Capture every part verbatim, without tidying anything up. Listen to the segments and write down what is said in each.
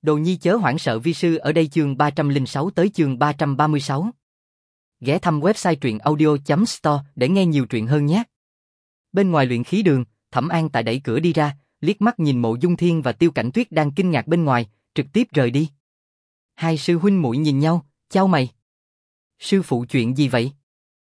Đồ nhi chớ hoảng sợ vi sư ở đây chương ba trăm lẻ sáu tới chương ba trăm ba mươi sáu. Ghé thăm website truyện audio chấm store để nghe nhiều truyện hơn nhé. Bên ngoài luyện khí đường, Thẩm An Tại đẩy cửa đi ra, liếc mắt nhìn Mộ Dung Thiên và Tiêu Cảnh Tuyết đang kinh ngạc bên ngoài, trực tiếp rời đi. Hai sư huynh muội nhìn nhau, chau mày. Sư phụ chuyện gì vậy?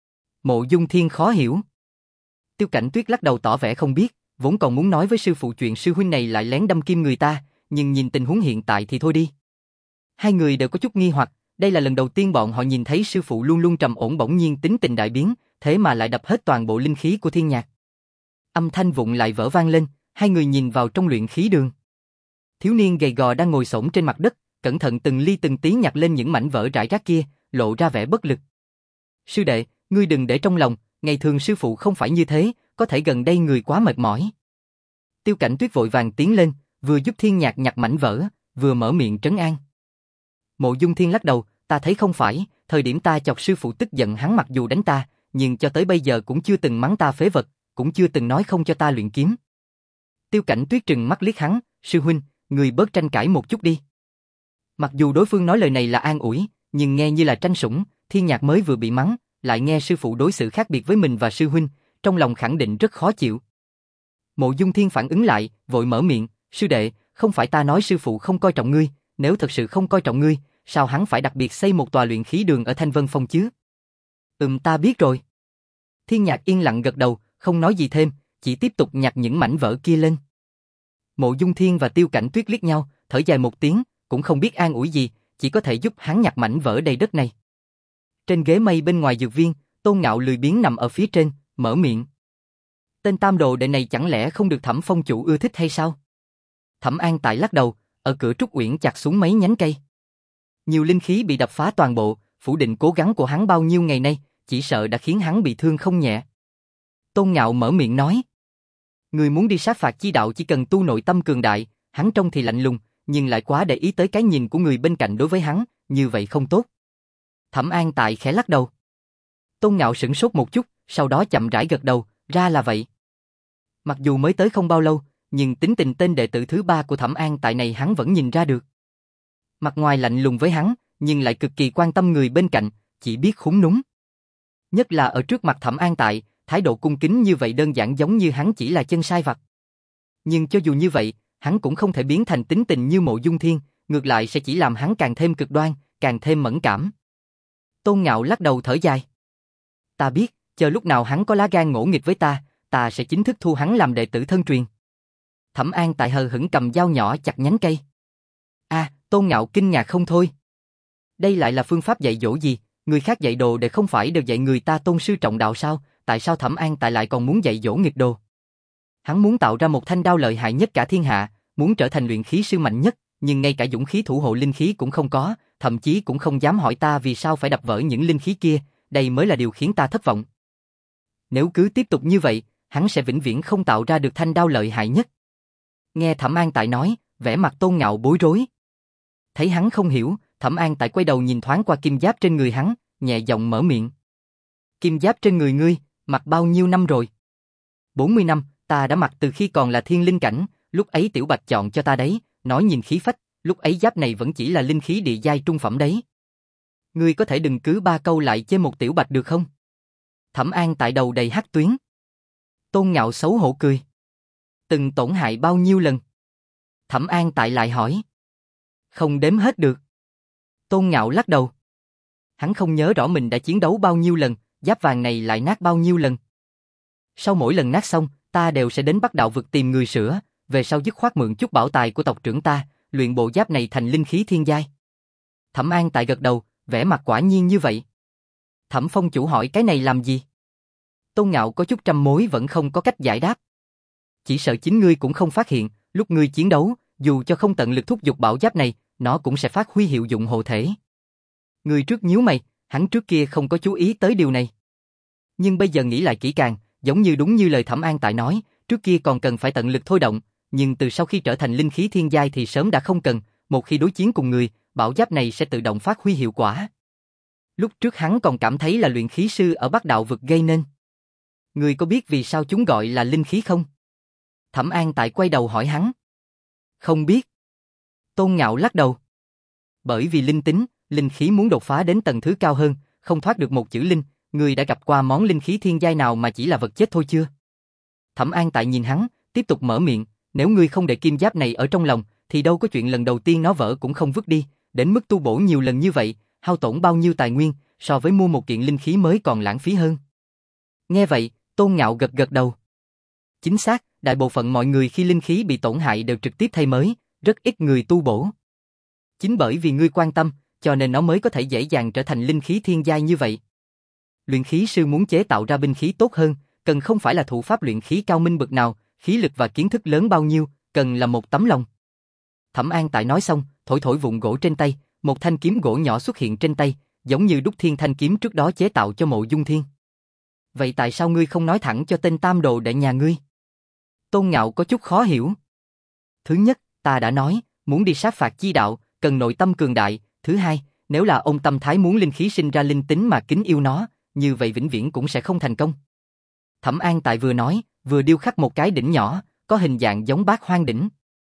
Mộ Dung Thiên khó hiểu. Tiêu Cảnh Tuyết lắc đầu tỏ vẻ không biết, vốn còn muốn nói với sư phụ chuyện sư huynh này lại lén đâm kim người ta, nhưng nhìn tình huống hiện tại thì thôi đi. Hai người đều có chút nghi hoặc, đây là lần đầu tiên bọn họ nhìn thấy sư phụ luôn luôn trầm ổn bỗng nhiên tính tình đại biến, thế mà lại đập hết toàn bộ linh khí của Thiên Nhạc. Âm thanh vụn lại vỡ vang lên, hai người nhìn vào trong luyện khí đường. Thiếu niên gầy gò đang ngồi xổm trên mặt đất, cẩn thận từng ly từng tí nhặt lên những mảnh vỡ rải rác kia, lộ ra vẻ bất lực. Sư đệ, ngươi đừng để trong lòng, ngày thường sư phụ không phải như thế, có thể gần đây người quá mệt mỏi. Tiêu Cảnh Tuyết vội vàng tiến lên, vừa giúp Thiên Nhạc nhặt mảnh vỡ, vừa mở miệng trấn an. Mộ Dung Thiên lắc đầu, ta thấy không phải, thời điểm ta chọc sư phụ tức giận hắn mặc dù đánh ta, nhưng cho tới bây giờ cũng chưa từng mắng ta phế vật, cũng chưa từng nói không cho ta luyện kiếm. Tiêu Cảnh Tuyết trừng mắt liếc hắn, sư huynh, người bớt tranh cãi một chút đi. Mặc dù đối phương nói lời này là an ủi, nhưng nghe như là tranh sủng, Thiên Nhạc mới vừa bị mắng, lại nghe sư phụ đối xử khác biệt với mình và sư huynh, trong lòng khẳng định rất khó chịu. Mộ Dung Thiên phản ứng lại, vội mở miệng, sư đệ, không phải ta nói sư phụ không coi trọng ngươi, nếu thật sự không coi trọng ngươi, sao hắn phải đặc biệt xây một tòa luyện khí đường ở Thanh Vân Phong chứ? Ừm ta biết rồi. Thiên Nhạc yên lặng gật đầu, không nói gì thêm, chỉ tiếp tục nhặt những mảnh vỡ kia lên. Mộ Dung Thiên và Tiêu Cảnh Tuyết liếc nhau, thở dài một tiếng, cũng không biết an ủi gì, chỉ có thể giúp hắn nhặt mảnh vỡ đầy đất này. Trên ghế mây bên ngoài dược viên, Tôn Ngạo lười biếng nằm ở phía trên, mở miệng. Tên tam đồ đệ này chẳng lẽ không được Thẩm Phong chủ ưa thích hay sao? Thẩm An Tại lắc đầu, ở cửa Trúc Uyển chặt xuống mấy nhánh cây. Nhiều linh khí bị đập phá toàn bộ, phủ định cố gắng của hắn bao nhiêu ngày nay, chỉ sợ đã khiến hắn bị thương không nhẹ. Tôn Ngạo mở miệng nói. Người muốn đi sát phạt chi đạo chỉ cần tu nội tâm cường đại, hắn trông thì lạnh lùng, nhưng lại quá để ý tới cái nhìn của người bên cạnh đối với hắn, như vậy không tốt. Thẩm An Tại khẽ lắc đầu. Tôn Ngạo sửng sốt một chút, sau đó chậm rãi gật đầu, ra là vậy. Mặc dù mới tới không bao lâu, nhưng tính tình tên đệ tử thứ ba của Thẩm An Tại này hắn vẫn nhìn ra được. Mặt ngoài lạnh lùng với hắn, nhưng lại cực kỳ quan tâm người bên cạnh, chỉ biết khúm núm. Nhất là ở trước mặt Thẩm An Tại, thái độ cung kính như vậy đơn giản giống như hắn chỉ là chân sai vặt. Nhưng cho dù như vậy, hắn cũng không thể biến thành tính tình như Mộ Dung Thiên, ngược lại sẽ chỉ làm hắn càng thêm cực đoan, càng thêm mẫn cảm. Tôn Ngạo lắc đầu thở dài. Ta biết, chờ lúc nào hắn có lá gan ngỗ nghịch với ta, ta sẽ chính thức thu hắn làm đệ tử thân truyền. Thẩm An Tại hờ hững cầm dao nhỏ chặt nhánh cây. A, à, Tôn Ngạo kinh ngạc không thôi. Đây lại là phương pháp dạy dỗ gì? Người khác dạy đồ để không phải đều dạy người ta tôn sư trọng đạo sao? Tại sao Thẩm An Tại lại còn muốn dạy dỗ nghịch đồ? Hắn muốn tạo ra một thanh đao lợi hại nhất cả thiên hạ, muốn trở thành luyện khí sư mạnh nhất, nhưng ngay cả dũng khí thủ hộ linh khí cũng không có, thậm chí cũng không dám hỏi ta vì sao phải đập vỡ những linh khí kia, đây mới là điều khiến ta thất vọng. Nếu cứ tiếp tục như vậy, hắn sẽ vĩnh viễn không tạo ra được thanh đao lợi hại nhất. Nghe Thẩm An Tại nói, vẻ mặt Tôn Ngạo bối rối. Thấy hắn không hiểu, Thẩm An Tại quay đầu nhìn thoáng qua kim giáp trên người hắn, nhẹ giọng mở miệng. Kim giáp trên người ngươi, mặc bao nhiêu năm rồi? bốn mươi năm, ta đã mặc từ khi còn là thiên linh cảnh, lúc ấy Tiểu Bạch chọn cho ta đấy, nói nhìn khí phách, lúc ấy giáp này vẫn chỉ là linh khí địa giai trung phẩm đấy. Ngươi có thể đừng cứ ba câu lại chê một Tiểu Bạch được không? Thẩm An Tại đầu đầy hắc tuyến. Tôn Ngạo xấu hổ cười. Từng tổn hại bao nhiêu lần? Thẩm An Tại lại hỏi. Không đếm hết được. Tôn Ngạo lắc đầu. Hắn không nhớ rõ mình đã chiến đấu bao nhiêu lần, giáp vàng này lại nát bao nhiêu lần. Sau mỗi lần nát xong, ta đều sẽ đến Bắc Đạo vực tìm người sửa, về sau dứt khoát mượn chút bảo tài của tộc trưởng ta, luyện bộ giáp này thành linh khí thiên giai. Thẩm An Tại gật đầu, vẻ mặt quả nhiên như vậy. Thẩm Phong chủ hỏi cái này làm gì? Tôn Ngạo có chút trăm mối vẫn không có cách giải đáp. Chỉ sợ chính ngươi cũng không phát hiện, lúc ngươi chiến đấu, dù cho không tận lực thúc giục bảo giáp này, nó cũng sẽ phát huy hiệu dụng hộ thể. Ngươi trước nhíu mày, hắn trước kia không có chú ý tới điều này. Nhưng bây giờ nghĩ lại kỹ càng, giống như đúng như lời Thẩm An Tại nói, trước kia còn cần phải tận lực thôi động, nhưng từ sau khi trở thành linh khí thiên giai thì sớm đã không cần, một khi đối chiến cùng người, bảo giáp này sẽ tự động phát huy hiệu quả. Lúc trước hắn còn cảm thấy là luyện khí sư ở Bắc Đạo vực gây nên. Ngươi có biết vì sao chúng gọi là linh khí không? Thẩm An Tại quay đầu hỏi hắn. Không biết. Tôn Ngạo lắc đầu. Bởi vì linh tính, linh khí muốn đột phá đến tầng thứ cao hơn, không thoát được một chữ linh, ngươi đã gặp qua món linh khí thiên giai nào mà chỉ là vật chết thôi chưa? Thẩm An Tại nhìn hắn, tiếp tục mở miệng, nếu ngươi không để kim giáp này ở trong lòng, thì đâu có chuyện lần đầu tiên nó vỡ cũng không vứt đi, đến mức tu bổ nhiều lần như vậy, hao tổn bao nhiêu tài nguyên, so với mua một kiện linh khí mới còn lãng phí hơn. Nghe vậy, Tôn Ngạo gật gật đầu. Chính xác, đại bộ phận mọi người khi linh khí bị tổn hại đều trực tiếp thay mới, rất ít người tu bổ. Chính bởi vì ngươi quan tâm, cho nên nó mới có thể dễ dàng trở thành linh khí thiên giai như vậy. Luyện khí sư muốn chế tạo ra binh khí tốt hơn, cần không phải là thủ pháp luyện khí cao minh bậc nào, khí lực và kiến thức lớn bao nhiêu, cần là một tấm lòng. Thẩm An Tại nói xong, thổi thổi vụn gỗ trên tay, một thanh kiếm gỗ nhỏ xuất hiện trên tay, giống như đúc thiên thanh kiếm trước đó chế tạo cho Mộ Dung Thiên. Vậy tại sao ngươi không nói thẳng cho tên tam đồ đệ nhà ngươi? Tôn Ngạo có chút khó hiểu. Thứ nhất, ta đã nói, muốn đi sát phạt chi đạo, cần nội tâm cường đại. Thứ hai, nếu là ông tâm thái muốn linh khí sinh ra linh tính mà kính yêu nó, như vậy vĩnh viễn cũng sẽ không thành công. Thẩm An Tại vừa nói, vừa điêu khắc một cái đỉnh nhỏ, có hình dạng giống bát hoang đỉnh.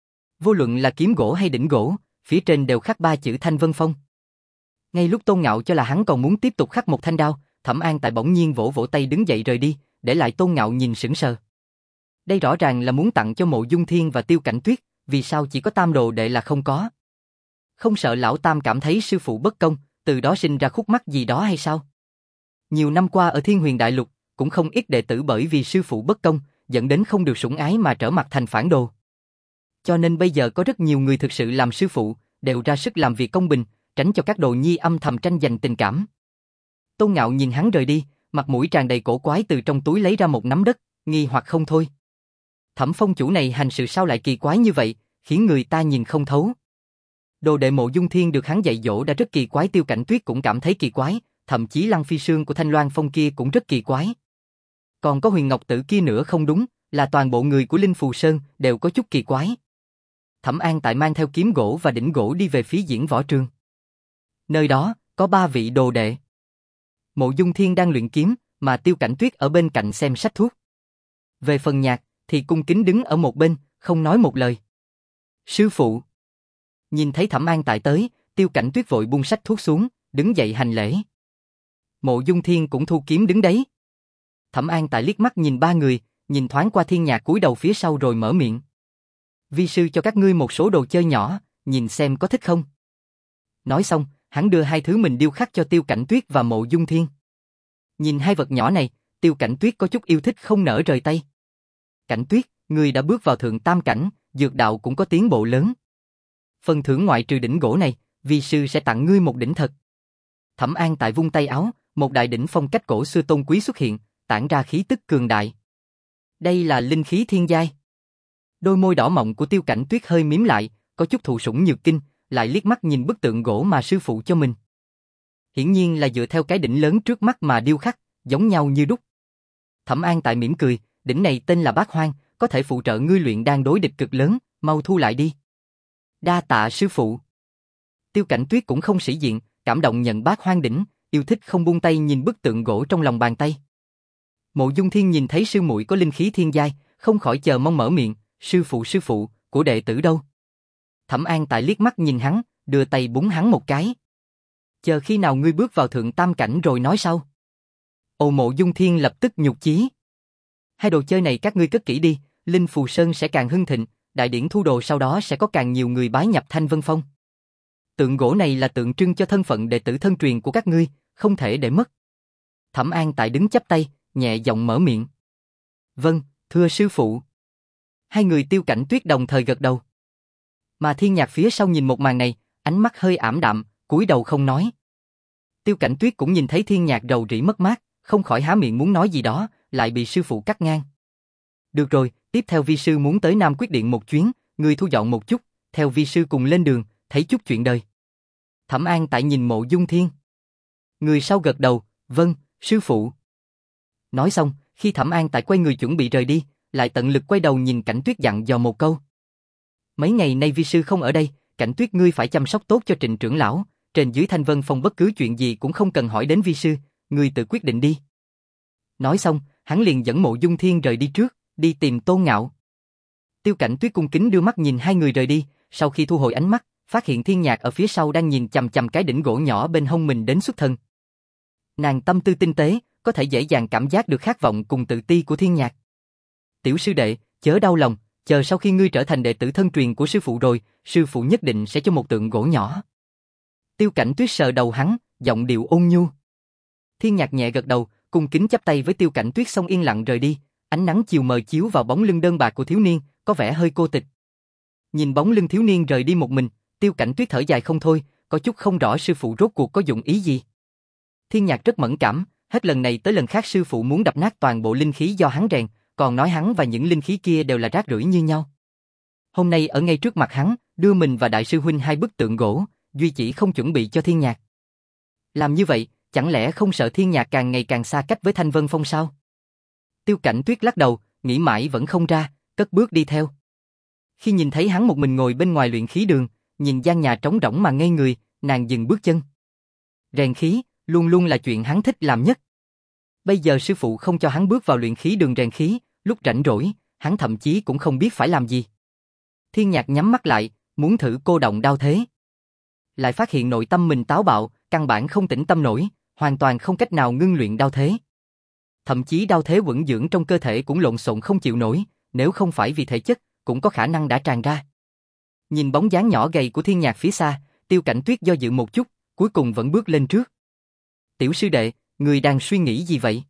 Vô luận là kiếm gỗ hay đỉnh gỗ, phía trên đều khắc ba chữ Thanh Vân Phong. Ngay lúc Tôn Ngạo cho là hắn còn muốn tiếp tục khắc một thanh đao, Thẩm An Tại bỗng nhiên vỗ vỗ tay đứng dậy rời đi, để lại Tôn Ngạo nhìn sững sờ. Đây rõ ràng là muốn tặng cho Mộ Dung Thiên và Tiêu Cảnh Tuyết, vì sao chỉ có tam đồ đệ là không có? Không sợ lão tam cảm thấy sư phụ bất công, từ đó sinh ra khúc mắc gì đó hay sao? Nhiều năm qua ở Thiên Huyền Đại Lục, cũng không ít đệ tử bởi vì sư phụ bất công, dẫn đến không được sủng ái mà trở mặt thành phản đồ. Cho nên bây giờ có rất nhiều người thực sự làm sư phụ, đều ra sức làm việc công bình, tránh cho các đồ nhi âm thầm tranh giành tình cảm. Tôn Ngạo nhìn hắn rời đi, mặt mũi tràn đầy cổ quái từ trong túi lấy ra một nắm đất, nghi hoặc không thôi. Thẩm Phong chủ này hành sự sao lại kỳ quái như vậy, khiến người ta nhìn không thấu. Đồ đệ Mộ Dung Thiên được hắn dạy dỗ đã rất kỳ quái, Tiêu Cảnh Tuyết cũng cảm thấy kỳ quái, thậm chí Lăng Phi Sương của Thanh Loan Phong kia cũng rất kỳ quái. Còn có Huyền Ngọc Tử kia nữa không đúng, là toàn bộ người của Linh Phù Sơn đều có chút kỳ quái. Thẩm An Tại mang theo kiếm gỗ và đỉnh gỗ đi về phía diễn võ trường. Nơi đó, có ba vị đồ đệ. Mộ Dung Thiên đang luyện kiếm, mà Tiêu Cảnh Tuyết ở bên cạnh xem sách thuốc. Về phần Nhạc, thì cung kính đứng ở một bên, không nói một lời. Sư phụ. Nhìn thấy Thẩm An Tại tới, Tiêu Cảnh Tuyết vội buông sách thuốc xuống, đứng dậy hành lễ. Mộ Dung Thiên cũng thu kiếm đứng đấy. Thẩm An Tại liếc mắt nhìn ba người, nhìn thoáng qua Thiên Nhạc cúi đầu phía sau rồi mở miệng. Vi sư cho các ngươi một số đồ chơi nhỏ, nhìn xem có thích không? Nói xong, hắn đưa hai thứ mình điêu khắc cho Tiêu Cảnh Tuyết và Mộ Dung Thiên. Nhìn hai vật nhỏ này, Tiêu Cảnh Tuyết có chút yêu thích không nỡ rời tay. Cảnh Tuyết, ngươi đã bước vào thượng tam cảnh, dược đạo cũng có tiến bộ lớn. Phần thưởng ngoại trừ đỉnh gỗ này, vi sư sẽ tặng ngươi một đỉnh thật. Thẩm An Tại vung tay áo, một đại đỉnh phong cách cổ xưa tôn quý xuất hiện, tản ra khí tức cường đại. Đây là linh khí thiên giai. Đôi môi đỏ mọng của Tiêu Cảnh Tuyết hơi mím lại, có chút thụ sủng nhược kinh, lại liếc mắt nhìn bức tượng gỗ mà sư phụ cho mình. Hiển nhiên là dựa theo cái đỉnh lớn trước mắt mà điêu khắc, giống nhau như đúc. Thẩm An Tại mỉm cười, đỉnh này tên là Bát Hoang, có thể phụ trợ ngươi luyện đan đối địch cực lớn, mau thu lại đi. Đa tạ sư phụ. Tiêu Cảnh Tuyết cũng không sĩ diện, cảm động nhận Bát Hoang đỉnh, yêu thích không buông tay nhìn bức tượng gỗ trong lòng bàn tay. Mộ Dung Thiên nhìn thấy sư muội có linh khí thiên giai, không khỏi chờ mong mở miệng, sư phụ sư phụ, của đệ tử đâu? Thẩm An Tại liếc mắt nhìn hắn, đưa tay búng hắn một cái. Chờ khi nào ngươi bước vào thượng tam cảnh rồi nói sau. Ồ, Mộ Dung Thiên lập tức nhục chí. Hai đồ chơi này các ngươi cất kỹ đi, Linh Phù Sơn sẽ càng hưng thịnh, đại điển thu đồ sau đó sẽ có càng nhiều người bái nhập Thanh Vân Phong. Tượng gỗ này là tượng trưng cho thân phận đệ tử thân truyền của các ngươi, không thể để mất. Thẩm An Tại đứng chắp tay, nhẹ giọng mở miệng. Vâng, thưa sư phụ. Hai người Tiêu Cảnh Tuyết đồng thời gật đầu. Mà Thiên Nhạc phía sau nhìn một màn này, ánh mắt hơi ảm đạm, cúi đầu không nói. Tiêu Cảnh Tuyết cũng nhìn thấy Thiên Nhạc rầu rĩ mất mát, không khỏi há miệng muốn nói gì đó, lại bị sư phụ cắt ngang. Được rồi, tiếp theo vi sư muốn tới Nam Quyết Điện một chuyến, người thu dọn một chút, theo vi sư cùng lên đường, thấy chút chuyện đời. Thẩm An Tại nhìn Mộ Dung Thiên. Người sau gật đầu, vâng, sư phụ. Nói xong, khi Thẩm An Tại quay người chuẩn bị rời đi, lại tận lực quay đầu nhìn Cảnh Tuyết dặn dò một câu. Mấy ngày nay vi sư không ở đây, Cảnh Tuyết ngươi phải chăm sóc tốt cho Trịnh trưởng lão, trên dưới Thanh Vân Phong bất cứ chuyện gì cũng không cần hỏi đến vi sư, ngươi tự quyết định đi. Nói xong, hắn liền dẫn Mộ Dung Thiên rời đi trước, đi tìm Tôn Ngạo. Tiêu Cảnh Tuyết cung kính đưa mắt nhìn hai người rời đi, sau khi thu hồi ánh mắt, phát hiện Thiên Nhạc ở phía sau đang nhìn chằm chằm cái đỉnh gỗ nhỏ bên hông mình đến xuất thân. Nàng tâm tư tinh tế, có thể dễ dàng cảm giác được khát vọng cùng tự ti của Thiên Nhạc. Tiểu sư đệ, chớ đau lòng, chờ sau khi ngươi trở thành đệ tử thân truyền của sư phụ rồi, sư phụ nhất định sẽ cho một tượng gỗ nhỏ. Tiêu Cảnh Tuyết sờ đầu hắn, giọng điệu ôn nhu. Thiên Nhạc nhẹ gật đầu, cung kính chắp tay với Tiêu Cảnh Tuyết xong yên lặng rời đi, ánh nắng chiều mờ chiếu vào bóng lưng đơn bạc của thiếu niên, có vẻ hơi cô tịch. Nhìn bóng lưng thiếu niên rời đi một mình, Tiêu Cảnh Tuyết thở dài không thôi, có chút không rõ sư phụ rốt cuộc có dụng ý gì. Thiên Nhạc rất mẫn cảm, hết lần này tới lần khác sư phụ muốn đập nát toàn bộ linh khí do hắn rèn, còn nói hắn và những linh khí kia đều là rác rưởi như nhau. Hôm nay ở ngay trước mặt hắn, đưa mình và đại sư huynh hai bức tượng gỗ, duy chỉ không chuẩn bị cho Thiên Nhạc. Làm như vậy, chẳng lẽ không sợ Thiên Nhạc càng ngày càng xa cách với Thanh Vân Phong sao? Tiêu Cảnh Tuyết lắc đầu, nghĩ mãi vẫn không ra, cất bước đi theo. Khi nhìn thấy hắn một mình ngồi bên ngoài luyện khí đường, nhìn gian nhà trống rỗng mà ngây người, nàng dừng bước chân. Rèn khí, luôn luôn là chuyện hắn thích làm nhất. Bây giờ sư phụ không cho hắn bước vào luyện khí đường rèn khí, lúc rảnh rỗi, hắn thậm chí cũng không biết phải làm gì. Thiên Nhạc nhắm mắt lại, muốn thử cô động đao thế. Lại phát hiện nội tâm mình táo bạo, căn bản không tĩnh tâm nổi, hoàn toàn không cách nào ngưng luyện đao thế. Thậm chí đao thế vững dưỡng trong cơ thể cũng lộn xộn không chịu nổi, nếu không phải vì thể chất, cũng có khả năng đã tràn ra. Nhìn bóng dáng nhỏ gầy của Thiên Nhạc phía xa, Tiêu Cảnh Tuyết do dự một chút, cuối cùng vẫn bước lên trước. Tiểu sư đệ, người đang suy nghĩ gì vậy?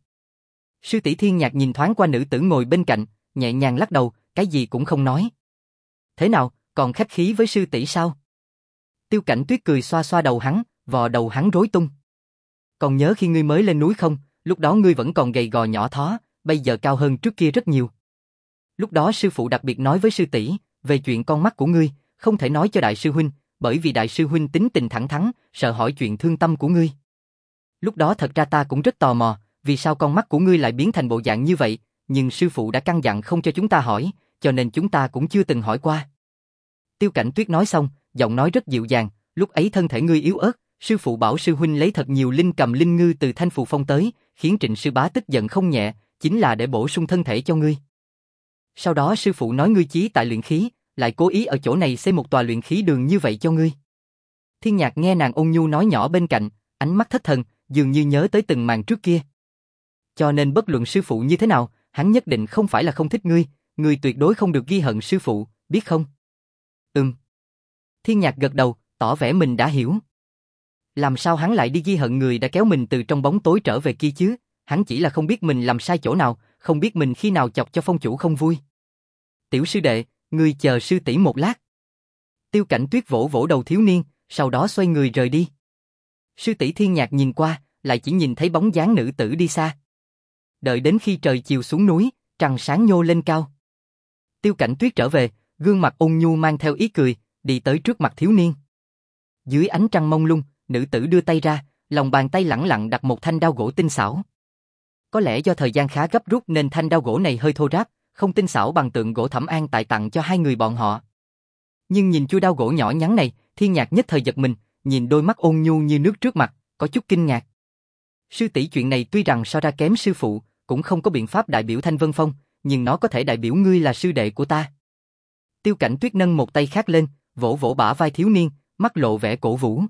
Sư tỷ Thiên Nhạc nhìn thoáng qua nữ tử ngồi bên cạnh, nhẹ nhàng lắc đầu, cái gì cũng không nói. Thế nào, còn khách khí với sư tỷ sao? Tiêu Cảnh Tuyết cười xoa xoa đầu hắn, vò đầu hắn rối tung. Còn nhớ khi ngươi mới lên núi không, lúc đó ngươi vẫn còn gầy gò nhỏ thó, bây giờ cao hơn trước kia rất nhiều. Lúc đó sư phụ đặc biệt nói với sư tỷ về chuyện con mắt của ngươi, không thể nói cho đại sư huynh, bởi vì đại sư huynh tính tình thẳng thắn, sợ hỏi chuyện thương tâm của ngươi. Lúc đó thật ra ta cũng rất tò mò, vì sao con mắt của ngươi lại biến thành bộ dạng như vậy, nhưng sư phụ đã căn dặn không cho chúng ta hỏi, cho nên chúng ta cũng chưa từng hỏi qua. Tiêu Cảnh Tuyết nói xong, giọng nói rất dịu dàng, lúc ấy thân thể ngươi yếu ớt, sư phụ bảo sư huynh lấy thật nhiều linh cầm linh ngư từ Thanh Phù Phong tới, khiến Trịnh sư bá tức giận không nhẹ, chính là để bổ sung thân thể cho ngươi. Sau đó sư phụ nói ngươi chí tại luyện khí, lại cố ý ở chỗ này xây một tòa luyện khí đường như vậy cho ngươi. Thiên Nhạc nghe nàng ôn nhu nói nhỏ bên cạnh, ánh mắt thất thần, dường như nhớ tới từng màn trước kia. Cho nên bất luận sư phụ như thế nào, hắn nhất định không phải là không thích ngươi, ngươi tuyệt đối không được ghi hận sư phụ, biết không? Ừm. Thiên Nhạc gật đầu, tỏ vẻ mình đã hiểu. Làm sao hắn lại đi ghi hận người đã kéo mình từ trong bóng tối trở về kia chứ? Hắn chỉ là không biết mình làm sai chỗ nào, không biết mình khi nào chọc cho phong chủ không vui. Tiểu sư đệ, ngươi chờ sư tỷ một lát. Tiêu Cảnh Tuyết vỗ vỗ đầu thiếu niên, sau đó xoay người rời đi. Sư tỷ Thiên Nhạc nhìn qua, lại chỉ nhìn thấy bóng dáng nữ tử đi xa. Đợi đến khi trời chiều xuống núi, trăng sáng nhô lên cao. Tiêu Cảnh Tuyết trở về, gương mặt ôn nhu mang theo ý cười, đi tới trước mặt thiếu niên. Dưới ánh trăng mông lung, nữ tử đưa tay ra, lòng bàn tay lẳng lặng đặt một thanh đao gỗ tinh xảo. Có lẽ do thời gian khá gấp rút nên thanh đao gỗ này hơi thô ráp, không tinh xảo bằng tượng gỗ Thẩm An tại tặng cho hai người bọn họ. Nhưng nhìn chuôi đao gỗ nhỏ nhắn này, Thiên Nhạc nhất thời giật mình, nhìn đôi mắt ôn nhu như nước trước mặt, có chút kinh ngạc. Sư tỷ chuyện này tuy rằng so ra kém sư phụ, cũng không có biện pháp đại biểu Thanh Vân Phong, nhưng nó có thể đại biểu ngươi là sư đệ của ta. Tiêu Cảnh Tuyết nâng một tay khác lên, vỗ vỗ bả vai thiếu niên, mắt lộ vẻ cổ vũ.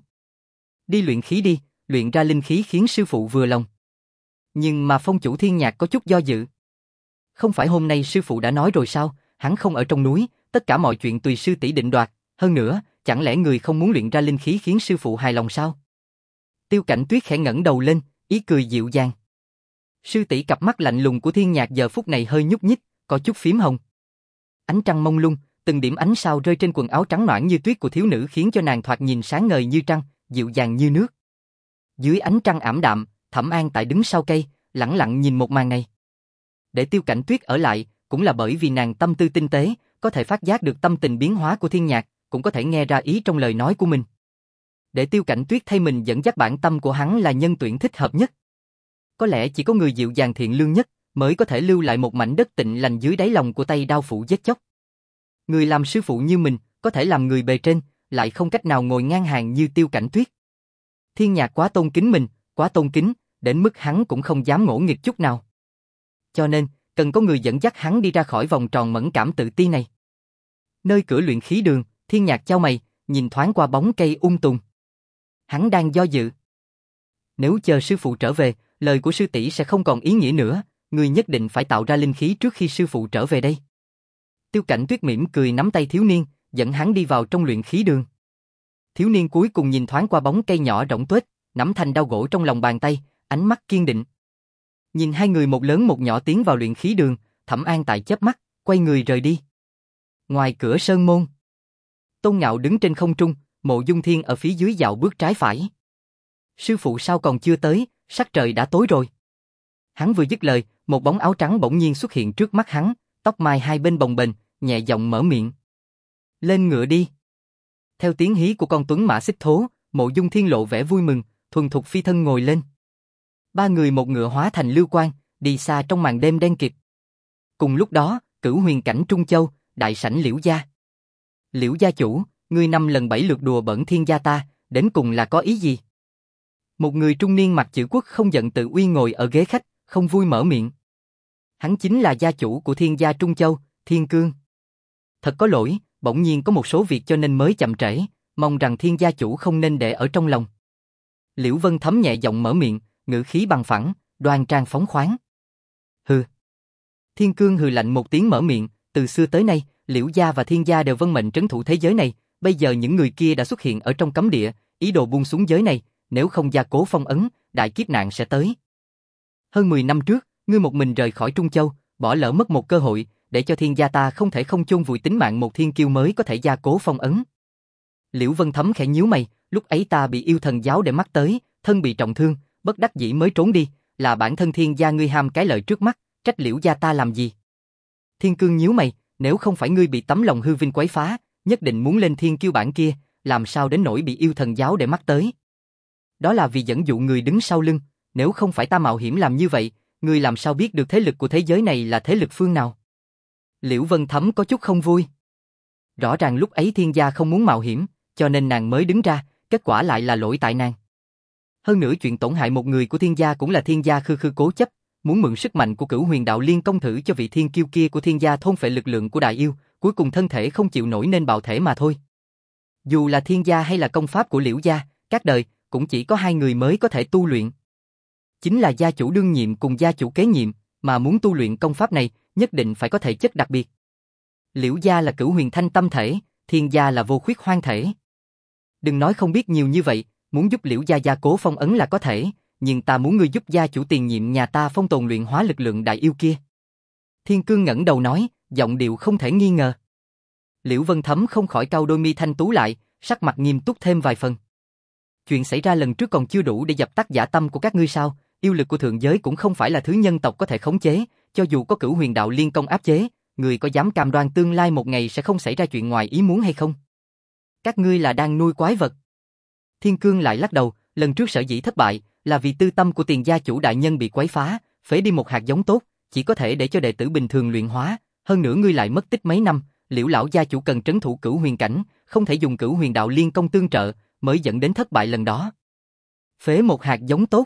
Đi luyện khí đi, luyện ra linh khí khiến sư phụ vừa lòng. Nhưng mà phong chủ Thiên Nhạc có chút do dự. Không phải hôm nay sư phụ đã nói rồi sao, hắn không ở trong núi, tất cả mọi chuyện tùy sư tỷ định đoạt, hơn nữa, chẳng lẽ người không muốn luyện ra linh khí khiến sư phụ hài lòng sao? Tiêu Cảnh Tuyết khẽ ngẩng đầu lên, ý cười dịu dàng. Sư tỷ cặp mắt lạnh lùng của Thiên Nhạc giờ phút này hơi nhúc nhích, có chút phím hồng. Ánh trăng mông lung, từng điểm ánh sao rơi trên quần áo trắng nõn như tuyết của thiếu nữ khiến cho nàng thoạt nhìn sáng ngời như trăng, dịu dàng như nước. Dưới ánh trăng ảm đạm, Thẩm An tại đứng sau cây, lẳng lặng nhìn một màn này. Để Tiêu Cảnh Tuyết ở lại, cũng là bởi vì nàng tâm tư tinh tế, có thể phát giác được tâm tình biến hóa của Thiên Nhạc, cũng có thể nghe ra ý trong lời nói của mình. Để Tiêu Cảnh Tuyết thay mình dẫn dắt bản tâm của hắn là nhân tuyển thích hợp nhất. Có lẽ chỉ có người dịu dàng thiện lương nhất mới có thể lưu lại một mảnh đất tịnh lành dưới đáy lòng của tay đao phụ giết chóc. Người làm sư phụ như mình, có thể làm người bề trên, lại không cách nào ngồi ngang hàng như Tiêu Cảnh Tuyết. Thiên Nhạc quá tôn kính mình, quá tôn kính, đến mức hắn cũng không dám ngỗ nghịch chút nào. Cho nên, cần có người dẫn dắt hắn đi ra khỏi vòng tròn mẫn cảm tự ti này. Nơi cửa luyện khí đường, Thiên Nhạc chau mày, nhìn thoáng qua bóng cây ung tùm. Hắn đang do dự. Nếu chờ sư phụ trở về, lời của sư tỷ sẽ không còn ý nghĩa nữa, người nhất định phải tạo ra linh khí trước khi sư phụ trở về đây. Tiêu Cảnh Tuyết mỉm cười nắm tay thiếu niên, dẫn hắn đi vào trong luyện khí đường. Thiếu niên cuối cùng nhìn thoáng qua bóng cây nhỏ rỗng tuếch, nắm thanh đao gỗ trong lòng bàn tay, ánh mắt kiên định. Nhìn hai người một lớn một nhỏ tiến vào luyện khí đường, Thẩm An Tại chớp mắt, quay người rời đi. Ngoài cửa sơn môn, Tôn Ngạo đứng trên không trung, Mộ Dung Thiên ở phía dưới dạo bước trái phải. Sư phụ sao còn chưa tới, sắc trời đã tối rồi. Hắn vừa dứt lời, một bóng áo trắng bỗng nhiên xuất hiện trước mắt hắn, tóc mai hai bên bồng bềnh, nhẹ giọng mở miệng. Lên ngựa đi. Theo tiếng hí của con tuấn mã xích thố, Mộ Dung Thiên lộ vẻ vui mừng, thuần thục phi thân ngồi lên. Ba người một ngựa hóa thành lưu quang, đi xa trong màn đêm đen kịt. Cùng lúc đó, Cửu Huyền cảnh Trung Châu, đại sảnh Liễu gia. Liễu gia chủ, ngươi năm lần bảy lượt đùa bỡn Thiên gia ta, đến cùng là có ý gì? Một người trung niên mặc chữ quốc không giận tự uy ngồi ở ghế khách, không vui mở miệng. Hắn chính là gia chủ của Thiên gia Trung Châu, Thiên Cương. Thật có lỗi, bỗng nhiên có một số việc cho nên mới chậm trễ, mong rằng Thiên gia chủ không nên để ở trong lòng. Liễu Vân Thấm nhẹ giọng mở miệng, ngữ khí bằng phẳng, đoan trang phóng khoáng. Hừ. Thiên Cương hừ lạnh một tiếng mở miệng, từ xưa tới nay, Liễu gia và Thiên gia đều vân mệnh trấn thủ thế giới này, bây giờ những người kia đã xuất hiện ở trong cấm địa, ý đồ buông xuống giới này, nếu không gia cố phong ấn, đại kiếp nạn sẽ tới. Hơn mười năm trước, ngươi một mình rời khỏi Trung Châu, bỏ lỡ mất một cơ hội, để cho Thiên gia ta không thể không chôn vùi tính mạng một thiên kiêu mới có thể gia cố phong ấn. Liễu Vân Thấm khẽ nhíu mày, lúc ấy ta bị yêu thần giáo để mắt tới, thân bị trọng thương, bất đắc dĩ mới trốn đi, là bản thân Thiên gia ngươi ham cái lợi trước mắt, trách Liễu gia ta làm gì? Thiên Cương nhíu mày, nếu không phải ngươi bị tấm lòng hư vinh quấy phá, nhất định muốn lên thiên kiêu bảng kia, làm sao đến nỗi bị yêu thần giáo để mắt tới? Đó là vì dẫn dụ người đứng sau lưng, nếu không phải ta mạo hiểm làm như vậy, ngươi làm sao biết được thế lực của thế giới này là thế lực phương nào? Liễu Vân Thấm có chút không vui. Rõ ràng lúc ấy Thiên gia không muốn mạo hiểm, cho nên nàng mới đứng ra, kết quả lại là lỗi tại nàng. Hơn nữa chuyện tổn hại một người của Thiên gia cũng là Thiên gia khư khư cố chấp, muốn mượn sức mạnh của Cửu Huyền đạo liên công thử cho vị thiên kiêu kia của Thiên gia thôn phệ lực lượng của đại yêu, cuối cùng thân thể không chịu nổi nên bạo thể mà thôi. Dù là Thiên gia hay là công pháp của Liễu gia, các đời cũng chỉ có hai người mới có thể tu luyện. Chính là gia chủ đương nhiệm cùng gia chủ kế nhiệm, mà muốn tu luyện công pháp này, nhất định phải có thể chất đặc biệt. Liễu gia là Cửu Huyền thanh tâm thể, Thiên gia là vô khuyết hoang thể. Đừng nói không biết nhiều như vậy, muốn giúp Liễu gia gia cố phong ấn là có thể, nhưng ta muốn ngươi giúp gia chủ tiền nhiệm nhà ta phong tồn luyện hóa lực lượng đại yêu kia. Thiên Cương ngẩng đầu nói, giọng điệu không thể nghi ngờ. Liễu Vân Thấm không khỏi cau đôi mi thanh tú lại, sắc mặt nghiêm túc thêm vài phần. Chuyện xảy ra lần trước còn chưa đủ để dập tắt dã tâm của các ngươi sao? Yêu lực của thượng giới cũng không phải là thứ nhân tộc có thể khống chế, cho dù có Cửu Huyền đạo liên công áp chế, người có dám cam đoan tương lai một ngày sẽ không xảy ra chuyện ngoài ý muốn hay không? Các ngươi là đang nuôi quái vật. Thiên Cương lại lắc đầu, lần trước sở dĩ thất bại là vì tư tâm của Tiền gia chủ đại nhân bị quấy phá, phế đi một hạt giống tốt, chỉ có thể để cho đệ tử bình thường luyện hóa, hơn nữa ngươi lại mất tích mấy năm, Liễu lão gia chủ cần trấn thủ Cửu Huyền cảnh, không thể dùng Cửu Huyền đạo liên công tương trợ, mới dẫn đến thất bại lần đó. Phế một hạt giống tốt.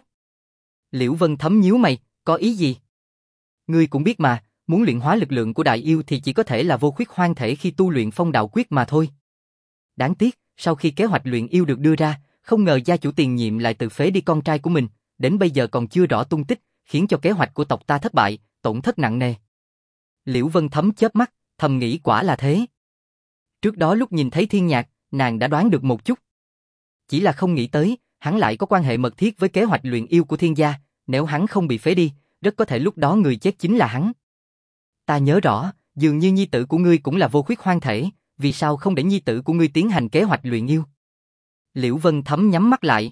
Liễu Vân Thấm nhíu mày, có ý gì? Ngươi cũng biết mà, muốn luyện hóa lực lượng của đại yêu thì chỉ có thể là vô khuyết hoang thể khi tu luyện phong đạo quyết mà thôi. Đáng tiếc, sau khi kế hoạch luyện yêu được đưa ra, không ngờ gia chủ tiền nhiệm lại tự phế đi con trai của mình, đến bây giờ còn chưa rõ tung tích, khiến cho kế hoạch của tộc ta thất bại, tổn thất nặng nề. Liễu Vân Thấm chớp mắt, thầm nghĩ quả là thế. Trước đó lúc nhìn thấy Thiên Nhạc, nàng đã đoán được một chút. Chỉ là không nghĩ tới, hắn lại có quan hệ mật thiết với kế hoạch luyện yêu của Thiên gia, nếu hắn không bị phế đi, rất có thể lúc đó người chết chính là hắn. Ta nhớ rõ, dường như nhi tử của ngươi cũng là vô khuyết hoang thể, vì sao không để nhi tử của ngươi tiến hành kế hoạch luyện yêu? Liễu Vân Thấm nhắm mắt lại.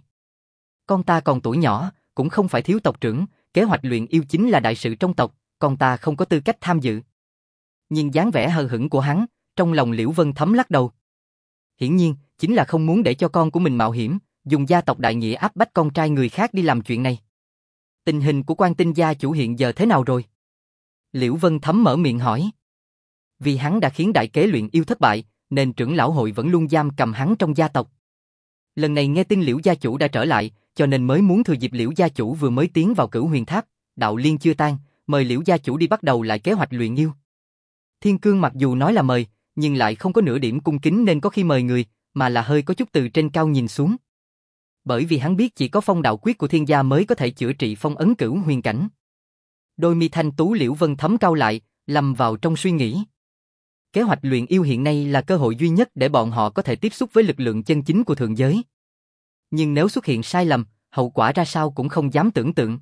Con ta còn tuổi nhỏ, cũng không phải thiếu tộc trưởng, kế hoạch luyện yêu chính là đại sự trong tộc, con ta không có tư cách tham dự. Nhìn dáng vẻ hờ hững của hắn, trong lòng Liễu Vân Thấm lắc đầu. Hiển nhiên, chính là không muốn để cho con của mình mạo hiểm, dùng gia tộc đại nghĩa áp bách con trai người khác đi làm chuyện này. Tình hình của Quan Tinh gia chủ hiện giờ thế nào rồi? Liễu Vân Thấm mở miệng hỏi. Vì hắn đã khiến đại kế luyện yêu thất bại, nên trưởng lão hội vẫn luôn giam cầm hắn trong gia tộc. Lần này nghe tin Liễu gia chủ đã trở lại, cho nên mới muốn thừa dịp Liễu gia chủ vừa mới tiến vào Cửu Huyền Tháp, đạo liên chưa tan, mời Liễu gia chủ đi bắt đầu lại kế hoạch luyện yêu. Thiên Cương mặc dù nói là mời, nhưng lại không có nửa điểm cung kính nên có khi mời người, mà là hơi có chút từ trên cao nhìn xuống. Bởi vì hắn biết chỉ có phong đạo quyết của thiên gia mới có thể chữa trị phong ấn cửu huyền cảnh. Đôi mi thanh tú Liễu Vân Thấm cau lại, lầm vào trong suy nghĩ. Kế hoạch luyện yêu hiện nay là cơ hội duy nhất để bọn họ có thể tiếp xúc với lực lượng chân chính của thượng giới. Nhưng nếu xuất hiện sai lầm, hậu quả ra sao cũng không dám tưởng tượng.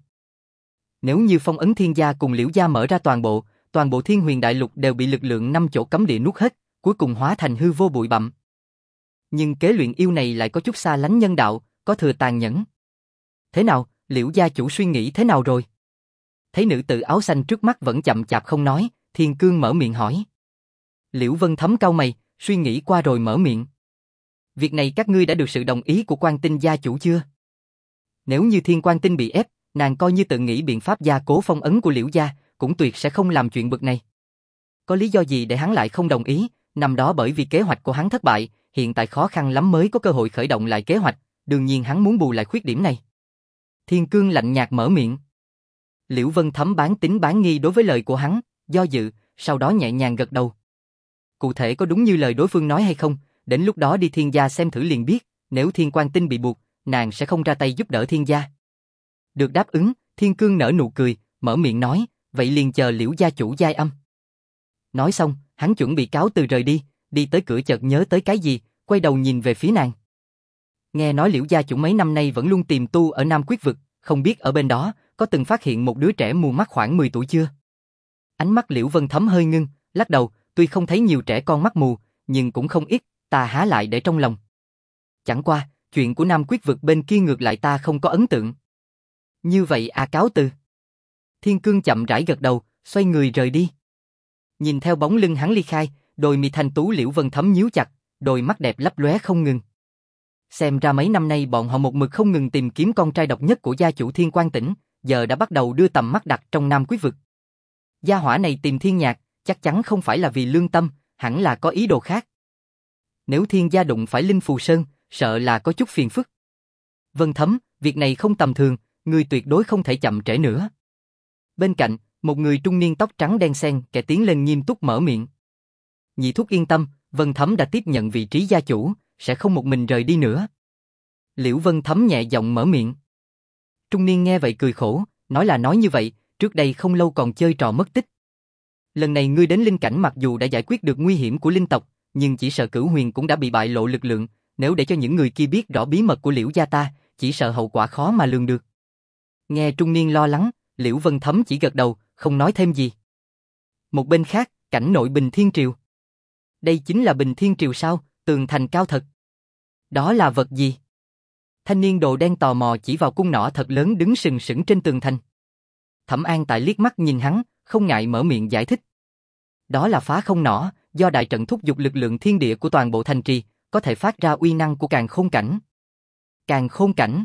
Nếu như phong ấn thiên gia cùng Liễu gia mở ra toàn bộ, toàn bộ thiên huyền đại lục đều bị lực lượng năm chỗ cấm địa nuốt hết, cuối cùng hóa thành hư vô bụi bặm. Nhưng kế luyện yêu này lại có chút xa lánh nhân đạo, có thừa tàn nhẫn. Thế nào, Liễu gia chủ suy nghĩ thế nào rồi? Thấy nữ tử áo xanh trước mắt vẫn chậm chạp không nói, Thiên Cương mở miệng hỏi. Liễu Vân Thấm cau mày, suy nghĩ qua rồi mở miệng. Việc này các ngươi đã được sự đồng ý của Quan Tinh gia chủ chưa? Nếu như Thiên Quan Tinh bị ép, nàng coi như tự nghĩ biện pháp gia cố phong ấn của Liễu gia, cũng tuyệt sẽ không làm chuyện bực này. Có lý do gì để hắn lại không đồng ý? Năm đó bởi vì kế hoạch của hắn thất bại, hiện tại khó khăn lắm mới có cơ hội khởi động lại kế hoạch, đương nhiên hắn muốn bù lại khuyết điểm này. Thiên Cương lạnh nhạt mở miệng. Liễu Vân Thấm bán tín bán nghi đối với lời của hắn, do dự, sau đó nhẹ nhàng gật đầu. Cụ thể có đúng như lời đối phương nói hay không, đến lúc đó đi thiên gia xem thử liền biết, nếu Thiên Quan Tinh bị buộc, nàng sẽ không ra tay giúp đỡ thiên gia. Được đáp ứng, Thiên Cương nở nụ cười, mở miệng nói, vậy liền chờ Liễu gia chủ giai âm. Nói xong, hắn chuẩn bị cáo từ rời đi, đi tới cửa chợt nhớ tới cái gì, quay đầu nhìn về phía nàng. Nghe nói Liễu gia chủ mấy năm nay vẫn luôn tìm tu ở Nam Quyết vực, không biết ở bên đó có từng phát hiện một đứa trẻ mù mắt khoảng mười tuổi chưa? Ánh mắt Liễu Vân Thấm hơi ngưng, lắc đầu, tuy không thấy nhiều trẻ con mắt mù, nhưng cũng không ít, ta há lại để trong lòng. Chẳng qua, chuyện của Nam Quyết vực bên kia ngược lại ta không có ấn tượng. Như vậy à, cáo từ. Thiên Cương chậm rãi gật đầu, xoay người rời đi. Nhìn theo bóng lưng hắn ly khai, đôi mi thanh tú Liễu Vân Thấm nhíu chặt, đôi mắt đẹp lấp lóe không ngừng. Xem ra mấy năm nay bọn họ một mực không ngừng tìm kiếm con trai độc nhất của gia chủ Thiên Quan Tỉnh, giờ đã bắt đầu đưa tầm mắt đặt trong Nam Quyết vực. Gia hỏa này tìm Thiên Nhạc, chắc chắn không phải là vì lương tâm, hẳn là có ý đồ khác. Nếu Thiên gia đụng phải Linh Phù Sơn, sợ là có chút phiền phức. Vân Thấm, việc này không tầm thường, ngươi tuyệt đối không thể chậm trễ nữa. Bên cạnh, một người trung niên tóc trắng đen xen kẻ tiến lên nghiêm túc mở miệng. Nhị thúc yên tâm, Vân Thấm đã tiếp nhận vị trí gia chủ, sẽ không một mình rời đi nữa. Liễu Vân Thấm nhẹ giọng mở miệng. Trung niên nghe vậy cười khổ, nói là nói như vậy, trước đây không lâu còn chơi trò mất tích. Lần này ngươi đến linh cảnh mặc dù đã giải quyết được nguy hiểm của linh tộc, nhưng chỉ sợ Cửu Huyền cũng đã bị bại lộ lực lượng, nếu để cho những người kia biết rõ bí mật của Liễu gia ta, chỉ sợ hậu quả khó mà lường được. Nghe trung niên lo lắng, Liễu Vân Thấm chỉ gật đầu, không nói thêm gì. Một bên khác, cảnh nội Bình Thiên Triều. Đây chính là Bình Thiên Triều sao? Tường thành cao thật. Đó là vật gì? Thanh niên đồ đen tò mò chỉ vào cung nỏ thật lớn đứng sừng sững trên tường thành. Thẩm An Tại liếc mắt nhìn hắn, không ngại mở miệng giải thích. Đó là phá không nỏ, do đại trận thúc giục lực lượng thiên địa của toàn bộ thành trì, có thể phát ra uy năng của càn khôn cảnh. Càn khôn cảnh.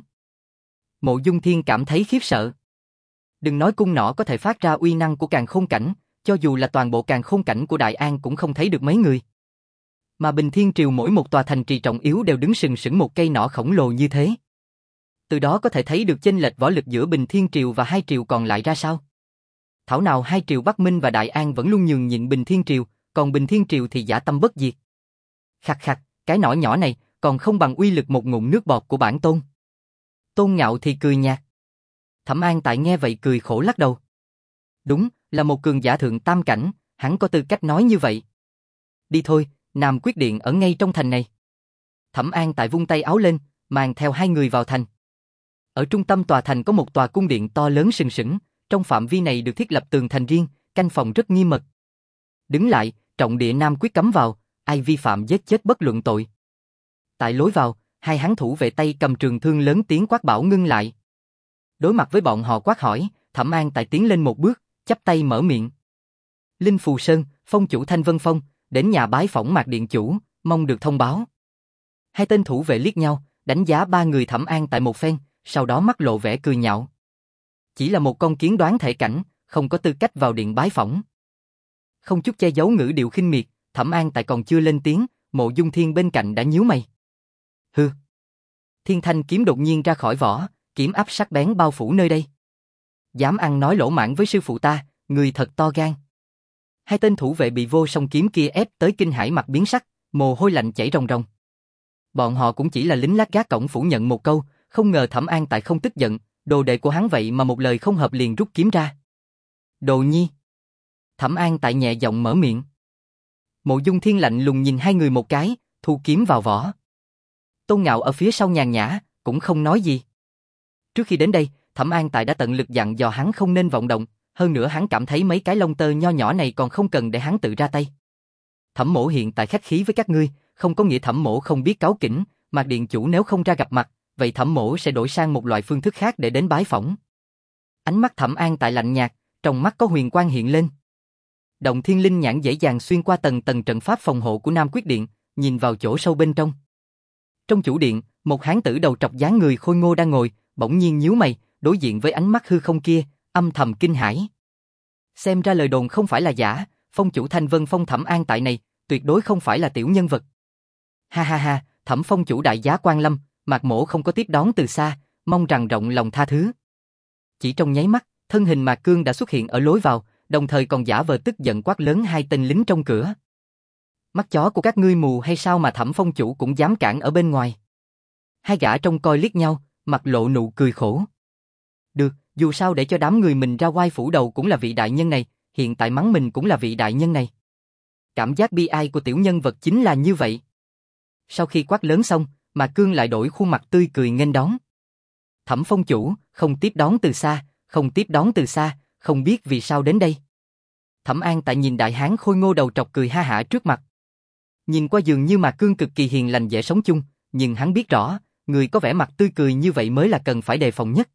Mộ Dung Thiên cảm thấy khiếp sợ. Đừng nói cung nỏ có thể phát ra uy năng của càn khôn cảnh, cho dù là toàn bộ càn khôn cảnh của Đại An cũng không thấy được mấy người. Mà Bình Thiên Triều mỗi một tòa thành trì trọng yếu đều đứng sừng sững một cây nỏ khổng lồ như thế. Từ đó có thể thấy được chênh lệch võ lực giữa Bình Thiên Triều và hai triều còn lại ra sao. Thảo nào hai triều Bắc Minh và Đại An vẫn luôn nhường nhịn Bình Thiên Triều, còn Bình Thiên Triều thì dã tâm bất diệt. Khặt khặt, cái nỏ nhỏ này còn không bằng uy lực một ngụm nước bọt của bản tôn. Tôn Ngạo thì cười nhạt. Thẩm An Tại nghe vậy cười khổ lắc đầu. Đúng, là một cường giả thượng tam cảnh, hắn có tư cách nói như vậy. Đi thôi, Nam Quyết Điện ở ngay trong thành này. Thẩm An Tại vung tay áo lên, mang theo hai người vào thành. Ở trung tâm tòa thành có một tòa cung điện to lớn sừng sững, trong phạm vi này được thiết lập tường thành riêng, canh phòng rất nghiêm mật. Đứng lại, trọng địa Nam Quyết cấm vào, ai vi phạm giết chết bất luận tội. Tại lối vào, hai hán thủ vệ tay cầm trường thương lớn tiếng quát bảo ngưng lại. Đối mặt với bọn họ quát hỏi, Thẩm An Tại tiến lên một bước, chắp tay mở miệng. Linh Phù Sơn, phong chủ Thanh Vân Phong, đến nhà bái phỏng Mạc điện chủ, mong được thông báo. Hai tên thủ vệ liếc nhau, đánh giá ba người Thẩm An Tại một phen, sau đó mắt lộ vẻ cười nhạo. Chỉ là một con kiến đoán thể cảnh, không có tư cách vào điện bái phỏng. Không chút che giấu ngữ điệu khinh miệt, Thẩm An Tại còn chưa lên tiếng, Mộ Dung Thiên bên cạnh đã nhíu mày. Hừ. Thiên thanh kiếm đột nhiên ra khỏi vỏ, kiếm áp sắc bén bao phủ nơi đây. Dám ăn nói lỗ mãng với sư phụ ta, người thật to gan. Hai tên thủ vệ bị vô song kiếm kia ép tới kinh hãi mặt biến sắc, mồ hôi lạnh chảy ròng ròng. Bọn họ cũng chỉ là lính lát gác cổng phủ nhận một câu, không ngờ Thẩm An Tại không tức giận, đồ đệ của hắn vậy mà một lời không hợp liền rút kiếm ra. Đồ nhi. Thẩm An Tại nhẹ giọng mở miệng. Mộ Dung Thiên lạnh lùng nhìn hai người một cái, thu kiếm vào vỏ. Tôn Ngạo ở phía sau nhàn nhã, cũng không nói gì. Trước khi đến đây, Thẩm An Tại đã tận lực dặn dò hắn không nên vọng động, hơn nữa hắn cảm thấy mấy cái lông tơ nho nhỏ này còn không cần để hắn tự ra tay. Thẩm mỗ hiện tại khách khí với các ngươi, không có nghĩa Thẩm mỗ không biết cáu kỉnh, Mạc điện chủ nếu không ra gặp mặt, vậy Thẩm mỗ sẽ đổi sang một loại phương thức khác để đến bái phỏng. Ánh mắt Thẩm An Tại lạnh nhạt, trong mắt có huyền quang hiện lên. Động Thiên Linh nhãn dễ dàng xuyên qua tầng tầng trận pháp phòng hộ của Nam Quyết Điện, nhìn vào chỗ sâu bên trong. Trong chủ điện, một hán tử đầu trọc dáng người khôi ngô đang ngồi, bỗng nhiên nhíu mày, đối diện với ánh mắt hư không kia, âm thầm kinh hãi. Xem ra lời đồn không phải là giả, phong chủ Thanh Vân Phong Thẩm An Tại này, tuyệt đối không phải là tiểu nhân vật. Ha ha ha, Thẩm phong chủ đại giá quan lâm, Mạc mỗ không có tiếp đón từ xa, mong rằng rộng lòng tha thứ. Chỉ trong nháy mắt, thân hình Mạc Cương đã xuất hiện ở lối vào, đồng thời còn giả vờ tức giận quát lớn hai tên lính trong cửa. Mắt chó của các ngươi mù hay sao mà Thẩm phong chủ cũng dám cản ở bên ngoài? Hai gã trông coi liếc nhau, mặt lộ nụ cười khổ. Được, dù sao để cho đám người mình ra oai phủ đầu cũng là vị đại nhân này, hiện tại mắng mình cũng là vị đại nhân này. Cảm giác bi ai của tiểu nhân vật chính là như vậy. Sau khi quát lớn xong, Mạc Cương lại đổi khuôn mặt tươi cười nghênh đón. Thẩm phong chủ, không tiếp đón từ xa, không tiếp đón từ xa, không biết vì sao đến đây. Thẩm An Tại nhìn đại hán khôi ngô đầu trọc cười ha hả trước mặt. Nhìn qua dường như Mạc Cương cực kỳ hiền lành dễ sống chung, nhưng hắn biết rõ, người có vẻ mặt tươi cười như vậy mới là cần phải đề phòng nhất.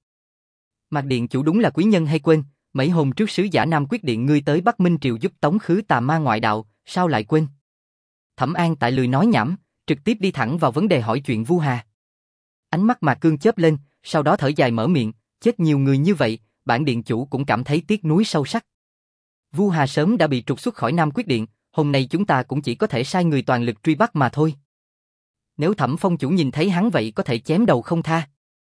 Mạc điện chủ đúng là quý nhân hay quên, mấy hôm trước sứ giả Nam Quyết Điện ngươi tới Bắc Minh Triều giúp tống khứ tà ma ngoại đạo, sao lại quên? Thẩm An Tại lười nói nhảm, trực tiếp đi thẳng vào vấn đề hỏi chuyện Vu Hà. Ánh mắt Mạc Cương chớp lên, sau đó thở dài mở miệng, chết nhiều người như vậy, bản điện chủ cũng cảm thấy tiếc nuối sâu sắc. Vu Hà sớm đã bị trục xuất khỏi Nam Quyết Điện, hôm nay chúng ta cũng chỉ có thể sai người toàn lực truy bắt mà thôi. Nếu Thẩm phong chủ nhìn thấy hắn vậy có thể chém đầu không tha.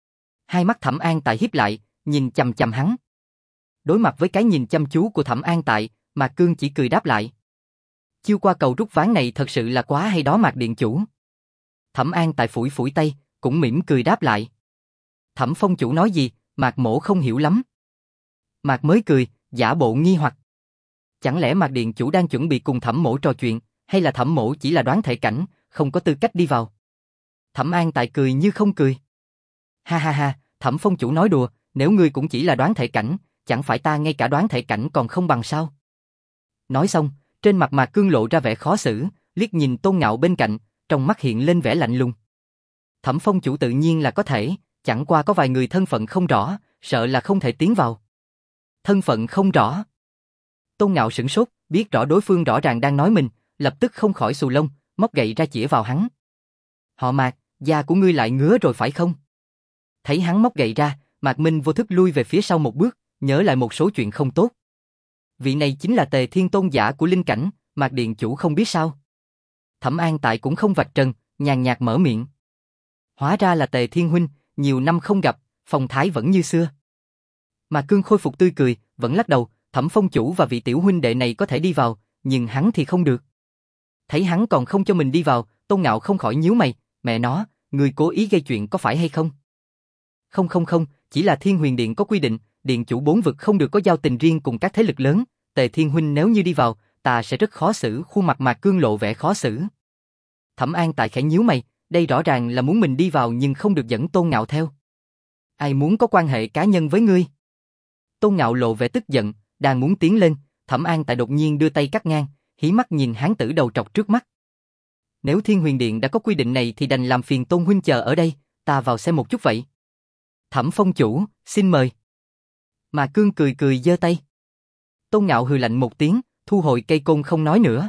Hai mắt Thẩm An Tại híp lại, nhìn chằm chằm hắn. Đối mặt với cái nhìn chăm chú của Thẩm An Tại, Mạc Cương chỉ cười đáp lại. Chiêu qua cầu rút ván này thật sự là quá hay đó Mạc điện chủ. Thẩm An Tại phủi phủi tay, cũng mỉm cười đáp lại. Thẩm phong chủ nói gì, Mạc mỗ không hiểu lắm. Mạc mới cười, giả bộ nghi hoặc. Chẳng lẽ Mạc điện chủ đang chuẩn bị cùng Thẩm mỗ trò chuyện, hay là Thẩm mỗ chỉ là đoán thể cảnh, không có tư cách đi vào? Thẩm An Tại cười như không cười. Ha ha ha, Thẩm phong chủ nói đùa, nếu ngươi cũng chỉ là đoán thể cảnh, chẳng phải ta ngay cả đoán thể cảnh còn không bằng sao? Nói xong, trên mặt Mạc Cương lộ ra vẻ khó xử, liếc nhìn Tôn Ngạo bên cạnh, trong mắt hiện lên vẻ lạnh lùng. Thẩm phong chủ tự nhiên là có thể, chẳng qua có vài người thân phận không rõ, sợ là không thể tiến vào. Thân phận không rõ. Tôn Ngạo sửng sốt, biết rõ đối phương rõ ràng đang nói mình, lập tức không khỏi xù lông, móc gậy ra chĩa vào hắn. Họ Mạc, da của ngươi lại ngứa rồi phải không? Thấy hắn móc gậy ra, Mạc Minh vô thức lui về phía sau một bước, nhớ lại một số chuyện không tốt. Vị này chính là Tề Thiên Tôn giả của linh cảnh, Mạc điện chủ không biết sao? Thẩm An Tại cũng không vạch trần, nhàn nhạt mở miệng. Hóa ra là Tề Thiên huynh, nhiều năm không gặp, phong thái vẫn như xưa. Mạc Cương khôi phục tươi cười, vẫn lắc đầu, Thẩm phong chủ và vị tiểu huynh đệ này có thể đi vào, nhưng hắn thì không được. Thấy hắn còn không cho mình đi vào, Tôn Ngạo không khỏi nhíu mày, mẹ nó, người cố ý gây chuyện có phải hay không? Không không không, chỉ là Thiên Huyền Điện có quy định, điện chủ bốn vực không được có giao tình riêng cùng các thế lực lớn, Tề Thiên huynh nếu như đi vào, ta sẽ rất khó xử. Khuôn mặt Mạc Cương lộ vẻ khó xử. Thẩm An Tại khẽ nhíu mày, đây rõ ràng là muốn mình đi vào nhưng không được dẫn Tôn Ngạo theo. Ai muốn có quan hệ cá nhân với ngươi? Tôn Ngạo lộ vẻ tức giận, đang muốn tiến lên, Thẩm An Tại đột nhiên đưa tay cắt ngang, hí mắt nhìn hán tử đầu trọc trước mắt. Nếu Thiên Huyền Điện đã có quy định này thì đành làm phiền Tôn huynh chờ ở đây, ta vào xem một chút vậy. Thẩm phong chủ, xin mời. Mạc Cương cười cười giơ tay. Tôn Ngạo hừ lạnh một tiếng, thu hồi cây côn không nói nữa.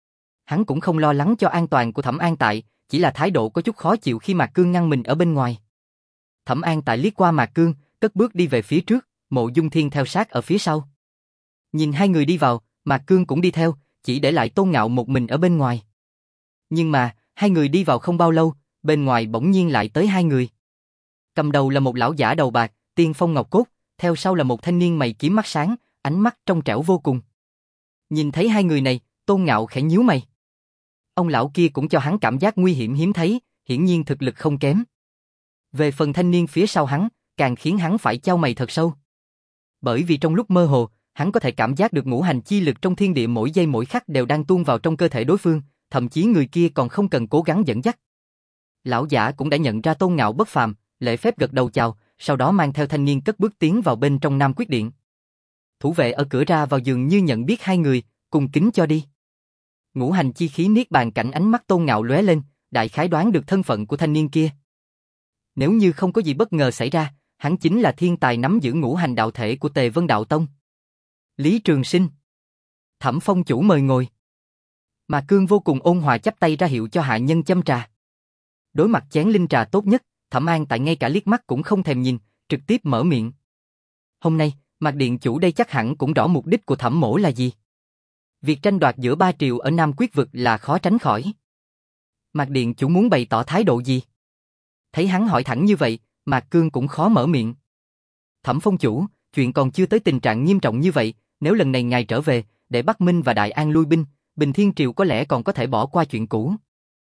Hắn cũng không lo lắng cho an toàn của Thẩm An Tại, chỉ là thái độ có chút khó chịu khi Mạc Cương ngăn mình ở bên ngoài. Thẩm An Tại liếc qua Mạc Cương, cất bước đi về phía trước, Mộ Dung Thiên theo sát ở phía sau. Nhìn hai người đi vào, Mạc Cương cũng đi theo, chỉ để lại Tôn Ngạo một mình ở bên ngoài. Nhưng mà, hai người đi vào không bao lâu, bên ngoài bỗng nhiên lại tới hai người. Cầm đầu là một lão giả đầu bạc, tiên phong ngọc cốt, theo sau là một thanh niên mày kiếm mắt sáng, ánh mắt trong trẻo vô cùng. Nhìn thấy hai người này, Tôn Ngạo khẽ nhíu mày. Ông lão kia cũng cho hắn cảm giác nguy hiểm hiếm thấy, hiển nhiên thực lực không kém. Về phần thanh niên phía sau hắn, càng khiến hắn phải chau mày thật sâu. Bởi vì trong lúc mơ hồ, hắn có thể cảm giác được ngũ hành chi lực trong thiên địa mỗi giây mỗi khắc đều đang tuôn vào trong cơ thể đối phương, thậm chí người kia còn không cần cố gắng dẫn dắt. Lão giả cũng đã nhận ra Tôn Ngạo bất phàm, lễ phép gật đầu chào, sau đó mang theo thanh niên cất bước tiến vào bên trong Nam Quyết Điện. Thủ vệ ở cửa ra vào dường như nhận biết hai người, cùng kính cho đi. Ngũ hành chi khí niết bàn cảnh, ánh mắt Tôn Ngạo lóe lên, đại khái đoán được thân phận của thanh niên kia. Nếu như không có gì bất ngờ xảy ra, hắn chính là thiên tài nắm giữ ngũ hành đạo thể của Tề Vân Đạo Tông. Lý Trường Sinh. Thẩm Phong chủ mời ngồi. Mà Cương vô cùng ôn hòa chắp tay ra hiệu cho hạ nhân châm trà. Đối mặt chén linh trà tốt nhất, Thẩm An tại ngay cả liếc mắt cũng không thèm nhìn, trực tiếp mở miệng. Hôm nay, Mạc điện chủ đây chắc hẳn cũng rõ mục đích của Thẩm mỗ là gì. Việc tranh đoạt giữa ba triều ở Nam Quyết vực là khó tránh khỏi. Mạc điện chủ muốn bày tỏ thái độ gì? Thấy hắn hỏi thẳng như vậy, Mạc Cương cũng khó mở miệng. Thẩm Phong chủ, chuyện còn chưa tới tình trạng nghiêm trọng như vậy, nếu lần này ngài trở về, để Bắc Minh và Đại An lui binh, Bình Thiên triều có lẽ còn có thể bỏ qua chuyện cũ.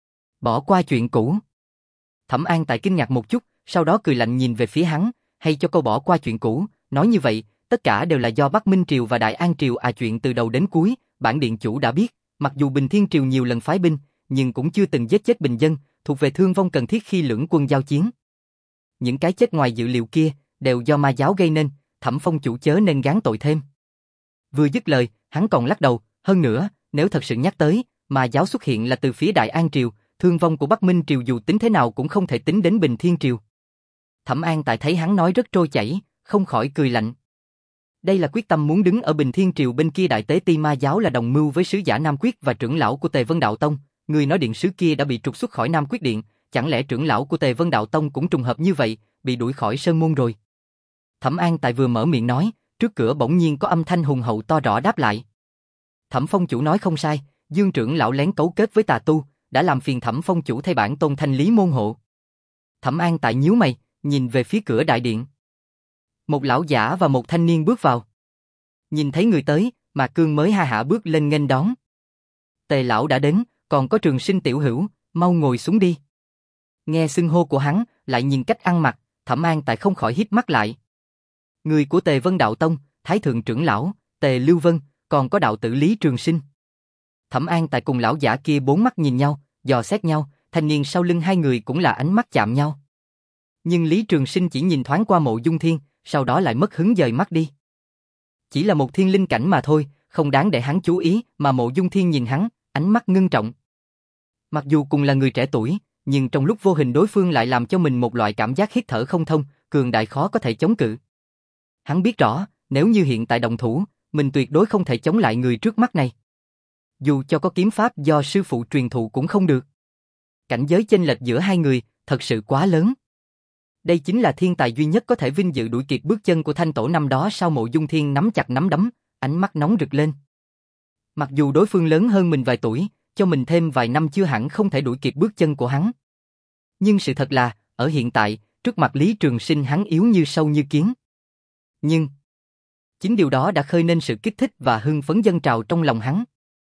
Bỏ qua chuyện cũ? Thẩm An tại kinh ngạc một chút, sau đó cười lạnh nhìn về phía hắn, hay cho câu bỏ qua chuyện cũ, nói như vậy, tất cả đều là do Bắc Minh triều và Đại An triều à, chuyện từ đầu đến cuối, bản điện chủ đã biết, mặc dù Bình Thiên triều nhiều lần phái binh, nhưng cũng chưa từng giết chết bình dân, thuộc về thương vong cần thiết khi lưỡng quân giao chiến. Những cái chết ngoài dự liệu kia, đều do ma giáo gây nên, Thẩm Phong chủ chớ nên gán tội thêm. Vừa dứt lời, hắn còn lắc đầu, hơn nữa, nếu thật sự nhắc tới, ma giáo xuất hiện là từ phía Đại An triều, thương vong của Bắc Minh triều dù tính thế nào cũng không thể tính đến Bình Thiên triều. Thẩm An tại thấy hắn nói rất trôi chảy, không khỏi cười lạnh. Đây là quyết tâm muốn đứng ở Bình Thiên triều bên kia. Đại tế ti ma giáo là đồng mưu với sứ giả Nam Quyết và trưởng lão của Tề Vân Đạo Tông, người nói điện sứ kia đã bị trục xuất khỏi Nam Quyết điện, chẳng lẽ trưởng lão của Tề Vân Đạo Tông cũng trùng hợp như vậy, bị đuổi khỏi sơn môn rồi? Thẩm An tại vừa mở miệng nói, trước cửa bỗng nhiên có âm thanh hùng hậu to rõ đáp lại. Thẩm Phong chủ nói không sai, Dương trưởng lão lén cấu kết với tà tu, đã làm phiền Thẩm Phong chủ thay bản tôn thanh lý môn hộ. Thẩm An tại nhíu mày, nhìn về phía cửa đại điện. Một lão giả và một thanh niên bước vào. Nhìn thấy người tới, Mạc Cương mới ha hả bước lên nghênh đón. Tề lão đã đến, còn có Trường Sinh tiểu hữu, mau ngồi xuống đi. Nghe xưng hô của hắn, lại nhìn cách ăn mặc, Thẩm An tại không khỏi híp mắt lại. Người của Tề Vân Đạo Tông, Thái thượng trưởng lão, Tề Lưu Vân, còn có đạo tử Lý Trường Sinh. Thẩm An tại cùng lão giả kia bốn mắt nhìn nhau, dò xét nhau, thanh niên sau lưng hai người cũng là ánh mắt chạm nhau. Nhưng Lý Trường Sinh chỉ nhìn thoáng qua Mộ Dung Thiên, sau đó lại mất hứng dời mắt đi. Chỉ là một thiên linh cảnh mà thôi, không đáng để hắn chú ý, mà Mộ Dung Thiên nhìn hắn, ánh mắt ngưng trọng. Mặc dù cùng là người trẻ tuổi, nhưng trong lúc vô hình đối phương lại làm cho mình một loại cảm giác hít thở không thông, cường đại khó có thể chống cự. Hắn biết rõ, nếu như hiện tại động thủ, mình tuyệt đối không thể chống lại người trước mắt này. Dù cho có kiếm pháp do sư phụ truyền thụ cũng không được. Cảnh giới chênh lệch giữa hai người, thật sự quá lớn. Đây chính là thiên tài duy nhất có thể vinh dự đuổi kịp bước chân của Thanh Tổ năm đó. Sao Mộ Dung Thiên nắm chặt nắm đấm, ánh mắt nóng rực lên. Mặc dù đối phương lớn hơn mình vài tuổi, cho mình thêm vài năm chưa hẳn không thể đuổi kịp bước chân của hắn. Nhưng sự thật là, ở hiện tại, trước mặt Lý Trường Sinh hắn yếu như sâu như kiến. Nhưng, chính điều đó đã khơi nên sự kích thích và hưng phấn dâng trào trong lòng hắn.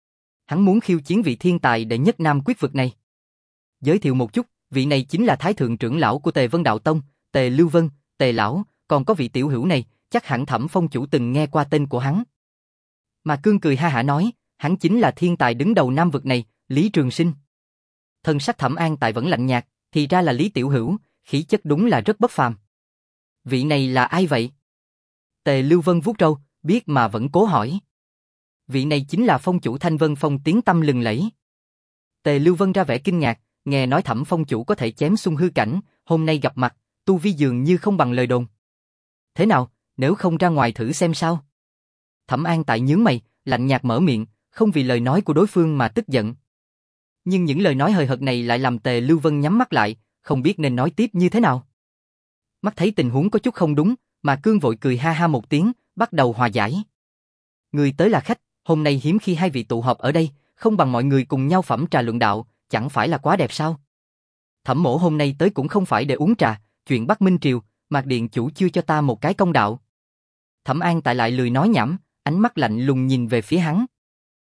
Hắn muốn khiêu chiến vị thiên tài đệ nhất Nam Quyết vực này. Giới thiệu một chút, vị này chính là Thái thượng trưởng lão của Tề Vân Đạo Tông, Tề Lưu Vân, Tề lão, còn có vị tiểu hữu này, chắc hẳn Thẩm Phong chủ từng nghe qua tên của hắn. Mà Cương cười ha hả nói, hắn chính là thiên tài đứng đầu Nam vực này, Lý Trường Sinh. Thân sắc Thẩm An tại vẫn lạnh nhạt, thì ra là Lý tiểu hữu, khí chất đúng là rất bất phàm. Vị này là ai vậy? Tề Lưu Vân vuốt râu, biết mà vẫn cố hỏi. Vị này chính là phong chủ Thanh Vân Phong tiếng tăm lừng lẫy. Tề Lưu Vân ra vẻ kinh ngạc, nghe nói Thẩm Phong chủ có thể chém xung hư cảnh, hôm nay gặp mặt, tu vi dường như không bằng lời đồn. Thế nào, nếu không ra ngoài thử xem sao? Thẩm An tại nhướng mày, lạnh nhạt mở miệng, không vì lời nói của đối phương mà tức giận. Nhưng những lời nói hời hợt này lại làm Tề Lưu Vân nhắm mắt lại, không biết nên nói tiếp như thế nào. Mắt thấy tình huống có chút không đúng, mà Cương vội cười ha ha một tiếng, bắt đầu hòa giải. Người tới là khách, hôm nay hiếm khi hai vị tụ họp ở đây, không bằng mọi người cùng nhau phẩm trà luận đạo, chẳng phải là quá đẹp sao? Thẩm mỗ hôm nay tới cũng không phải để uống trà, chuyện Bắc Minh triều, Mạc điện chủ chưa cho ta một cái công đạo. Thẩm An tại lại lười nói nhảm, ánh mắt lạnh lùng nhìn về phía hắn.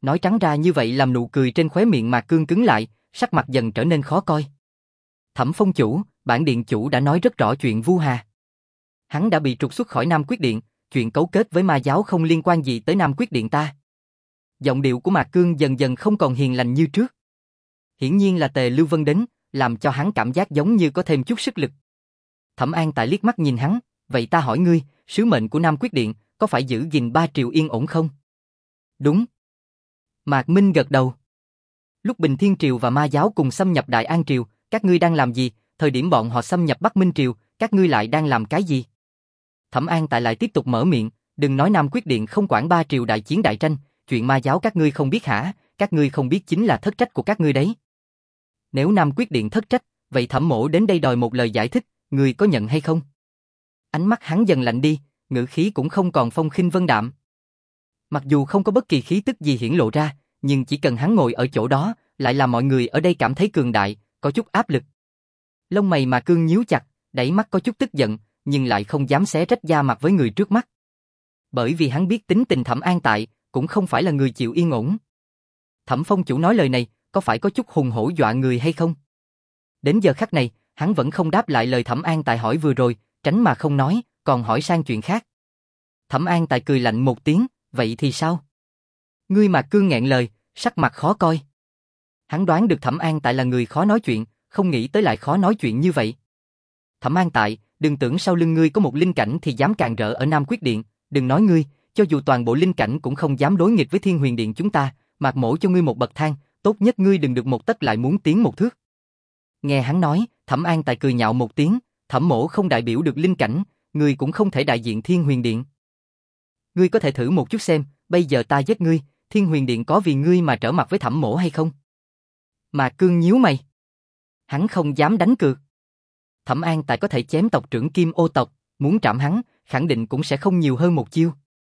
Nói trắng ra như vậy làm nụ cười trên khóe miệng Mạc Cương cứng lại, sắc mặt dần trở nên khó coi. Thẩm Phong chủ, bản điện chủ đã nói rất rõ chuyện Vu Hà. Hắn đã bị trục xuất khỏi Nam Quyết Điện, chuyện cấu kết với ma giáo không liên quan gì tới Nam Quyết Điện ta. Giọng điệu của Mạc Cương dần dần không còn hiền lành như trước. Hiển nhiên là Tề Lưu Vân đến, làm cho hắn cảm giác giống như có thêm chút sức lực. Thẩm An Tại liếc mắt nhìn hắn, vậy ta hỏi ngươi, sứ mệnh của Nam Quyết Điện có phải giữ gìn ba triều yên ổn không? Đúng. Mạc Minh gật đầu. Lúc Bình Thiên Triều và ma giáo cùng xâm nhập Đại An Triều, các ngươi đang làm gì? Thời điểm bọn họ xâm nhập Bắc Minh Triều, các ngươi lại đang làm cái gì? Thẩm An Tại lại tiếp tục mở miệng, đừng nói Nam Quyết Điện không quản ba triều đại chiến đại tranh, chuyện ma giáo các ngươi không biết hả? Các ngươi không biết chính là thất trách của các ngươi đấy. Nếu Nam Quyết Điện thất trách, vậy Thẩm mỗ đến đây đòi một lời giải thích, ngươi có nhận hay không? Ánh mắt hắn dần lạnh đi, ngữ khí cũng không còn phong khinh vân đạm. Mặc dù không có bất kỳ khí tức gì hiển lộ ra, nhưng chỉ cần hắn ngồi ở chỗ đó, lại làm mọi người ở đây cảm thấy cường đại, có chút áp lực. Lông mày Mạc Cương nhíu chặt, đáy mắt có chút tức giận, nhưng lại không dám xé rách da mặt với người trước mắt. Bởi vì hắn biết tính tình Thẩm An Tại, cũng không phải là người chịu yên ổn. Thẩm Phong chủ nói lời này, có phải có chút hùng hổ dọa người hay không? Đến giờ khắc này, hắn vẫn không đáp lại lời Thẩm An Tại hỏi vừa rồi, tránh mà không nói, còn hỏi sang chuyện khác. Thẩm An Tại cười lạnh một tiếng, vậy thì sao? Ngươi Mạc Cương nghẹn lời, sắc mặt khó coi. Hắn đoán được Thẩm An Tại là người khó nói chuyện, không nghĩ tới lại khó nói chuyện như vậy. Thẩm An Tại, đừng tưởng sau lưng ngươi có một linh cảnh thì dám càn rỡ ở Nam Quyết Điện, đừng nói ngươi, cho dù toàn bộ linh cảnh cũng không dám đối nghịch với Thiên Huyền Điện chúng ta, Mạc mỗ cho ngươi một bậc thang, tốt nhất ngươi đừng được một tấc lại muốn tiến một thước. Nghe hắn nói, Thẩm An Tại cười nhạo một tiếng, Thẩm mỗ không đại biểu được linh cảnh, ngươi cũng không thể đại diện Thiên Huyền Điện. Ngươi có thể thử một chút xem, bây giờ ta giết ngươi, Thiên Huyền Điện có vì ngươi mà trở mặt với Thẩm mỗ hay không? Mạc Cương nhíu mày. Hắn không dám đánh cược. Thẩm An Tại có thể chém tộc trưởng Kim Ô tộc, muốn trảm hắn, khẳng định cũng sẽ không nhiều hơn một chiêu.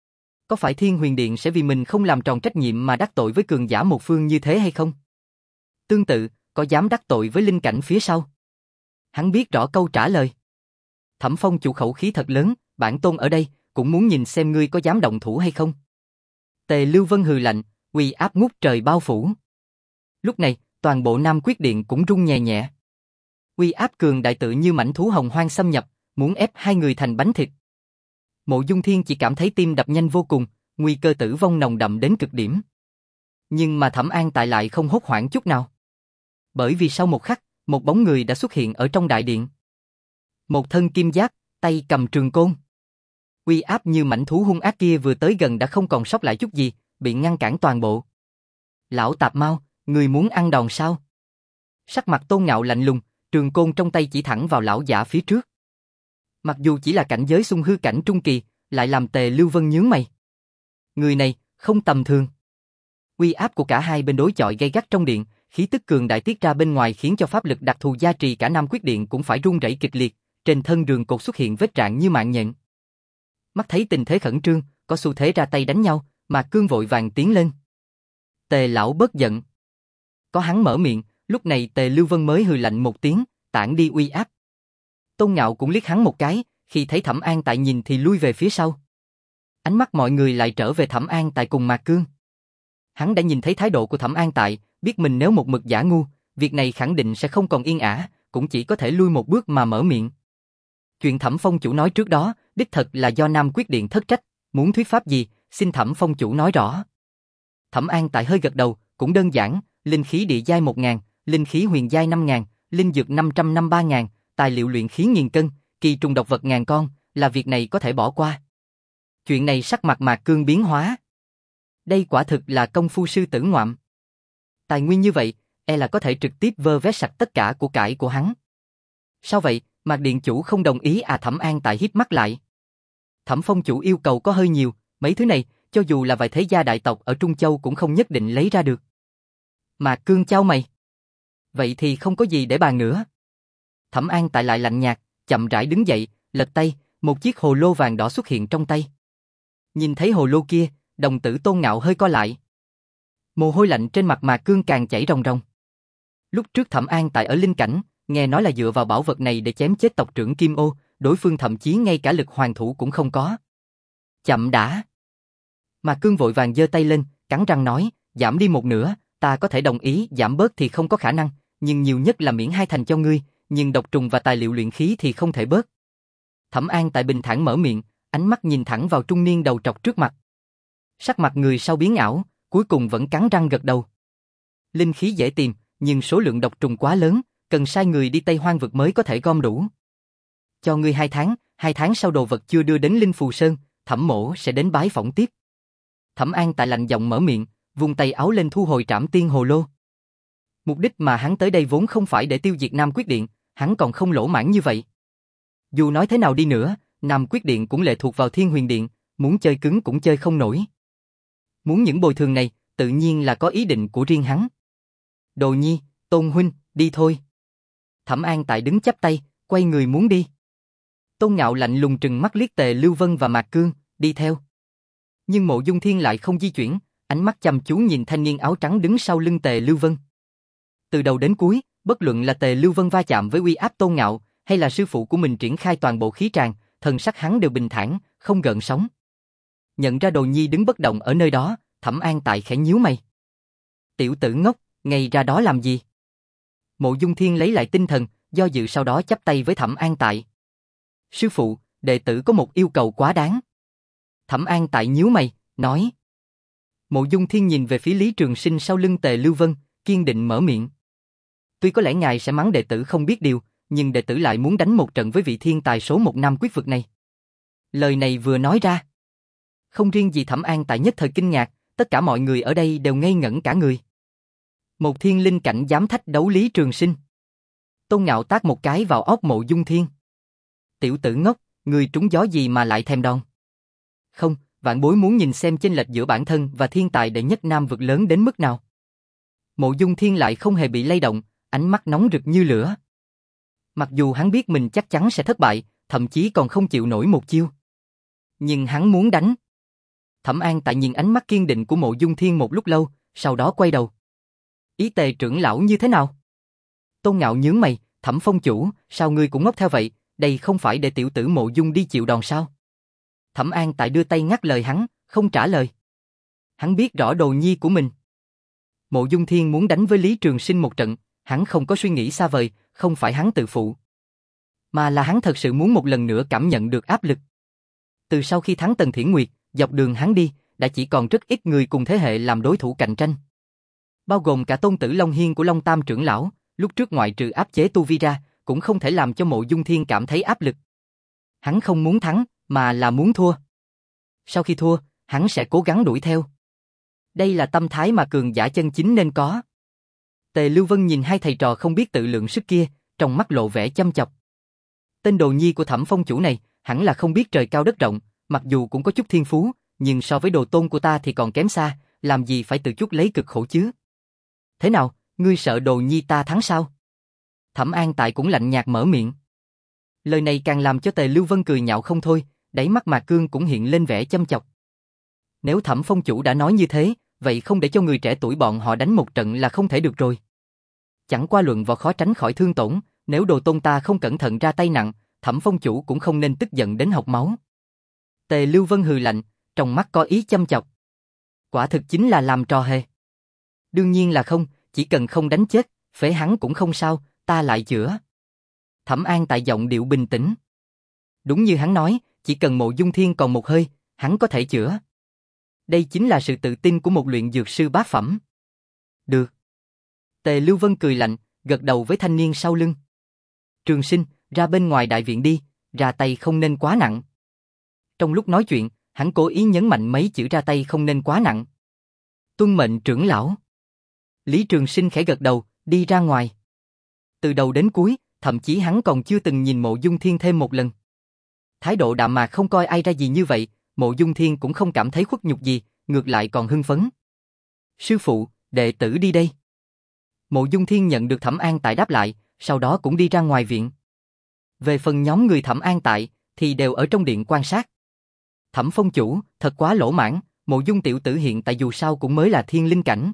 Có phải Thiên Huyền Điện sẽ vì mình không làm tròn trách nhiệm mà đắc tội với cường giả một phương như thế hay không? Tương tự, có dám đắc tội với linh cảnh phía sau? Hắn biết rõ câu trả lời. Thẩm Phong chủ khẩu khí thật lớn, bản tôn ở đây, cũng muốn nhìn xem ngươi có dám động thủ hay không. Tề Lưu Vân hừ lạnh, uy áp ngút trời bao phủ. Lúc này, toàn bộ Nam Quyết Điện cũng rung nhẹ nhẹ. Uy áp cường đại tự như mãnh thú hồng hoang xâm nhập, muốn ép hai người thành bánh thịt. Mộ Dung Thiên chỉ cảm thấy tim đập nhanh vô cùng, nguy cơ tử vong nồng đậm đến cực điểm. Nhưng mà Thẩm An Tại lại không hốt hoảng chút nào. Bởi vì sau một khắc, một bóng người đã xuất hiện ở trong đại điện. Một thân kim giáp, tay cầm trường côn. Uy áp như mãnh thú hung ác kia vừa tới gần đã không còn sót lại chút gì, bị ngăn cản toàn bộ. Lão Tạp Mao, người muốn ăn đòn sao? Sắc mặt Tôn Ngạo lạnh lùng, trường côn trong tay chỉ thẳng vào lão giả phía trước. Mặc dù chỉ là cảnh giới xung hư cảnh trung kỳ, lại làm Tề Lưu Vân nhướng mày. Người này, không tầm thường. Uy áp của cả hai bên đối chọi gay gắt trong điện, khí tức cường đại tiết ra bên ngoài khiến cho pháp lực đặc thù gia trì cả Nam Quyết Điện cũng phải run rẩy kịch liệt, trên thân đường cột xuất hiện vết rạn như mạng nhện. Mắt thấy tình thế khẩn trương, có xu thế ra tay đánh nhau, mà Cương vội vàng tiến lên. Tề lão bớt giận. Có hắn mở miệng, lúc này Tề Lưu Vân mới hừ lạnh một tiếng, tản đi uy áp. Tôn Ngạo cũng liếc hắn một cái, khi thấy Thẩm An Tại nhìn thì lui về phía sau. Ánh mắt mọi người lại trở về Thẩm An Tại cùng Mạc Cương. Hắn đã nhìn thấy thái độ của Thẩm An Tại, biết mình nếu một mực giả ngu, việc này khẳng định sẽ không còn yên ả, cũng chỉ có thể lui một bước mà mở miệng. Chuyện Thẩm Phong chủ nói trước đó, đích thật là do Nam Quyết Điện thất trách, muốn thuyết pháp gì, xin Thẩm Phong chủ nói rõ. Thẩm An Tại hơi gật đầu, cũng đơn giản, linh khí địa giai một ngàn, linh khí huyền giai năm ngàn, linh dược năm trăm năm ba ngàn, tài liệu luyện khí nghìn cân, kỳ trùng độc vật ngàn con, là việc này có thể bỏ qua. Chuyện này sắc mặt Mạc Cương biến hóa. Đây quả thực là công phu sư tử ngoạm. Tài nguyên như vậy, e là có thể trực tiếp vơ vét sạch tất cả của cải của hắn. Sao vậy, Mạc Điện chủ không đồng ý à? Thẩm An Tại híp mắt lại. Thẩm Phong chủ yêu cầu có hơi nhiều, mấy thứ này, cho dù là vài thế gia đại tộc ở Trung Châu cũng không nhất định lấy ra được. Mạc Cương chau mày. Vậy thì không có gì để bàn nữa. Thẩm An Tại lại lạnh nhạt, chậm rãi đứng dậy, lật tay, một chiếc hồ lô vàng đỏ xuất hiện trong tay. Nhìn thấy hồ lô kia, đồng tử Tôn Ngạo hơi co lại. Mồ hôi lạnh trên mặt Mạc Cương càng chảy ròng ròng. Lúc trước Thẩm An Tại ở linh cảnh, nghe nói là dựa vào bảo vật này để chém chết tộc trưởng Kim Ô, đối phương thậm chí ngay cả lực hoàn thủ cũng không có. Chậm đã. Mạc Cương vội vàng giơ tay lên, cắn răng nói, giảm đi một nửa, ta có thể đồng ý giảm bớt thì không có khả năng, nhưng nhiều nhất là miễn hai thành cho ngươi, nhưng độc trùng và tài liệu luyện khí thì không thể bớt. Thẩm An Tại bình thản mở miệng, ánh mắt nhìn thẳng vào trung niên đầu trọc trước mặt. Sắc mặt người sau biến ảo, cuối cùng vẫn cắn răng gật đầu. Linh khí dễ tìm, nhưng số lượng độc trùng quá lớn, cần sai người đi Tây Hoang vực mới có thể gom đủ. Cho ngươi hai tháng, hai tháng sau đồ vật chưa đưa đến Linh Phù Sơn, Thẩm mỗ sẽ đến bái phỏng tiếp. Thẩm An Tại lạnh giọng mở miệng, vung tay áo lên thu hồi Trảm Tiên Hồ Lô. Mục đích mà hắn tới đây vốn không phải để tiêu diệt Nam Quyết Điện, hắn còn không lỗ mãn như vậy. Dù nói thế nào đi nữa, Nam Quyết Điện cũng lệ thuộc vào Thiên Huyền Điện, muốn chơi cứng cũng chơi không nổi. Muốn những bồi thường này, tự nhiên là có ý định của riêng hắn. Đồ Nhi, Tôn huynh, đi thôi. Thẩm An Tại đứng chắp tay, quay người muốn đi. Tôn Ngạo lạnh lùng trừng mắt liếc Tề Lưu Vân và Mạc Cương, đi theo. Nhưng Mộ Dung Thiên lại không di chuyển, ánh mắt chăm chú nhìn thanh niên áo trắng đứng sau lưng Tề Lưu Vân. Từ đầu đến cuối, bất luận là Tề Lưu Vân va chạm với uy áp Tôn Ngạo, hay là sư phụ của mình triển khai toàn bộ khí tràng, thần sắc hắn đều bình thản, không gợn sóng. Nhận ra Đồ Nhi đứng bất động ở nơi đó, Thẩm An Tại khẽ nhíu mày. Tiểu tử ngốc, ngay ra đó làm gì? Mộ Dung Thiên lấy lại tinh thần, do dự sau đó chắp tay với Thẩm An Tại. Sư phụ, đệ tử có một yêu cầu quá đáng. Thẩm An Tại nhíu mày, nói. Mộ Dung Thiên nhìn về phía Lý Trường Sinh sau lưng Tề Lưu Vân, kiên định mở miệng. Tuy có lẽ ngài sẽ mắng đệ tử không biết điều, nhưng đệ tử lại muốn đánh một trận với vị thiên tài số một Nam Quyết vực này. Lời này vừa nói ra, không riêng gì Thẩm An Tại nhất thời kinh ngạc, tất cả mọi người ở đây đều ngây ngẩn cả người. Một thiên linh cảnh dám thách đấu Lý Trường Sinh. Tôn Ngạo tát một cái vào óc Mộ Dung Thiên. Tiểu tử ngốc, người trúng gió gì mà lại thèm đòn? Không, vạn bối muốn nhìn xem chênh lệch giữa bản thân và thiên tài đệ nhất Nam vực lớn đến mức nào. Mộ Dung Thiên lại không hề bị lay động, ánh mắt nóng rực như lửa. Mặc dù hắn biết mình chắc chắn sẽ thất bại, thậm chí còn không chịu nổi một chiêu. Nhưng hắn muốn đánh. Thẩm An Tại nhìn ánh mắt kiên định của Mộ Dung Thiên một lúc lâu, sau đó quay đầu. Ý Tề trưởng lão như thế nào? Tôn Ngạo nhướng mày, Thẩm phong chủ, sao ngươi cũng ngốc theo vậy, đây không phải để tiểu tử Mộ Dung đi chịu đòn sao? Thẩm An Tại đưa tay ngắt lời hắn, không trả lời. Hắn biết rõ Đồ Nhi của mình. Mộ Dung Thiên muốn đánh với Lý Trường Sinh một trận, hắn không có suy nghĩ xa vời, không phải hắn tự phụ, mà là hắn thật sự muốn một lần nữa cảm nhận được áp lực. Từ sau khi thắng Tần Thiển Nguyệt, dọc đường hắn đi, đã chỉ còn rất ít người cùng thế hệ làm đối thủ cạnh tranh. Bao gồm cả Tôn Tử Long Hiên của Long Tam trưởng lão, lúc trước ngoại trừ áp chế tu vi ra, cũng không thể làm cho Mộ Dung Thiên cảm thấy áp lực. Hắn không muốn thắng, mà là muốn thua. Sau khi thua, hắn sẽ cố gắng đuổi theo. Đây là tâm thái mà cường giả chân chính nên có. Tề Lưu Vân nhìn hai thầy trò không biết tự lượng sức kia, trong mắt lộ vẻ chăm chọc. Tên Đồ Nhi của Thẩm phong chủ này, hẳn là không biết trời cao đất rộng, mặc dù cũng có chút thiên phú, nhưng so với đồ tôn của ta thì còn kém xa, làm gì phải tự chuốc lấy cực khổ chứ? Thế nào, ngươi sợ Đồ Nhi ta thắng sao? Thẩm An Tại cũng lạnh nhạt mở miệng. Lời này càng làm cho Tề Lưu Vân cười nhạo không thôi, đáy mắt Mạc Cương cũng hiện lên vẻ chăm chọc. Nếu Thẩm phong chủ đã nói như thế, vậy không để cho người trẻ tuổi bọn họ đánh một trận là không thể được rồi. Chẳng qua luận võ khó tránh khỏi thương tổn, nếu đồ tôn ta không cẩn thận ra tay nặng, Thẩm phong chủ cũng không nên tức giận đến học máu. Tề Lưu Vân hừ lạnh, trong mắt có ý chăm chọc. Quả thực chính là làm trò hề. Đương nhiên là không, chỉ cần không đánh chết, phế hắn cũng không sao, ta lại chữa. Thẩm An Tại giọng điệu bình tĩnh. Đúng như hắn nói, chỉ cần Mộ Dung Thiên còn một hơi, hắn có thể chữa. Đây chính là sự tự tin của một luyện dược sư bát phẩm. Được. Tề Lưu Vân cười lạnh, gật đầu với thanh niên sau lưng. Trường Sinh, ra bên ngoài đại viện đi, ra tay không nên quá nặng. Trong lúc nói chuyện, hắn cố ý nhấn mạnh mấy chữ ra tay không nên quá nặng. Tuân mệnh trưởng lão. Lý Trường Sinh khẽ gật đầu, đi ra ngoài. Từ đầu đến cuối, thậm chí hắn còn chưa từng nhìn Mộ Dung Thiên thêm một lần. Thái độ đạm mạc không coi ai ra gì như vậy, Mộ Dung Thiên cũng không cảm thấy khuất nhục gì, ngược lại còn hưng phấn. Sư phụ, đệ tử đi đây. Mộ Dung Thiên nhận được Thẩm An Tại đáp lại, sau đó cũng đi ra ngoài viện. Về phần nhóm người Thẩm An Tại, thì đều ở trong điện quan sát. Thẩm phong chủ, thật quá lỗ mãn, Mộ Dung tiểu tử hiện tại dù sao cũng mới là thiên linh cảnh.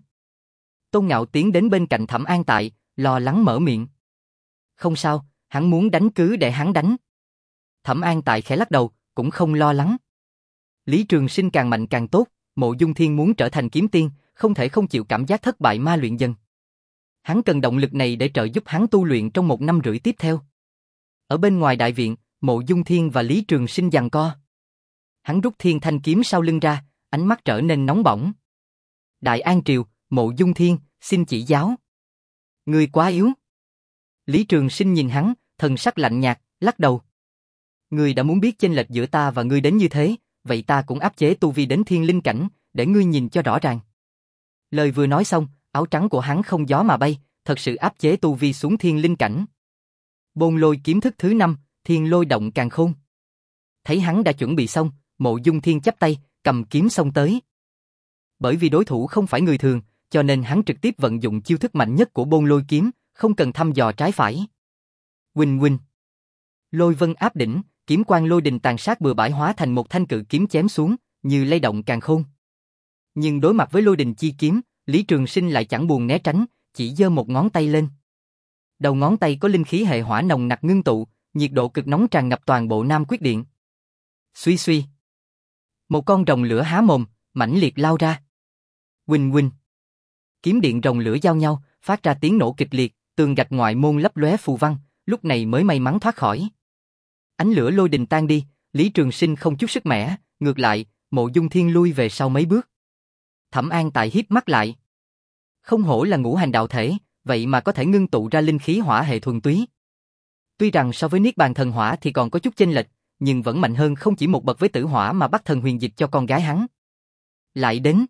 Tôn Ngạo tiến đến bên cạnh Thẩm An Tại, lo lắng mở miệng. Không sao, hắn muốn đánh cứ để hắn đánh. Thẩm An Tại khẽ lắc đầu, cũng không lo lắng. Lý Trường Sinh càng mạnh càng tốt, Mộ Dung Thiên muốn trở thành kiếm tiên, không thể không chịu cảm giác thất bại ma luyện dần. Hắn cần động lực này để trợ giúp hắn tu luyện trong một năm rưỡi tiếp theo. Ở bên ngoài đại viện, Mộ Dung Thiên và Lý Trường Sinh giằng co. Hắn rút thiên thanh kiếm sau lưng ra, ánh mắt trở nên nóng bỏng. Đại An Triều, Mộ Dung Thiên, xin chỉ giáo. Ngươi quá yếu. Lý Trường Sinh nhìn hắn, thần sắc lạnh nhạt, lắc đầu. Ngươi đã muốn biết chênh lệch giữa ta và ngươi đến như thế, vậy ta cũng áp chế tu vi đến thiên linh cảnh, để ngươi nhìn cho rõ ràng. Lời vừa nói xong, áo trắng của hắn không gió mà bay, thật sự áp chế tu vi xuống thiên linh cảnh. Bôn lôi kiếm thức thứ năm, thiên lôi động càn khôn. Thấy hắn đã chuẩn bị xong, Mộ Dung Thiên chắp tay, cầm kiếm xông tới. Bởi vì đối thủ không phải người thường, cho nên hắn trực tiếp vận dụng chiêu thức mạnh nhất của bôn lôi kiếm, không cần thăm dò trái phải. Huỳnh huỳnh. Lôi vân áp đỉnh, kiếm quang lôi đình tàn sát bừa bãi hóa thành một thanh cự kiếm chém xuống, như lay động càn khôn. Nhưng đối mặt với lôi đình chi kiếm, Lý Trường Sinh lại chẳng buồn né tránh, chỉ giơ một ngón tay lên. Đầu ngón tay có linh khí hệ hỏa nồng nặc ngưng tụ, nhiệt độ cực nóng tràn ngập toàn bộ Nam Quyết Điện. Suy suy. Một con rồng lửa há mồm, mãnh liệt lao ra. Huỳnh huỳnh. Kiếm điện rồng lửa giao nhau, phát ra tiếng nổ kịch liệt, tường gạch ngoại môn lấp lóe phù văn, lúc này mới may mắn thoát khỏi. Ánh lửa lôi đình tan đi, Lý Trường Sinh không chút sức mẻ, ngược lại, Mộ Dung Thiên lui về sau mấy bước. Thẩm An Tại híp mắt lại. Không hổ là ngũ hành đạo thể, vậy mà có thể ngưng tụ ra linh khí hỏa hệ thuần túy. Tuy rằng so với Niết Bàn Thần Hỏa thì còn có chút chênh lệch, nhưng vẫn mạnh hơn không chỉ một bậc với Tử Hỏa mà bắt thần huyền dịch cho con gái hắn. Lại đến.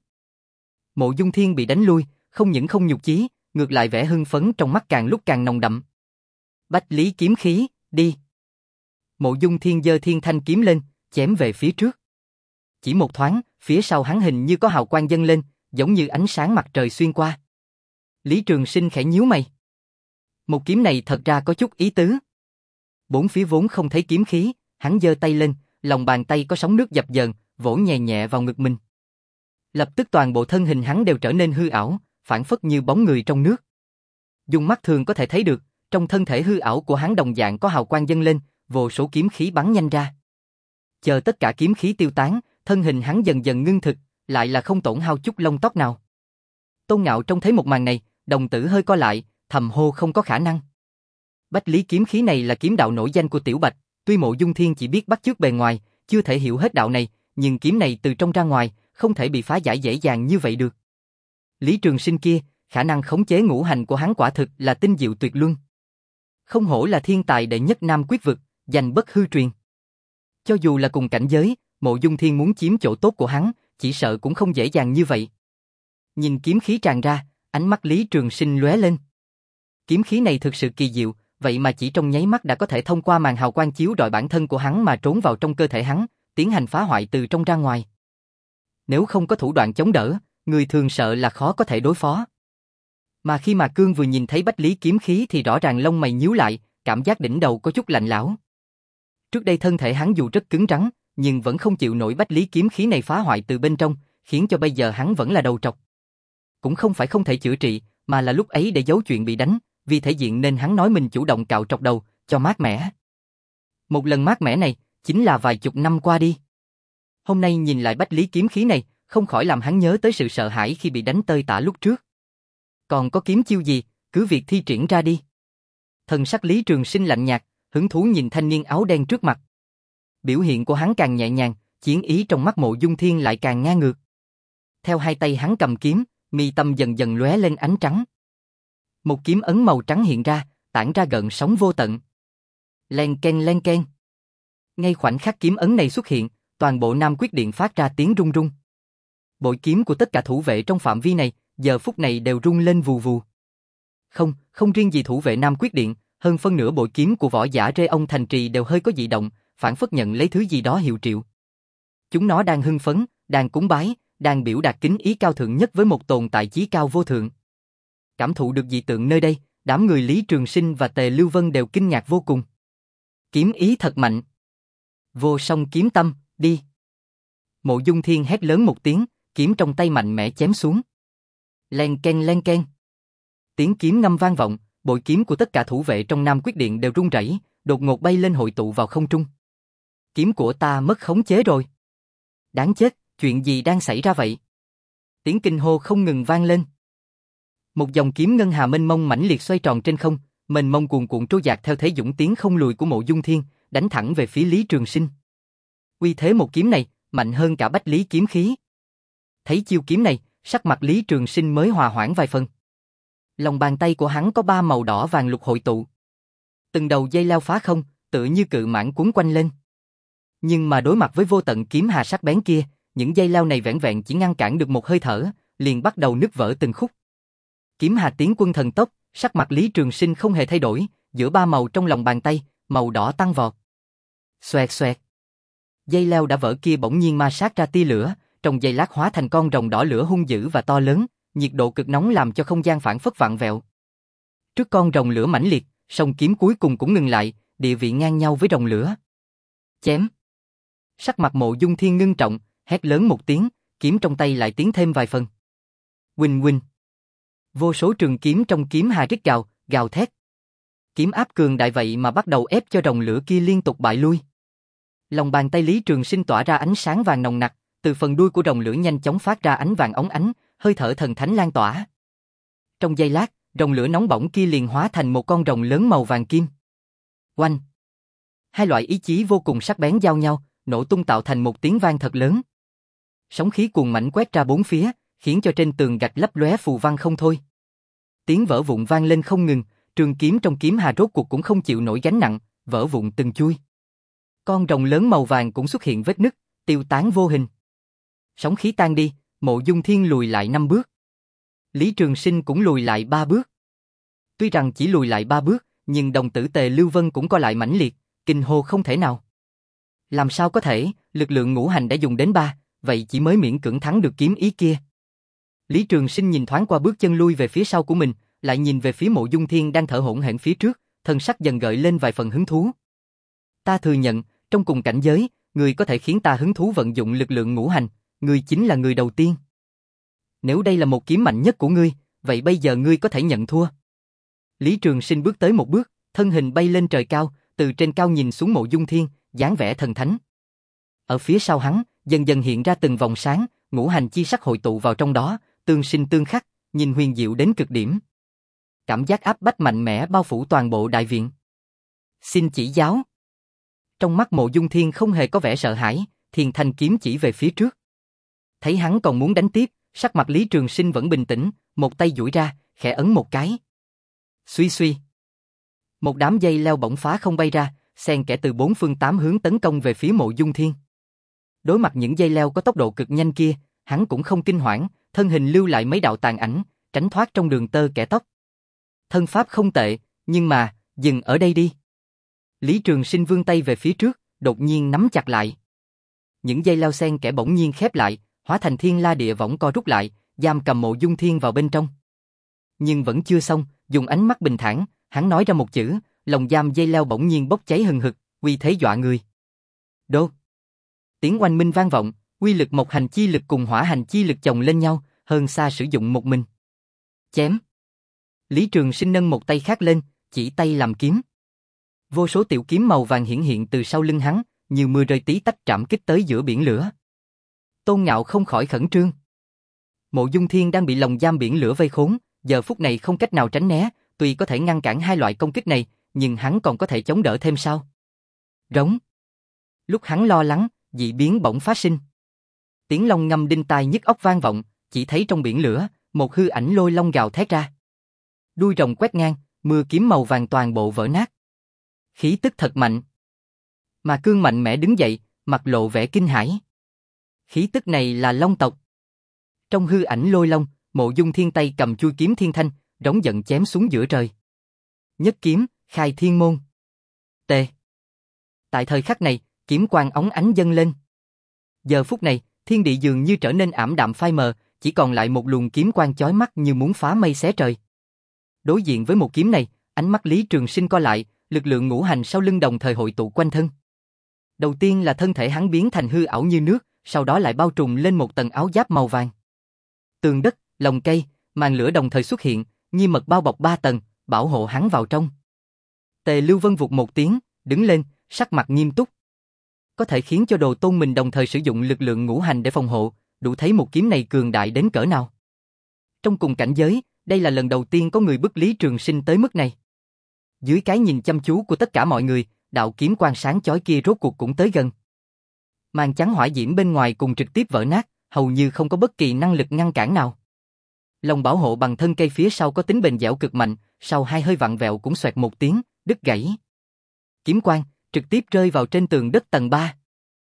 Mộ Dung Thiên bị đánh lui, không những không nhục chí, ngược lại vẻ hưng phấn trong mắt càng lúc càng nồng đậm. Bách Lý kiếm khí, đi. Mộ Dung Thiên giơ thiên thanh kiếm lên, chém về phía trước. Chỉ một thoáng, phía sau hắn hình như có hào quang dâng lên, giống như ánh sáng mặt trời xuyên qua. Lý Trường Sinh khẽ nhíu mày. Một kiếm này thật ra có chút ý tứ. Bốn phía vốn không thấy kiếm khí, hắn giơ tay lên, lòng bàn tay có sóng nước dập dờn, vỗ nhẹ nhẹ vào ngực mình. Lập tức toàn bộ thân hình hắn đều trở nên hư ảo, phản phất như bóng người trong nước. Dùng mắt thường có thể thấy được, trong thân thể hư ảo của hắn đồng dạng có hào quang dâng lên, vô số kiếm khí bắn nhanh ra. Chờ tất cả kiếm khí tiêu tán, thân hình hắn dần dần ngưng thực, lại là không tổn hao chút lông tóc nào. Tôn Ngạo trông thấy một màn này, đồng tử hơi co lại, thầm hô không có khả năng. Bách Lý kiếm khí này là kiếm đạo nổi danh của Tiểu Bạch, tuy Mộ Dung Thiên chỉ biết bắt chước bề ngoài, chưa thể hiểu hết đạo này, nhưng kiếm này từ trong ra ngoài, không thể bị phá giải dễ dàng như vậy được. Lý Trường Sinh kia, khả năng khống chế ngũ hành của hắn quả thực là tinh diệu tuyệt luân. Không hổ là thiên tài đệ nhất Nam Quyết vực, danh bất hư truyền. Cho dù là cùng cảnh giới, Mộ Dung Thiên muốn chiếm chỗ tốt của hắn, chỉ sợ cũng không dễ dàng như vậy. Nhìn kiếm khí tràn ra, ánh mắt Lý Trường Sinh lóe lên. Kiếm khí này thực sự kỳ diệu, vậy mà chỉ trong nháy mắt đã có thể thông qua màn hào quang chiếu rọi bản thân của hắn mà trốn vào trong cơ thể hắn, tiến hành phá hoại từ trong ra ngoài. Nếu không có thủ đoạn chống đỡ, người thường sợ là khó có thể đối phó. Mà khi mà Cương vừa nhìn thấy Bách Lý kiếm khí thì rõ ràng lông mày nhíu lại, cảm giác đỉnh đầu có chút lạnh lẽo. Trước đây thân thể hắn dù rất cứng rắn, nhưng vẫn không chịu nổi Bách Lý kiếm khí này phá hoại từ bên trong, khiến cho bây giờ hắn vẫn là đầu trọc. Cũng không phải không thể chữa trị, mà là lúc ấy để giấu chuyện bị đánh, vì thể diện nên hắn nói mình chủ động cạo trọc đầu, cho mát mẻ. Một lần mát mẻ này, chính là vài chục năm qua đi. Hôm nay nhìn lại Bách Lý kiếm khí này, không khỏi làm hắn nhớ tới sự sợ hãi khi bị đánh tơi tả lúc trước. Còn có kiếm chiêu gì, cứ việc thi triển ra đi. Thần sắc Lý Trường Sinh lạnh nhạt, hứng thú nhìn thanh niên áo đen trước mặt. Biểu hiện của hắn càng nhẹ nhàng, chiến ý trong mắt Mộ Dung Thiên lại càng ngang ngược. Theo hai tay hắn cầm kiếm, mi tâm dần dần lóe lên ánh trắng. Một kiếm ấn màu trắng hiện ra, tản ra gợn sóng vô tận. Len ken len ken. Ngay khoảnh khắc kiếm ấn này xuất hiện, toàn bộ Nam Quyết Điện phát ra tiếng rung rung. Bội kiếm của tất cả thủ vệ trong phạm vi này, giờ phút này đều rung lên vù vù. Không, không riêng gì thủ vệ Nam Quyết Điện, hơn phân nửa bội kiếm của võ giả Rê Ông Thành Trì đều hơi có dị động, phản phất nhận lấy thứ gì đó hiệu triệu. Chúng nó đang hưng phấn, đang cúng bái, đang biểu đạt kính ý cao thượng nhất với một tồn tại chí cao vô thượng. Cảm thụ được dị tượng nơi đây, đám người Lý Trường Sinh và Tề Lưu Vân đều kinh ngạc vô cùng. Kiếm ý thật mạnh. Vô song kiếm tâm, đi. Mộ Dung Thiên hét lớn một tiếng, kiếm trong tay mạnh mẽ chém xuống. Len ken len ken. Tiếng kiếm ngâm vang vọng, bội kiếm của tất cả thủ vệ trong Nam Quyết Điện đều rung rẩy, đột ngột bay lên hội tụ vào không trung. Kiếm của ta mất khống chế rồi. Đáng chết, chuyện gì đang xảy ra vậy? Tiếng kinh hô không ngừng vang lên. Một dòng kiếm ngân hà mênh mông mãnh liệt xoay tròn trên không, mênh mông cuồn cuộn trôi dạt theo thế dũng tiến không lùi của Mộ Dung Thiên, đánh thẳng về phía Lý Trường Sinh. Uy thế một kiếm này mạnh hơn cả bách lý kiếm khí. Thấy chiêu kiếm này, sắc mặt Lý Trường Sinh mới hòa hoãn vài phần. Lòng bàn tay của hắn có ba màu đỏ vàng lục hội tụ. Từng đầu dây leo phá không, tựa như cự mãng cuốn quanh lên. Nhưng mà đối mặt với vô tận kiếm hà sắc bén kia, những dây leo này vẻn vẹn chỉ ngăn cản được một hơi thở, liền bắt đầu nứt vỡ từng khúc. Kiếm hà tiến quân thần tốc, sắc mặt Lý Trường Sinh không hề thay đổi, giữa ba màu trong lòng bàn tay, màu đỏ tăng vọt. Xoẹt xoẹt. Dây leo đã vỡ kia bỗng nhiên ma sát ra tia lửa, trong giây lát hóa thành con rồng đỏ lửa hung dữ và to lớn, nhiệt độ cực nóng làm cho không gian phảng phất vặn vẹo. Trước con rồng lửa mãnh liệt, song kiếm cuối cùng cũng ngừng lại, địa vị ngang nhau với rồng lửa. Chém. Sắc mặt Mộ Dung Thiên ngưng trọng, hét lớn một tiếng, kiếm trong tay lại tiến thêm vài phần. Huỳnh huỳnh. Vô số trường kiếm trong kiếm hà rít gào, gào thét. Kiếm áp cường đại vậy mà bắt đầu ép cho rồng lửa kia liên tục bại lui. Lòng bàn tay Lý Trường Sinh tỏa ra ánh sáng vàng nồng nặc, từ phần đuôi của rồng lửa nhanh chóng phát ra ánh vàng óng ánh, hơi thở thần thánh lan tỏa. Trong giây lát, rồng lửa nóng bỏng kia liền hóa thành một con rồng lớn màu vàng kim. Oanh! Hai loại ý chí vô cùng sắc bén giao nhau, nổ tung tạo thành một tiếng vang thật lớn. Sóng khí cuồn mãnh quét ra bốn phía, khiến cho trên tường gạch lấp lóe phù văn không thôi. Tiếng vỡ vụn vang lên không ngừng, trường kiếm trong kiếm hà rốt cuộc cũng không chịu nổi gánh nặng, vỡ vụn từng chui. Con rồng lớn màu vàng cũng xuất hiện vết nứt, tiêu tán vô hình. Sóng khí tan đi, Mộ Dung Thiên lùi lại năm bước. Lý Trường Sinh cũng lùi lại ba bước. Tuy rằng chỉ lùi lại ba bước, nhưng đồng tử Tề Lưu Vân cũng co lại mãnh liệt, kinh hô không thể nào. Làm sao có thể, lực lượng ngũ hành đã dùng đến ba, vậy chỉ mới miễn cưỡng thắng được kiếm ý kia. Lý Trường Sinh nhìn thoáng qua bước chân lui về phía sau của mình, lại nhìn về phía Mộ Dung Thiên đang thở hổn hển phía trước, thân sắc dần gợi lên vài phần hứng thú. Ta thừa nhận, trong cùng cảnh giới, người có thể khiến ta hứng thú vận dụng lực lượng ngũ hành, ngươi chính là người đầu tiên. Nếu đây là một kiếm mạnh nhất của ngươi, vậy bây giờ ngươi có thể nhận thua. Lý Trường Sinh bước tới một bước, thân hình bay lên trời cao, từ trên cao nhìn xuống Mộ Dung Thiên, dáng vẻ thần thánh. Ở phía sau hắn, dần dần hiện ra từng vòng sáng, ngũ hành chi sắc hội tụ vào trong đó, tương sinh tương khắc, nhìn huyền diệu đến cực điểm. Cảm giác áp bách mạnh mẽ bao phủ toàn bộ đại viện. Xin chỉ giáo. Trong mắt Mộ Dung Thiên không hề có vẻ sợ hãi, thiền thanh kiếm chỉ về phía trước. Thấy hắn còn muốn đánh tiếp, sắc mặt Lý Trường Sinh vẫn bình tĩnh, một tay duỗi ra, khẽ ấn một cái. Suy suy. Một đám dây leo bỗng phá không bay ra, xen kẽ từ bốn phương tám hướng tấn công về phía Mộ Dung Thiên. Đối mặt những dây leo có tốc độ cực nhanh kia, hắn cũng không kinh hoảng, thân hình lưu lại mấy đạo tàn ảnh, tránh thoát trong đường tơ kẻ tóc. Thân pháp không tệ, nhưng mà, dừng ở đây đi. Lý Trường Sinh vươn tay về phía trước, đột nhiên nắm chặt lại. Những dây leo xen kẽ bỗng nhiên khép lại, hóa thành thiên la địa võng co rút lại, giam cầm Mộ Dung Thiên vào bên trong. Nhưng vẫn chưa xong, dùng ánh mắt bình thản, hắn nói ra một chữ, lòng giam dây leo bỗng nhiên bốc cháy hừng hực, uy thế dọa người. Đô. Tiếng oanh minh vang vọng, uy lực một hành chi lực cùng hỏa hành chi lực chồng lên nhau, hơn xa sử dụng một mình. Chém. Lý Trường Sinh nâng một tay khác lên, chỉ tay làm kiếm. Vô số tiểu kiếm màu vàng hiển hiện từ sau lưng hắn, như mưa rơi tí tách trảm kích tới giữa biển lửa. Tôn Ngạo không khỏi khẩn trương. Mộ Dung Thiên đang bị lồng giam biển lửa vây khốn, giờ phút này không cách nào tránh né, tuy có thể ngăn cản hai loại công kích này, nhưng hắn còn có thể chống đỡ thêm sao? Rống. Lúc hắn lo lắng, dị biến bỗng phát sinh. Tiếng long ngâm đinh tai nhức óc vang vọng, chỉ thấy trong biển lửa, một hư ảnh lôi long gào thét ra. Đuôi rồng quét ngang, mưa kiếm màu vàng toàn bộ vỡ nát. Khí tức thật mạnh. Mà Cương mạnh mẽ đứng dậy, mặt lộ vẻ kinh hãi. Khí tức này là long tộc. Trong hư ảnh lôi long, Mộ Dung Thiên tay cầm chuôi kiếm thiên thanh, rống giận chém xuống giữa trời. Nhất kiếm, khai thiên môn. Tê. Tại thời khắc này, kiếm quang óng ánh dâng lên. Giờ phút này, thiên địa dường như trở nên ảm đạm phai mờ, chỉ còn lại một luồng kiếm quang chói mắt như muốn phá mây xé trời. Đối diện với một kiếm này, ánh mắt Lý Trường Sinh co lại, lực lượng ngũ hành sau lưng đồng thời hội tụ quanh thân. Đầu tiên là thân thể hắn biến thành hư ảo như nước, sau đó lại bao trùm lên một tầng áo giáp màu vàng. Tường đất, lồng cây, màn lửa đồng thời xuất hiện, như mật bao bọc ba tầng, bảo hộ hắn vào trong. Tề Lưu Vân vụt một tiếng, đứng lên, sắc mặt nghiêm túc. Có thể khiến cho đồ tôn mình đồng thời sử dụng lực lượng ngũ hành để phòng hộ, đủ thấy một kiếm này cường đại đến cỡ nào. Trong cùng cảnh giới, đây là lần đầu tiên có người bức Lý Trường Sinh tới mức này. Dưới cái nhìn chăm chú của tất cả mọi người, đạo kiếm quang sáng chói kia rốt cuộc cũng tới gần. Màn chắn hỏa diễm bên ngoài cùng trực tiếp vỡ nát, hầu như không có bất kỳ năng lực ngăn cản nào. Lồng bảo hộ bằng thân cây phía sau có tính bền dẻo cực mạnh, sau hai hơi vặn vẹo cũng xoẹt một tiếng, đứt gãy. Kiếm quang trực tiếp rơi vào trên tường đất tầng ba.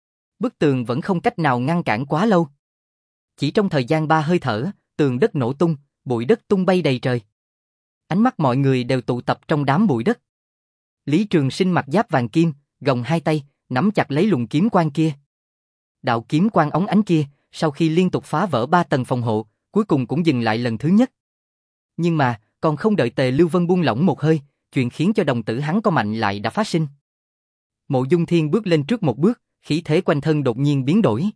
Bức tường vẫn không cách nào ngăn cản quá lâu. Chỉ trong thời gian ba hơi thở, tường đất nổ tung, bụi đất tung bay đầy trời. Ánh mắt mọi người đều tụ tập trong đám bụi đất. Lý Trường Sinh mặc giáp vàng kim, gồng hai tay, nắm chặt lấy luồng kiếm quang kia. Đạo kiếm quang óng ánh kia, sau khi liên tục phá vỡ ba tầng phòng hộ, cuối cùng cũng dừng lại lần thứ nhất. Nhưng mà, còn không đợi Tề Lưu Vân buông lỏng một hơi, chuyện khiến cho đồng tử hắn có mạnh lại đã phát sinh. Mộ Dung Thiên bước lên trước một bước, khí thế quanh thân đột nhiên biến đổi.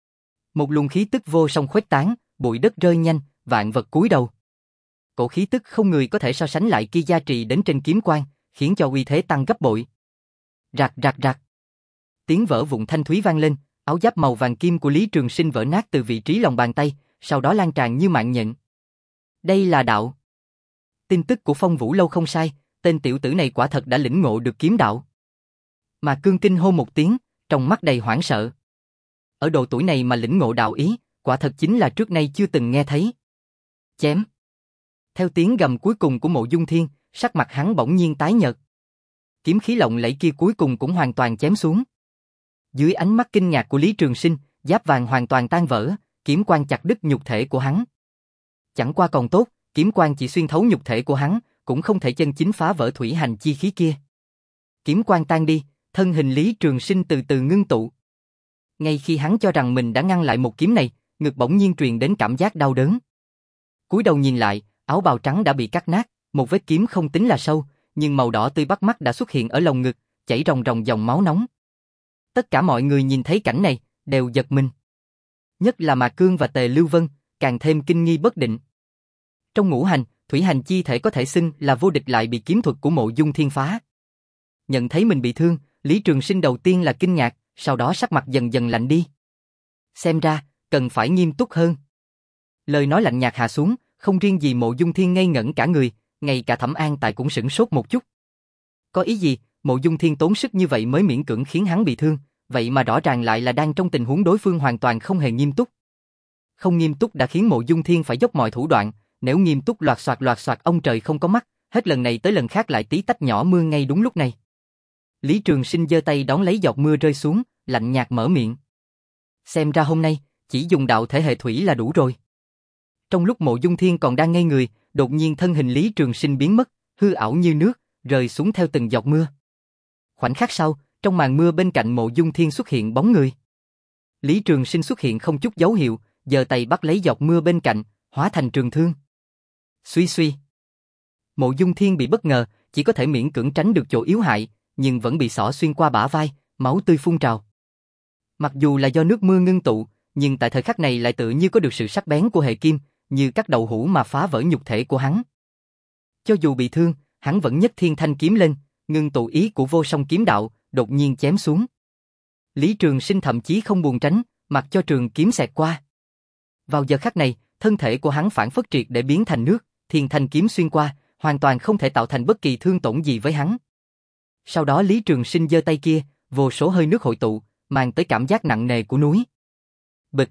Một luồng khí tức vô song khuếch tán, bụi đất rơi nhanh, vạn vật cúi đầu. Cổ khí tức không người có thể so sánh lại kia gia trì đến trên kiếm quang, khiến cho uy thế tăng gấp bội. Rạc rạc rạc. Tiếng vỡ vụn thanh thúy vang lên, áo giáp màu vàng kim của Lý Trường Sinh vỡ nát từ vị trí lòng bàn tay, sau đó lan tràn như mạng nhện. Đây là đạo. Tin tức của Phong Vũ Lâu không sai, tên tiểu tử này quả thật đã lĩnh ngộ được kiếm đạo. Mà Cương kinh hô một tiếng, trong mắt đầy hoảng sợ. Ở độ tuổi này mà lĩnh ngộ đạo ý, quả thật chính là trước nay chưa từng nghe thấy. Chém. Theo tiếng gầm cuối cùng của Mộ Dung Thiên, sắc mặt hắn bỗng nhiên tái nhợt. Kiếm khí lộng lẫy kia cuối cùng cũng hoàn toàn chém xuống. Dưới ánh mắt kinh ngạc của Lý Trường Sinh, giáp vàng hoàn toàn tan vỡ, kiếm quang chặt đứt nhục thể của hắn. Chẳng qua còn tốt, kiếm quang chỉ xuyên thấu nhục thể của hắn, cũng không thể chân chính phá vỡ thủy hành chi khí kia. Kiếm quang tan đi, thân hình Lý Trường Sinh từ từ ngưng tụ. Ngay khi hắn cho rằng mình đã ngăn lại một kiếm này, ngực bỗng nhiên truyền đến cảm giác đau đớn. Cúi đầu nhìn lại, áo bào trắng đã bị cắt nát, một vết kiếm không tính là sâu, nhưng màu đỏ tươi bắt mắt đã xuất hiện ở lồng ngực, chảy ròng ròng dòng máu nóng. Tất cả mọi người nhìn thấy cảnh này, đều giật mình. Nhất là Mạc Cương và Tề Lưu Vân, càng thêm kinh nghi bất định. Trong ngũ hành, thủy hành chi thể có thể xưng là vô địch lại bị kiếm thuật của Mộ Dung Thiên phá. Nhận thấy mình bị thương, Lý Trường Sinh đầu tiên là kinh ngạc, sau đó sắc mặt dần dần lạnh đi. Xem ra, cần phải nghiêm túc hơn. Lời nói lạnh nhạt hạ xuống, không riêng gì Mộ Dung Thiên ngây ngẩn cả người, ngay cả Thẩm An Tài cũng sửng sốt một chút. Có ý gì, Mộ Dung Thiên tốn sức như vậy mới miễn cưỡng khiến hắn bị thương, vậy mà rõ ràng lại là đang trong tình huống đối phương hoàn toàn không hề nghiêm túc. Không nghiêm túc đã khiến Mộ Dung Thiên phải dốc mọi thủ đoạn, nếu nghiêm túc loạt soạt loạt soạt ông trời không có mắt, hết lần này tới lần khác lại tí tách nhỏ mưa ngay đúng lúc này. Lý Trường Sinh giơ tay đón lấy giọt mưa rơi xuống, lạnh nhạt mở miệng. Xem ra hôm nay, chỉ dùng đạo thể hệ thủy là đủ rồi. Trong lúc Mộ Dung Thiên còn đang ngây người, đột nhiên thân hình Lý Trường Sinh biến mất, hư ảo như nước, rơi xuống theo từng giọt mưa. Khoảnh khắc sau, trong màn mưa bên cạnh Mộ Dung Thiên xuất hiện bóng người. Lý Trường Sinh xuất hiện không chút dấu hiệu, giơ tay bắt lấy giọt mưa bên cạnh, hóa thành trường thương. Suy suy. Mộ Dung Thiên bị bất ngờ, chỉ có thể miễn cưỡng tránh được chỗ yếu hại, nhưng vẫn bị xỏ xuyên qua bả vai, máu tươi phun trào. Mặc dù là do nước mưa ngưng tụ, nhưng tại thời khắc này lại tự như có được sự sắc bén của hệ kim, như cắt đậu hũ mà phá vỡ nhục thể của hắn. Cho dù bị thương, hắn vẫn nhất thiên thanh kiếm lên, ngưng tụ ý của vô song kiếm đạo, đột nhiên chém xuống. Lý Trường Sinh thậm chí không buồn tránh, mặc cho trường kiếm xẹt qua. Vào giờ khắc này, thân thể của hắn phản phất triệt để biến thành nước, thiên thanh kiếm xuyên qua, hoàn toàn không thể tạo thành bất kỳ thương tổn gì với hắn. Sau đó Lý Trường Sinh giơ tay kia, vô số hơi nước hội tụ, mang tới cảm giác nặng nề của núi. Bịch.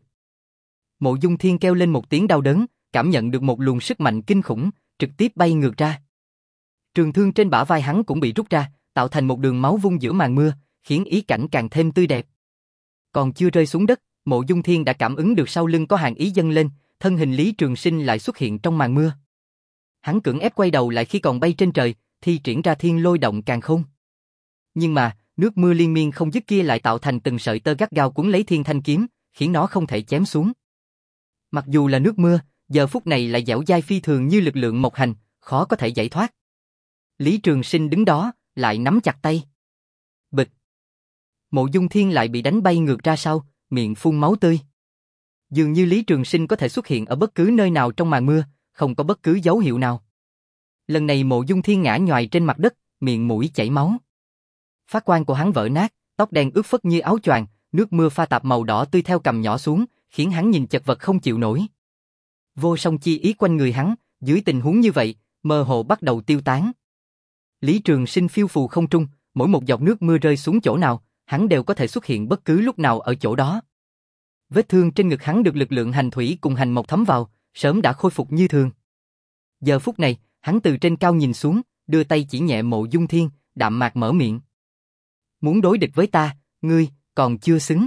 Mộ Dung Thiên kêu lên một tiếng đau đớn, cảm nhận được một luồng sức mạnh kinh khủng, trực tiếp bay ngược ra. Trường thương trên bả vai hắn cũng bị rút ra, tạo thành một đường máu vung giữa màn mưa, khiến ý cảnh càng thêm tươi đẹp. Còn chưa rơi xuống đất, Mộ Dung Thiên đã cảm ứng được sau lưng có hàng ý dâng lên, thân hình Lý Trường Sinh lại xuất hiện trong màn mưa. Hắn cưỡng ép quay đầu lại khi còn bay trên trời, thi triển ra thiên lôi động càn khôn. Nhưng mà, nước mưa liên miên không dứt kia lại tạo thành từng sợi tơ gắt gao cuốn lấy thiên thanh kiếm, khiến nó không thể chém xuống. Mặc dù là nước mưa, giờ phút này lại dẻo dai phi thường như lực lượng mộc hành, khó có thể giải thoát. Lý Trường Sinh đứng đó, lại nắm chặt tay. Bịch. Mộ Dung Thiên lại bị đánh bay ngược ra sau, miệng phun máu tươi. Dường như Lý Trường Sinh có thể xuất hiện ở bất cứ nơi nào trong màn mưa, không có bất cứ dấu hiệu nào. Lần này Mộ Dung Thiên ngã nhoài trên mặt đất, miệng mũi chảy máu. Phát quan của hắn vỡ nát, tóc đen ướt phất như áo choàng, nước mưa pha tạp màu đỏ tươi theo cằm nhỏ xuống, khiến hắn nhìn chật vật không chịu nổi. Vô song chi ý quanh người hắn, dưới tình huống như vậy, mơ hồ bắt đầu tiêu tán. Lý Trường Sinh phiêu phù không trung, mỗi một giọt nước mưa rơi xuống chỗ nào, hắn đều có thể xuất hiện bất cứ lúc nào ở chỗ đó. Vết thương trên ngực hắn được lực lượng hành thủy cùng hành mộc thấm vào, sớm đã khôi phục như thường. Giờ phút này, hắn từ trên cao nhìn xuống, đưa tay chỉ nhẹ Mộ Dung Thiên, đạm mạc mở miệng. Muốn đối địch với ta, ngươi, còn chưa xứng.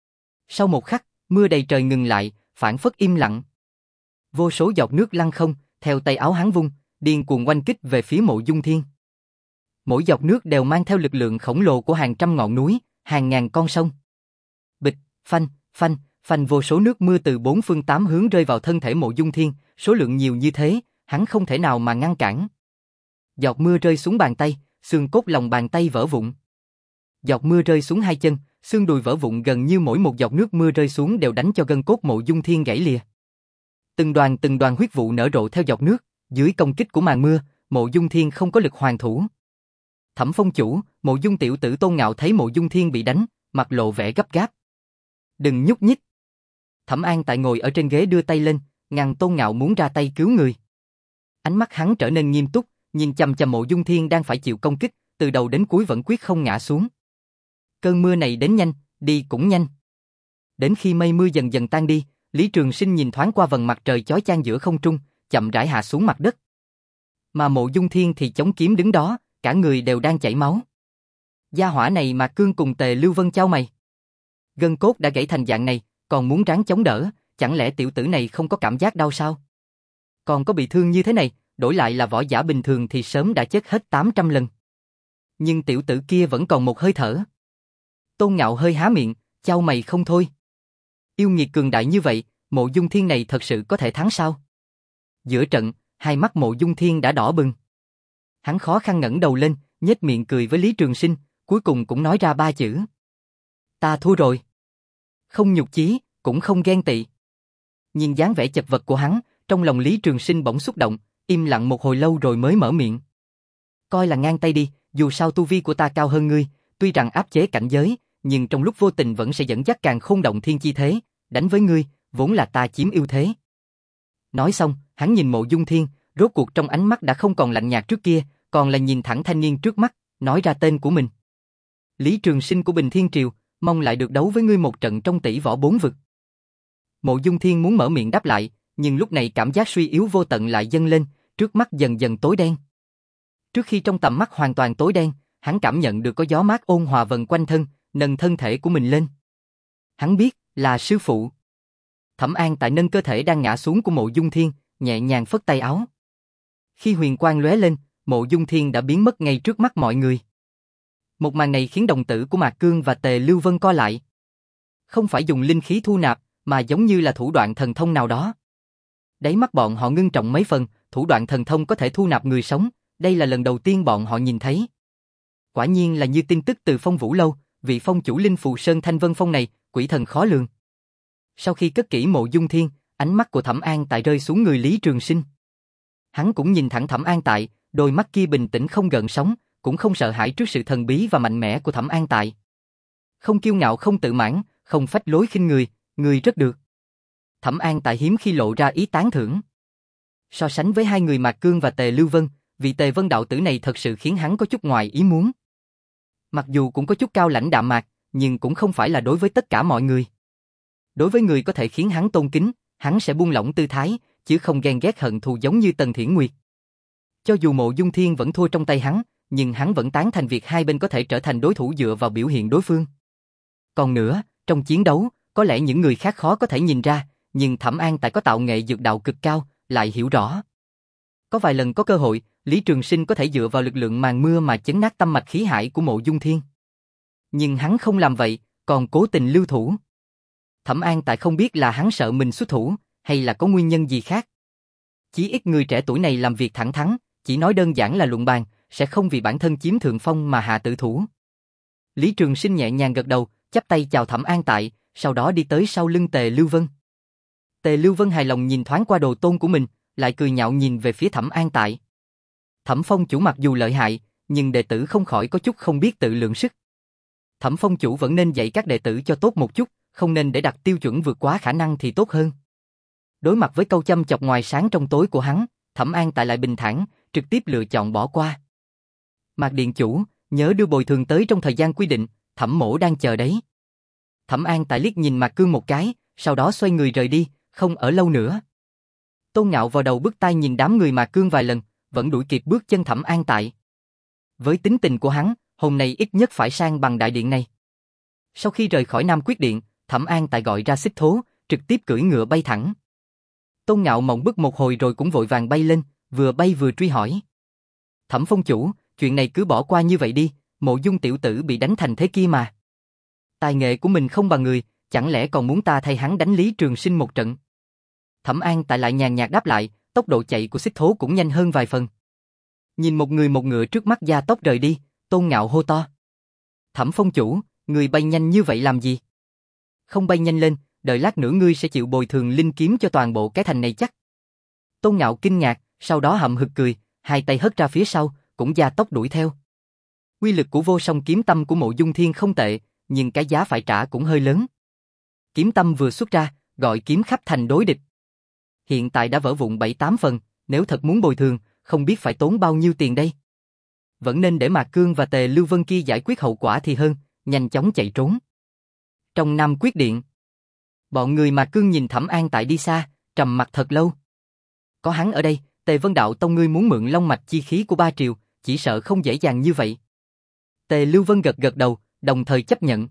Sau một khắc, mưa đầy trời ngừng lại, phảng phất im lặng. Vô số giọt nước lăn không, theo tay áo hắn vung, điên cuồng oanh kích về phía Mộ Dung Thiên. Mỗi giọt nước đều mang theo lực lượng khổng lồ của hàng trăm ngọn núi, hàng ngàn con sông. Bịch, phanh, phanh, phanh vô số nước mưa từ bốn phương tám hướng rơi vào thân thể Mộ Dung Thiên, số lượng nhiều như thế, hắn không thể nào mà ngăn cản. Giọt mưa rơi xuống bàn tay, xương cốt lòng bàn tay vỡ vụn. Giọt mưa rơi xuống hai chân, xương đùi vỡ vụn, gần như mỗi một giọt nước mưa rơi xuống đều đánh cho gân cốt Mộ Dung Thiên gãy lìa. Từng đoàn từng đoàn huyết vụ nở rộ theo giọt nước, dưới công kích của màn mưa, Mộ Dung Thiên không có lực hoàn thủ. Thẩm Phong chủ, Mộ Dung tiểu tử Tôn Ngạo thấy Mộ Dung Thiên bị đánh, mặt lộ vẻ gấp gáp. Đừng nhúc nhích. Thẩm An tại ngồi ở trên ghế đưa tay lên, ngăn Tôn Ngạo muốn ra tay cứu người. Ánh mắt hắn trở nên nghiêm túc, nhìn chằm chằm Mộ Dung Thiên đang phải chịu công kích, từ đầu đến cuối vẫn quyết không ngã xuống. Cơn mưa này đến nhanh, đi cũng nhanh. Đến khi mây mưa dần dần tan đi, Lý Trường Sinh nhìn thoáng qua vầng mặt trời chói chang giữa không trung, chậm rãi hạ xuống mặt đất. Mà Mộ Dung Thiên thì chống kiếm đứng đó, cả người đều đang chảy máu. Gia hỏa này mà cương cùng Tề Lưu Vân chau mày. Gân cốt đã gãy thành dạng này, còn muốn ráng chống đỡ, chẳng lẽ tiểu tử này không có cảm giác đau sao? Còn có bị thương như thế này, đổi lại là võ giả bình thường thì sớm đã chết hết tám trăm lần. Nhưng tiểu tử kia vẫn còn một hơi thở. Tôn Ngạo hơi há miệng, chau mày không thôi. Yêu nghiệt cường đại như vậy, Mộ Dung Thiên này thật sự có thể thắng sao? Giữa trận, hai mắt Mộ Dung Thiên đã đỏ bừng. Hắn khó khăn ngẩng đầu lên, nhếch miệng cười với Lý Trường Sinh, cuối cùng cũng nói ra ba chữ. Ta thua rồi. Không nhục chí, cũng không ghen tị. Nhìn dáng vẻ chật vật của hắn, trong lòng Lý Trường Sinh bỗng xúc động, im lặng một hồi lâu rồi mới mở miệng. Coi là ngang tay đi, dù sao tu vi của ta cao hơn ngươi, tuy rằng áp chế cảnh giới, nhưng trong lúc vô tình vẫn sẽ dẫn dắt Càn Khôn Động Thiên chi thế, đánh với ngươi, vốn là ta chiếm ưu thế. Nói xong, hắn nhìn Mộ Dung Thiên, rốt cuộc trong ánh mắt đã không còn lạnh nhạt trước kia, còn là nhìn thẳng thanh niên trước mắt, nói ra tên của mình. Lý Trường Sinh của Bình Thiên Triều, mong lại được đấu với ngươi một trận trong tỷ võ bốn vực. Mộ Dung Thiên muốn mở miệng đáp lại, nhưng lúc này cảm giác suy yếu vô tận lại dâng lên, trước mắt dần dần tối đen. Trước khi trong tầm mắt hoàn toàn tối đen, hắn cảm nhận được có gió mát ôn hòa vần quanh thân, nâng thân thể của mình lên. Hắn biết, là sư phụ. Thẩm An tại nâng cơ thể đang ngã xuống của Mộ Dung Thiên, nhẹ nhàng phất tay áo. Khi huyền quang lóe lên, Mộ Dung Thiên đã biến mất ngay trước mắt mọi người. Một màn này khiến đồng tử của Mạc Cương và Tề Lưu Vân co lại. Không phải dùng linh khí thu nạp, mà giống như là thủ đoạn thần thông nào đó. Đáy mắt bọn họ ngưng trọng mấy phần, thủ đoạn thần thông có thể thu nạp người sống, đây là lần đầu tiên bọn họ nhìn thấy. Quả nhiên là như tin tức từ Phong Vũ Lâu, vị phong chủ linh phù Sơn Thanh Vân Phong này, quỷ thần khó lường. Sau khi cất kỹ Mộ Dung Thiên, ánh mắt của Thẩm An tại rơi xuống người Lý Trường Sinh. Hắn cũng nhìn thẳng Thẩm An tại, đôi mắt kia bình tĩnh không gợn sóng, cũng không sợ hãi trước sự thần bí và mạnh mẽ của Thẩm An tại. Không kiêu ngạo, không tự mãn, không phách lối khinh người, người rất được. Thẩm An tại hiếm khi lộ ra ý tán thưởng. So sánh với hai người Mạc Cương và Tề Lưu Vân, vị Tề Vân đạo tử này thật sự khiến hắn có chút ngoài ý muốn. Mặc dù cũng có chút cao lãnh đạm mạc, nhưng cũng không phải là đối với tất cả mọi người. Đối với người có thể khiến hắn tôn kính, hắn sẽ buông lỏng tư thái, chứ không ghen ghét hận thù giống như Tần Thiển Nguyệt. Cho dù Mộ Dung Thiên vẫn thua trong tay hắn, nhưng hắn vẫn tán thành việc hai bên có thể trở thành đối thủ dựa vào biểu hiện đối phương. Còn nữa, trong chiến đấu, có lẽ những người khác khó có thể nhìn ra, nhưng Thẩm An tại có tạo nghệ dược đạo cực cao, lại hiểu rõ. Có vài lần có cơ hội, Lý Trường Sinh có thể dựa vào lực lượng màn mưa mà chấn nát tâm mạch khí hải của Mộ Dung Thiên. Nhưng hắn không làm vậy, còn cố tình lưu thủ. Thẩm An tại không biết là hắn sợ mình xuất thủ, hay là có nguyên nhân gì khác. Chí ít người trẻ tuổi này làm việc thẳng thắn, chỉ nói đơn giản là luận bàn, sẽ không vì bản thân chiếm thượng phong mà hạ tử thủ. Lý Trường Sinh nhẹ nhàng gật đầu, chắp tay chào Thẩm An tại, sau đó đi tới sau lưng Tề Lưu Vân. Tề Lưu Vân hài lòng nhìn thoáng qua đồ tôn của mình, lại cười nhạo nhìn về phía Thẩm An tại. Thẩm Phong chủ mặc dù lợi hại, nhưng đệ tử không khỏi có chút không biết tự lượng sức. Thẩm Phong chủ vẫn nên dạy các đệ tử cho tốt một chút, không nên để đặt tiêu chuẩn vượt quá khả năng thì tốt hơn. Đối mặt với câu châm chọc ngoài sáng trong tối của hắn, Thẩm An Tại lại bình thản, trực tiếp lựa chọn bỏ qua. Mạc điện chủ, nhớ đưa bồi thường tới trong thời gian quy định, Thẩm mỗ đang chờ đấy. Thẩm An Tại liếc nhìn Mạc Cương một cái, sau đó xoay người rời đi, không ở lâu nữa. Tôn Ngạo vào đầu bứt tai nhìn đám người Mạc Cương vài lần, vẫn đuổi kịp bước chân Thẩm An Tại. Với tính tình của hắn, hôm nay ít nhất phải sang bằng đại điện này. Sau khi rời khỏi Nam Quyết Điện, Thẩm An Tại gọi ra Xích Thố, trực tiếp cưỡi ngựa bay thẳng. Tôn Ngạo mộng bức một hồi rồi cũng vội vàng bay lên, vừa bay vừa truy hỏi. Thẩm phong chủ, chuyện này cứ bỏ qua như vậy đi, Mộ Dung tiểu tử bị đánh thành thế kia mà. Tài nghệ của mình không bằng người, chẳng lẽ còn muốn ta thay hắn đánh Lý Trường Sinh một trận? Thẩm An Tại lại nhàn nhạt đáp lại, tốc độ chạy của Xích Thố cũng nhanh hơn vài phần. Nhìn một người một ngựa trước mắt gia tốc rời đi, Tôn Ngạo hô to. Thẩm phong chủ, người bay nhanh như vậy làm gì? Không bay nhanh lên, đợi lát nữa ngươi sẽ chịu bồi thường linh kiếm cho toàn bộ cái thành này chắc. Tôn Ngạo kinh ngạc, sau đó hậm hực cười, hai tay hất ra phía sau, cũng gia tốc đuổi theo. Uy lực của vô song kiếm tâm của Mộ Dung Thiên không tệ, nhưng cái giá phải trả cũng hơi lớn. Kiếm tâm vừa xuất ra, gọi kiếm khắp thành đối địch. Hiện tại đã vỡ vụn bảy tám phần, nếu thật muốn bồi thường, không biết phải tốn bao nhiêu tiền đây. Vẫn nên để Mạc Cương và Tề Lưu Vân kia giải quyết hậu quả thì hơn, nhanh chóng chạy trốn. Trong Nam Quyết Điện, bọn người Mạc Cương nhìn Thẩm An Tại đi xa, trầm mặt thật lâu. Có hắn ở đây, Tề Vân Đạo Tông ngươi muốn mượn long mạch chi khí của ba triều, chỉ sợ không dễ dàng như vậy. Tề Lưu Vân gật gật đầu, đồng thời chấp nhận.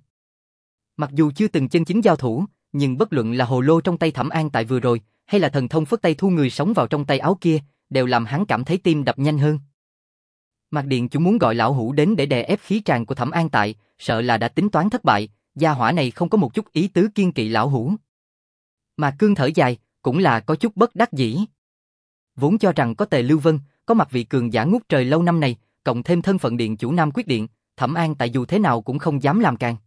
Mặc dù chưa từng chân chính giao thủ, nhưng bất luận là hồ lô trong tay Thẩm An Tại vừa rồi, hay là thần thông phất tay thu người sống vào trong tay áo kia, đều làm hắn cảm thấy tim đập nhanh hơn. Mạc điện chủ muốn gọi lão hủ đến để đè ép khí tràng của Thẩm An Tại, sợ là đã tính toán thất bại, gia hỏa này không có một chút ý tứ kiên kỵ lão hủ. Mạc Cương thở dài, cũng là có chút bất đắc dĩ. Vốn cho rằng có Tề Lưu Vân, có mặt vị cường giả ngút trời lâu năm này, cộng thêm thân phận điện chủ Nam Quyết Điện, Thẩm An Tại dù thế nào cũng không dám làm càng.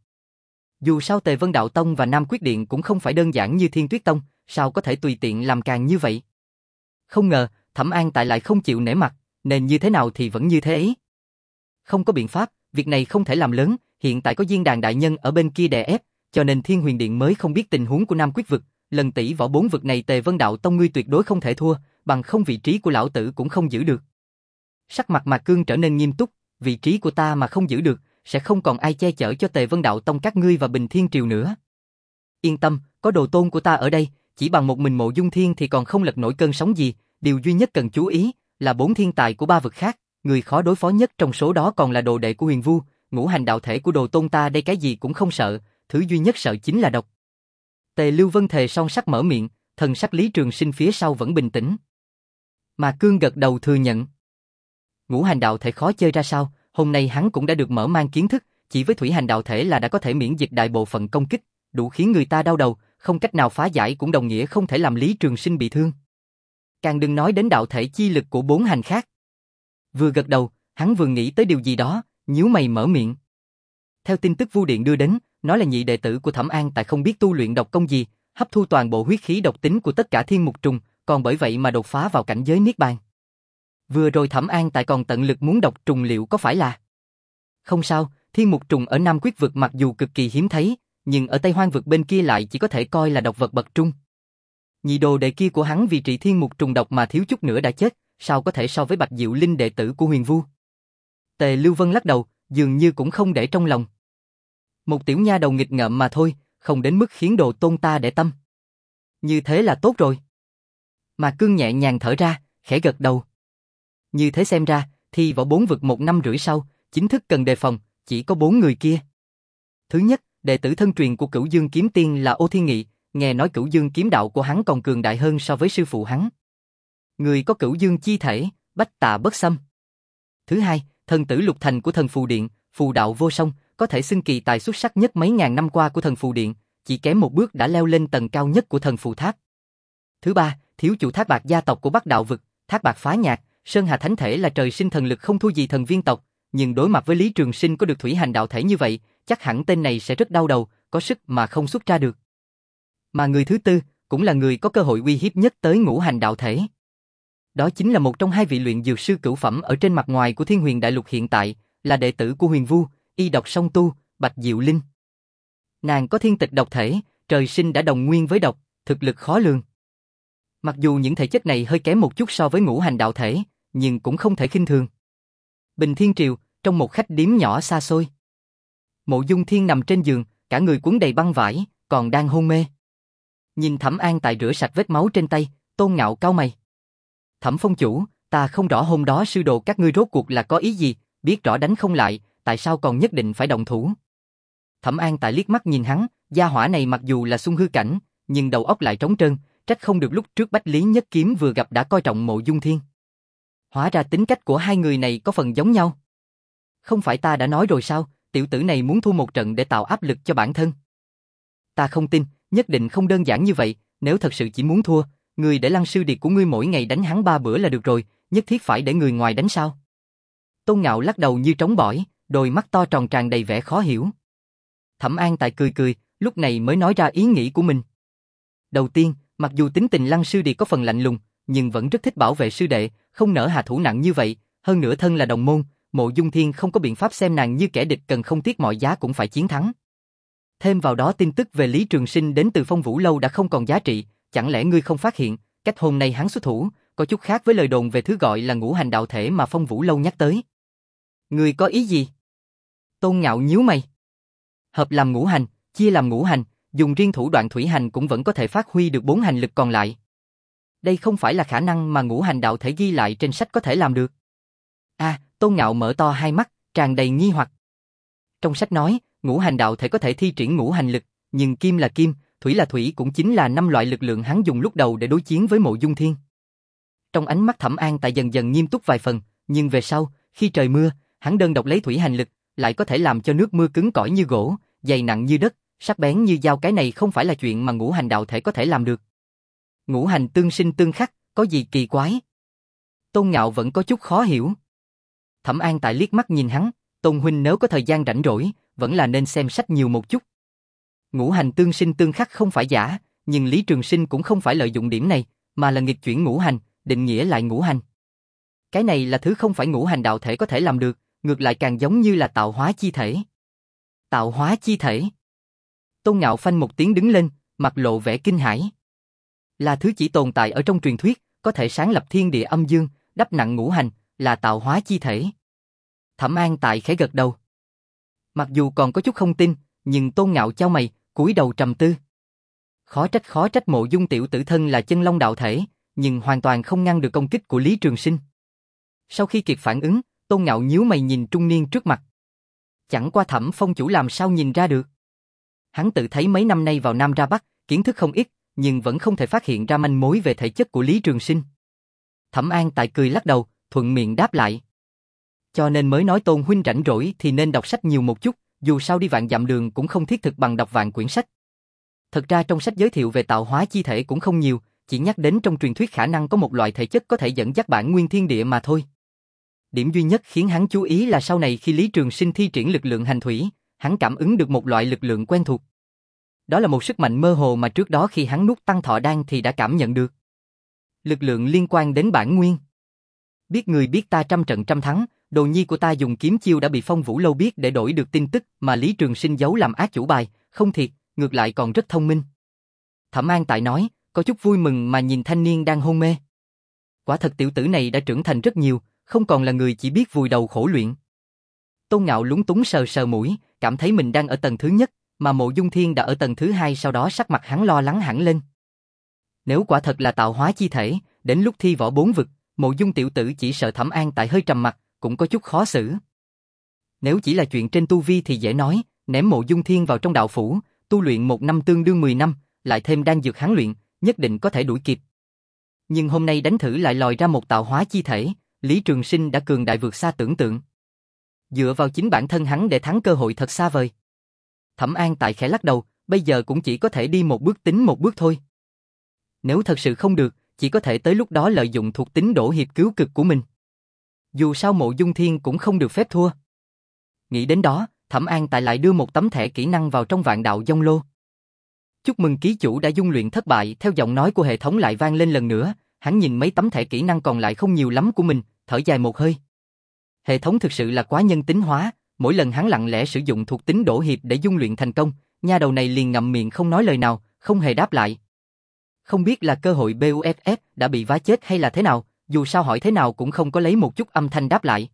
Dù sao Tề Vân Đạo Tông và Nam Quyết Điện cũng không phải đơn giản như Thiên Tuyết Tông, sao có thể tùy tiện làm càng như vậy. Không ngờ, Thẩm An Tại lại không chịu nể mặt, nên như thế nào thì vẫn như thế ấy. Không có biện pháp, việc này không thể làm lớn, hiện tại có Diên Đàn đại nhân ở bên kia đè ép, cho nên Thiên Huyền Điện mới không biết tình huống của Nam Quyết vực, lần tỷ võ bốn vực này Tề Vân Đạo Tông ngươi tuyệt đối không thể thua, bằng không vị trí của lão tử cũng không giữ được. Sắc mặt Mạc Cương trở nên nghiêm túc, vị trí của ta mà không giữ được, sẽ không còn ai che chở cho Tề Vân Đạo Tông các ngươi và Bình Thiên Triều nữa. Yên tâm, có đồ tôn của ta ở đây, chỉ bằng một mình Mộ Dung Thiên thì còn không lật nổi cơn sóng gì, điều duy nhất cần chú ý là bốn thiên tài của ba vực khác, người khó đối phó nhất trong số đó còn là đồ đệ của Huyền Vu, ngũ hành đạo thể của đồ tôn ta đây cái gì cũng không sợ, thứ duy nhất sợ chính là độc. Tề Lưu Vân thề son sắt mở miệng, thần sắc Lý Trường Sinh phía sau vẫn bình tĩnh. Mà Cương gật đầu thừa nhận. Ngũ hành đạo thể khó chơi ra sao, hôm nay hắn cũng đã được mở mang kiến thức, chỉ với thủy hành đạo thể là đã có thể miễn dịch đại bộ phận công kích, đủ khiến người ta đau đầu, không cách nào phá giải cũng đồng nghĩa không thể làm Lý Trường Sinh bị thương. Càng đừng nói đến đạo thể chi lực của bốn hành khác. Vừa gật đầu, hắn vừa nghĩ tới điều gì đó, nhíu mày mở miệng. Theo tin tức Vu Điện đưa đến, nói là nhị đệ tử của Thẩm An Tại không biết tu luyện độc công gì, hấp thu toàn bộ huyết khí độc tính của tất cả thiên mục trùng, còn bởi vậy mà đột phá vào cảnh giới niết bàn. Vừa rồi Thẩm An Tại còn tận lực muốn độc trùng liệu có phải là? Không sao, thiên mục trùng ở Nam Quyết vực mặc dù cực kỳ hiếm thấy, nhưng ở Tây Hoang vực bên kia lại chỉ có thể coi là độc vật bậc trung. Nhị đồ đệ kia của hắn vì trị thiên mục trùng độc mà thiếu chút nữa đã chết, sao có thể so với Bạch Diệu Linh đệ tử của Huyền Vu? Tề Lưu Vân lắc đầu, dường như cũng không để trong lòng. Một tiểu nha đầu nghịch ngợm mà thôi, không đến mức khiến đồ tôn ta để tâm. Như thế là tốt rồi. Mà Cương nhẹ nhàng thở ra, khẽ gật đầu. Như thế xem ra, thi võ bốn vực một năm rưỡi sau, chính thức cần đề phòng, chỉ có bốn người kia. Thứ nhất, đệ tử thân truyền của Cửu Dương Kiếm Tiên là Ô Thiên Nghị, nghe nói Cửu Dương kiếm đạo của hắn còn cường đại hơn so với sư phụ hắn. Người có Cửu Dương chi thể, bách tà bất xâm. Thứ hai, thần tử Lục Thành của Thần Phù Điện, phù đạo vô song, có thể xưng kỳ tài xuất sắc nhất mấy ngàn năm qua của Thần Phù Điện, chỉ kém một bước đã leo lên tầng cao nhất của Thần Phù Tháp. Thứ ba, thiếu chủ Thác Bạc gia tộc của Bắc Đạo vực, Thác Bạc Phá Nhạc, Sơn Hà Thánh Thể là trời sinh thần lực không thua gì thần viên tộc, nhưng đối mặt với Lý Trường Sinh có được thủy hành đạo thể như vậy, chắc hẳn tên này sẽ rất đau đầu, có sức mà không xuất ra được. Mà người thứ tư, cũng là người có cơ hội uy hiếp nhất tới ngũ hành đạo thể. Đó chính là một trong hai vị luyện dược sư cửu phẩm ở trên mặt ngoài của Thiên Huyền Đại Lục hiện tại, là đệ tử của Huyền Vu, y độc song tu, Bạch Diệu Linh. Nàng có thiên tịch độc thể, trời sinh đã đồng nguyên với độc, thực lực khó lường. Mặc dù những thể chất này hơi kém một chút so với ngũ hành đạo thể, nhưng cũng không thể khinh thường. Bình Thiên Triều, trong một khách điếm nhỏ xa xôi. Mộ Dung Thiên nằm trên giường, cả người cuốn đầy băng vải, còn đang hôn mê. Nhìn Thẩm An Tại rửa sạch vết máu trên tay, Tôn Ngạo cau mày. Thẩm phong chủ, ta không rõ hôm đó sư đồ các ngươi rốt cuộc là có ý gì, biết rõ đánh không lại, tại sao còn nhất định phải động thủ? Thẩm An Tại liếc mắt nhìn hắn, gia hỏa này mặc dù là xung hư cảnh, nhưng đầu óc lại trống trơn, trách không được lúc trước Bách Lý Nhất Kiếm vừa gặp đã coi trọng Mộ Dung Thiên. Hóa ra tính cách của hai người này có phần giống nhau. Không phải ta đã nói rồi sao, tiểu tử này muốn thua một trận để tạo áp lực cho bản thân. Ta không tin, nhất định không đơn giản như vậy, nếu thật sự chỉ muốn thua, người để Lăng sư điệt của ngươi mỗi ngày đánh hắn ba bữa là được rồi, nhất thiết phải để người ngoài đánh sao? Tôn Ngạo lắc đầu như trống bỏi, đôi mắt to tròn tràn đầy vẻ khó hiểu. Thẩm An Tại cười cười, lúc này mới nói ra ý nghĩ của mình. Đầu tiên, mặc dù tính tình Lăng sư điệt có phần lạnh lùng, nhưng vẫn rất thích bảo vệ sư đệ, không nỡ hạ thủ nặng như vậy, hơn nữa thân là đồng môn, Mộ Dung Thiên không có biện pháp xem nàng như kẻ địch cần không tiếc mọi giá cũng phải chiến thắng. Thêm vào đó tin tức về Lý Trường Sinh đến từ Phong Vũ Lâu đã không còn giá trị, chẳng lẽ ngươi không phát hiện, cách hôm nay hắn xuất thủ, có chút khác với lời đồn về thứ gọi là ngũ hành đạo thể mà Phong Vũ Lâu nhắc tới. Ngươi có ý gì? Tôn Ngạo nhíu mày. Hợp làm ngũ hành, chia làm ngũ hành, dùng riêng thủ đoạn thủy hành cũng vẫn có thể phát huy được bốn hành lực còn lại. Đây không phải là khả năng mà ngũ hành đạo thể ghi lại trên sách có thể làm được. À, Tôn Ngạo mở to hai mắt, tràn đầy nghi hoặc. Trong sách nói, ngũ hành đạo thể có thể thi triển ngũ hành lực, nhưng kim là kim, thủy là thủy cũng chính là năm loại lực lượng hắn dùng lúc đầu để đối chiến với Mộ Dung Thiên. Trong ánh mắt Thẩm An Tại dần dần nghiêm túc vài phần, nhưng về sau, khi trời mưa, hắn đơn độc lấy thủy hành lực, lại có thể làm cho nước mưa cứng cỏi như gỗ, dày nặng như đất, sắc bén như dao, cái này không phải là chuyện mà ngũ hành đạo thể có thể làm được. Ngũ hành tương sinh tương khắc, có gì kỳ quái? Tôn Ngạo vẫn có chút khó hiểu. Thẩm An Tại liếc mắt nhìn hắn, Tôn huynh nếu có thời gian rảnh rỗi, vẫn là nên xem sách nhiều một chút. Ngũ hành tương sinh tương khắc không phải giả, nhưng Lý Trường Sinh cũng không phải lợi dụng điểm này, mà là nghịch chuyển ngũ hành, định nghĩa lại ngũ hành. Cái này là thứ không phải ngũ hành đạo thể có thể làm được, ngược lại càng giống như là tạo hóa chi thể. Tạo hóa chi thể. Tôn Ngạo phanh một tiếng đứng lên, mặt lộ vẻ kinh hãi. Là thứ chỉ tồn tại ở trong truyền thuyết, có thể sáng lập thiên địa âm dương, đắp nặng ngũ hành, là tạo hóa chi thể. Thẩm An Tại khẽ gật đầu. Mặc dù còn có chút không tin, nhưng Tôn Ngạo chau mày, cúi đầu trầm tư. Khó trách khó trách Mộ Dung tiểu tử thân là chân long đạo thể, nhưng hoàn toàn không ngăn được công kích của Lý Trường Sinh. Sau khi kịp phản ứng, Tôn Ngạo nhíu mày nhìn trung niên trước mặt. Chẳng qua Thẩm phong chủ làm sao nhìn ra được. Hắn tự thấy mấy năm nay vào Nam ra Bắc, kiến thức không ít, nhưng vẫn không thể phát hiện ra manh mối về thể chất của Lý Trường Sinh. Thẩm An Tại cười lắc đầu, thuận miệng đáp lại. Cho nên mới nói Tôn huynh rảnh rỗi thì nên đọc sách nhiều một chút, dù sao đi vạn dặm đường cũng không thiết thực bằng đọc vạn quyển sách. Thật ra trong sách giới thiệu về tạo hóa chi thể cũng không nhiều, chỉ nhắc đến trong truyền thuyết khả năng có một loại thể chất có thể dẫn dắt bản nguyên thiên địa mà thôi. Điểm duy nhất khiến hắn chú ý là sau này khi Lý Trường Sinh thi triển lực lượng hành thủy, hắn cảm ứng được một loại lực lượng quen thuộc. Đó là một sức mạnh mơ hồ mà trước đó khi hắn nuốt tăng thọ đan thì đã cảm nhận được. Lực lượng liên quan đến bản nguyên. Biết người biết ta trăm trận trăm thắng, đồ nhi của ta dùng kiếm chiêu đã bị Phong Vũ Lâu biết để đổi được tin tức mà Lý Trường Sinh giấu làm ác chủ bài, không thiệt, ngược lại còn rất thông minh. Thẩm An Tại nói, có chút vui mừng mà nhìn thanh niên đang hôn mê. Quả thật tiểu tử này đã trưởng thành rất nhiều, không còn là người chỉ biết vùi đầu khổ luyện. Tôn Ngạo lúng túng sờ sờ mũi, cảm thấy mình đang ở tầng thứ nhất, mà Mộ Dung Thiên đã ở tầng thứ hai, sau đó sắc mặt hắn lo lắng hẳn lên. Nếu quả thật là tạo hóa chi thể, đến lúc thi võ bốn vực, Mộ Dung tiểu tử chỉ sợ Thẩm An Tại hơi trầm mặt, cũng có chút khó xử. Nếu chỉ là chuyện trên tu vi thì dễ nói, ném Mộ Dung Thiên vào trong đạo phủ, tu luyện một năm tương đương mười năm, lại thêm đan dược hắn luyện, nhất định có thể đuổi kịp. Nhưng hôm nay đánh thử lại lòi ra một tạo hóa chi thể, Lý Trường Sinh đã cường đại vượt xa tưởng tượng. Dựa vào chính bản thân hắn để thắng cơ hội thật xa vời. Thẩm An Tại khẽ lắc đầu, bây giờ cũng chỉ có thể đi một bước tính một bước thôi. Nếu thật sự không được, chỉ có thể tới lúc đó lợi dụng thuộc tính đổ hiệp cứu cực của mình. Dù sao Mộ Dung Thiên cũng không được phép thua. Nghĩ đến đó, Thẩm An Tại lại đưa một tấm thẻ kỹ năng vào trong vạn đạo dông lô. Chúc mừng ký chủ đã dung luyện thất bại, theo giọng nói của hệ thống lại vang lên lần nữa, hắn nhìn mấy tấm thẻ kỹ năng còn lại không nhiều lắm của mình, thở dài một hơi. Hệ thống thực sự là quá nhân tính hóa, mỗi lần hắn lặng lẽ sử dụng thuộc tính đổ hiệp để dung luyện thành công, Nha đầu này liền ngậm miệng không nói lời nào, không hề đáp lại. Không biết là cơ hội bê u ép ép đã bị vá chết hay là thế nào, dù sao hỏi thế nào cũng không có lấy một chút âm thanh đáp lại.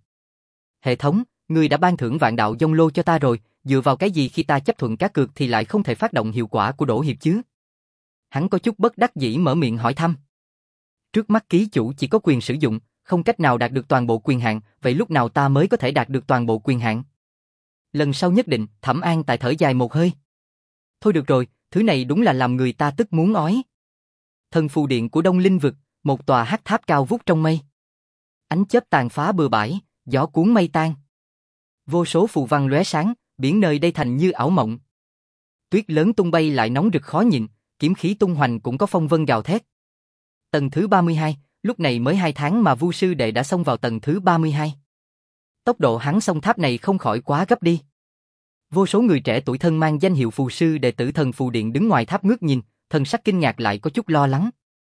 Hệ thống, người đã ban thưởng vạn đạo dông lô cho ta rồi, dựa vào cái gì khi ta chấp thuận cá cược thì lại không thể phát động hiệu quả của Đỗ Hiệp chứ? Hắn có chút bất đắc dĩ mở miệng hỏi thăm. Trước mắt ký chủ chỉ có quyền sử dụng, không cách nào đạt được toàn bộ quyền hạn, vậy lúc nào ta mới có thể đạt được toàn bộ quyền hạn? Lần sau nhất định, Thẩm An Tài thở dài một hơi. Thôi được rồi, thứ này đúng là làm người ta tức muốn ói. Thần phù điện của Đông Linh vực, một tòa hắc tháp cao vút trong mây. Ánh chớp tàn phá bừa bãi, gió cuốn mây tan. Vô số phù văn lóe sáng, biển nơi đây thành như ảo mộng. Tuyết lớn tung bay lại nóng rực khó nhịn, kiếm khí tung hoành cũng có phong vân gào thét. Tầng thứ ba mươi hai, lúc này mới hai tháng mà Vu sư đệ đã xông vào tầng thứ ba mươi hai. Tốc độ hắn xông tháp này không khỏi quá gấp đi. Vô số người trẻ tuổi thân mang danh hiệu phù sư đệ tử thần phù điện đứng ngoài tháp ngước nhìn, thần sắc kinh ngạc lại có chút lo lắng.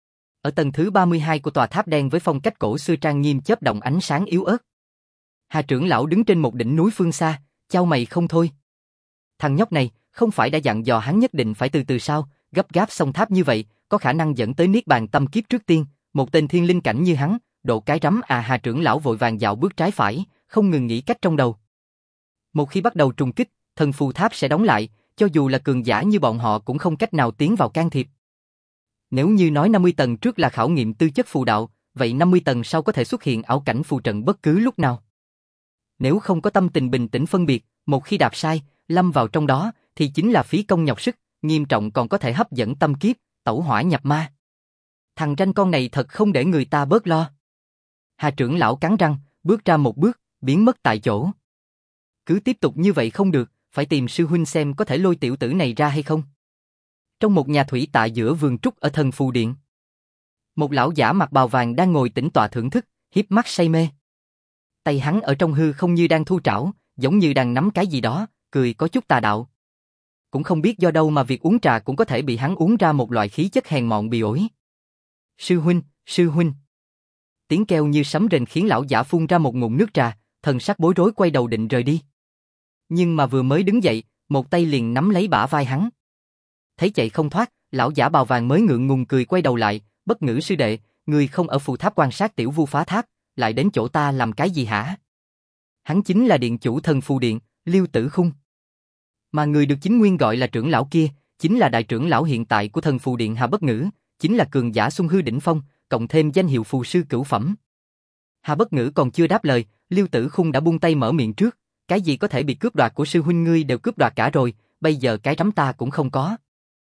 Ở tầng thứ ba mươi hai của tòa tháp đen với phong cách cổ xưa trang nghiêm chớp động ánh sáng yếu ớt. Hà trưởng lão đứng trên một đỉnh núi phương xa, chau mày không thôi. Thằng nhóc này, không phải đã dặn dò hắn nhất định phải từ từ sao, gấp gáp xông tháp như vậy, có khả năng dẫn tới niết bàn tâm kiếp trước tiên, một tên thiên linh cảnh như hắn, độ cái rắm à. Hà trưởng lão vội vàng dạo bước trái phải, không ngừng nghĩ cách trong đầu. Một khi bắt đầu trùng kích, thần phù tháp sẽ đóng lại, cho dù là cường giả như bọn họ cũng không cách nào tiến vào can thiệp. Nếu như nói năm mươi tầng trước là khảo nghiệm tư chất phù đạo, vậy năm mươi tầng sau có thể xuất hiện ảo cảnh phù trận bất cứ lúc nào. Nếu không có tâm tình bình tĩnh phân biệt, một khi đạp sai, lâm vào trong đó, thì chính là phí công nhọc sức, nghiêm trọng còn có thể hấp dẫn tâm kiếp, tẩu hỏa nhập ma. Thằng ranh con này thật không để người ta bớt lo. Hà trưởng lão cắn răng, bước ra một bước, biến mất tại chỗ. Cứ tiếp tục như vậy không được, phải tìm sư huynh xem có thể lôi tiểu tử này ra hay không. Trong một nhà thủy tạ giữa vườn trúc ở thần phù điện, một lão giả mặc bào vàng đang ngồi tĩnh tọa thưởng thức, hiếp mắt say mê. Tay hắn ở trong hư không như đang thu trảo, giống như đang nắm cái gì đó, cười có chút tà đạo. Cũng không biết do đâu mà việc uống trà cũng có thể bị hắn uống ra một loại khí chất hèn mọn bị ổi. Sư huynh, sư huynh. Tiếng kêu như sấm rền khiến lão giả phun ra một ngụm nước trà, thần sắc bối rối quay đầu định rời đi. Nhưng mà vừa mới đứng dậy, một tay liền nắm lấy bả vai hắn. Thấy chạy không thoát, lão giả bào vàng mới ngượng ngùng cười quay đầu lại, bất ngữ sư đệ, người không ở phù tháp quan sát tiểu vu phá tháp, lại đến chỗ ta làm cái gì hả? Hắn chính là điện chủ thần phù điện, Liêu Tử Khung. Mà người được chính nguyên gọi là trưởng lão kia, chính là đại trưởng lão hiện tại của thần phù điện Hà Bất Ngữ, chính là cường giả Xuân Hư đỉnh phong, cộng thêm danh hiệu phù sư cửu phẩm. Hà Bất Ngữ còn chưa đáp lời, Liêu Tử Khung đã buông tay mở miệng trước, cái gì có thể bị cướp đoạt của sư huynh ngươi đều cướp đoạt cả rồi, bây giờ cái rắm ta cũng không có.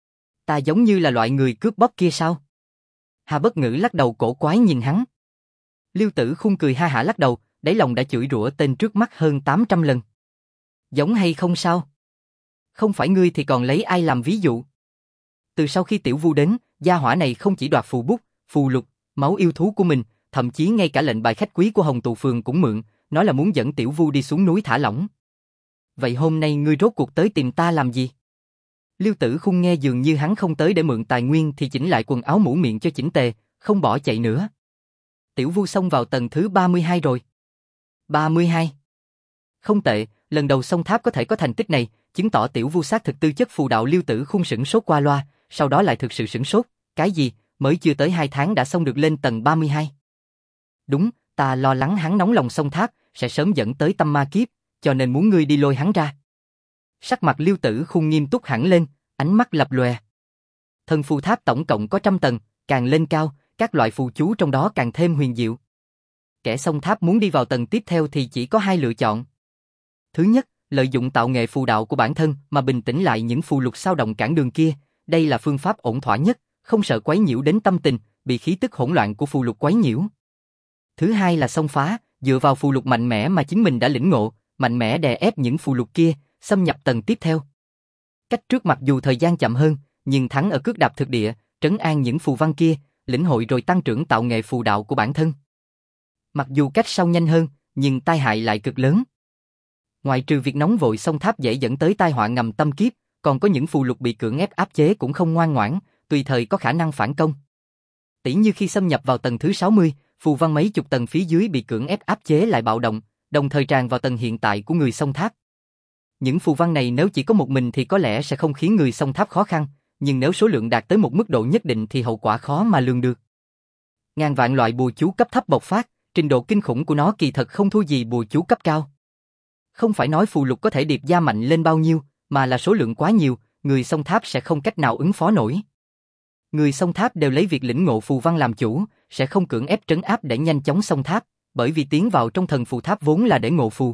Ta giống như là loại người cướp bóc kia sao? Hà Bất Ngữ lắc đầu cổ quái nhìn hắn. Liêu Tử Khung cười ha hả lắc đầu, đáy lòng đã chửi rủa tên trước mắt hơn tám trăm lần. Giống hay không sao? Không phải ngươi thì còn lấy ai làm ví dụ? Từ sau khi tiểu vu đến, gia hỏa này không chỉ đoạt phù bút, phù lục, máu yêu thú của mình, thậm chí ngay cả lệnh bài khách quý của Hồng Tù Phường cũng mượn, nói là muốn dẫn tiểu vu đi xuống núi thả lỏng. Vậy hôm nay ngươi rốt cuộc tới tìm ta làm gì? Liêu Tử Khung nghe dường như hắn không tới để mượn tài nguyên thì chỉnh lại quần áo mũ miệng cho chỉnh tề, không bỏ chạy nữa. Tiểu vu xông vào tầng thứ ba mươi hai rồi. ba mươi hai. Không tệ, lần đầu xông tháp có thể có thành tích này, chứng tỏ tiểu vu xác thực tư chất phù đạo. Liêu Tử Khung sửng sốt qua loa, sau đó lại thực sự sửng sốt, cái gì, mới chưa tới hai tháng đã xông được lên tầng ba mươi hai. Đúng, ta lo lắng hắn nóng lòng xông tháp, sẽ sớm dẫn tới tâm ma kiếp, cho nên muốn ngươi đi lôi hắn ra. Sắc mặt Liêu Tử Khung nghiêm túc hẳn lên, ánh mắt lập lòe. Thần phù tháp tổng cộng có trăm tầng, càng lên cao, các loại phù chú trong đó càng thêm huyền diệu. Kẻ xông tháp muốn đi vào tầng tiếp theo thì chỉ có hai lựa chọn. Thứ nhất, lợi dụng tạo nghệ phù đạo của bản thân mà bình tĩnh lại những phù lục sao động cản đường kia, đây là phương pháp ổn thỏa nhất, không sợ quấy nhiễu đến tâm tình, bị khí tức hỗn loạn của phù lục quấy nhiễu. Thứ hai là xông phá, dựa vào phù lục mạnh mẽ mà chính mình đã lĩnh ngộ, mạnh mẽ đè ép những phù lục kia, xâm nhập tầng tiếp theo. Cách trước mặc dù thời gian chậm hơn, nhưng thắng ở cước đạp thực địa, trấn an những phù văn kia, lĩnh hội rồi tăng trưởng tạo nghệ phù đạo của bản thân. Mặc dù cách sau nhanh hơn, nhưng tai hại lại cực lớn. Ngoài trừ việc nóng vội xông tháp dễ dẫn tới tai họa ngầm tâm kiếp, còn có những phù lục bị cưỡng ép áp chế cũng không ngoan ngoãn, tùy thời có khả năng phản công. Tỉ như khi xâm nhập vào tầng thứ sáu mươi, phù văn mấy chục tầng phía dưới bị cưỡng ép áp chế lại bạo động, đồng thời tràn vào tầng hiện tại của người xông tháp. Những phù văn này nếu chỉ có một mình thì có lẽ sẽ không khiến người xông tháp khó khăn, nhưng nếu số lượng đạt tới một mức độ nhất định thì hậu quả khó mà lường được. Ngàn vạn loại bùa chú cấp thấp bộc phát, trình độ kinh khủng của nó kỳ thật không thua gì bùa chú cấp cao. Không phải nói phù lục có thể điệp gia mạnh lên bao nhiêu, mà là số lượng quá nhiều, người xông tháp sẽ không cách nào ứng phó nổi. Người xông tháp đều lấy việc lĩnh ngộ phù văn làm chủ, sẽ không cưỡng ép trấn áp để nhanh chóng xông tháp, bởi vì tiến vào trong thần phù tháp vốn là để ngộ phù.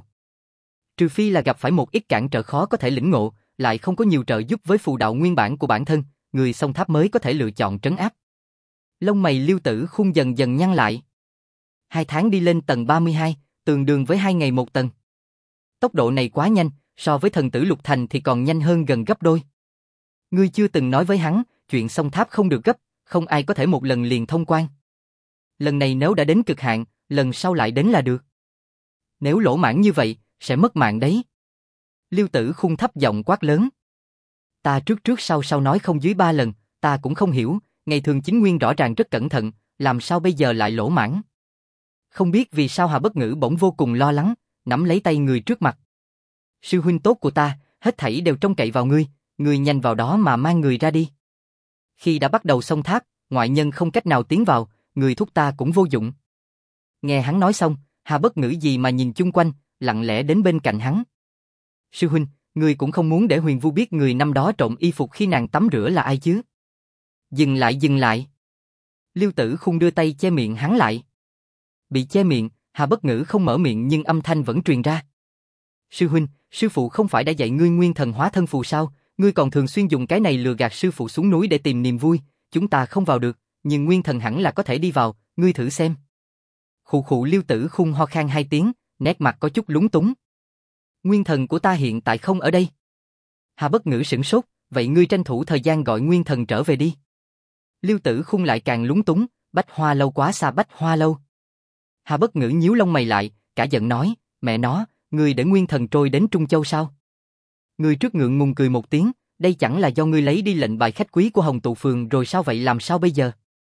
Trừ phi là gặp phải một ít cản trở khó có thể lĩnh ngộ, lại không có nhiều trợ giúp với phù đạo nguyên bản của bản thân, người xông tháp mới có thể lựa chọn trấn áp. Lông mày Lưu Tử Khung dần dần nhăn lại. Hai tháng đi lên tầng ba mươi hai, tương đương với hai ngày một tầng. Tốc độ này quá nhanh, so với thần tử Lục Thành thì còn nhanh hơn gần gấp đôi. Ngươi chưa từng nói với hắn, chuyện xông tháp không được gấp, không ai có thể một lần liền thông quan. Lần này nếu đã đến cực hạn, lần sau lại đến là được. Nếu lỗ mãn như vậy, sẽ mất mạng đấy. Lưu Tử Khung thấp giọng quát lớn. Ta trước trước sau sau nói không dưới ba lần, ta cũng không hiểu, ngày thường chính nguyên rõ ràng rất cẩn thận, làm sao bây giờ lại lỗ mãn. Không biết vì sao Hà Bất Ngữ bỗng vô cùng lo lắng, nắm lấy tay người trước mặt. Sư huynh tốt của ta, hết thảy đều trông cậy vào ngươi, ngươi nhanh vào đó mà mang người ra đi. Khi đã bắt đầu xông tháp, ngoại nhân không cách nào tiến vào, người thúc ta cũng vô dụng. Nghe hắn nói xong, Hà Bất Ngữ gì mà nhìn chung quanh, lặng lẽ đến bên cạnh hắn. Sư huynh, ngươi cũng không muốn để Huyền Vu biết người năm đó trộm y phục khi nàng tắm rửa là ai chứ? Dừng lại dừng lại. Lưu Tử Khung đưa tay che miệng hắn lại. Bị che miệng, Hà Bất Ngữ không mở miệng nhưng âm thanh vẫn truyền ra. Sư huynh, sư phụ không phải đã dạy ngươi nguyên thần hóa thân phù sao? Ngươi còn thường xuyên dùng cái này lừa gạt sư phụ xuống núi để tìm niềm vui. Chúng ta không vào được, nhưng nguyên thần hẳn là có thể đi vào, ngươi thử xem. Khụ khụ Lưu Tử Khung ho khan hai tiếng, nét mặt có chút lúng túng. Nguyên thần của ta hiện tại không ở đây. Hà Bất Ngữ sửng sốt, vậy ngươi tranh thủ thời gian gọi nguyên thần trở về đi. Lưu Tử Khung lại càng lúng túng, Bách Hoa Lâu quá xa Bách Hoa Lâu. Hà Bất Ngữ nhíu lông mày lại, cả giận nói, mẹ nó, ngươi để nguyên thần trôi đến Trung Châu sao? Ngươi trước ngượng ngùng cười một tiếng, đây chẳng là do ngươi lấy đi lệnh bài khách quý của Hồng Tụ Phường rồi sao vậy, làm sao bây giờ?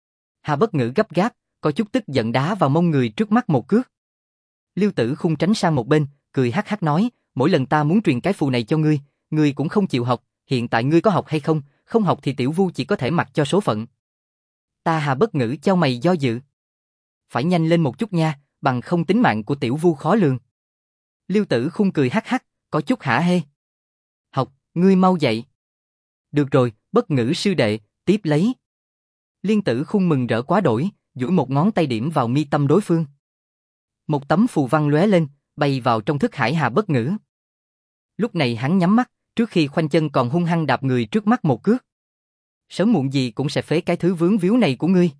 Hà Bất Ngữ gấp gáp, có chút tức giận đá vào mông người trước mắt một cước. Lưu Tử Khung tránh sang một bên, cười hắc hắc nói, mỗi lần ta muốn truyền cái phù này cho ngươi, ngươi cũng không chịu học, hiện tại ngươi có học hay không, không học thì Tiểu Vu chỉ có thể mặc cho số phận. Ta Hà Bất Ngữ chau mày do dự. Phải nhanh lên một chút nha, bằng không tính mạng của Tiểu Vu khó lường. Lưu Tử Khung cười hắc hắc, có chút hả hê. Học, ngươi mau dậy. Được rồi, Bất Ngữ sư đệ, tiếp lấy. Liên Tử Khung mừng rỡ quá đổi, duỗi một ngón tay điểm vào mi tâm đối phương. Một tấm phù văn lóe lên, bay vào trong thức hải Hà Bất Ngữ. Lúc này hắn nhắm mắt, trước khi khoanh chân còn hung hăng đạp người trước mắt một cước. Sớm muộn gì cũng sẽ phế cái thứ vướng víu này của ngươi.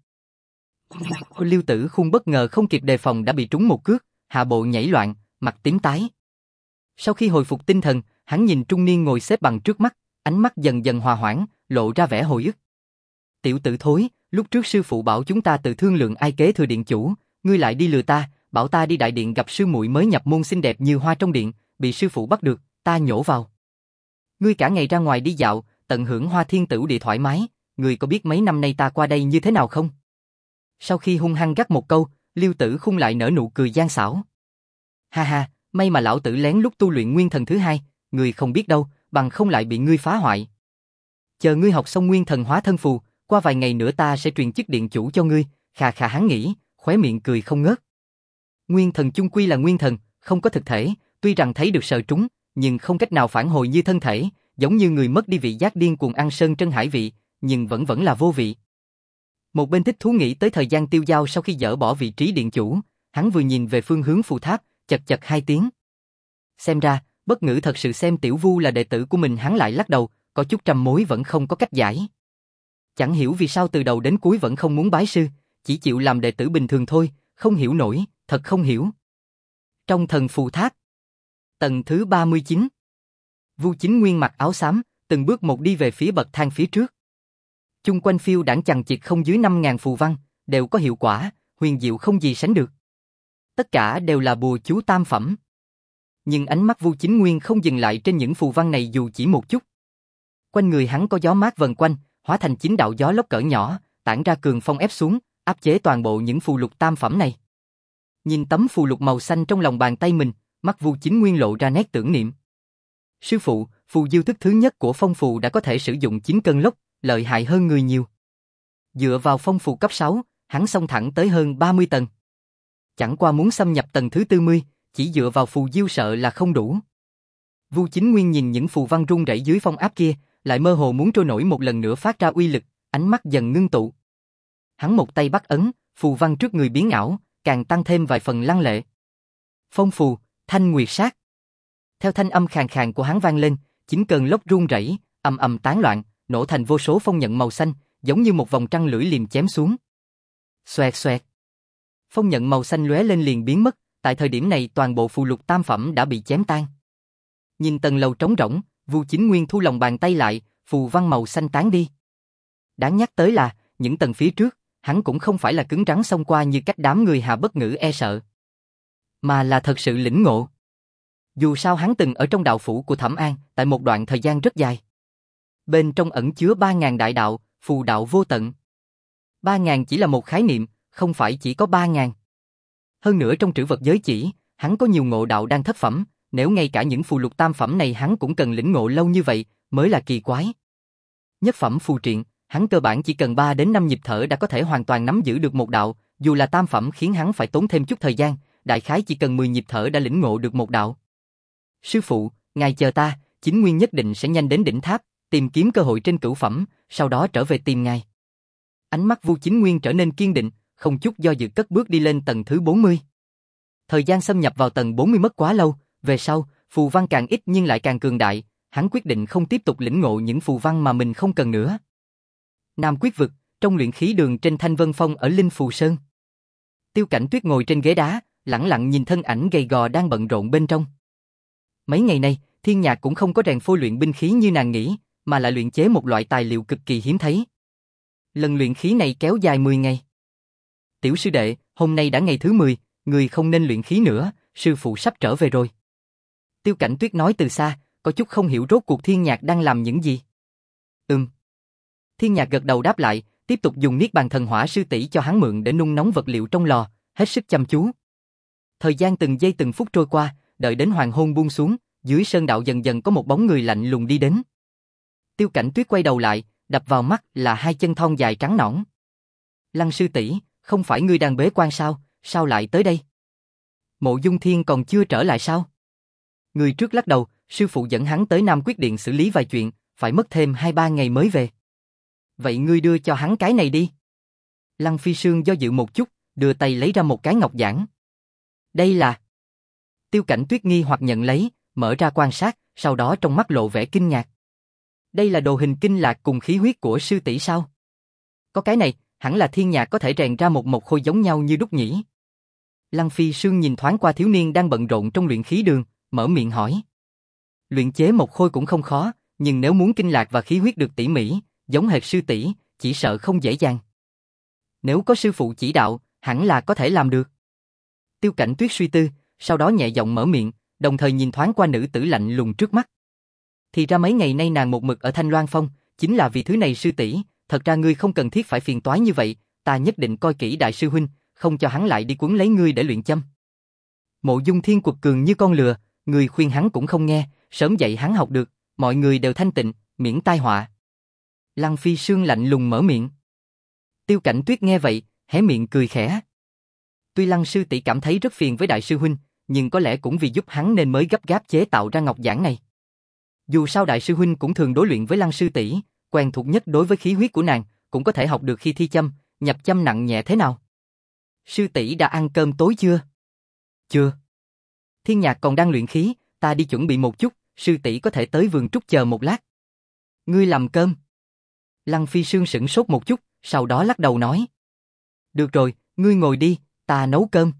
Lưu Tử Khung bất ngờ không kịp đề phòng đã bị trúng một cước, hạ bộ nhảy loạn, mặt tím tái. Sau khi hồi phục tinh thần, hắn nhìn trung niên ngồi xếp bằng trước mắt, ánh mắt dần dần hòa hoãn, lộ ra vẻ hồi ức. Tiểu tử thối, lúc trước sư phụ bảo chúng ta tự thương lượng ai kế thừa điện chủ, ngươi lại đi lừa ta, bảo ta đi đại điện gặp sư muội mới nhập môn xinh đẹp như hoa trong điện, bị sư phụ bắt được, ta nhổ vào. Ngươi cả ngày ra ngoài đi dạo, tận hưởng hoa thiên tửu địa thoải mái, ngươi có biết mấy năm nay ta qua đây như thế nào không? Sau khi hung hăng gắt một câu, Lưu Tử Khung lại nở nụ cười gian xảo. Ha ha, may mà lão tử lén lúc tu luyện nguyên thần thứ hai, ngươi không biết đâu, bằng không lại bị ngươi phá hoại. Chờ ngươi học xong nguyên thần hóa thân phù, qua vài ngày nữa ta sẽ truyền chức điện chủ cho ngươi, khà khà hắn nghĩ, khóe miệng cười không ngớt. Nguyên thần chung quy là nguyên thần, không có thực thể, tuy rằng thấy được sờ trúng, nhưng không cách nào phản hồi như thân thể, giống như người mất đi vị giác điên cuồng ăn sơn trân hải vị, nhưng vẫn vẫn là vô vị. Một bên thích thú nghĩ tới thời gian tiêu dao sau khi dỡ bỏ vị trí điện chủ, hắn vừa nhìn về phương hướng phù tháp, chật chật hai tiếng. Xem ra, Bất Ngữ thật sự xem Tiểu Vu là đệ tử của mình, hắn lại lắc đầu, có chút trăm mối vẫn không có cách giải. Chẳng hiểu vì sao từ đầu đến cuối vẫn không muốn bái sư, chỉ chịu làm đệ tử bình thường thôi, không hiểu nổi, thật không hiểu. Trong thần phù tháp, tầng thứ ba mươi chín. Vu Chính Nguyên mặc áo xám, từng bước một đi về phía bậc thang phía trước. Chung quanh phiêu đãng chằng chịt không dưới năm ngàn phù văn, đều có hiệu quả, huyền diệu không gì sánh được. Tất cả đều là bùa chú tam phẩm. Nhưng ánh mắt Vu Chính Nguyên không dừng lại trên những phù văn này dù chỉ một chút. Quanh người hắn có gió mát vần quanh, hóa thành chín đạo gió lốc cỡ nhỏ, tản ra cường phong ép xuống, áp chế toàn bộ những phù lục tam phẩm này. Nhìn tấm phù lục màu xanh trong lòng bàn tay mình, mắt Vu Chính Nguyên lộ ra nét tưởng niệm. Sư phụ, phù diêu thức thứ nhất của phong phù đã có thể sử dụng chín cơn lốc, lợi hại hơn người nhiều. Dựa vào phong phù cấp sáu, hắn xông thẳng tới hơn ba mươi tầng. Chẳng qua muốn xâm nhập tầng thứ tư mươi, chỉ dựa vào phù diêu sợ là không đủ. Vu Chính Nguyên nhìn những phù văn rung rẩy dưới phong áp kia, lại mơ hồ muốn trôi nổi một lần nữa phát ra uy lực, ánh mắt dần ngưng tụ. Hắn một tay bắt ấn, phù văn trước người biến ảo, càng tăng thêm vài phần lăng lệ. Phong phù, thanh nguyệt sát. Theo thanh âm khàn khàn của hắn vang lên, chín cơn lốc rung rẩy, ầm ầm tán loạn, nổ thành vô số phong nhận màu xanh, giống như một vòng trăng lưỡi liềm chém xuống. Xoẹt xoẹt. Phong nhận màu xanh lóe lên liền biến mất, tại thời điểm này toàn bộ phù lục tam phẩm đã bị chém tan. Nhìn tầng lầu trống rỗng, Vu Chính Nguyên thu lòng bàn tay lại, phù văn màu xanh tán đi. Đáng nhắc tới là, những tầng phía trước, hắn cũng không phải là cứng rắn xông qua như cách đám người Hà Bất Ngữ e sợ, mà là thật sự lĩnh ngộ. Dù sao hắn từng ở trong đạo phủ của Thẩm An, tại một đoạn thời gian rất dài. Bên trong ẩn chứa ba ngàn đại đạo, phù đạo vô tận. Ba ngàn chỉ là một khái niệm, không phải chỉ có ba ngàn. Hơn nữa trong trữ vật giới chỉ, hắn có nhiều ngộ đạo đang thất phẩm, nếu ngay cả những phù lục tam phẩm này hắn cũng cần lĩnh ngộ lâu như vậy, mới là kỳ quái. Nhất phẩm phù triện, hắn cơ bản chỉ cần ba đến năm nhịp thở đã có thể hoàn toàn nắm giữ được một đạo, dù là tam phẩm khiến hắn phải tốn thêm chút thời gian, đại khái chỉ cần mười nhịp thở đã lĩnh ngộ được một đạo. Sư phụ, ngài chờ ta, Chính Nguyên nhất định sẽ nhanh đến đỉnh tháp, tìm kiếm cơ hội trên cửu phẩm, sau đó trở về tìm ngài. Ánh mắt Vu Chính Nguyên trở nên kiên định, không chút do dự cất bước đi lên tầng thứ bốn mươi. Thời gian xâm nhập vào tầng bốn mươi mất quá lâu, về sau, phù văn càng ít nhưng lại càng cường đại, hắn quyết định không tiếp tục lĩnh ngộ những phù văn mà mình không cần nữa. Nam Quyết Vực, trong luyện khí đường trên Thanh Vân Phong ở Linh Phù Sơn. Tiêu Cảnh Tuyết ngồi trên ghế đá, lẳng lặng nhìn thân ảnh gầy gò đang bận rộn bên trong. Mấy ngày nay, Thiên Nhạc cũng không có rèn phôi luyện binh khí như nàng nghĩ, mà lại luyện chế một loại tài liệu cực kỳ hiếm thấy. Lần luyện khí này kéo dài mười ngày. Tiểu sư đệ, hôm nay đã ngày thứ mười, người không nên luyện khí nữa, sư phụ sắp trở về rồi. Tiêu Cảnh Tuyết nói từ xa, có chút không hiểu rốt cuộc Thiên Nhạc đang làm những gì. Ừm. Thiên Nhạc gật đầu đáp lại, tiếp tục dùng niết bàn thần hỏa sư tỷ cho hắn mượn để nung nóng vật liệu trong lò, hết sức chăm chú. Thời gian từng giây từng phút trôi qua, đợi đến hoàng hôn buông xuống, dưới sơn đạo dần dần có một bóng người lạnh lùng đi đến. Tiêu Cảnh Tuyết quay đầu lại, đập vào mắt là hai chân thon dài trắng nõn. Lăng sư tỷ, không phải ngươi đang bế quan sao, sao lại tới đây? Mộ Dung Thiên còn chưa trở lại sao? Người trước lắc đầu, sư phụ dẫn hắn tới Nam Quyết Điện xử lý vài chuyện, phải mất thêm hai ba ngày mới về. Vậy ngươi đưa cho hắn cái này đi. Lăng Phi Sương do dự một chút, đưa tay lấy ra một cái ngọc giản. Đây là... Tiêu Cảnh Tuyết nghi hoặc nhận lấy, mở ra quan sát, sau đó trong mắt lộ vẻ kinh ngạc. Đây là đồ hình kinh lạc cùng khí huyết của sư tỷ sao? Có cái này, hẳn là Thiên Nhạc có thể rèn ra một mộc khôi giống nhau như đúc nhỉ. Lăng Phi Sương nhìn thoáng qua thiếu niên đang bận rộn trong luyện khí đường, mở miệng hỏi. Luyện chế mộc khôi cũng không khó, nhưng nếu muốn kinh lạc và khí huyết được tỉ mỉ, giống hệt sư tỷ, chỉ sợ không dễ dàng. Nếu có sư phụ chỉ đạo, hẳn là có thể làm được. Tiêu Cảnh Tuyết suy tư, sau đó nhẹ giọng mở miệng, đồng thời nhìn thoáng qua nữ tử lạnh lùng trước mắt. Thì ra mấy ngày nay nàng một mực ở Thanh Loan Phong, chính là vì thứ này sư tỷ, thật ra ngươi không cần thiết phải phiền toái như vậy, ta nhất định coi kỹ đại sư huynh, không cho hắn lại đi quấn lấy ngươi để luyện châm. Mộ Dung Thiên quật cường như con lừa, người khuyên hắn cũng không nghe, sớm dậy hắn học được, mọi người đều thanh tịnh, miễn tai họa. Lăng Phi Sương lạnh lùng mở miệng. Tiêu Cảnh Tuyết nghe vậy, hé miệng cười khẽ. Tuy Lăng sư tỷ cảm thấy rất phiền với đại sư huynh, nhưng có lẽ cũng vì giúp hắn nên mới gấp gáp chế tạo ra ngọc giản này. Dù sao đại sư huynh cũng thường đối luyện với Lăng sư tỷ, quen thuộc nhất đối với khí huyết của nàng, cũng có thể học được khi thi châm, nhập châm nặng nhẹ thế nào. Sư tỷ đã ăn cơm tối chưa? Chưa. Thiên Nhạc còn đang luyện khí, ta đi chuẩn bị một chút, sư tỷ có thể tới vườn trúc chờ một lát. Ngươi làm cơm? Lăng Phi Sương sững sốt một chút, sau đó lắc đầu nói. Được rồi, ngươi ngồi đi, ta nấu cơm.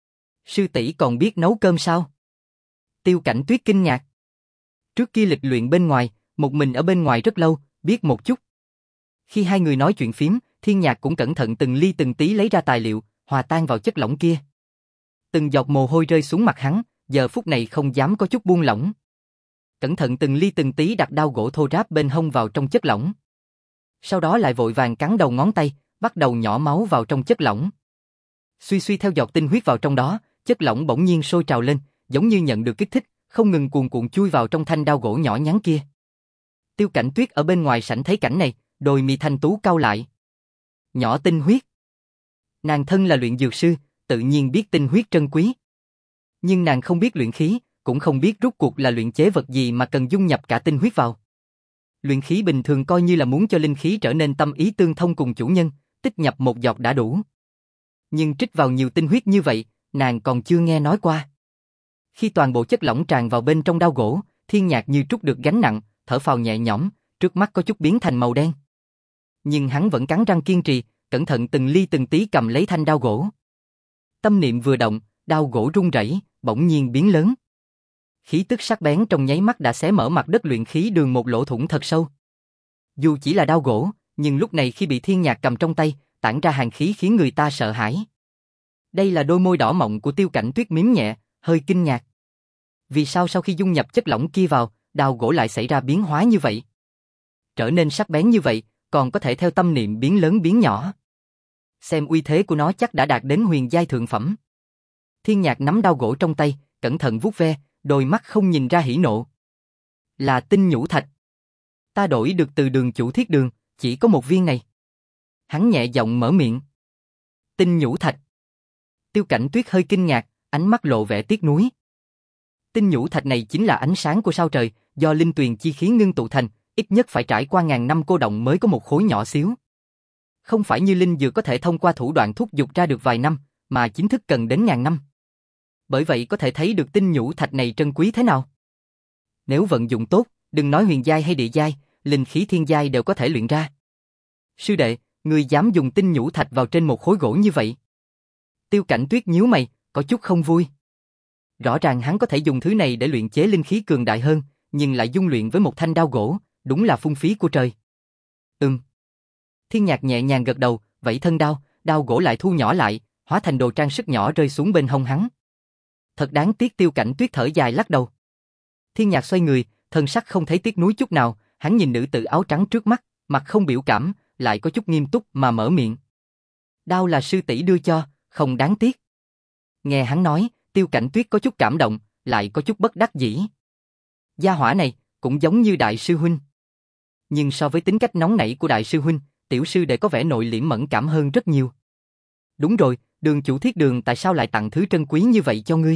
Sư tỷ còn biết nấu cơm sao? Tiêu Cảnh Tuyết kinh ngạc. Trước kia lịch luyện bên ngoài, một mình ở bên ngoài rất lâu, biết một chút. Khi hai người nói chuyện phím, Thiên Nhạc cũng cẩn thận từng ly từng tí lấy ra tài liệu, hòa tan vào chất lỏng kia. Từng giọt mồ hôi rơi xuống mặt hắn, giờ phút này không dám có chút buông lỏng. Cẩn thận từng ly từng tí đặt đao gỗ thô ráp bên hông vào trong chất lỏng. Sau đó lại vội vàng cắn đầu ngón tay, bắt đầu nhỏ máu vào trong chất lỏng. Suy suy theo giọt tinh huyết vào trong đó, chất lỏng bỗng nhiên sôi trào lên, giống như nhận được kích thích, không ngừng cuồn cuộn chui vào trong thanh đao gỗ nhỏ nhắn kia. Tiêu Cảnh Tuyết ở bên ngoài sảnh thấy cảnh này, đôi mi thanh tú cau lại. Nhỏ tinh huyết. Nàng thân là luyện dược sư, tự nhiên biết tinh huyết trân quý. Nhưng nàng không biết luyện khí, cũng không biết rốt cuộc là luyện chế vật gì mà cần dung nhập cả tinh huyết vào. Luyện khí bình thường coi như là muốn cho linh khí trở nên tâm ý tương thông cùng chủ nhân, tích nhập một giọt đã đủ. Nhưng trích vào nhiều tinh huyết như vậy, nàng còn chưa nghe nói qua. Khi toàn bộ chất lỏng tràn vào bên trong đao gỗ, Thiên Nhạc như trút được gánh nặng, thở phào nhẹ nhõm, trước mắt có chút biến thành màu đen. Nhưng hắn vẫn cắn răng kiên trì, cẩn thận từng ly từng tí cầm lấy thanh đao gỗ. Tâm niệm vừa động, đao gỗ rung rẩy, bỗng nhiên biến lớn. Khí tức sắc bén trong nháy mắt đã xé mở mặt đất luyện khí đường một lỗ thủng thật sâu. Dù chỉ là đao gỗ, nhưng lúc này khi bị Thiên Nhạc cầm trong tay, tản ra hàn khí khiến người ta sợ hãi. Đây là đôi môi đỏ mọng của Tiêu Cảnh Tuyết mím nhẹ, hơi kinh ngạc. Vì sao sau khi dung nhập chất lỏng kia vào, đao gỗ lại xảy ra biến hóa như vậy? Trở nên sắc bén như vậy, còn có thể theo tâm niệm biến lớn biến nhỏ. Xem uy thế của nó chắc đã đạt đến huyền giai thượng phẩm. Thiên Nhạc nắm đao gỗ trong tay, cẩn thận vuốt ve, đôi mắt không nhìn ra hỉ nộ. Là tinh nhũ thạch. Ta đổi được từ Đường chủ Thiết Đường, chỉ có một viên này. Hắn nhẹ giọng mở miệng. Tinh nhũ thạch. Tiêu Cảnh Tuyết hơi kinh ngạc, ánh mắt lộ vẻ tiếc nuối. Tinh nhũ thạch này chính là ánh sáng của sao trời, do linh tuyền chi khí ngưng tụ thành, ít nhất phải trải qua ngàn năm cô động mới có một khối nhỏ xíu. Không phải như linh dược có thể thông qua thủ đoạn thúc giục ra được vài năm, mà chính thức cần đến ngàn năm. Bởi vậy có thể thấy được tinh nhũ thạch này trân quý thế nào. Nếu vận dụng tốt, đừng nói huyền giai hay địa giai, linh khí thiên giai đều có thể luyện ra. Sư đệ, ngươi dám dùng tinh nhũ thạch vào trên một khối gỗ như vậy? Tiêu Cảnh Tuyết nhíu mày, có chút không vui. Rõ ràng hắn có thể dùng thứ này để luyện chế linh khí cường đại hơn, nhưng lại dung luyện với một thanh đao gỗ, đúng là phung phí của trời. Ừm. Thiên Nhạc nhẹ nhàng gật đầu, vẫy thân đao, đao gỗ lại thu nhỏ lại, hóa thành đồ trang sức nhỏ rơi xuống bên hông hắn. Thật đáng tiếc. Tiêu Cảnh Tuyết thở dài lắc đầu. Thiên Nhạc xoay người, thân sắc không thấy tiếc nuối chút nào, hắn nhìn nữ tử áo trắng trước mắt, mặt không biểu cảm, lại có chút nghiêm túc mà mở miệng. Đao là sư tỷ đưa cho, không đáng tiếc. Nghe hắn nói, Tiêu Cảnh Tuyết có chút cảm động, lại có chút bất đắc dĩ. Gia hỏa này, cũng giống như đại sư huynh. Nhưng so với tính cách nóng nảy của đại sư huynh, tiểu sư đệ có vẻ nội liễm mẫn cảm hơn rất nhiều. Đúng rồi, Đường chủ Thiết Đường tại sao lại tặng thứ trân quý như vậy cho ngươi?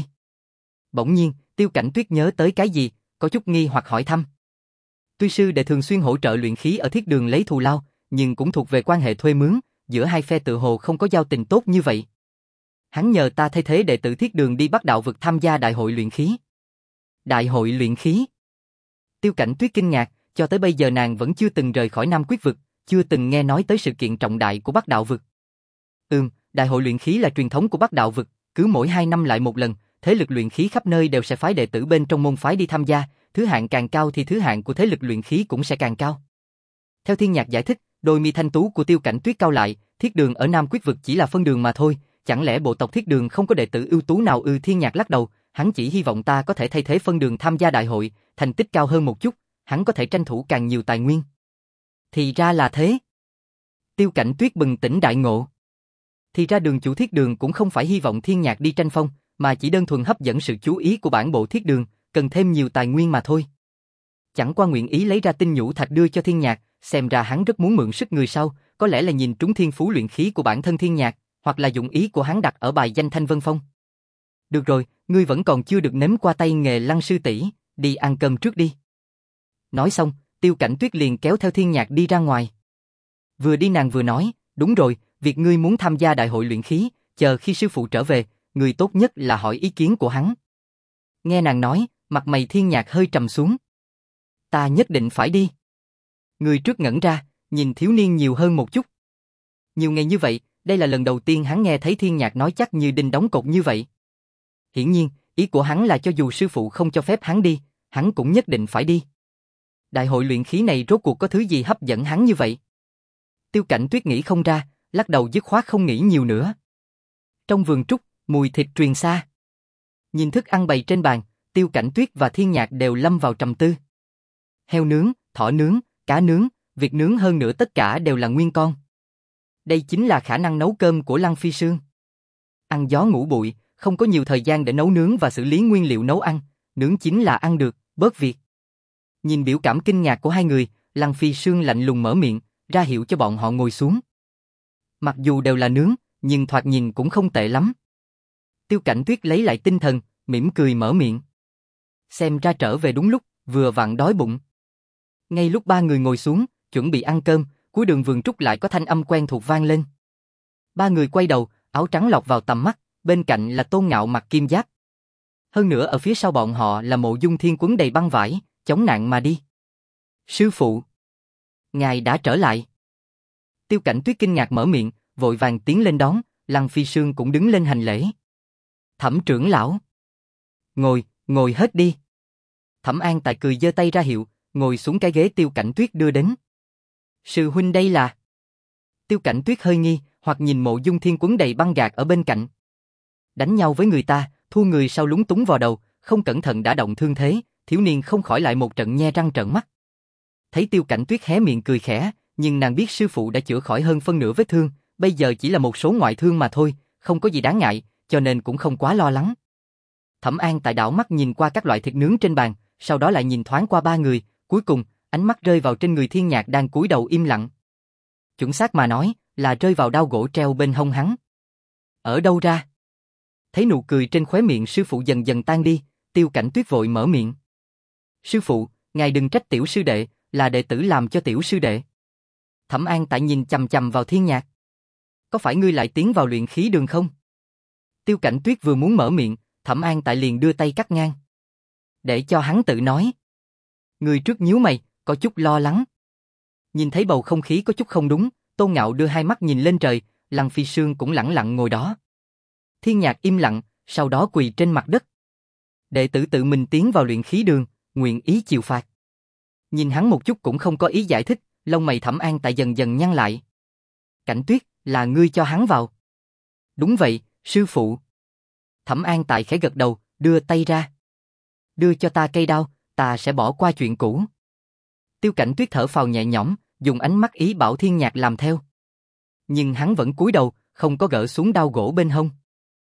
Bỗng nhiên, Tiêu Cảnh Tuyết nhớ tới cái gì, có chút nghi hoặc hỏi thăm. Tuy sư đệ thường xuyên hỗ trợ luyện khí ở Thiết Đường lấy thù lao, nhưng cũng thuộc về quan hệ thuê mướn, giữa hai phe tự hồ không có giao tình tốt như vậy. Hắn nhờ ta thay thế đệ tử Thiết Đường đi Bắc Đạo vực tham gia đại hội luyện khí. Đại hội luyện khí? Tiêu Cảnh Tuyết kinh ngạc, cho tới bây giờ nàng vẫn chưa từng rời khỏi Nam Quyết vực, chưa từng nghe nói tới sự kiện trọng đại của Bắc Đạo vực. Ừm, đại hội luyện khí là truyền thống của Bắc Đạo vực, cứ mỗi hai năm lại một lần, thế lực luyện khí khắp nơi đều sẽ phái đệ tử bên trong môn phái đi tham gia, thứ hạng càng cao thì thứ hạng của thế lực luyện khí cũng sẽ càng cao. Theo Thiên Nhạc giải thích, đôi mi thanh tú của Tiêu Cảnh Tuyết cau lại, Thiết Đường ở Nam Quyết vực chỉ là phân đường mà thôi, chẳng lẽ bộ tộc Thiết Đường không có đệ tử ưu tú nào ư? Thiên Nhạc lắc đầu, hắn chỉ hy vọng ta có thể thay thế phân đường tham gia đại hội, thành tích cao hơn một chút, hắn có thể tranh thủ càng nhiều tài nguyên. Thì ra là thế. Tiêu Cảnh Tuyết bừng tỉnh đại ngộ. Thì ra Đường chủ Thiết Đường cũng không phải hy vọng Thiên Nhạc đi tranh phong, mà chỉ đơn thuần hấp dẫn sự chú ý của bản bộ Thiết Đường, cần thêm nhiều tài nguyên mà thôi. Chẳng qua nguyện ý lấy ra tinh nhũ thạch đưa cho Thiên Nhạc, xem ra hắn rất muốn mượn sức người sau, có lẽ là nhìn trúng thiên phú luyện khí của bản thân Thiên Nhạc, hoặc là dụng ý của hắn đặt ở bài danh Thanh Vân Phong. Được rồi, ngươi vẫn còn chưa được nếm qua tay nghề Lăng sư tỷ, đi ăn cơm trước đi. Nói xong, Tiêu Cảnh Tuyết liền kéo theo Thiên Nhạc đi ra ngoài. Vừa đi nàng vừa nói, đúng rồi, việc ngươi muốn tham gia đại hội luyện khí, chờ khi sư phụ trở về, người tốt nhất là hỏi ý kiến của hắn. Nghe nàng nói, mặt mày Thiên Nhạc hơi trầm xuống. Ta nhất định phải đi. Người trước ngẩn ra, nhìn thiếu niên nhiều hơn một chút. Nhiều ngày như vậy, đây là lần đầu tiên hắn nghe thấy Thiên Nhạc nói chắc như đinh đóng cột như vậy. Hiển nhiên, ý của hắn là cho dù sư phụ không cho phép hắn đi, hắn cũng nhất định phải đi. Đại hội luyện khí này rốt cuộc có thứ gì hấp dẫn hắn như vậy? Tiêu Cảnh Tuyết nghĩ không ra, lắc đầu dứt khoát không nghĩ nhiều nữa. Trong vườn trúc, mùi thịt truyền xa. Nhìn thức ăn bày trên bàn, Tiêu Cảnh Tuyết và Thiên Nhạc đều lâm vào trầm tư. Heo nướng, thỏ nướng, cá nướng, vịt nướng, hơn nữa tất cả đều là nguyên con. Đây chính là khả năng nấu cơm của Lăng Phi Sương. Ăn gió ngủ bụi, không có nhiều thời gian để nấu nướng và xử lý nguyên liệu nấu ăn, Nướng chín là ăn được, bớt việc. Nhìn biểu cảm kinh ngạc của hai người, Lăng Phi Sương lạnh lùng mở miệng, ra hiệu cho bọn họ ngồi xuống. Mặc dù đều là nướng, nhưng thoạt nhìn cũng không tệ lắm. Tiêu Cảnh Tuyết lấy lại tinh thần, mỉm cười mở miệng. Xem ra trở về đúng lúc, vừa vặn đói bụng. Ngay lúc ba người ngồi xuống, chuẩn bị ăn cơm, cuối đường vườn trúc lại có thanh âm quen thuộc vang lên. Ba người quay đầu, áo trắng lọt vào tầm mắt, bên cạnh là Tôn Ngạo mặc kim giáp. Hơn nữa ở phía sau bọn họ là Mộ Dung Thiên quấn đầy băng vải, chống nạn mà đi. Sư phụ! Ngài đã trở lại. Tiêu Cảnh Tuyết kinh ngạc mở miệng, vội vàng tiến lên đón, Lăng Phi Sương cũng đứng lên hành lễ. Thẩm trưởng lão! Ngồi, ngồi hết đi. Thẩm An Tài cười giơ tay ra hiệu, ngồi xuống cái ghế Tiêu Cảnh Tuyết đưa đến. Sư huynh đây là... Tiêu Cảnh Tuyết hơi nghi, hoặc nhìn Mộ Dung Thiên quấn đầy băng gạc ở bên cạnh. Đánh nhau với người ta, thua người sau lúng túng vào đầu, không cẩn thận đã động thương thế, thiếu niên không khỏi lại một trận nhe răng trợn mắt. Thấy Tiêu Cảnh Tuyết hé miệng cười khẽ, nhưng nàng biết sư phụ đã chữa khỏi hơn phân nửa vết thương, bây giờ chỉ là một số ngoại thương mà thôi, không có gì đáng ngại, cho nên cũng không quá lo lắng. Thẩm An Tài đảo mắt nhìn qua các loại thịt nướng trên bàn, sau đó lại nhìn thoáng qua ba người, cuối cùng ánh mắt rơi vào trên người Thiên Nhạc đang cúi đầu im lặng. Chuẩn xác mà nói, là rơi vào đao gỗ treo bên hông hắn. Ở đâu ra? Thấy nụ cười trên khóe miệng sư phụ dần dần tan đi, Tiêu Cảnh Tuyết vội mở miệng. Sư phụ, ngài đừng trách tiểu sư đệ, là đệ tử làm cho tiểu sư đệ. Thẩm An Tại nhìn chằm chằm vào Thiên Nhạc. Có phải ngươi lại tiến vào luyện khí đường không? Tiêu Cảnh Tuyết vừa muốn mở miệng, Thẩm An Tại liền đưa tay cắt ngang. Để cho hắn tự nói. Người trước nhíu mày, có chút lo lắng. Nhìn thấy bầu không khí có chút không đúng, Tôn Ngạo đưa hai mắt nhìn lên trời, Lăng Phi Sương cũng lẳng lặng ngồi đó. Thiên Nhạc im lặng, sau đó quỳ trên mặt đất. Đệ tử tự mình tiến vào luyện khí đường, nguyện ý chịu phạt. Nhìn hắn một chút cũng không có ý giải thích, lông mày Thẩm An Tại dần dần nhăn lại. Cảnh Tuyết, là ngươi cho hắn vào. Đúng vậy, sư phụ. Thẩm An Tại khẽ gật đầu, đưa tay ra. Đưa cho ta cây đao, ta sẽ bỏ qua chuyện cũ. Tiêu Cảnh Tuyết thở phào nhẹ nhõm, dùng ánh mắt ý bảo Thiên Nhạc làm theo. Nhưng hắn vẫn cúi đầu, không có gỡ xuống đao gỗ bên hông.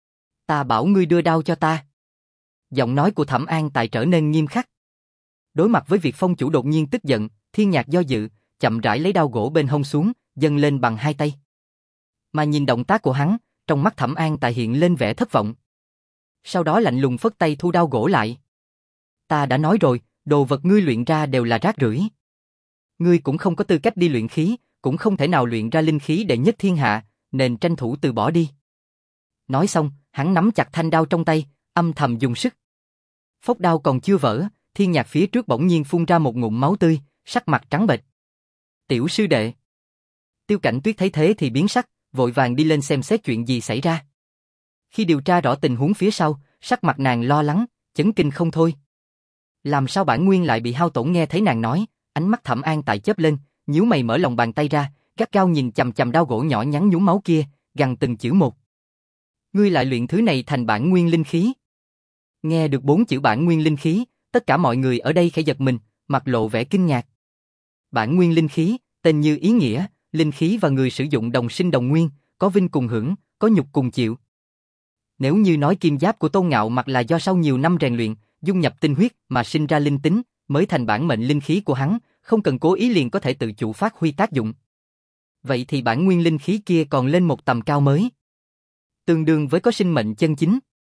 Ta bảo ngươi đưa đao cho ta. Giọng nói của Thẩm An Tại trở nên nghiêm khắc. Đối mặt với việc phong chủ đột nhiên tức giận, Thiên Nhạc do dự, chậm rãi lấy đao gỗ bên hông xuống, dâng lên bằng hai tay. Mà nhìn động tác của hắn, trong mắt Thẩm An Tại hiện lên vẻ thất vọng. Sau đó lạnh lùng phất tay thu đao gỗ lại. Ta đã nói rồi, đồ vật ngươi luyện ra đều là rác rưởi. Ngươi cũng không có tư cách đi luyện khí, cũng không thể nào luyện ra linh khí đệ nhất thiên hạ, nên tranh thủ từ bỏ đi. Nói xong, hắn nắm chặt thanh đao trong tay, âm thầm dùng sức. Phốc đao còn chưa vỡ, Thiên Nhạc phía trước bỗng nhiên phun ra một ngụm máu tươi, sắc mặt trắng bệch. Tiểu sư đệ. Tiêu Cảnh Tuyết thấy thế thì biến sắc, vội vàng đi lên xem xét chuyện gì xảy ra. Khi điều tra rõ tình huống phía sau, sắc mặt nàng lo lắng, chấn kinh không thôi. Làm sao bản nguyên lại bị hao tổn? Nghe thấy nàng nói, ánh mắt Thẩm An Tại chớp lên, nhíu mày mở lòng bàn tay ra, gắt gao nhìn chằm chằm đao gỗ nhỏ nhắn nhúm máu kia, gằn từng chữ một. Ngươi lại luyện thứ này thành bản nguyên linh khí? Nghe được bốn chữ bản nguyên linh khí, tất cả mọi người ở đây khẽ giật mình, mặt lộ vẻ kinh ngạc. Bản nguyên linh khí, tên như ý nghĩa, linh khí và người sử dụng đồng sinh đồng nguyên, có vinh cùng hưởng, có nhục cùng chịu. Nếu như nói kim giáp của Tôn Ngạo mặc là do sau nhiều năm rèn luyện, dung nhập tinh huyết mà sinh ra linh tính, mới thành bản mệnh linh khí của hắn, không cần cố ý liền có thể tự chủ phát huy tác dụng. Vậy thì bản nguyên linh khí kia còn lên một tầm cao mới. Tương đương với có sinh mệnh chân chính.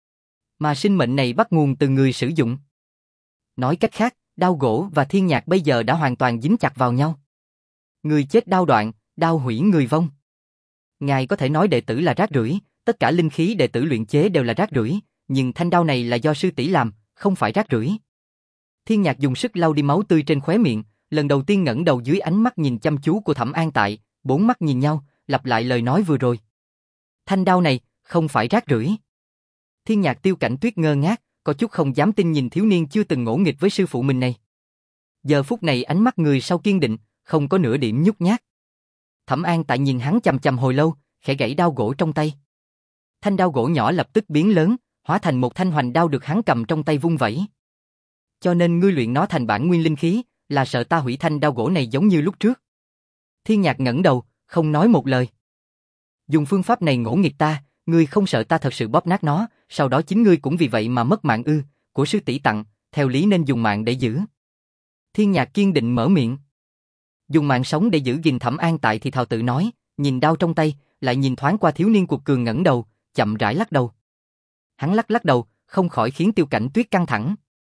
Mà sinh mệnh này bắt nguồn từ người sử dụng. Nói cách khác, đao gỗ và Thiên Nhạc bây giờ đã hoàn toàn dính chặt vào nhau. Người chết đao đoạn, đao hủy người vong. Ngài có thể nói đệ tử là rác rưởi, tất cả linh khí đệ tử luyện chế đều là rác rưởi, nhưng thanh đao này là do sư tỷ làm, không phải rác rưởi. Thiên Nhạc dùng sức lau đi máu tươi trên khóe miệng, lần đầu tiên ngẩng đầu dưới ánh mắt nhìn chăm chú của Thẩm An Tại, bốn mắt nhìn nhau, lặp lại lời nói vừa rồi. Thanh đao này, không phải rác rưởi. Thiên Nhạc Tiêu Cảnh Tuyết ngơ ngác, có chút không dám tin nhìn thiếu niên chưa từng ngỗ nghịch với sư phụ mình này. Giờ phút này ánh mắt người sau kiên định, không có nửa điểm nhút nhát. Thẩm An Tại nhìn hắn chằm chằm hồi lâu, khẽ gãy đao gỗ trong tay. Thanh đao gỗ nhỏ lập tức biến lớn, hóa thành một thanh hoành đao được hắn cầm trong tay vung vẩy. Cho nên ngươi luyện nó thành bản nguyên linh khí, là sợ ta hủy thanh đao gỗ này giống như lúc trước. Thiên Nhạc ngẩng đầu, không nói một lời. Dùng phương pháp này ngỗ nghịch ta, ngươi không sợ ta thật sự bóp nát nó, sau đó chính ngươi cũng vì vậy mà mất mạng ư? Của sư tỷ tặng, theo lý nên dùng mạng để giữ. Thiên Nhạc kiên định mở miệng. Dùng mạng sống để giữ gìn Thẩm An Tại thì thào tự nói, nhìn đao trong tay, lại nhìn thoáng qua thiếu niên cuộc cường ngẩng đầu, chậm rãi lắc đầu. Hắn lắc lắc đầu, không khỏi khiến Tiêu Cảnh Tuyết căng thẳng.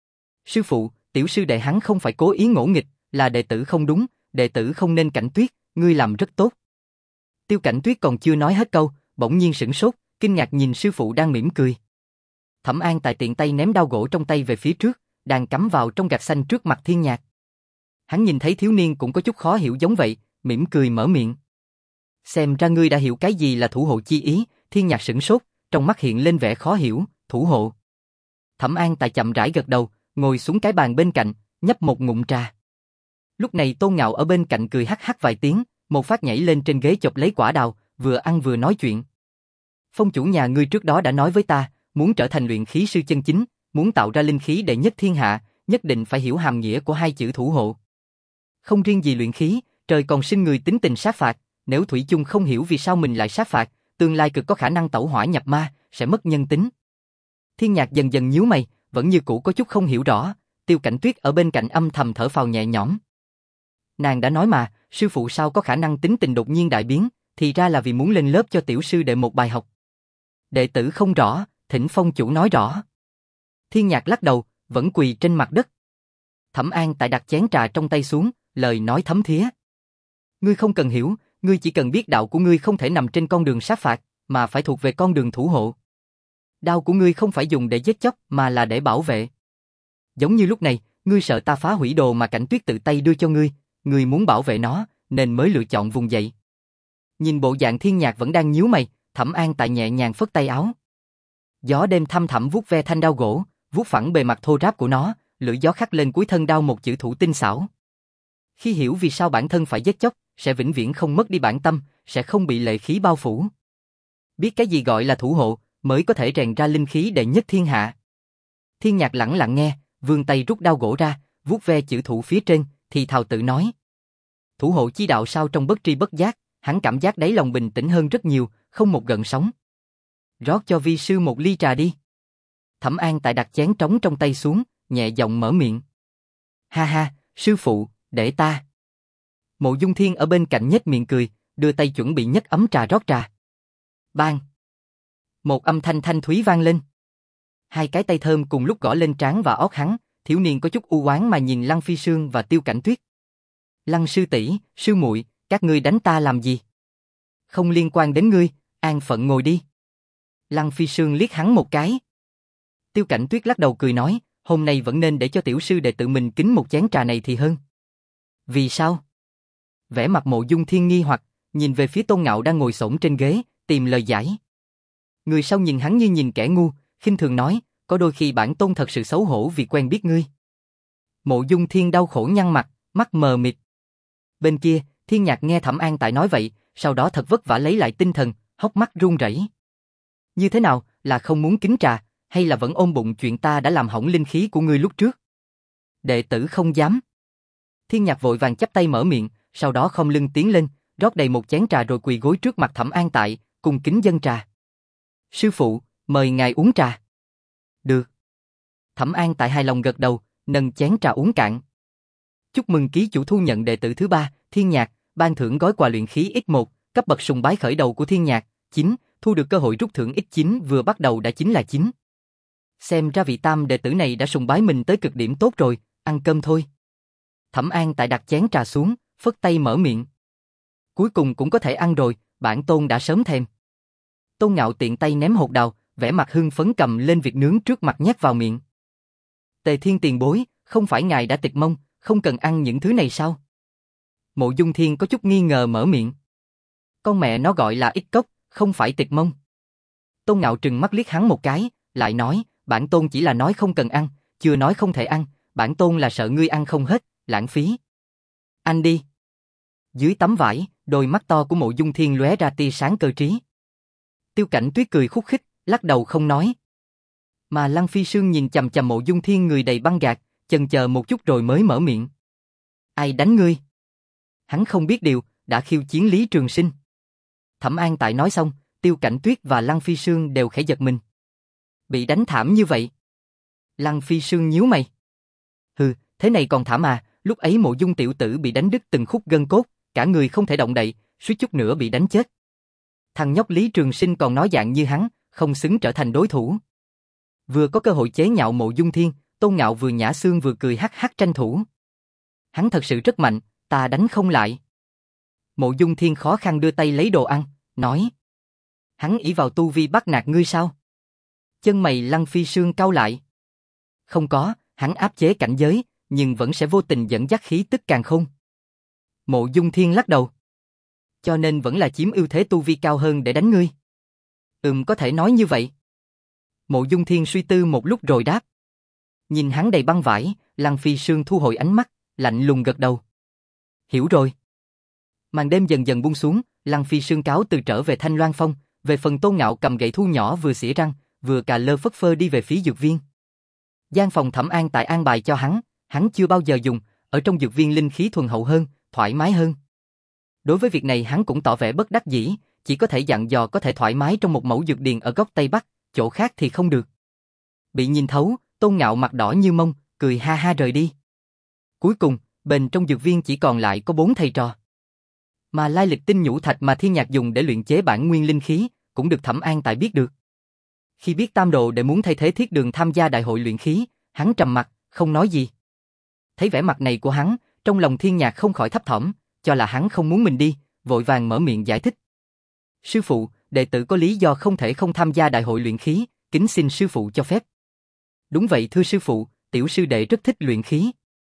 Sư phụ, tiểu sư đệ hắn không phải cố ý ngỗ nghịch, là đệ tử không đúng, đệ tử không nên Cảnh Tuyết, ngươi làm rất tốt. Tiêu Cảnh Tuyết còn chưa nói hết câu, bỗng nhiên sửng sốt, kinh ngạc nhìn sư phụ đang mỉm cười. Thẩm An Tại tiện tay ném đao gỗ trong tay về phía trước, đang cắm vào trong gạch xanh trước mặt Thiên Nhạc. Hắn nhìn thấy thiếu niên cũng có chút khó hiểu giống vậy, mỉm cười mở miệng. Xem ra ngươi đã hiểu cái gì là thủ hộ chi ý. Thiên Nhạc sửng sốt, trong mắt hiện lên vẻ khó hiểu, thủ hộ. Thẩm An Tại chậm rãi gật đầu, ngồi xuống cái bàn bên cạnh, nhấp một ngụm trà. Lúc này Tôn Ngạo ở bên cạnh cười hắc hắc vài tiếng, một phát nhảy lên trên ghế chộp lấy quả đào, vừa ăn vừa nói chuyện. Phong chủ nhà ngươi trước đó đã nói với ta, muốn trở thành luyện khí sư chân chính, muốn tạo ra linh khí đệ nhất thiên hạ, nhất định phải hiểu hàm nghĩa của hai chữ thủ hộ. Không riêng gì luyện khí, trời còn sinh người tính tình sát phạt, nếu thủy chung không hiểu vì sao mình lại sát phạt, tương lai cực có khả năng tẩu hỏa nhập ma, sẽ mất nhân tính. Thiên Nhạc dần dần nhíu mày, vẫn như cũ có chút không hiểu rõ. Tiêu Cảnh Tuyết ở bên cạnh âm thầm thở phào nhẹ nhõm. Nàng đã nói mà, sư phụ sao có khả năng tính tình đột nhiên đại biến, thì ra là vì muốn lên lớp cho tiểu sư đệ một bài học. Đệ tử không rõ, thỉnh phong chủ nói rõ. Thiên Nhạc lắc đầu, vẫn quỳ trên mặt đất. Thẩm An Tại đặt chén trà trong tay xuống, lời nói thấm thía. Ngươi không cần hiểu, ngươi chỉ cần biết đạo của ngươi không thể nằm trên con đường sát phạt, mà phải thuộc về con đường thủ hộ. Đao của ngươi không phải dùng để giết chóc, mà là để bảo vệ. Giống như lúc này, ngươi sợ ta phá hủy đồ mà Cảnh Tuyết tự tay đưa cho ngươi, ngươi muốn bảo vệ nó, nên mới lựa chọn vùng dậy. Nhìn bộ dạng Thiên Nhạc vẫn đang nhíu mày, Thẩm An Tại nhẹ nhàng phất tay áo. Gió đêm thăm thẳm vuốt ve thanh đao gỗ, vuốt phẳng bề mặt thô ráp của nó, lưỡi gió khắc lên cuối thân đao một chữ thủ tinh xảo. Khi hiểu vì sao bản thân phải giết chóc, sẽ vĩnh viễn không mất đi bản tâm, sẽ không bị lệ khí bao phủ. Biết cái gì gọi là thủ hộ, mới có thể rèn ra linh khí đệ nhất thiên hạ. Thiên Nhạc lẳng lặng nghe, vươn tay rút đao gỗ ra, vuốt ve chữ thủ phía trên, thì thào tự nói. Thủ hộ chi đạo sao trong bất tri bất giác, hắn cảm giác đáy lòng bình tĩnh hơn rất nhiều, không một gợn sóng. Rót cho vi sư một ly trà đi. Thẩm An Tại đặt chén trống trong tay xuống, nhẹ giọng mở miệng. Ha ha, sư phụ, để ta. Mộ Dung Thiên ở bên cạnh nhếch miệng cười, đưa tay chuẩn bị nhấc ấm trà rót trà. Bang! Một âm thanh thanh thúy vang lên. Hai cái tay thơm cùng lúc gõ lên trán và ót hắn, thiếu niên có chút u oán mà nhìn Lăng Phi Sương và Tiêu Cảnh Tuyết. Lăng sư tỷ, sư muội, các ngươi đánh ta làm gì? Không liên quan đến ngươi, an phận ngồi đi. Lăng Phi Sương liếc hắn một cái. Tiêu Cảnh Tuyết lắc đầu cười nói, hôm nay vẫn nên để cho tiểu sư đệ tự mình kính một chén trà này thì hơn. Vì sao? Vẻ mặt Mộ Dung Thiên nghi hoặc, nhìn về phía Tôn Ngạo đang ngồi xổm trên ghế, tìm lời giải. Người sau nhìn hắn như nhìn kẻ ngu, khinh thường nói, có đôi khi bản tôn thật sự xấu hổ vì quen biết ngươi. Mộ Dung Thiên đau khổ nhăn mặt, mắt mờ mịt. Bên kia, Thiên Nhạc nghe Thẩm An Tại nói vậy, sau đó thật vất vả lấy lại tinh thần, hốc mắt run rẩy. Như thế nào, là không muốn kính trà, hay là vẫn ôm bụng chuyện ta đã làm hỏng linh khí của ngươi lúc trước? Đệ tử không dám. Thiên Nhạc vội vàng chắp tay mở miệng, sau đó không lưng tiến lên, rót đầy một chén trà rồi quỳ gối trước mặt Thẩm An Tại, cùng kính dâng trà. Sư phụ, mời ngài uống trà. Được. Thẩm An Tại hài lòng gật đầu, nâng chén trà uống cạn. Chúc mừng ký chủ thu nhận đệ tử thứ ba, Thiên Nhạc, ban thưởng gói quà luyện khí ích một, cấp bậc sùng bái khởi đầu của Thiên Nhạc, chín, thu được cơ hội rút thưởng ích chín vừa bắt đầu đã chính là chín. Xem ra vị tam đệ tử này đã sùng bái mình tới cực điểm tốt rồi, ăn cơm thôi. Thẩm An Tại đặt chén trà xuống, phất tay mở miệng. Cuối cùng cũng có thể ăn rồi, bản tôn đã sớm thèm. Tôn Ngạo tiện tay ném hột đào, vẻ mặt hưng phấn cầm lên việc nướng trước mặt nhét vào miệng. Tề Thiên tiền bối, không phải ngài đã tịch mông, không cần ăn những thứ này sao? Mộ Dung Thiên có chút nghi ngờ mở miệng. Con mẹ nó gọi là ít cốc, không phải tịch mông. Tôn Ngạo trừng mắt liếc hắn một cái, lại nói, bản tôn chỉ là nói không cần ăn, chưa nói không thể ăn, bản tôn là sợ ngươi ăn không hết, lãng phí. Ăn đi. Dưới tấm vải, đôi mắt to của Mộ Dung Thiên lóe ra tia sáng cơ trí. Tiêu Cảnh Tuyết cười khúc khích, lắc đầu không nói. Mà Lăng Phi Sương nhìn chằm chằm Mộ Dung Thiên người đầy băng gạc, chần chờ một chút rồi mới mở miệng. Ai đánh ngươi? Hắn không biết điều, đã khiêu chiến Lý Trường Sinh. Thẩm An Tại nói xong, Tiêu Cảnh Tuyết và Lăng Phi Sương đều khẽ giật mình. Bị đánh thảm như vậy. Lăng Phi Sương nhíu mày. Hừ, thế này còn thảm à, lúc ấy Mộ Dung tiểu tử bị đánh đứt từng khúc gân cốt, cả người không thể động đậy, suýt chút nữa bị đánh chết. Thằng nhóc Lý Trường Sinh còn nói dạng như hắn, không xứng trở thành đối thủ. Vừa có cơ hội chế nhạo Mộ Dung Thiên, Tôn Ngạo vừa nhả xương vừa cười hắc hắc tranh thủ. Hắn thật sự rất mạnh, ta đánh không lại. Mộ Dung Thiên khó khăn đưa tay lấy đồ ăn, nói. Hắn ỷ vào tu vi bắt nạt ngươi sao? Chân mày Lăng Phi Sương cau lại. Không có, hắn áp chế cảnh giới, nhưng vẫn sẽ vô tình dẫn dắt khí tức càn khôn. Mộ Dung Thiên lắc đầu. Cho nên vẫn là chiếm ưu thế tu vi cao hơn để đánh ngươi. Ừm, có thể nói như vậy. Mộ Dung Thiên suy tư một lúc rồi đáp. Nhìn hắn đầy băng vải, Lăng Phi Sương thu hồi ánh mắt, lạnh lùng gật đầu. Hiểu rồi. Màn đêm dần dần buông xuống, Lăng Phi Sương cáo từ trở về Thanh Loan Phong, về phần Tôn Ngạo cầm gậy thu nhỏ vừa xỉa răng, vừa cà lơ phất phơ đi về phía dược viên. Gian phòng Thẩm An tại an bài cho hắn, hắn chưa bao giờ dùng, ở trong dược viên linh khí thuần hậu hơn, thoải mái hơn. Đối với việc này hắn cũng tỏ vẻ bất đắc dĩ, chỉ có thể dặn dò có thể thoải mái trong một mẫu dược điền ở góc Tây Bắc, chỗ khác thì không được. Bị nhìn thấu, Tôn Ngạo mặt đỏ như mông, cười ha ha rời đi. Cuối cùng, bên trong dược viên chỉ còn lại có bốn thầy trò. Mà lai lịch tinh nhũ thạch mà Thiên Nhạc dùng để luyện chế bản nguyên linh khí, cũng được Thẩm An tại biết được. Khi biết Tam Đồ để muốn thay thế Thiết Đường tham gia đại hội luyện khí, hắn trầm mặt, không nói gì. Thấy vẻ mặt này của hắn, trong lòng Thiên Nhạc không khỏi thấp thỏm, cho là hắn không muốn mình đi, vội vàng mở miệng giải thích. Sư phụ, đệ tử có lý do không thể không tham gia đại hội luyện khí, kính xin sư phụ cho phép. Đúng vậy thưa sư phụ, tiểu sư đệ rất thích luyện khí.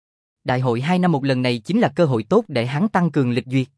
Đại hội hai năm một lần này chính là cơ hội tốt để hắn tăng cường lịch duyệt.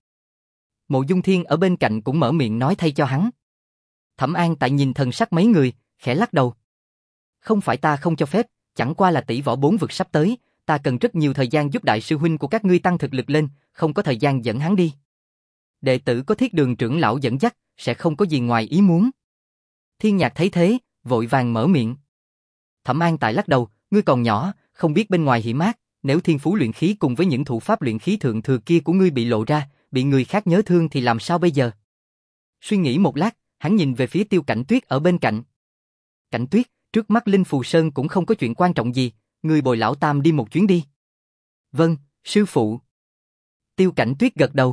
Mộ Dung Thiên ở bên cạnh cũng mở miệng nói thay cho hắn. Thẩm An tại nhìn thần sắc mấy người, khẽ lắc đầu. Không phải ta không cho phép, chẳng qua là tỷ võ bốn vực sắp tới, ta cần rất nhiều thời gian giúp đại sư huynh của các ngươi tăng thực lực lên, không có thời gian dẫn hắn đi. Đệ tử có Thiết Đường trưởng lão dẫn dắt, sẽ không có gì ngoài ý muốn. Thiên Nhạc thấy thế, vội vàng mở miệng. Thẩm An tại lắc đầu, ngươi còn nhỏ, không biết bên ngoài hiểm ác, nếu thiên phú luyện khí cùng với những thủ pháp luyện khí thượng thừa kia của ngươi bị lộ ra, bị người khác nhớ thương thì làm sao bây giờ? Suy nghĩ một lát, hắn nhìn về phía Tiêu Cảnh Tuyết ở bên cạnh. Cảnh Tuyết, trước mắt Linh Phù Sơn cũng không có chuyện quan trọng gì, ngươi bồi lão tam đi một chuyến đi. Vâng, sư phụ. Tiêu Cảnh Tuyết gật đầu.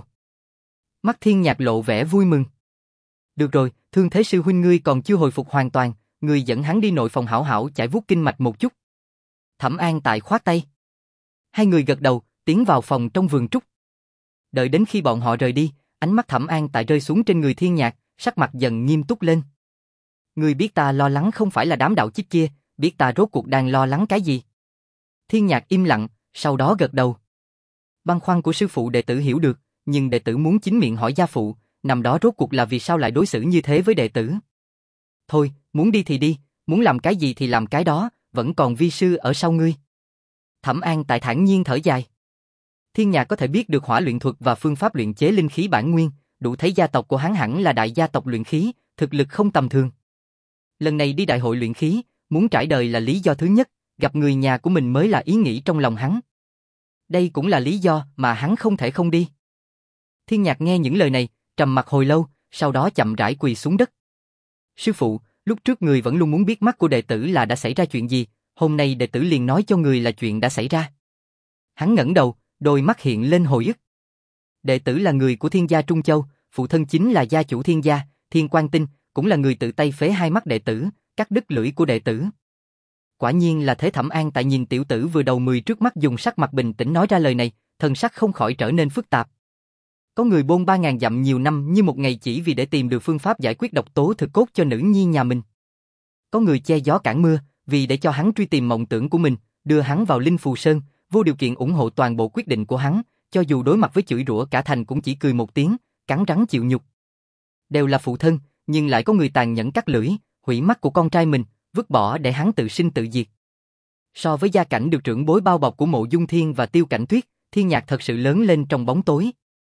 Mắt Thiên Nhạc lộ vẻ vui mừng. Được rồi, thương thế sư huynh ngươi còn chưa hồi phục hoàn toàn, ngươi dẫn hắn đi nội phòng hảo hảo chải vuốt kinh mạch một chút. Thẩm An tại khoát tay. Hai người gật đầu, tiến vào phòng trong vườn trúc. Đợi đến khi bọn họ rời đi, ánh mắt Thẩm An tại rơi xuống trên người Thiên Nhạc, sắc mặt dần nghiêm túc lên. Ngươi biết ta lo lắng không phải là đám đạo chích kia, biết ta rốt cuộc đang lo lắng cái gì? Thiên Nhạc im lặng, sau đó gật đầu. Băn khoăn của sư phụ đệ tử hiểu được, nhưng đệ tử muốn chính miệng hỏi gia phụ, năm đó rốt cuộc là vì sao lại đối xử như thế với đệ tử. Thôi, muốn đi thì đi, muốn làm cái gì thì làm cái đó, vẫn còn vi sư ở sau ngươi. Thẩm An tại thản nhiên thở dài. Thiên Nhạc có thể biết được hỏa luyện thuật và phương pháp luyện chế linh khí bản nguyên, đủ thấy gia tộc của hắn hẳn là đại gia tộc luyện khí, thực lực không tầm thường. Lần này đi đại hội luyện khí, muốn trải đời là lý do thứ nhất, gặp người nhà của mình mới là ý nghĩ trong lòng hắn. Đây cũng là lý do mà hắn không thể không đi. Thiên Nhạc nghe những lời này, trầm mặc hồi lâu, sau đó chậm rãi quỳ xuống đất. Sư phụ, lúc trước người vẫn luôn muốn biết mắt của đệ tử là đã xảy ra chuyện gì, hôm nay đệ tử liền nói cho người là chuyện đã xảy ra. Hắn ngẩng đầu, đôi mắt hiện lên hồi ức. Đệ tử là người của Thiên gia Trung Châu, phụ thân chính là gia chủ Thiên gia, Thiên Quang Tinh, cũng là người tự tay phế hai mắt đệ tử, cắt đứt lưỡi của đệ tử. Quả nhiên là thế. Thẩm An tại nhìn tiểu tử vừa đầu mười trước mắt dùng sắc mặt bình tĩnh nói ra lời này, thần sắc không khỏi trở nên phức tạp. Có người bôn ba ngàn dặm nhiều năm như một ngày chỉ vì để tìm được phương pháp giải quyết độc tố thực cốt cho nữ nhi nhà mình. Có người che gió cản mưa, vì để cho hắn truy tìm mộng tưởng của mình, đưa hắn vào Linh Phù Sơn, vô điều kiện ủng hộ toàn bộ quyết định của hắn, cho dù đối mặt với chửi rủa cả thành cũng chỉ cười một tiếng, cắn rắn chịu nhục. Đều là phụ thân, nhưng lại có người tàn nhẫn cắt lưỡi, hủy mắt của con trai mình, vứt bỏ để hắn tự sinh tự diệt. So với gia cảnh được trưởng bối bao bọc của Mộ Dung Thiên và Tiêu Cảnh Tuyết, Thiên Nhạc thật sự lớn lên trong bóng tối.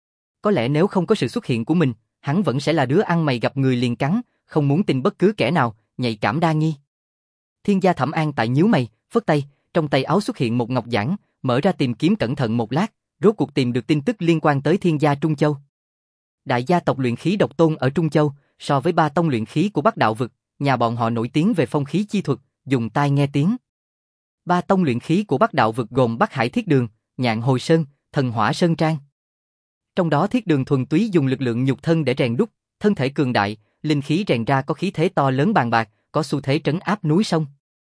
Có lẽ nếu không có sự xuất hiện của mình, hắn vẫn sẽ là đứa ăn mày gặp người liền cắn, không muốn tin bất cứ kẻ nào, nhạy cảm đa nghi. Thiên gia Thẩm An tại nhíu mày, phất tay, trong tay áo xuất hiện một ngọc giản, mở ra tìm kiếm cẩn thận một lát, rốt cuộc tìm được tin tức liên quan tới Thiên gia Trung Châu. Đại gia tộc luyện khí độc tôn ở Trung Châu, so với ba tông luyện khí của Bắc Đạo vực, nhà bọn họ nổi tiếng về phong khí chi thuật, dùng tai nghe tiếng. Ba tông luyện khí của Bắc Đạo vực gồm Bắc Hải Thiết Đường, Nhạn Hồi Sơn, Thần Hỏa Sơn Trang. Trong đó Thiết Đường thuần túy dùng lực lượng nhục thân để rèn đúc, thân thể cường đại, linh khí rèn ra có khí thế to lớn bàn bạc, có xu thế trấn áp núi sông.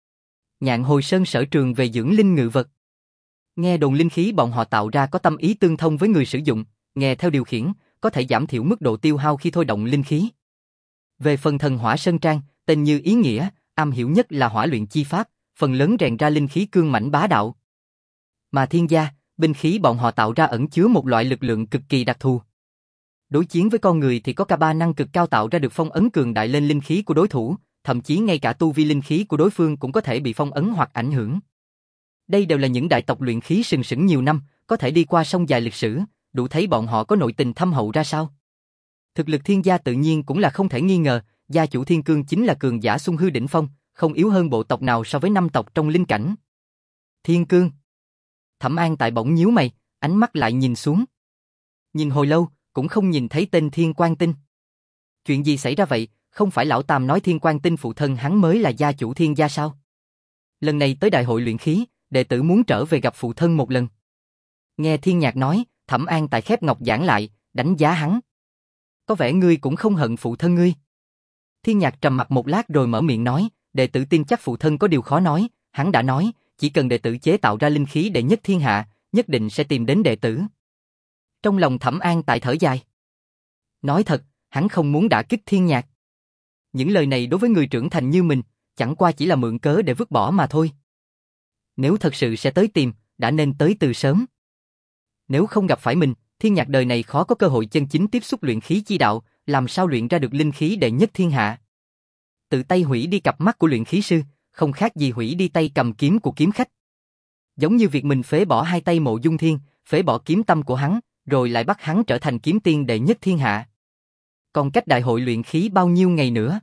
Nhạn Hồi Sơn sở trường về dưỡng linh ngự vật. Nghe đồn linh khí bọn họ tạo ra có tâm ý tương thông với người sử dụng, nghe theo điều khiển, có thể giảm thiểu mức độ tiêu hao khi thôi động linh khí. Về phần Thần Hỏa Sơn Trang, tên như ý nghĩa, am hiểu nhất là hỏa luyện chi pháp, phần lớn rèn ra linh khí cương mãnh bá đạo. Mà Thiên Gia, binh khí bọn họ tạo ra ẩn chứa một loại lực lượng cực kỳ đặc thù. Đối chiến với con người thì có cả ba năng cực cao tạo ra được phong ấn cường đại lên linh khí của đối thủ, thậm chí ngay cả tu vi linh khí của đối phương cũng có thể bị phong ấn hoặc ảnh hưởng. Đây đều là những đại tộc luyện khí sừng sững nhiều năm, có thể đi qua sông dài lịch sử, đủ thấy bọn họ có nội tình thâm hậu ra sao. Thực lực Thiên Gia tự nhiên cũng là không thể nghi ngờ, gia chủ Thiên Cương chính là cường giả xung hư đỉnh phong, không yếu hơn bộ tộc nào so với năm tộc trong linh cảnh. Thiên Cương. Thẩm An tại bỗng nhíu mày, ánh mắt lại nhìn xuống. Nhìn hồi lâu, cũng không nhìn thấy tên Thiên Quang Tinh. Chuyện gì xảy ra vậy, không phải lão Tam nói Thiên Quang Tinh phụ thân hắn mới là gia chủ Thiên Gia sao? Lần này tới đại hội luyện khí, đệ tử muốn trở về gặp phụ thân một lần. Nghe Thiên Nhạc nói, Thẩm An tại khép ngọc giảng lại, đánh giá hắn. Có vẻ ngươi cũng không hận phụ thân ngươi. Thiên Nhạc trầm mặt một lát rồi mở miệng nói, đệ tử tin chắc phụ thân có điều khó nói, hắn đã nói, chỉ cần đệ tử chế tạo ra linh khí đệ nhất thiên hạ, nhất định sẽ tìm đến đệ tử. Trong lòng Thẩm An tại thở dài. Nói thật, hắn không muốn đả kích Thiên Nhạc. Những lời này đối với người trưởng thành như mình, chẳng qua chỉ là mượn cớ để vứt bỏ mà thôi. Nếu thật sự sẽ tới tìm, đã nên tới từ sớm. Nếu không gặp phải mình, Thiên Nhạc đời này khó có cơ hội chân chính tiếp xúc luyện khí chi đạo, làm sao luyện ra được linh khí đệ nhất thiên hạ. Tự tay hủy đi cặp mắt của luyện khí sư, không khác gì hủy đi tay cầm kiếm của kiếm khách. Giống như việc mình phế bỏ hai tay Mộ Dung Thiên, phế bỏ kiếm tâm của hắn, rồi lại bắt hắn trở thành kiếm tiên đệ nhất thiên hạ. Còn cách đại hội luyện khí bao nhiêu ngày nữa?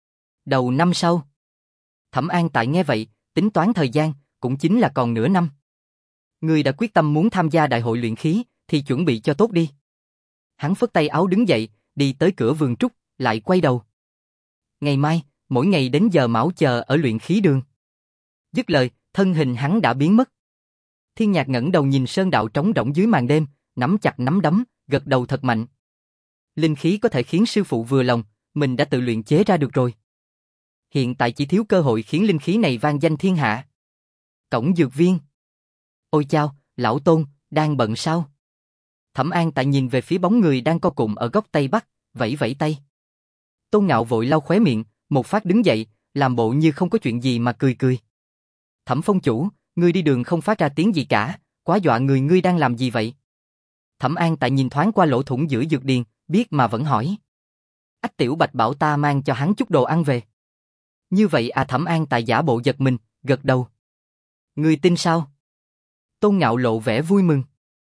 Đầu năm sau. Thẩm An tại nghe vậy, tính toán thời gian, cũng chính là còn nửa năm. Ngươi đã quyết tâm muốn tham gia đại hội luyện khí, thì chuẩn bị cho tốt đi. Hắn phất tay áo đứng dậy, đi tới cửa vườn trúc, lại quay đầu. Ngày mai, mỗi ngày đến giờ mão chờ ở luyện khí đường. Dứt lời, thân hình hắn đã biến mất. Thiên Nhạc ngẩng đầu nhìn sơn đạo trống rỗng dưới màn đêm, nắm chặt nắm đấm, gật đầu thật mạnh. Linh khí có thể khiến sư phụ vừa lòng, mình đã tự luyện chế ra được rồi. Hiện tại chỉ thiếu cơ hội khiến linh khí này vang danh thiên hạ. Cổng dược viên. Ôi chao, lão Tôn, đang bận sao? Thẩm An tại nhìn về phía bóng người đang co cụm ở góc tây bắc, vẫy vẫy tay. Tôn Ngạo vội lau khóe miệng, một phát đứng dậy, làm bộ như không có chuyện gì mà cười cười. Thẩm Phong chủ, ngươi đi đường không phát ra tiếng gì cả, quá dọa người, ngươi đang làm gì vậy? Thẩm An tại nhìn thoáng qua lỗ thủng giữa dược điền, biết mà vẫn hỏi. Ách Tiểu Bạch bảo ta mang cho hắn chút đồ ăn về. Như vậy à? Thẩm An tại giả bộ giật mình, gật đầu. Ngươi tin sao? Tôn Ngạo lộ vẻ vui mừng.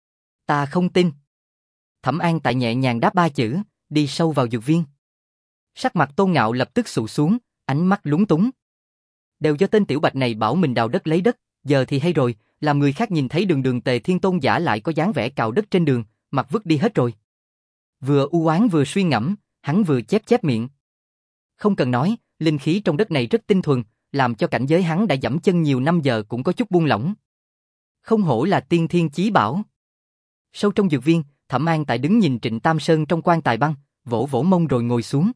Ta không tin. Thẩm An tại nhẹ nhàng đáp ba chữ, đi sâu vào dược viên. Sắc mặt Tôn Ngạo lập tức sụ xuống, ánh mắt lúng túng. Đều do tên Tiểu Bạch này bảo mình đào đất lấy đất, giờ thì hay rồi, làm người khác nhìn thấy đường đường Tề Thiên Tôn giả lại có dáng vẻ cào đất trên đường, mặt vứt đi hết rồi. Vừa u oán vừa suy ngẫm, hắn vừa chép chép miệng. Không cần nói, linh khí trong đất này rất tinh thuần, làm cho cảnh giới hắn đã dẫm chân nhiều năm giờ cũng có chút buông lỏng. Không hổ là tiên thiên chí bảo. Sâu trong dược viên, Thẩm An tại đứng nhìn Trịnh Tam Sơn trong quan tài băng, vỗ vỗ mông rồi ngồi xuống.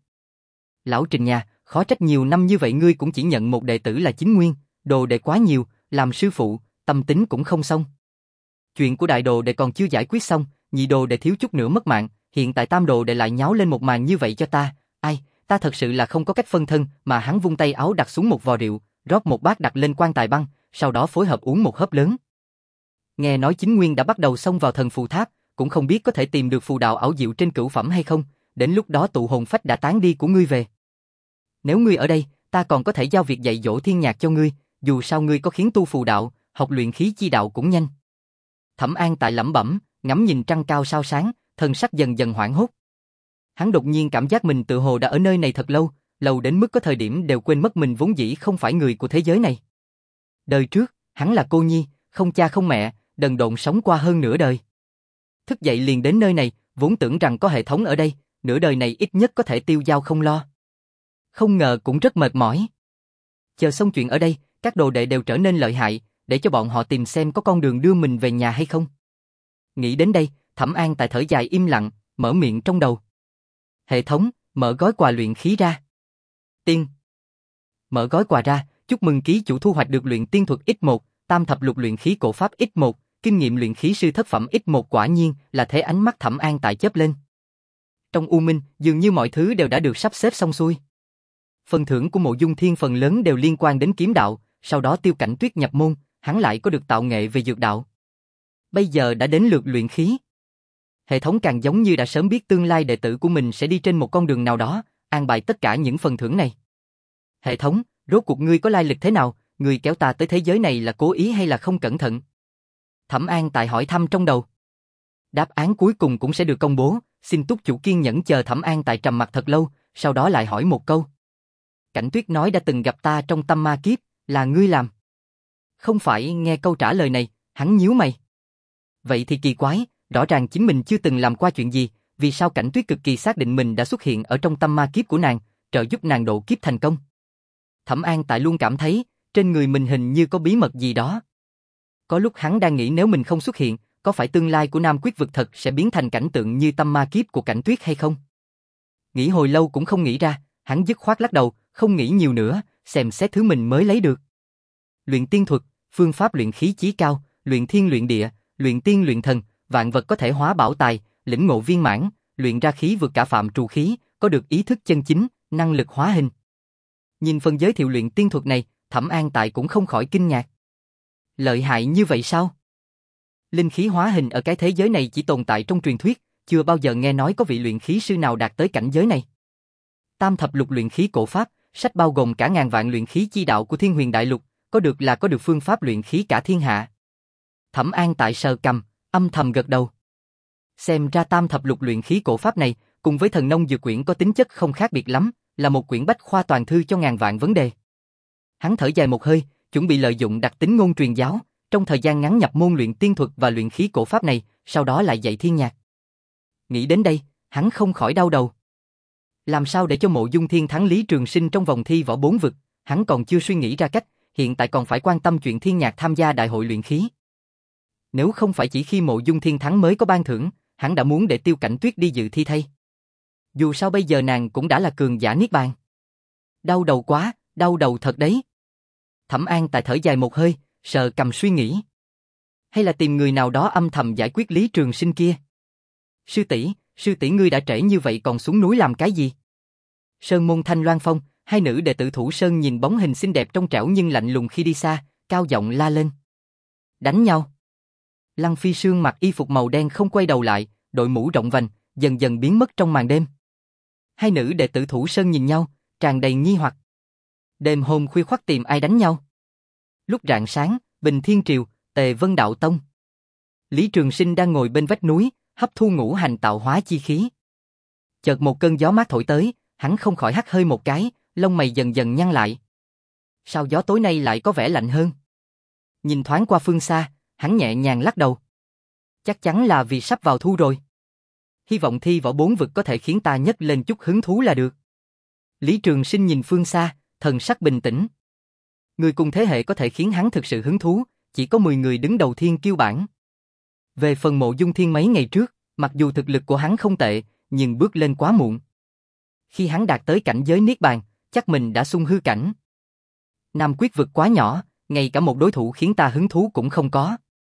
Lão Trịnh nhà, khó trách nhiều năm như vậy ngươi cũng chỉ nhận một đệ tử là chính nguyên, đồ đệ quá nhiều, làm sư phụ, tâm tính cũng không xong. Chuyện của đại đồ đệ còn chưa giải quyết xong, nhị đồ đệ thiếu chút nữa mất mạng, hiện tại tam đồ đệ lại nháo lên một màn như vậy cho ta, ai, ta thật sự là không có cách phân thân. Mà hắn vung tay áo đặt xuống một vò rượu, rót một bát đặt lên quan tài băng, sau đó phối hợp uống một hớp lớn. Nghe nói chính nguyên đã bắt đầu xông vào thần phù tháp, cũng không biết có thể tìm được phù đạo ảo diệu trên cửu phẩm hay không, đến lúc đó tụ hồn phách đã tán đi của ngươi về. Nếu ngươi ở đây, ta còn có thể giao việc dạy dỗ Thiên Nhạc cho ngươi, dù sao ngươi có khiến tu phù đạo, học luyện khí chi đạo cũng nhanh. Thẩm An tại lẩm bẩm, ngắm nhìn trăng cao sao sáng, thần sắc dần dần hoảng hốt. Hắn đột nhiên cảm giác mình tự hồ đã ở nơi này thật lâu, lâu đến mức có thời điểm đều quên mất mình vốn dĩ không phải người của thế giới này. Đời trước, hắn là cô nhi, không cha không mẹ, đần độn sống qua hơn nửa đời. Thức dậy liền đến nơi này, vốn tưởng rằng có hệ thống ở đây, nửa đời này ít nhất có thể tiêu dao không lo. Không ngờ cũng rất mệt mỏi. Chờ xong chuyện ở đây, các đồ đệ đều trở nên lợi hại, để cho bọn họ tìm xem có con đường đưa mình về nhà hay không. Nghĩ đến đây, Thẩm An Tài thở dài im lặng, mở miệng trong đầu. Hệ thống, mở gói quà luyện khí ra. Tiên. Mở gói quà ra, chúc mừng ký chủ thu hoạch được luyện tiên thuật x một, tam thập lục luyện khí cổ pháp x một, kinh nghiệm luyện khí sư thất phẩm x một. Quả nhiên là thế, ánh mắt Thẩm An Tài chớp lên. Trong u minh, dường như mọi thứ đều đã được sắp xếp xong xuôi. Phần thưởng của Mộ Dung Thiên phần lớn đều liên quan đến kiếm đạo, sau đó Tiêu Cảnh Tuyết nhập môn, hắn lại có được tạo nghệ về dược đạo. Bây giờ đã đến lượt luyện khí. Hệ thống càng giống như đã sớm biết tương lai đệ tử của mình sẽ đi trên một con đường nào đó, an bài tất cả những phần thưởng này. Hệ thống, rốt cuộc ngươi có lai lịch thế nào, ngươi kéo ta tới thế giới này là cố ý hay là không cẩn thận? Thẩm An Tài hỏi thăm trong đầu. Đáp án cuối cùng cũng sẽ được công bố, xin túc chủ kiên nhẫn chờ. Thẩm An Tài trầm mặt thật lâu, sau đó lại hỏi một câu. Cảnh Tuyết nói đã từng gặp ta trong tâm ma kiếp, là ngươi làm? Không phải. Nghe câu trả lời này, hắn nhíu mày. Vậy thì kỳ quái, rõ ràng chính mình chưa từng làm qua chuyện gì, vì sao Cảnh Tuyết cực kỳ xác định mình đã xuất hiện ở trong tâm ma kiếp của nàng, trợ giúp nàng độ kiếp thành công? Thẩm An Tại luôn cảm thấy, trên người mình hình như có bí mật gì đó. Có lúc hắn đang nghĩ nếu mình không xuất hiện, có phải tương lai của Nam Quyết vực thật sẽ biến thành cảnh tượng như tâm ma kiếp của Cảnh Tuyết hay không? Nghĩ hồi lâu cũng không nghĩ ra, hắn dứt khoát lắc đầu, không nghĩ nhiều nữa, xem xét thứ mình mới lấy được. Luyện tiên thuật, phương pháp luyện khí chí cao, luyện thiên luyện địa, luyện tiên luyện thần, vạn vật có thể hóa bảo tài, lĩnh ngộ viên mãn, luyện ra khí vượt cả phạm trù khí, có được ý thức chân chính, năng lực hóa hình. Nhìn phần giới thiệu luyện tiên thuật này, Thẩm An Tại cũng không khỏi kinh ngạc. Lợi hại như vậy sao? Linh khí hóa hình ở cái thế giới này chỉ tồn tại trong truyền thuyết, chưa bao giờ nghe nói có vị luyện khí sư nào đạt tới cảnh giới này. Tam thập lục luyện khí cổ pháp, sách bao gồm cả ngàn vạn luyện khí chi đạo của Thiên Huyền Đại Lục, có được là có được phương pháp luyện khí cả thiên hạ. Thẩm An Tại sờ cằm, âm thầm gật đầu. Xem ra tam thập lục luyện khí cổ pháp này, cùng với thần nông dược quyển có tính chất không khác biệt lắm, là một quyển bách khoa toàn thư cho ngàn vạn vấn đề. Hắn thở dài một hơi, chuẩn bị lợi dụng đặc tính ngôn truyền giáo, trong thời gian ngắn nhập môn luyện tiên thuật và luyện khí cổ pháp này, sau đó lại dạy thiên nhạc. Nghĩ đến đây, hắn không khỏi đau đầu. Làm sao để cho Mộ Dung Thiên thắng Lý Trường Sinh trong vòng thi võ bốn vực, hắn còn chưa suy nghĩ ra cách, hiện tại còn phải quan tâm chuyện thiên nhạc tham gia đại hội luyện khí. Nếu không phải chỉ khi Mộ Dung Thiên thắng mới có ban thưởng, hắn đã muốn để Tiêu Cảnh Tuyết đi dự thi thay. Dù sao bây giờ nàng cũng đã là cường giả niết bàn. Đau đầu quá, đau đầu thật đấy. Thẩm An Tại thở dài một hơi, sờ cầm suy nghĩ. Hay là tìm người nào đó âm thầm giải quyết Lý Trường Sinh kia? Sư tỷ, sư tỷ ngươi đã trễ như vậy còn xuống núi làm cái gì? Sơn môn Thanh Loan Phong, hai nữ đệ tử Thủ Sơn nhìn bóng hình xinh đẹp trong trẻo nhưng lạnh lùng khi đi xa, cao giọng la lên. Đánh nhau. Lăng Phi Sương mặc y phục màu đen không quay đầu lại, đội mũ rộng vành, dần dần biến mất trong màn đêm. Hai nữ đệ tử Thủ Sơn nhìn nhau, tràn đầy nghi hoặc. Đêm hôm khuya khoắt tìm ai đánh nhau? Lúc rạng sáng, Bình Thiên Triều, Tề Vân Đạo Tông. Lý Trường Sinh đang ngồi bên vách núi, hấp thu ngũ hành tạo hóa chi khí. Chợt một cơn gió mát thổi tới, hắn không khỏi hắt hơi một cái, lông mày dần dần nhăn lại. Sao gió tối nay lại có vẻ lạnh hơn? Nhìn thoáng qua phương xa, hắn nhẹ nhàng lắc đầu. Chắc chắn là vì sắp vào thu rồi. Hy vọng thi võ bốn vực có thể khiến ta nhấc lên chút hứng thú là được. Lý Trường Sinh nhìn phương xa, thần sắc bình tĩnh. Người cùng thế hệ có thể khiến hắn thực sự hứng thú, chỉ có mười người đứng đầu thiên kiêu bảng. Về phần Mộ Dung Thiên mấy ngày trước, mặc dù thực lực của hắn không tệ, nhưng bước lên quá muộn. Khi hắn đạt tới cảnh giới niết bàn, chắc mình đã xung hư cảnh. Nam Quyết vực quá nhỏ, ngay cả một đối thủ khiến ta hứng thú cũng không có.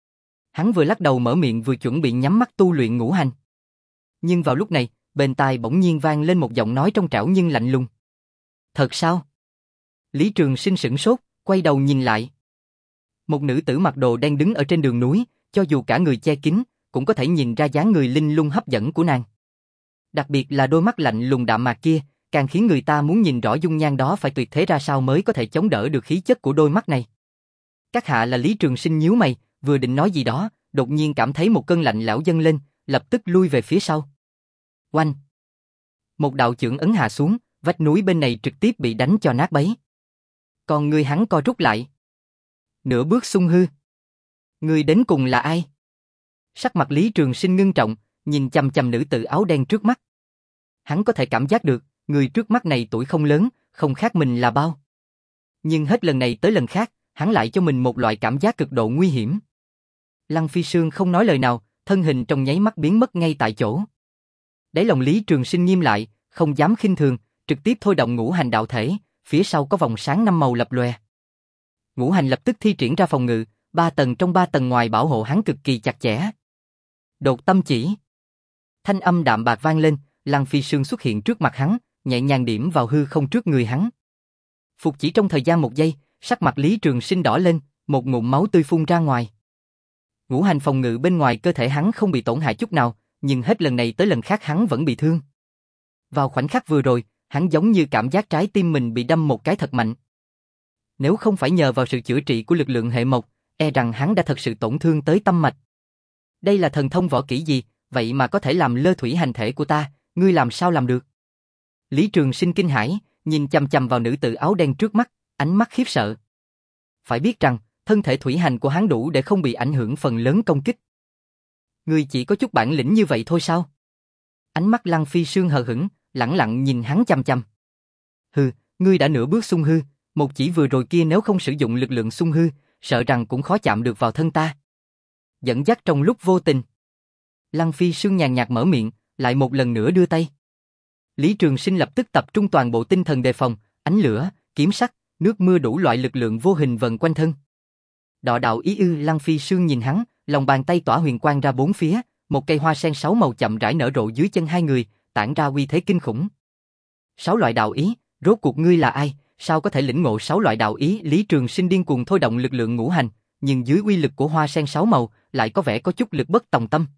Hắn vừa lắc đầu mở miệng vừa chuẩn bị nhắm mắt tu luyện ngũ hành. Nhưng vào lúc này, bên tai bỗng nhiên vang lên một giọng nói trong trẻo nhưng lạnh lùng. Thật sao? Lý Trường Sinh sửng sốt, quay đầu nhìn lại. Một nữ tử mặc đồ đen đứng ở trên đường núi, cho dù cả người che kín, cũng có thể nhìn ra dáng người linh lung hấp dẫn của nàng. Đặc biệt là đôi mắt lạnh lùng đạm mạc kia, càng khiến người ta muốn nhìn rõ dung nhan đó phải tuyệt thế ra sao mới có thể chống đỡ được khí chất của đôi mắt này. Các hạ là Lý Trường Sinh nhíu mày, vừa định nói gì đó, đột nhiên cảm thấy một cơn lạnh lẽo dâng lên, lập tức lui về phía sau. Oanh! Một đạo chưởng ấn hạ xuống, vách núi bên này trực tiếp bị đánh cho nát bấy. Còn người hắn co rút lại. Nửa bước xung hư. Người đến cùng là ai? Sắc mặt Lý Trường Sinh ngưng trọng, nhìn chằm chằm nữ tử áo đen trước mắt. Hắn có thể cảm giác được, người trước mắt này tuổi không lớn, không khác mình là bao. Nhưng hết lần này tới lần khác, hắn lại cho mình một loại cảm giác cực độ nguy hiểm. Lăng Phi Sương không nói lời nào, thân hình trong nháy mắt biến mất ngay tại chỗ. Đáy lòng Lý Trường Sinh nghiêm lại, không dám khinh thường, trực tiếp thôi động ngũ hành đạo thể, phía sau có vòng sáng năm màu lập lòe. Ngũ hành lập tức thi triển ra phòng ngự, ba tầng trong ba tầng ngoài bảo hộ hắn cực kỳ chặt chẽ. Đột tâm chỉ. Thanh âm đạm bạc vang lên, Lăng Phi Sương xuất hiện trước mặt hắn, nhẹ nhàng điểm vào hư không trước người hắn. Phục chỉ trong thời gian một giây, sắc mặt Lý Trường Sinh đỏ lên, một ngụm máu tươi phun ra ngoài. Ngũ hành phòng ngự bên ngoài cơ thể hắn không bị tổn hại chút nào, nhưng hết lần này tới lần khác hắn vẫn bị thương. Vào khoảnh khắc vừa rồi, hắn giống như cảm giác trái tim mình bị đâm một cái thật mạnh. Nếu không phải nhờ vào sự chữa trị của lực lượng hệ mộc, e rằng hắn đã thật sự tổn thương tới tâm mạch. Đây là thần thông võ kỹ gì, vậy mà có thể làm lơ thủy hành thể của ta, ngươi làm sao làm được? Lý Trường Sinh kinh hãi, nhìn chằm chằm vào nữ tử áo đen trước mắt, ánh mắt khiếp sợ. Phải biết rằng, thân thể thủy hành của hắn đủ để không bị ảnh hưởng phần lớn công kích. Ngươi chỉ có chút bản lĩnh như vậy thôi sao? Ánh mắt Lăng Phi Sương hờ hững, lẳng lặng nhìn hắn chằm chằm. Hừ, ngươi đã nửa bước xung hư, một chỉ vừa rồi kia nếu không sử dụng lực lượng xung hư, sợ rằng cũng khó chạm được vào thân ta. Dẫn dắt trong lúc vô tình. Lăng Phi Sương nhàn nhạt mở miệng, lại một lần nữa đưa tay. Lý Trường Sinh lập tức tập trung toàn bộ tinh thần đề phòng, ánh lửa, kiếm sắc, nước mưa đủ loại lực lượng vô hình vần quanh thân. Đọ đạo ý ư? Lăng Phi Sương nhìn hắn, lòng bàn tay tỏa huyền quang ra bốn phía, một cây hoa sen sáu màu chậm rãi nở rộ dưới chân hai người, tản ra uy thế kinh khủng. Sáu loại đạo ý, rốt cuộc ngươi là ai, sao có thể lĩnh ngộ sáu loại đạo ý? Lý Trường Sinh điên cuồng thôi động lực lượng ngũ hành, nhưng dưới uy lực của hoa sen sáu màu, lại có vẻ có chút lực bất tòng tâm.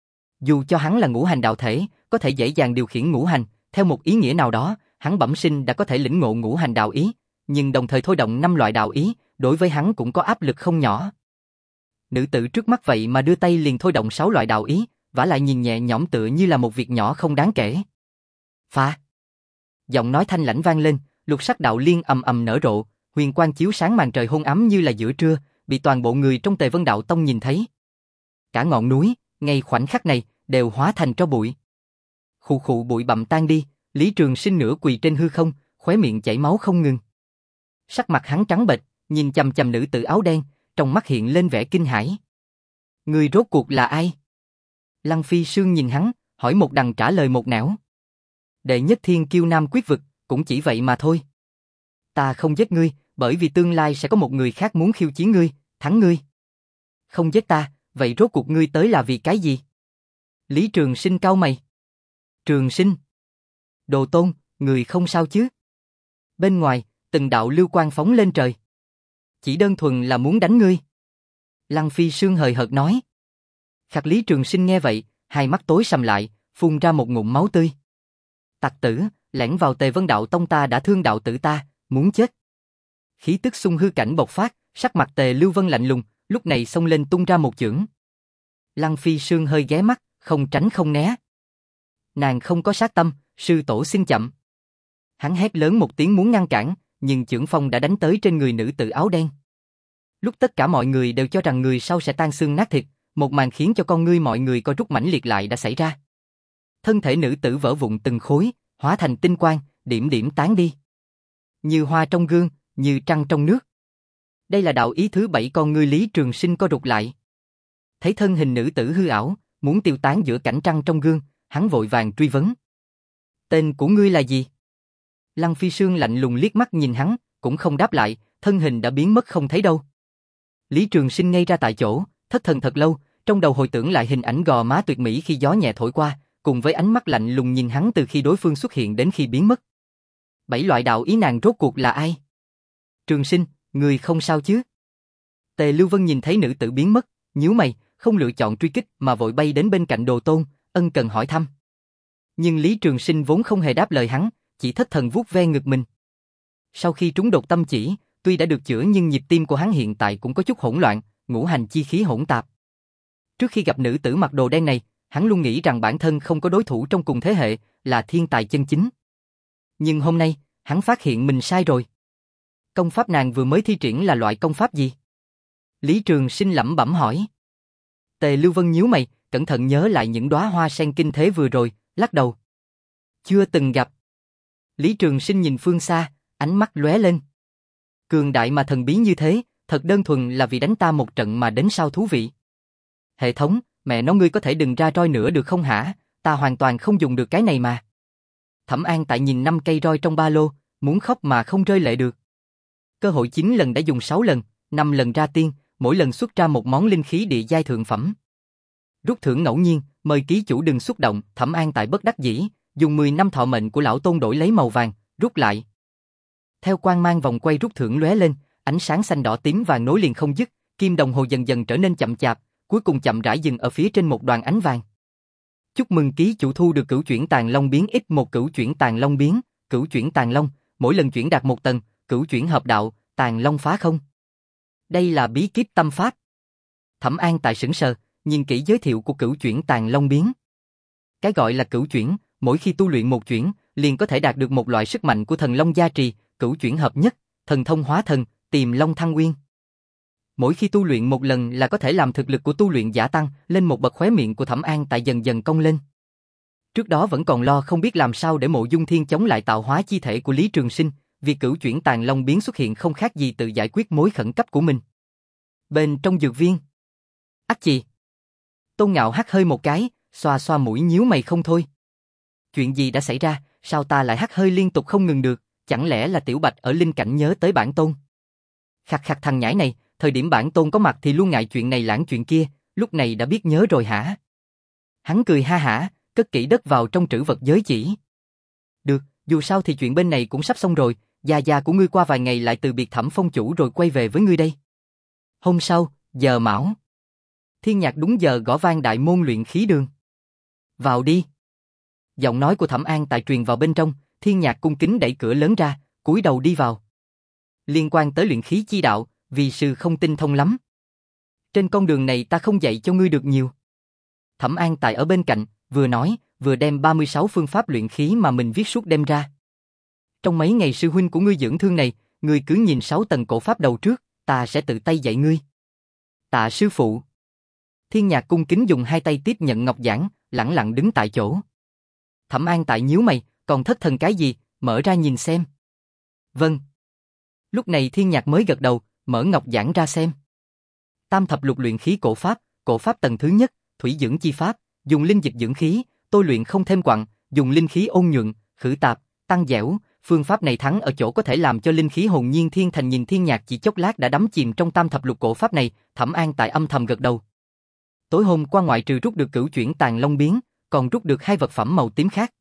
Dù cho hắn là ngũ hành đạo thể, có thể dễ dàng điều khiển ngũ hành, theo một ý nghĩa nào đó, hắn bẩm sinh đã có thể lĩnh ngộ ngũ hành đạo ý, nhưng đồng thời thôi động năm loại đạo ý, đối với hắn cũng có áp lực không nhỏ. Nữ tử trước mắt vậy mà đưa tay liền thôi động sáu loại đạo ý, vả lại nhìn nhẹ nhõm tựa như là một việc nhỏ không đáng kể. Phá! Giọng nói thanh lãnh vang lên, lục sắc đạo liên ầm ầm nở rộ, huyền quang chiếu sáng màn trời hôn ấm như là giữa trưa, bị toàn bộ người trong Tề Vân Đạo Tông nhìn thấy. Cả ngọn núi, ngay khoảnh khắc này, đều hóa thành tro bụi. Khụ khụ bụi bặm tan đi, Lý Trường Sinh nửa quỳ trên hư không, khóe miệng chảy máu không ngừng. Sắc mặt hắn trắng bệch, nhìn chằm chằm nữ tử áo đen, trong mắt hiện lên vẻ kinh hãi. Người rốt cuộc là ai? Lăng Phi Sương nhìn hắn, hỏi một đằng trả lời một nẻo. Đệ nhất thiên kiêu nam quyết vực, cũng chỉ vậy mà thôi. Ta không giết ngươi, bởi vì tương lai sẽ có một người khác muốn khiêu chiến ngươi, thắng ngươi. Không giết ta, vậy rốt cuộc ngươi tới là vì cái gì? Lý Trường Sinh cau mày. Trường Sinh. Đồ Tôn, người không sao chứ? Bên ngoài, từng đạo lưu quang phóng lên trời. Chỉ đơn thuần là muốn đánh ngươi. Lăng Phi Sương hời hợt nói. Khắc Lý Trường Sinh nghe vậy, hai mắt tối sầm lại, phun ra một ngụm máu tươi. Tặc tử, lẻn vào Tề Vân Đạo Tông ta đã thương đạo tử ta, muốn chết. Khí tức xung hư cảnh bộc phát, sắc mặt Tề Lưu Vân lạnh lùng, lúc này xông lên tung ra một chưởng. Lăng Phi Sương hơi ghé mắt, không tránh không né. Nàng không có sát tâm, sư tổ xin chậm. Hắn hét lớn một tiếng muốn ngăn cản, nhưng chưởng phong đã đánh tới trên người nữ tử áo đen. Lúc tất cả mọi người đều cho rằng người sau sẽ tan xương nát thịt, một màn khiến cho con ngươi mọi người co rút mãnh liệt lại đã xảy ra. Thân thể nữ tử vỡ vụn từng khối, hóa thành tinh quang, điểm điểm tán đi. Như hoa trong gương, như trăng trong nước. Đây là đạo ý thứ bảy, con ngươi Lý Trường Sinh co rụt lại. Thấy thân hình nữ tử hư ảo, muốn tiêu tán giữa cảnh trăng trong gương, hắn vội vàng truy vấn. Tên của ngươi là gì? Lăng Phi Sương lạnh lùng liếc mắt nhìn hắn, cũng không đáp lại, thân hình đã biến mất không thấy đâu. Lý Trường Sinh ngây ra tại chỗ, thất thần thật lâu, trong đầu hồi tưởng lại hình ảnh gò má tuyệt mỹ khi gió nhẹ thổi qua, cùng với ánh mắt lạnh lùng nhìn hắn từ khi đối phương xuất hiện đến khi biến mất. Bảy loại đạo ý nàng rốt cuộc là ai? Trường Sinh, người không sao chứ? Tề Lưu Vân nhìn thấy nữ tử biến mất, nhíu mày, không lựa chọn truy kích mà vội bay đến bên cạnh Đồ Tôn, ân cần hỏi thăm. Nhưng Lý Trường Sinh vốn không hề đáp lời hắn, chỉ thất thần vuốt ve ngực mình. Sau khi trúng đột tâm chỉ, tuy đã được chữa nhưng nhịp tim của hắn hiện tại cũng có chút hỗn loạn, ngũ hành chi khí hỗn tạp. Trước khi gặp nữ tử mặc đồ đen này, hắn luôn nghĩ rằng bản thân không có đối thủ trong cùng thế hệ, là thiên tài chân chính. Nhưng hôm nay, hắn phát hiện mình sai rồi. Công pháp nàng vừa mới thi triển là loại công pháp gì? Lý Trường Sinh lẩm bẩm hỏi. Tề Lưu Vân nhíu mày, cẩn thận nhớ lại những đóa hoa sen kinh thế vừa rồi, lắc đầu. Chưa từng gặp. Lý Trường Sinh nhìn phương xa, ánh mắt lóe lên. Cường đại mà thần bí như thế, Thật đơn thuần là vì đánh ta một trận mà đến sao thú vị. Hệ thống, mẹ nó ngươi có thể đừng ra roi nữa được không hả, ta hoàn toàn không dùng được cái này mà. Thẩm An Tại nhìn năm cây roi trong ba lô, muốn khóc mà không rơi lệ được. Cơ hội chín lần đã dùng sáu lần, năm lần ra tiên, mỗi lần xuất ra một món linh khí địa giai thượng phẩm. Rút thưởng ngẫu nhiên, mời ký chủ đừng xúc động, Thẩm An Tại bất đắc dĩ, dùng mười năm thọ mệnh của lão tôn đổi lấy màu vàng, rút lại. Theo quang mang vòng quay rút thưởng lóe lên, ánh sáng xanh đỏ tím vàng nối liền không dứt, kim đồng hồ dần dần trở nên chậm chạp, cuối cùng chậm rãi dừng ở phía trên một đoàn ánh vàng. Chúc mừng ký chủ thu được cửu chuyển tàn long biến x một cửu chuyển tàn long biến, cửu chuyển tàn long, mỗi lần chuyển đạt một tầng, cửu chuyển hợp đạo, tàn long phá không. Đây là bí kíp tâm pháp. Thẩm An Tại sững sờ, nhìn kỹ giới thiệu của cửu chuyển tàn long biến. Cái gọi là cửu chuyển, mỗi khi tu luyện một chuyển, liền có thể đạt được một loại sức mạnh của thần long gia trì, cửu chuyển hợp nhất, thần thông hóa thần, tiềm long thăng nguyên. Mỗi khi tu luyện một lần là có thể làm thực lực của tu luyện giả tăng lên một bậc, khóe miệng của Thẩm An Tại dần dần cong lên. Trước đó vẫn còn lo không biết làm sao để Mộ Dung Thiên chống lại tạo hóa chi thể của Lý Trường Sinh, việc cửu chuyển tàn long biến xuất hiện không khác gì tự giải quyết mối khẩn cấp của mình. Bên trong dược viên. Ắt chì. Tôn Ngạo hắt hơi một cái, xoa xoa mũi nhíu mày không thôi. Chuyện gì đã xảy ra, sao ta lại hắt hơi liên tục không ngừng được, chẳng lẽ là Tiểu Bạch ở linh cảnh nhớ tới bản tôn? Khặt khặt thằng nhãi này, thời điểm bản tôn có mặt thì luôn ngại chuyện này lãng chuyện kia, lúc này đã biết nhớ rồi hả? Hắn cười ha hả, cất kỹ đất vào trong trữ vật giới chỉ. Được, dù sao thì chuyện bên này cũng sắp xong rồi, gia gia của ngươi qua vài ngày lại từ biệt Thẩm Phong chủ rồi quay về với ngươi đây. Hôm sau, giờ mão. Thiên Nhạc đúng giờ gõ vang đại môn luyện khí đường. Vào đi. Giọng nói của Thẩm An Tại truyền vào bên trong, Thiên Nhạc cung kính đẩy cửa lớn ra, cúi đầu đi vào. Liên quan tới luyện khí chi đạo, vì sư không tinh thông lắm. Trên con đường này ta không dạy cho ngươi được nhiều. Thẩm An Tại ở bên cạnh, vừa nói, vừa đem ba mươi sáu phương pháp luyện khí mà mình viết suốt đem ra. Trong mấy ngày sư huynh của ngươi dưỡng thương này, ngươi cứ nhìn sáu tầng cổ pháp đầu trước, ta sẽ tự tay dạy ngươi. Tạ sư phụ. Thiên Nhạc cung kính dùng hai tay tiếp nhận ngọc giản, lẳng lặng đứng tại chỗ. Thẩm An Tại nhíu mày, còn thất thần cái gì, mở ra nhìn xem. Vâng. Lúc này Thiên Nhạc mới gật đầu, mở ngọc giản ra xem. Tam thập lục luyện khí cổ pháp, cổ pháp tầng thứ nhất, thủy dưỡng chi pháp, dùng linh dịch dưỡng khí, tôi luyện không thêm quặng, dùng linh khí ôn nhuận, khử tạp, tăng dẻo. Phương pháp này thắng ở chỗ có thể làm cho linh khí hồn nhiên thiên thành. Nhìn Thiên Nhạc chỉ chốc lát đã đắm chìm trong tam thập lục cổ pháp này, Thẩm An Tại âm thầm gật đầu. Tối hôm qua ngoại trừ rút được cửu chuyển tàn long biến, còn rút được hai vật phẩm màu tím khác.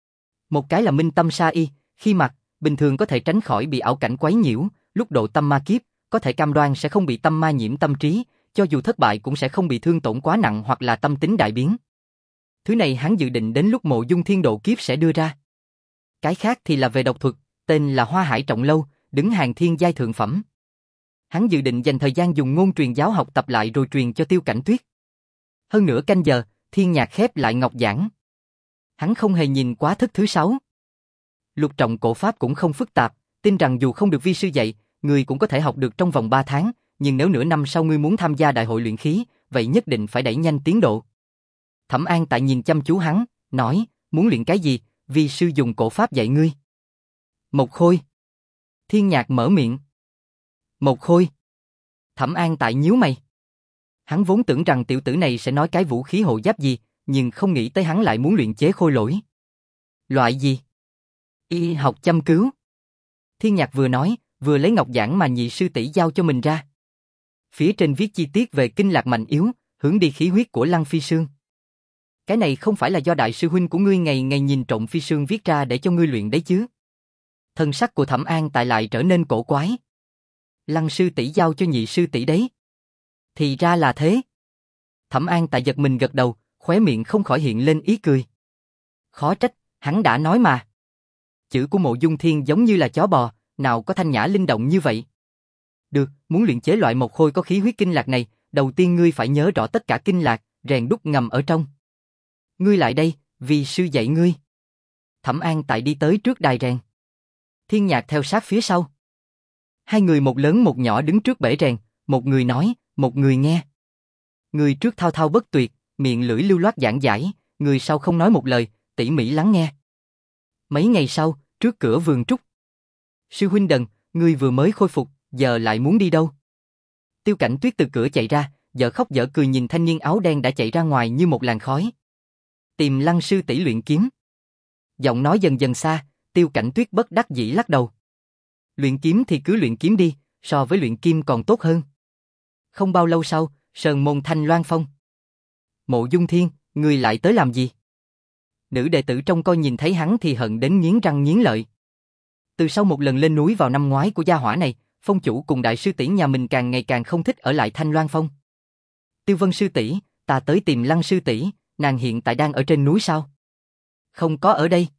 Một cái là minh tâm sa y, khi mặc, bình thường có thể tránh khỏi bị ảo cảnh quấy nhiễu, lúc độ tâm ma kiếp, có thể cam đoan sẽ không bị tâm ma nhiễm tâm trí, cho dù thất bại cũng sẽ không bị thương tổn quá nặng hoặc là tâm tính đại biến. Thứ này hắn dự định đến lúc Mộ Dung Thiên độ kiếp sẽ đưa ra. Cái khác thì là về độc thuật, tên là Hoa Hải Trọng Lâu, đứng hàng thiên giai thượng phẩm. Hắn dự định dành thời gian dùng ngôn truyền giáo học tập lại rồi truyền cho Tiêu Cảnh Tuyết. Hơn nửa canh giờ, Thiên Nhạc khép lại ngọc giản. Hắn không hề nhìn quá thức thứ sáu. Lục trọng cổ pháp cũng không phức tạp, tin rằng dù không được vi sư dạy, người cũng có thể học được trong vòng ba tháng, nhưng nếu nửa năm sau ngươi muốn tham gia đại hội luyện khí, vậy nhất định phải đẩy nhanh tiến độ. Thẩm An Tại nhìn chăm chú hắn, nói, muốn luyện cái gì, vi sư dùng cổ pháp dạy ngươi. Một khôi. Thiên Nhạc mở miệng. Một khôi. Thẩm An Tại nhíu mày. Hắn vốn tưởng rằng tiểu tử này sẽ nói cái vũ khí hộ giáp gì, nhưng không nghĩ tới hắn lại muốn luyện chế khôi lỗi. Loại gì? Y học châm cứu. Thiên Nhạc vừa nói, vừa lấy ngọc giản mà nhị sư tỷ giao cho mình ra. Phía trên viết chi tiết về kinh lạc mạnh yếu, hướng đi khí huyết của Lăng Phi Sương. Cái này không phải là do đại sư huynh của ngươi ngày ngày nhìn trộm Phi Sương viết ra để cho ngươi luyện đấy chứ? Thân sắc của Thẩm An Tại lại trở nên cổ quái. Lăng sư tỷ giao cho nhị sư tỷ đấy. Thì ra là thế. Thẩm An Tại giật mình gật đầu, khóe miệng không khỏi hiện lên ý cười. Khó trách, hắn đã nói mà. Chữ của Mộ Dung Thiên giống như là chó bò, nào có thanh nhã linh động như vậy. Được, muốn luyện chế loại một khôi có khí huyết kinh lạc này, đầu tiên ngươi phải nhớ rõ tất cả kinh lạc, rèn đúc ngầm ở trong. Ngươi lại đây, vì sư dạy ngươi. Thẩm An Tại đi tới trước đài rèn. Thiên Nhạc theo sát phía sau. Hai người một lớn một nhỏ đứng trước bể rèn, một người nói, một người nghe. Người trước thao thao bất tuyệt, miệng lưỡi lưu loát giảng giải, người sau không nói một lời, tỉ mỉ lắng nghe. Mấy ngày sau, trước cửa vườn trúc. Sư huynh Đần, ngươi vừa mới khôi phục, giờ lại muốn đi đâu? Tiêu Cảnh Tuyết từ cửa chạy ra, dở khóc dở cười nhìn thanh niên áo đen đã chạy ra ngoài như một làn khói. Tìm Lăng sư tỷ luyện kiếm. Giọng nói dần dần xa, Tiêu Cảnh Tuyết bất đắc dĩ lắc đầu. Luyện kiếm thì cứ luyện kiếm đi, so với luyện kim còn tốt hơn. Không bao lâu sau, Sơn môn Thanh Loan Phong. Mộ Dung Thiên, ngươi lại tới làm gì? Nữ đệ tử trong coi nhìn thấy hắn thì hận đến nghiến răng nghiến lợi. Từ sau một lần lên núi vào năm ngoái của gia hỏa này, phong chủ cùng đại sư tỷ nhà mình càng ngày càng không thích ở lại Thanh Loan Phong. Tiêu Vân sư tỷ, ta tới tìm Lăng sư tỷ, nàng hiện tại đang ở trên núi sao? Không có ở đây.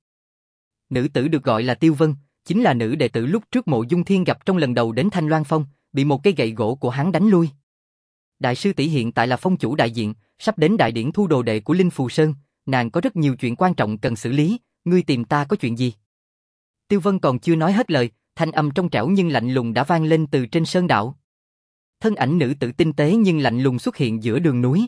Nữ tử được gọi là Tiêu Vân, chính là nữ đệ tử lúc trước Mộ Dung Thiên gặp trong lần đầu đến Thanh Loan Phong, bị một cây gậy gỗ của hắn đánh lui. Đại sư tỷ hiện tại là phong chủ đại diện, sắp đến đại điển thu đồ đệ của Linh Phù Sơn, nàng có rất nhiều chuyện quan trọng cần xử lý, ngươi tìm ta có chuyện gì? Tiêu Vân còn chưa nói hết lời, thanh âm trong trẻo nhưng lạnh lùng đã vang lên từ trên sơn đạo. Thân ảnh nữ tử tinh tế nhưng lạnh lùng xuất hiện giữa đường núi.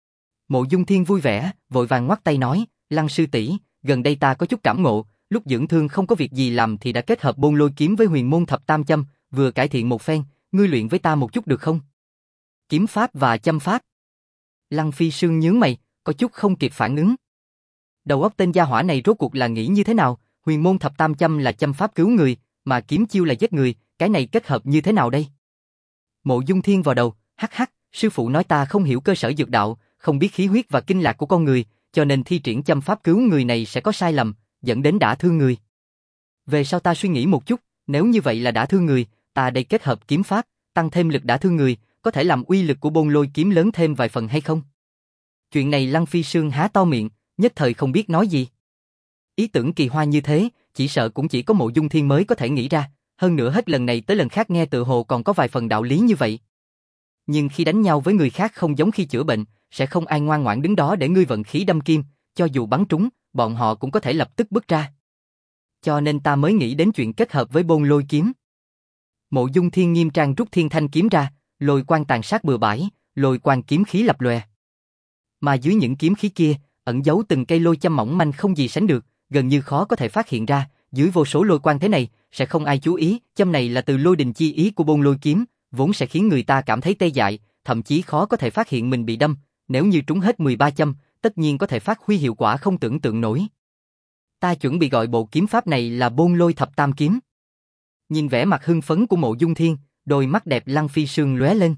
Mộ Dung Thiên vui vẻ, vội vàng ngoắt tay nói, Lăng sư tỷ, gần đây ta có chút cảm ngộ, lúc dưỡng thương không có việc gì làm thì đã kết hợp Bôn Lôi kiếm với Huyền Môn Thập Tam Châm, vừa cải thiện một phen, ngươi luyện với ta một chút được không? Kiếm pháp và châm pháp. Lăng Phi Sương nhướng mày, có chút không kịp phản ứng. Đầu óc tên gia hỏa này rốt cuộc là nghĩ như thế nào? Huyền Môn Thập Tam Châm là châm pháp cứu người, mà kiếm chiêu là giết người, cái này kết hợp như thế nào đây? Mộ Dung Thiên vào đầu, hắc hắc, sư phụ nói ta không hiểu cơ sở dược đạo, không biết khí huyết và kinh lạc của con người, cho nên thi triển châm pháp cứu người này sẽ có sai lầm, dẫn đến đả thương người. Về sau ta suy nghĩ một chút, nếu như vậy là đả thương người, ta đây kết hợp kiếm pháp, tăng thêm lực đả thương người, có thể làm uy lực của Bôn Lôi kiếm lớn thêm vài phần hay không? Chuyện này Lăng Phi Sương há to miệng, nhất thời không biết nói gì. Ý tưởng kỳ hoa như thế, chỉ sợ cũng chỉ có Mộ Dung Thiên mới có thể nghĩ ra, hơn nữa hết lần này tới lần khác nghe tựa hồ còn có vài phần đạo lý như vậy. Nhưng khi đánh nhau với người khác không giống khi chữa bệnh, sẽ không ai ngoan ngoãn đứng đó để ngươi vận khí đâm kim, cho dù bắn trúng, bọn họ cũng có thể lập tức bước ra. Cho nên ta mới nghĩ đến chuyện kết hợp với Bôn Lôi kiếm. Mộ Dung Thiên nghiêm trang rút Thiên Thanh kiếm ra, lôi quang tàn sát bừa bãi, lôi quang kiếm khí lập lòe. Mà dưới những kiếm khí kia, ẩn giấu từng cây lôi châm mỏng manh không gì sánh được, gần như khó có thể phát hiện ra, dưới vô số lôi quang thế này, sẽ không ai chú ý, châm này là từ lôi đình chi ý của Bôn Lôi kiếm, vốn sẽ khiến người ta cảm thấy tê dại, thậm chí khó có thể phát hiện mình bị đâm, nếu như trúng hết mười ba châm, tất nhiên có thể phát huy hiệu quả không tưởng tượng nổi. Ta chuẩn bị gọi bộ kiếm pháp này là Bôn Lôi Thập Tam kiếm. Nhìn vẻ mặt hưng phấn của Mộ Dung Thiên, đôi mắt đẹp Lăng Phi Sương lóe lên.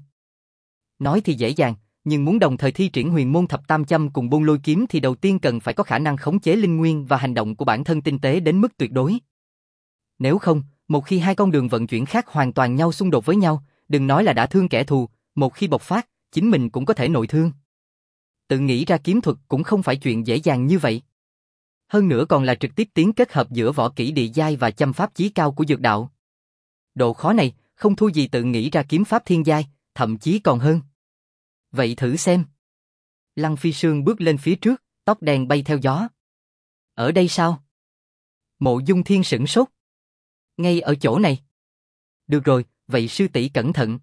Nói thì dễ dàng, nhưng muốn đồng thời thi triển Huyền Môn Thập Tam Châm cùng Bôn Lôi kiếm thì đầu tiên cần phải có khả năng khống chế linh nguyên và hành động của bản thân tinh tế đến mức tuyệt đối. Nếu không, một khi hai con đường vận chuyển khác hoàn toàn nhau xung đột với nhau, đừng nói là đã thương kẻ thù, một khi bộc phát, chính mình cũng có thể nội thương. Tự nghĩ ra kiếm thuật cũng không phải chuyện dễ dàng như vậy. Hơn nữa còn là trực tiếp tiến kết hợp giữa võ kỹ địa giai và châm pháp chí cao của dược đạo. Độ khó này không thua gì tự nghĩ ra kiếm pháp thiên giai, thậm chí còn hơn. Vậy thử xem. Lăng Phi Sương bước lên phía trước, tóc đen bay theo gió. Ở đây sao? Mộ Dung Thiên sửng sốt. Ngay ở chỗ này. Được rồi, vậy sư tỷ cẩn thận.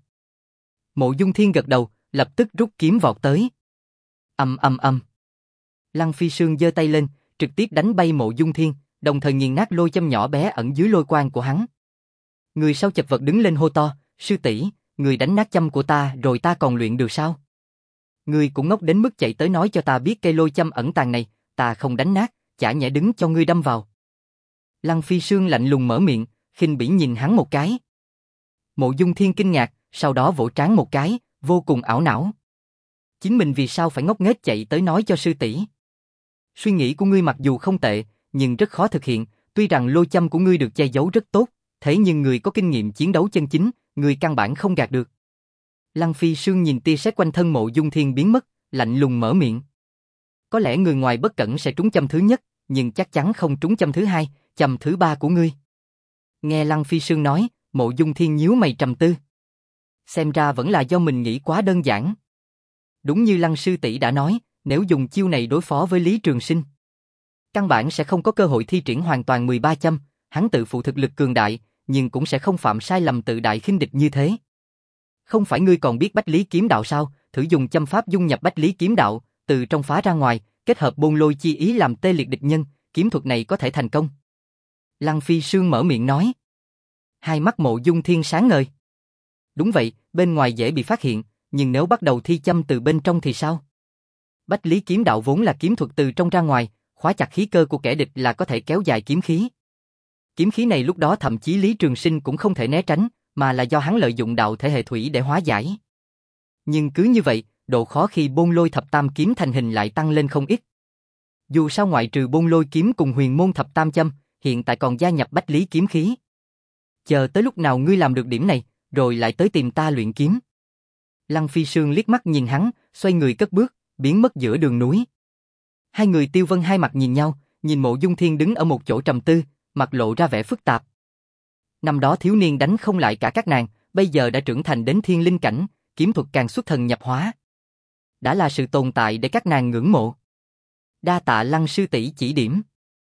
Mộ Dung Thiên gật đầu, lập tức rút kiếm vọt tới. Ầm ầm ầm. Lăng Phi Sương giơ tay lên, trực tiếp đánh bay Mộ Dung Thiên, đồng thời nghiền nát lôi châm nhỏ bé ẩn dưới lôi quang của hắn. Người sau chật vật đứng lên hô to, sư tỷ, người đánh nát châm của ta rồi ta còn luyện được sao? Ngươi cũng ngốc đến mức chạy tới nói cho ta biết cây lôi châm ẩn tàng này, ta không đánh nát, chả nhẽ đứng cho ngươi đâm vào. Lăng Phi Sương lạnh lùng mở miệng, khinh bỉ nhìn hắn một cái. Mộ Dung Thiên kinh ngạc, sau đó vỗ trán một cái, vô cùng ảo não. Chính mình vì sao phải ngốc nghếch chạy tới nói cho sư tỷ? Suy nghĩ của ngươi mặc dù không tệ, nhưng rất khó thực hiện, tuy rằng lôi châm của ngươi được che giấu rất tốt, thế nhưng người có kinh nghiệm chiến đấu chân chính, người căn bản không gạt được. Lăng Phi Sương nhìn tia sét quanh thân Mộ Dung Thiên biến mất, lạnh lùng mở miệng. Có lẽ người ngoài bất cẩn sẽ trúng châm thứ nhất, nhưng chắc chắn không trúng châm thứ hai, châm thứ ba của ngươi. Nghe Lăng Phi Sương nói, Mộ Dung Thiên nhíu mày trầm tư. Xem ra vẫn là do mình nghĩ quá đơn giản. Đúng như Lăng sư tỷ đã nói, nếu dùng chiêu này đối phó với Lý Trường Sinh, căn bản sẽ không có cơ hội thi triển hoàn toàn mười ba châm, hắn tự phụ thực lực cường đại, nhưng cũng sẽ không phạm sai lầm tự đại khinh địch như thế. Không phải ngươi còn biết Bách Lý kiếm đạo sao, thử dùng châm pháp dung nhập Bách Lý kiếm đạo, từ trong phá ra ngoài, kết hợp Bôn Lôi chi ý làm tê liệt địch nhân, kiếm thuật này có thể thành công. Lăng Phi Sương mở miệng nói. Hai mắt Mộ Dung Thiên sáng ngời. Đúng vậy, bên ngoài dễ bị phát hiện, nhưng nếu bắt đầu thi châm từ bên trong thì sao? Bách Lý kiếm đạo vốn là kiếm thuật từ trong ra ngoài, khóa chặt khí cơ của kẻ địch là có thể kéo dài kiếm khí. Kiếm khí này lúc đó thậm chí Lý Trường Sinh cũng không thể né tránh, mà là do hắn lợi dụng đạo thể hệ thủy để hóa giải. Nhưng cứ như vậy, độ khó khi Bôn Lôi thập tam kiếm thành hình lại tăng lên không ít. Dù sao ngoại trừ Bôn Lôi kiếm cùng Huyền Môn thập tam châm, hiện tại còn gia nhập Bách Lý kiếm khí. Chờ tới lúc nào ngươi làm được điểm này, rồi lại tới tìm ta luyện kiếm. Lăng Phi Sương liếc mắt nhìn hắn, xoay người cất bước, biến mất giữa đường núi. Hai người Tiêu Vân hai mặt nhìn nhau, nhìn Mộ Dung Thiên đứng ở một chỗ trầm tư, mặt lộ ra vẻ phức tạp. Năm đó thiếu niên đánh không lại cả các nàng, bây giờ đã trưởng thành đến thiên linh cảnh, kiếm thuật càng xuất thần nhập hóa. Đã là sự tồn tại để các nàng ngưỡng mộ. Đa tạ Lăng sư tỷ chỉ điểm.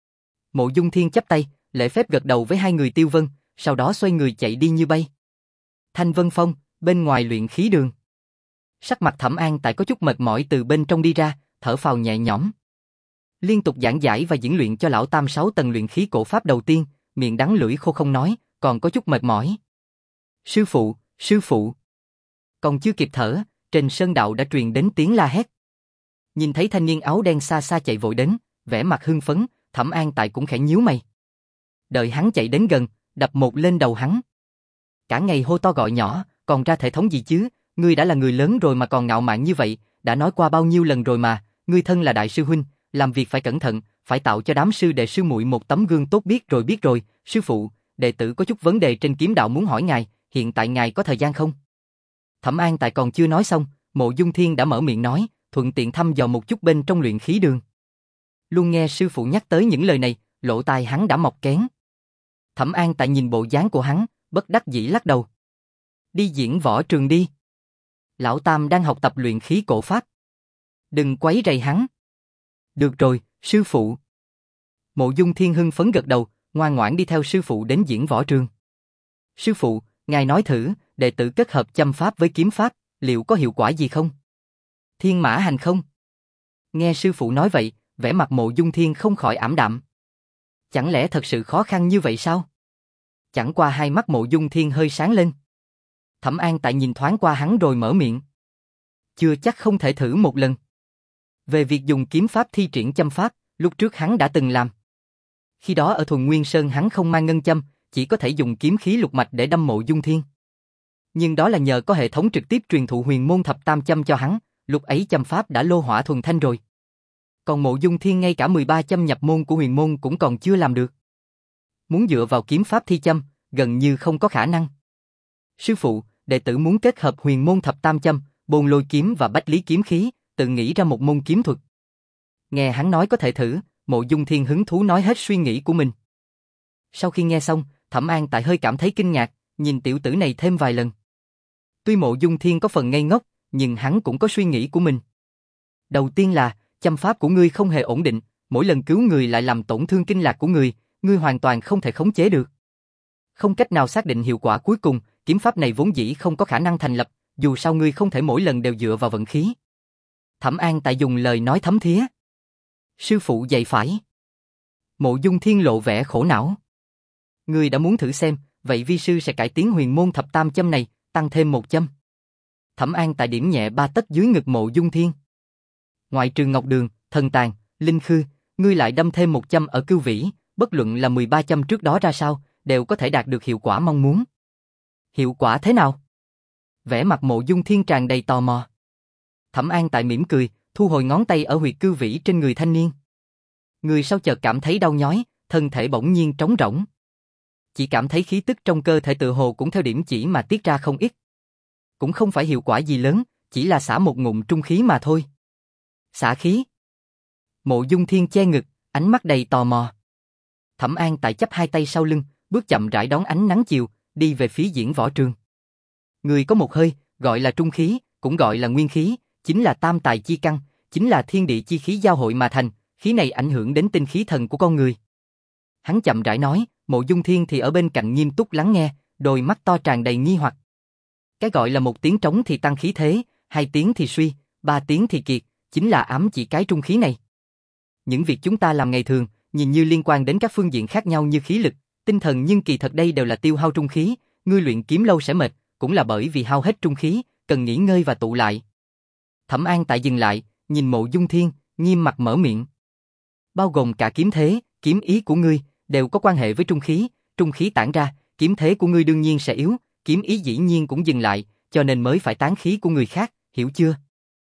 Mộ Dung Thiên chắp tay, lễ phép gật đầu với hai người Tiêu Vân, sau đó xoay người chạy đi như bay. Thanh Vân Phong, bên ngoài luyện khí đường. Sắc mặt Thẩm An tại có chút mệt mỏi từ bên trong đi ra, thở phào nhẹ nhõm. Liên tục giảng giải và diễn luyện cho lão tam sáu tầng luyện khí cổ pháp đầu tiên, miệng đắng lưỡi khô không nói, còn có chút mệt mỏi. Sư phụ, sư phụ. Còn chưa kịp thở, trên sơn đạo đã truyền đến tiếng la hét. Nhìn thấy thanh niên áo đen xa xa chạy vội đến, vẻ mặt hưng phấn, Thẩm An tại cũng khẽ nhíu mày. Đợi hắn chạy đến gần, đập một lên đầu hắn. Cả ngày hô to gọi nhỏ, còn ra thể thống gì chứ, ngươi đã là người lớn rồi mà còn ngạo mạn như vậy, đã nói qua bao nhiêu lần rồi mà, ngươi thân là đại sư huynh, làm việc phải cẩn thận, phải tạo cho đám sư đệ sư muội một tấm gương tốt biết rồi biết rồi, sư phụ, đệ tử có chút vấn đề trên kiếm đạo muốn hỏi ngài, hiện tại ngài có thời gian không? Thẩm An tại còn chưa nói xong, Mộ Dung Thiên đã mở miệng nói, thuận tiện thăm dò một chút bên trong luyện khí đường. Luôn nghe sư phụ nhắc tới những lời này, lỗ tai hắn đã mọc kén. Thẩm An tại nhìn bộ dáng của hắn, bất đắc dĩ lắc đầu. Đi diễn võ trường đi. Lão Tam đang học tập luyện khí cổ pháp. Đừng quấy rầy hắn. Được rồi, sư phụ. Mộ Dung Thiên hưng phấn gật đầu, ngoan ngoãn đi theo sư phụ đến diễn võ trường. Sư phụ, ngài nói thử, đệ tử kết hợp châm pháp với kiếm pháp, liệu có hiệu quả gì không? Thiên mã hành không? Nghe sư phụ nói vậy, vẻ mặt Mộ Dung Thiên không khỏi ảm đạm. Chẳng lẽ thật sự khó khăn như vậy sao? Chẳng qua hai mắt Mộ Dung Thiên hơi sáng lên. Thẩm An tại nhìn thoáng qua hắn rồi mở miệng. Chưa chắc không thể thử một lần. Về việc dùng kiếm pháp thi triển châm pháp, lúc trước hắn đã từng làm. Khi đó ở Thuần Nguyên Sơn hắn không mang ngân châm, chỉ có thể dùng kiếm khí lục mạch để đâm Mộ Dung Thiên. Nhưng đó là nhờ có hệ thống trực tiếp truyền thụ huyền môn thập tam châm cho hắn, lúc ấy châm pháp đã lô hỏa thuần thanh rồi. Còn Mộ Dung Thiên ngay cả mười ba châm nhập môn của huyền môn cũng còn chưa làm được. Muốn dựa vào kiếm pháp thi châm, gần như không có khả năng. Sư phụ, đệ tử muốn kết hợp huyền môn thập tam châm, Bôn Lôi kiếm và Bách Lý kiếm khí, tự nghĩ ra một môn kiếm thuật. Nghe hắn nói có thể thử, Mộ Dung Thiên hứng thú nói hết suy nghĩ của mình. Sau khi nghe xong, Thẩm An tại hơi cảm thấy kinh ngạc, nhìn tiểu tử này thêm vài lần. Tuy Mộ Dung Thiên có phần ngây ngốc, nhưng hắn cũng có suy nghĩ của mình. Đầu tiên là, châm pháp của ngươi không hề ổn định, mỗi lần cứu người lại làm tổn thương kinh lạc của người, ngươi hoàn toàn không thể khống chế được. Không cách nào xác định hiệu quả cuối cùng, kiếm pháp này vốn dĩ không có khả năng thành lập, dù sao ngươi không thể mỗi lần đều dựa vào vận khí. Thẩm An tại dùng lời nói thấm thía. Sư phụ dạy phải. Mộ Dung Thiên lộ vẻ khổ não. Ngươi đã muốn thử xem, vậy vi sư sẽ cải tiến huyền môn thập tam châm này, tăng thêm một châm. Thẩm An tại điểm nhẹ ba tấc dưới ngực Mộ Dung Thiên. Ngoại trừ Ngọc Đường, Thần Tàng, Linh Khư, ngươi lại đâm thêm một châm ở Cưu Vĩ, bất luận là mười ba châm trước đó ra sao, đều có thể đạt được hiệu quả mong muốn. Hiệu quả thế nào? Vẻ mặt Mộ Dung Thiên tràn đầy tò mò. Thẩm An tại mỉm cười, thu hồi ngón tay ở huyệt Cưu Vĩ trên người thanh niên. Người sau chợt cảm thấy đau nhói, thân thể bỗng nhiên trống rỗng. Chỉ cảm thấy khí tức trong cơ thể tự hồ cũng theo điểm chỉ mà tiết ra không ít. Cũng không phải hiệu quả gì lớn, chỉ là xả một ngụm trung khí mà thôi. Xả khí. Mộ Dung Thiên che ngực, ánh mắt đầy tò mò. Thẩm An tại chắp hai tay sau lưng, bước chậm rãi đón ánh nắng chiều, đi về phía diễn võ trường. Người có một hơi, gọi là trung khí, cũng gọi là nguyên khí, chính là tam tài chi căn, chính là thiên địa chi khí giao hội mà thành, khí này ảnh hưởng đến tinh khí thần của con người. Hắn chậm rãi nói, Mộ Dung Thiên thì ở bên cạnh nghiêm túc lắng nghe, đôi mắt to tràn đầy nghi hoặc. Cái gọi là một tiếng trống thì tăng khí thế, hai tiếng thì suy, ba tiếng thì kiệt, chính là ám chỉ cái trung khí này. Những việc chúng ta làm ngày thường, nhìn như liên quan đến các phương diện khác nhau như khí lực, tinh thần nhưng kỳ thật đây đều là tiêu hao trung khí, ngươi luyện kiếm lâu sẽ mệt, cũng là bởi vì hao hết trung khí, cần nghỉ ngơi và tụ lại. Thẩm An Tại dừng lại, nhìn Mộ Dung Thiên, nghiêm mặt mở miệng. Bao gồm cả kiếm thế, kiếm ý của ngươi, đều có quan hệ với trung khí, trung khí tản ra, kiếm thế của ngươi đương nhiên sẽ yếu, kiếm ý dĩ nhiên cũng dừng lại, cho nên mới phải tán khí của người khác, hiểu chưa?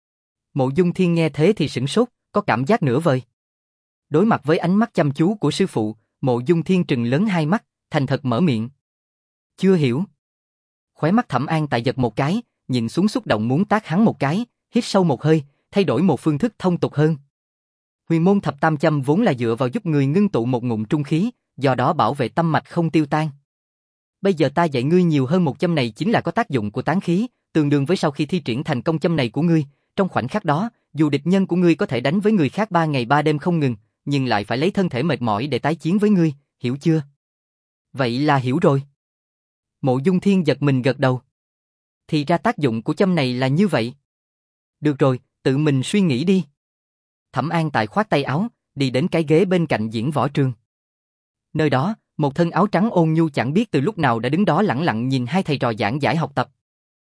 Mộ Dung Thiên nghe thế thì sửng sốt, có cảm giác nửa vời. Đối mặt với ánh mắt chăm chú của sư phụ, Mộ Dung Thiên trừng lớn hai mắt, thành thật mở miệng. Chưa hiểu. Khóe mắt Thẩm An Tại giật một cái, nhìn xuống xúc động muốn tát hắn một cái, hít sâu một hơi, thay đổi một phương thức thông tục hơn. Huyền môn thập tam châm vốn là dựa vào giúp người ngưng tụ một ngụm trung khí, do đó bảo vệ tâm mạch không tiêu tan. Bây giờ ta dạy ngươi nhiều hơn một châm này chính là có tác dụng của tán khí, tương đương với sau khi thi triển thành công châm này của ngươi, trong khoảnh khắc đó, dù địch nhân của ngươi có thể đánh với người khác ba ngày ba đêm không ngừng, nhưng lại phải lấy thân thể mệt mỏi để tái chiến với ngươi, hiểu chưa? Vậy là hiểu rồi. Mộ Dung Thiên giật mình gật đầu. Thì ra tác dụng của châm này là như vậy. Được rồi, tự mình suy nghĩ đi. Thẩm An Tại khoát tay áo, đi đến cái ghế bên cạnh diễn võ trường. Nơi đó, một thân áo trắng ôn nhu chẳng biết từ lúc nào đã đứng đó lẳng lặng nhìn hai thầy trò giảng giải học tập.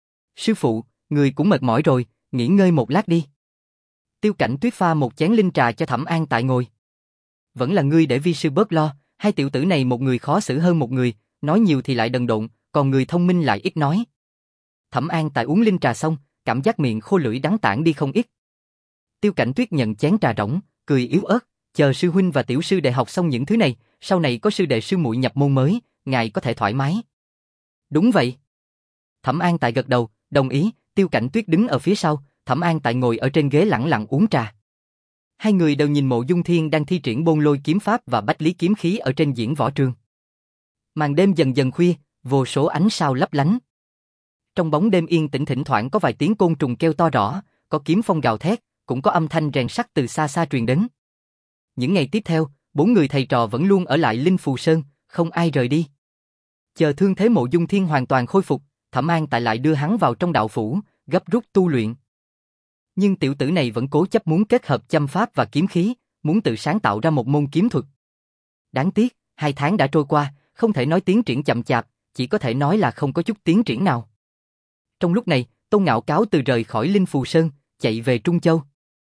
Sư phụ, người cũng mệt mỏi rồi, nghỉ ngơi một lát đi. Tiêu Cảnh Tuyết pha một chén linh trà cho Thẩm An Tại ngồi. Vẫn là ngươi để vi sư bớt lo, hai tiểu tử này một người khó xử hơn một người, nói nhiều thì lại đần độn, còn người thông minh lại ít nói. Thẩm An Tại uống linh trà xong, cảm giác miệng khô lưỡi đắng tản đi không ít. Tiêu Cảnh Tuyết nhận chén trà rỗng, cười yếu ớt, chờ sư huynh và tiểu sư đệ học xong những thứ này, sau này có sư đệ sư muội nhập môn mới, ngài có thể thoải mái. Đúng vậy. Thẩm An Tại gật đầu, đồng ý. Tiêu Cảnh Tuyết đứng ở phía sau, Thẩm An Tại ngồi ở trên ghế lẳng lặng uống trà. Hai người đều nhìn Mộ Dung Thiên đang thi triển Bôn Lôi kiếm pháp và Bách Lý kiếm khí ở trên diễn võ trường. Màn đêm dần dần khuya, vô số ánh sao lấp lánh. Trong bóng đêm yên tĩnh thỉnh thoảng có vài tiếng côn trùng kêu to rõ, có kiếm phong gào thét, cũng có âm thanh rèn sắt từ xa xa truyền đến. Những ngày tiếp theo, bốn người thầy trò vẫn luôn ở lại Linh Phù Sơn, không ai rời đi. Chờ thương thế Mộ Dung Thiên hoàn toàn khôi phục, Thẩm An Tại lại đưa hắn vào trong đạo phủ, gấp rút tu luyện. Nhưng tiểu tử này vẫn cố chấp muốn kết hợp châm pháp và kiếm khí, muốn tự sáng tạo ra một môn kiếm thuật. Đáng tiếc, hai tháng đã trôi qua, không thể nói tiến triển chậm chạp, chỉ có thể nói là không có chút tiến triển nào. Trong lúc này, Tôn Ngạo cáo từ rời khỏi Linh Phù Sơn, chạy về Trung Châu.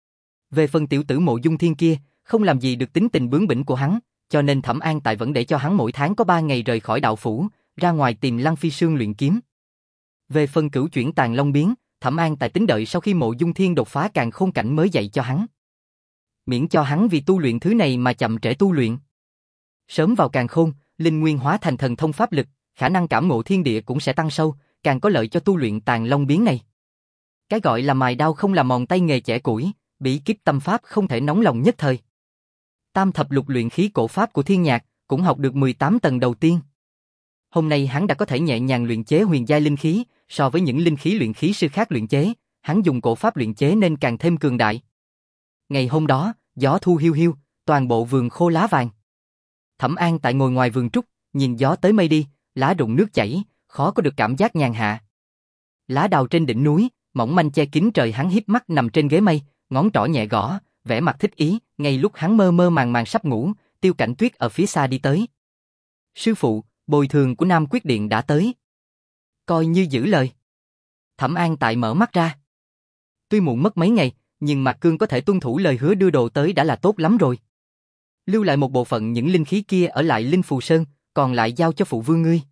Về phần tiểu tử Mộ Dung Thiên kia, không làm gì được tính tình bướng bỉnh của hắn, cho nên Thẩm An Tại vẫn để cho hắn mỗi tháng có ba ngày rời khỏi đạo phủ, ra ngoài tìm Lăng Phi Sương luyện kiếm. Về phần cửu chuyển tàn long biến, Thẩm An Tại tính đợi sau khi Mộ Dung Thiên đột phá càn khôn cảnh mới dạy cho hắn. Miễn cho hắn vì tu luyện thứ này mà chậm trễ tu luyện. Sớm vào càn khôn, linh nguyên hóa thành thần thông pháp lực, khả năng cảm ngộ thiên địa cũng sẽ tăng sâu, càng có lợi cho tu luyện tàn long biến này. Cái gọi là mài đao không làm mòn tay nghề trẻ củi, bí kíp tâm pháp không thể nóng lòng nhất thời. Tam thập lục luyện khí cổ pháp của Thiên Nhạc cũng học được mười tám tầng đầu tiên. Hôm nay hắn đã có thể nhẹ nhàng luyện chế huyền giai linh khí, so với những linh khí luyện khí sư khác luyện chế, hắn dùng cổ pháp luyện chế nên càng thêm cường đại. Ngày hôm đó, gió thu hiu hiu, toàn bộ vườn khô lá vàng. Thẩm An Tại ngồi ngoài vườn trúc, nhìn gió tới mây đi, lá rụng nước chảy, khó có được cảm giác nhàn hạ. Lá đào trên đỉnh núi, mỏng manh che kín trời, hắn híp mắt nằm trên ghế mây, ngón trỏ nhẹ gõ, vẻ mặt thích ý. Ngay lúc hắn mơ mơ màng màng sắp ngủ, Tiêu Cảnh Tuyết ở phía xa đi tới. Sư phụ, bồi thường của Nam Quyết Điện đã tới. Coi như giữ lời. Thẩm An Tại mở mắt ra. Tuy muộn mất mấy ngày, nhưng Mạc Cương có thể tuân thủ lời hứa đưa đồ tới đã là tốt lắm rồi. Lưu lại một bộ phận những linh khí kia ở lại Linh Phù Sơn, còn lại giao cho phụ vương ngươi.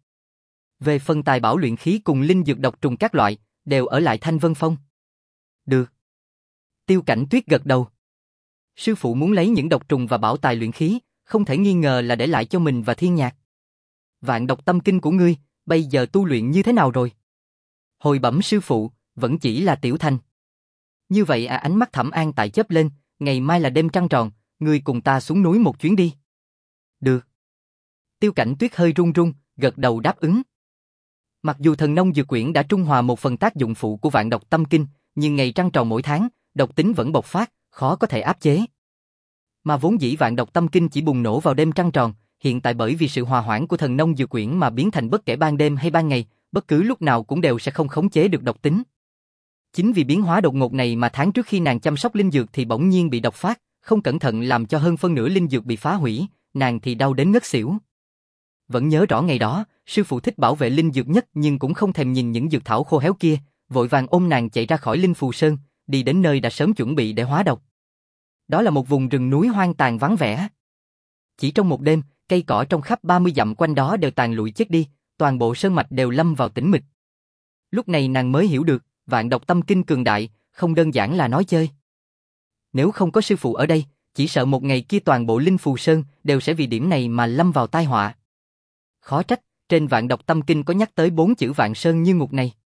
Về phần tài bảo luyện khí cùng linh dược độc trùng các loại, đều ở lại Thanh Vân Phong. Được. Tiêu Cảnh Tuyết gật đầu. Sư phụ muốn lấy những độc trùng và bảo tài luyện khí, không thể nghi ngờ là để lại cho mình và Thiên Nhạc. Vạn độc tâm kinh của ngươi, bây giờ tu luyện như thế nào rồi? Hồi bẩm sư phụ, vẫn chỉ là tiểu thành. Như vậy à, ánh mắt Thẩm An Tại chớp lên, ngày mai là đêm trăng tròn, ngươi cùng ta xuống núi một chuyến đi. Được. Tiêu Cảnh Tuyết hơi run run, gật đầu đáp ứng. Mặc dù thần nông dược quyển đã trung hòa một phần tác dụng phụ của vạn độc tâm kinh, nhưng ngày trăng tròn mỗi tháng, độc tính vẫn bộc phát, khó có thể áp chế. Mà vốn dĩ vạn độc tâm kinh chỉ bùng nổ vào đêm trăng tròn, hiện tại bởi vì sự hòa hoãn của thần nông dược quyển mà biến thành bất kể ban đêm hay ban ngày, bất cứ lúc nào cũng đều sẽ không khống chế được độc tính. Chính vì biến hóa đột ngột này mà tháng trước khi nàng chăm sóc linh dược thì bỗng nhiên bị độc phát, không cẩn thận làm cho hơn phân nửa linh dược bị phá hủy, nàng thì đau đến ngất xỉu. vẫn nhớ rõ ngày đó, sư phụ thích bảo vệ linh dược nhất nhưng cũng không thèm nhìn những dược thảo khô héo kia, vội vàng ôm nàng chạy ra khỏi Linh Phù Sơn, đi đến nơi đã sớm chuẩn bị để hóa độc. Đó là một vùng rừng núi hoang tàn vắng vẻ. Chỉ trong một đêm, cây cỏ trong khắp ba mươi dặm quanh đó đều tàn lụi chết đi, toàn bộ sơn mạch đều lâm vào tĩnh mịch. Lúc này nàng mới hiểu được, vạn độc tâm kinh cường đại, không đơn giản là nói chơi. Nếu không có sư phụ ở đây, chỉ sợ một ngày kia toàn bộ Linh Phù Sơn đều sẽ vì điểm này mà lâm vào tai họa. Khó trách, trên vạn độc tâm kinh có nhắc tới bốn chữ vạn sơn như ngục này.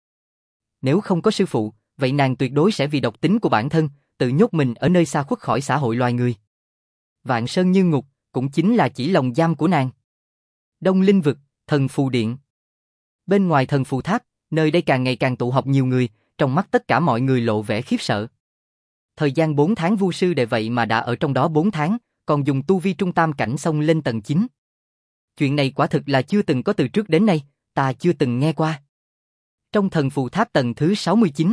Nếu không có sư phụ, vậy nàng tuyệt đối sẽ vì độc tính của bản thân, tự nhốt mình ở nơi xa khuất khỏi xã hội loài người. Vạn sơn như ngục, cũng chính là chỉ lồng giam của nàng. Đông Linh vực, Thần Phù Điện. Bên ngoài Thần Phù Tháp, nơi đây càng ngày càng tụ họp nhiều người, trong mắt tất cả mọi người lộ vẻ khiếp sợ. Thời gian bốn tháng vu sư đệ vậy mà đã ở trong đó bốn tháng, còn dùng tu vi trung tam cảnh xông lên tầng chín. Chuyện này quả thực là chưa từng có từ trước đến nay, ta chưa từng nghe qua. Trong Thần Phù Tháp tầng thứ sáu mươi chín,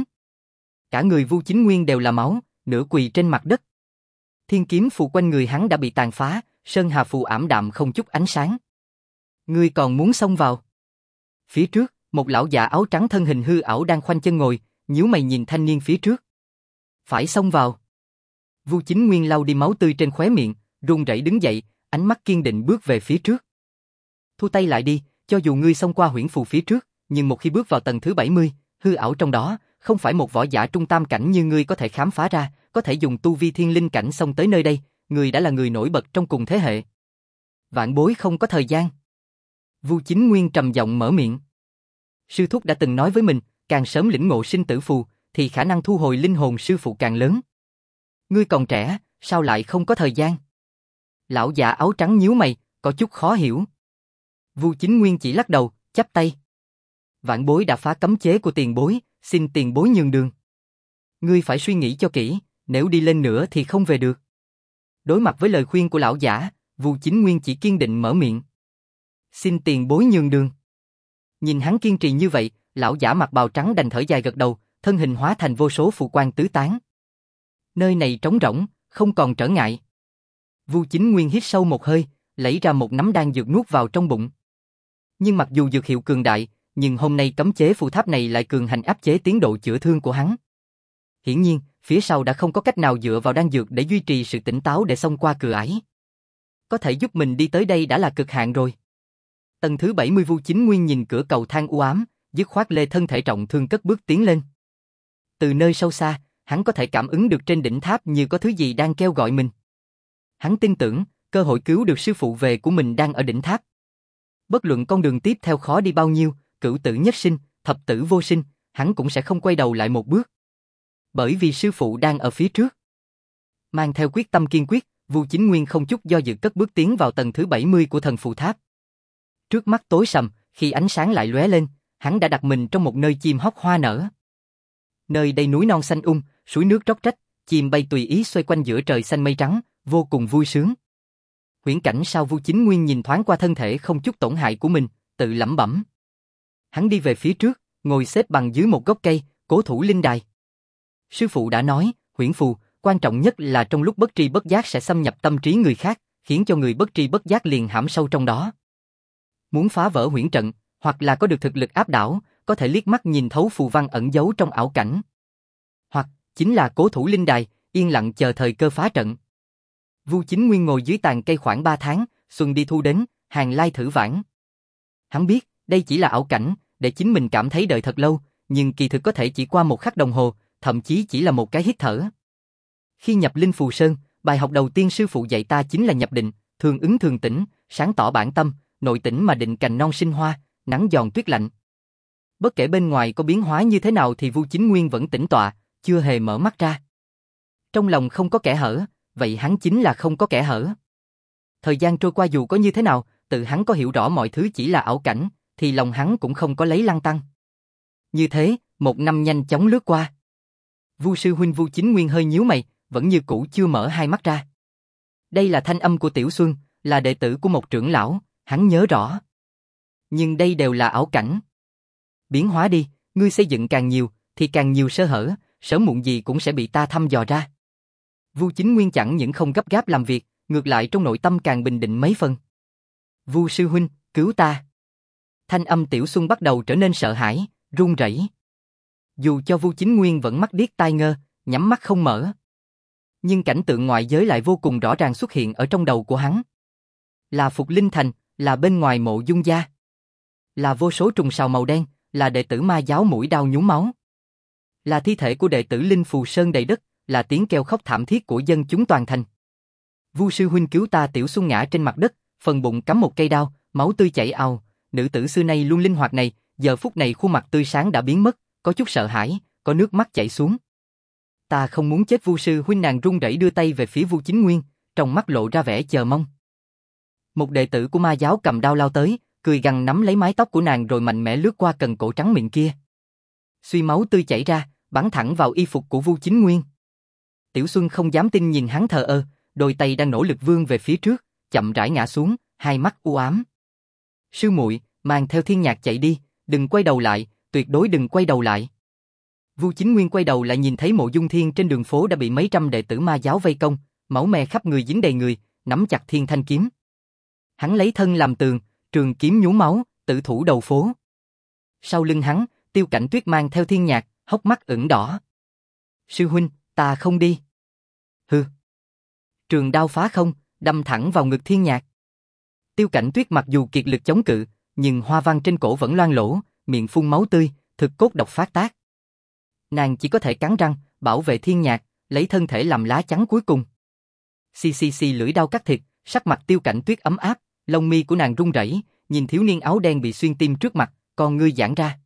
cả người Vu Chính Nguyên đều là máu, nửa quỳ trên mặt đất. Thiên kiếm phù quanh người hắn đã bị tàn phá, sơn hà phù ảm đạm không chút ánh sáng. Ngươi còn muốn xông vào? Phía trước, một lão già áo trắng thân hình hư ảo đang khoanh chân ngồi, nhíu mày nhìn thanh niên phía trước. Phải xông vào. Vu Chính Nguyên lau đi máu tươi trên khóe miệng, run rẩy đứng dậy, ánh mắt kiên định bước về phía trước. Thu tay lại đi, cho dù ngươi xông qua huyễn phù phía trước, nhưng một khi bước vào tầng thứ bảy mươi, hư ảo trong đó, không phải một võ giả trung tam cảnh như ngươi có thể khám phá ra, có thể dùng tu vi thiên linh cảnh xông tới nơi đây, ngươi đã là người nổi bật trong cùng thế hệ. Vạn bối không có thời gian. Vu Chính Nguyên trầm giọng mở miệng. Sư thúc đã từng nói với mình, càng sớm lĩnh ngộ sinh tử phù, thì khả năng thu hồi linh hồn sư phụ càng lớn. Ngươi còn trẻ, sao lại không có thời gian? Lão già áo trắng nhíu mày, có chút khó hiểu. Vu Chính Nguyên chỉ lắc đầu, chắp tay. Vạn bối đã phá cấm chế của tiền bối, xin tiền bối nhường đường. Ngươi phải suy nghĩ cho kỹ, nếu đi lên nữa thì không về được. Đối mặt với lời khuyên của lão giả, Vu Chính Nguyên chỉ kiên định mở miệng. Xin tiền bối nhường đường. Nhìn hắn kiên trì như vậy, lão giả mặc bào trắng đành thở dài gật đầu, thân hình hóa thành vô số phù quang tứ tán. Nơi này trống rỗng, không còn trở ngại. Vu Chính Nguyên hít sâu một hơi, lấy ra một nắm đan dược nuốt vào trong bụng. Nhưng mặc dù dược hiệu cường đại, nhưng hôm nay cấm chế phù tháp này lại cường hành áp chế tiến độ chữa thương của hắn. Hiển nhiên, phía sau đã không có cách nào dựa vào đan dược để duy trì sự tỉnh táo để xông qua cửa ải. Có thể giúp mình đi tới đây đã là cực hạn rồi. Tầng thứ bảy mươi Vu Chính Nguyên nhìn cửa cầu thang u ám, dứt khoát lê thân thể trọng thương cất bước tiến lên. Từ nơi sâu xa, hắn có thể cảm ứng được trên đỉnh tháp như có thứ gì đang kêu gọi mình. Hắn tin tưởng, cơ hội cứu được sư phụ về của mình đang ở đỉnh tháp. Bất luận con đường tiếp theo khó đi bao nhiêu, cửu tử nhất sinh, thập tử vô sinh, hắn cũng sẽ không quay đầu lại một bước. Bởi vì sư phụ đang ở phía trước. Mang theo quyết tâm kiên quyết, Vu Chính Nguyên không chút do dự cất bước tiến vào tầng thứ bảy mươi của Thần Phù Tháp. Trước mắt tối sầm, khi ánh sáng lại lóe lên, hắn đã đặt mình trong một nơi chim hót hoa nở. Nơi đây núi non xanh um, suối nước róc rách, chim bay tùy ý xoay quanh giữa trời xanh mây trắng, vô cùng vui sướng. Huyễn cảnh sao? Vu Chính Nguyên nhìn thoáng qua thân thể không chút tổn hại của mình, tự lẩm bẩm. Hắn đi về phía trước, ngồi xếp bằng dưới một gốc cây, cố thủ linh đài. Sư phụ đã nói, huyễn phù, quan trọng nhất là trong lúc bất tri bất giác sẽ xâm nhập tâm trí người khác, khiến cho người bất tri bất giác liền hãm sâu trong đó. Muốn phá vỡ huyễn trận, hoặc là có được thực lực áp đảo, có thể liếc mắt nhìn thấu phù văn ẩn giấu trong ảo cảnh. Hoặc, chính là cố thủ linh đài, yên lặng chờ thời cơ phá trận. Vu Chính Nguyên ngồi dưới tàn cây khoảng ba tháng, xuân đi thu đến, hàng lai thử vãng. Hắn biết, đây chỉ là ảo cảnh, để chính mình cảm thấy đợi thật lâu, nhưng kỳ thực có thể chỉ qua một khắc đồng hồ, thậm chí chỉ là một cái hít thở. Khi nhập Linh Phù Sơn, bài học đầu tiên sư phụ dạy ta chính là nhập định, thường ứng thường tĩnh, sáng tỏ bản tâm, nội tĩnh mà định cành non sinh hoa, nắng giòn tuyết lạnh. Bất kể bên ngoài có biến hóa như thế nào thì Vu Chính Nguyên vẫn tĩnh tọa, chưa hề mở mắt ra. Trong lòng không có kẽ hở, vậy hắn chính là không có kẽ hở. Thời gian trôi qua dù có như thế nào, tự hắn có hiểu rõ mọi thứ chỉ là ảo cảnh, thì lòng hắn cũng không có lấy lăng tăng. Như thế, một năm nhanh chóng lướt qua. Vu sư huynh Vu Chính Nguyên hơi nhíu mày, vẫn như cũ chưa mở hai mắt ra. Đây là thanh âm của Tiểu Xuân, là đệ tử của một trưởng lão, hắn nhớ rõ. Nhưng đây đều là ảo cảnh. Biến hóa đi, ngươi xây dựng càng nhiều, thì càng nhiều sơ hở, sớm muộn gì cũng sẽ bị ta thăm dò ra. Vu Chính Nguyên chẳng những không gấp gáp làm việc, ngược lại trong nội tâm càng bình định mấy phần. Vu sư huynh, cứu ta. Thanh âm Tiểu Xuân bắt đầu trở nên sợ hãi, run rẩy. Dù cho Vu Chính Nguyên vẫn mắt điếc tai ngơ, nhắm mắt không mở. Nhưng cảnh tượng ngoại giới lại vô cùng rõ ràng xuất hiện ở trong đầu của hắn. Là Phục Linh Thành, là bên ngoài Mộ Dung gia. Là vô số trùng sào màu đen, là đệ tử ma giáo mũi đao nhúng máu. Là thi thể của đệ tử Linh Phù Sơn đầy đất, là tiếng kêu khóc thảm thiết của dân chúng toàn thành. Vu sư huynh cứu ta. Tiểu Xuân ngã trên mặt đất, phần bụng cắm một cây đao, máu tươi chảy ào. Nữ tử xưa nay luôn linh hoạt này, giờ phút này khuôn mặt tươi sáng đã biến mất, có chút sợ hãi, có nước mắt chảy xuống. Ta không muốn chết Vu sư huynh. Nàng run rẩy đưa tay về phía Vu Chính Nguyên, trong mắt lộ ra vẻ chờ mong. Một đệ tử của ma giáo cầm đao lao tới, cười gằn nắm lấy mái tóc của nàng rồi mạnh mẽ lướt qua cần cổ trắng miệng kia. Suy máu tươi chảy ra, bắn thẳng vào y phục của Vu Chính Nguyên. Tiểu Xuân không dám tin nhìn hắn thờ ơ, đôi tay đang nỗ lực vươn về phía trước, chậm rãi ngã xuống, hai mắt u ám. Sư muội, mang theo Thiên Nhạc chạy đi, đừng quay đầu lại, tuyệt đối đừng quay đầu lại. Vu Chính Nguyên quay đầu lại nhìn thấy Mộ Dung Thiên trên đường phố đã bị mấy trăm đệ tử ma giáo vây công, máu me khắp người dính đầy người, nắm chặt thiên thanh kiếm. Hắn lấy thân làm tường, trường kiếm nhuốm máu, tử thủ đầu phố. Sau lưng hắn, Tiêu Cảnh Tuyết mang theo Thiên Nhạc, hốc mắt ửng đỏ. Sư huynh, ta không đi. Hừ. Trường đao phá không, đâm thẳng vào ngực Thiên Nhạc. Tiêu Cảnh Tuyết mặc dù kiệt lực chống cự, nhưng hoa văn trên cổ vẫn loang lổ, miệng phun máu tươi, thực cốt độc phát tác. Nàng chỉ có thể cắn răng, bảo vệ Thiên Nhạc, lấy thân thể làm lá chắn cuối cùng. Xì xì xì lưỡi đao cắt thịt, sắc mặt Tiêu Cảnh Tuyết ấm áp, lông mi của nàng run rẩy, nhìn thiếu niên áo đen bị xuyên tim trước mặt, con ngươi giãn ra.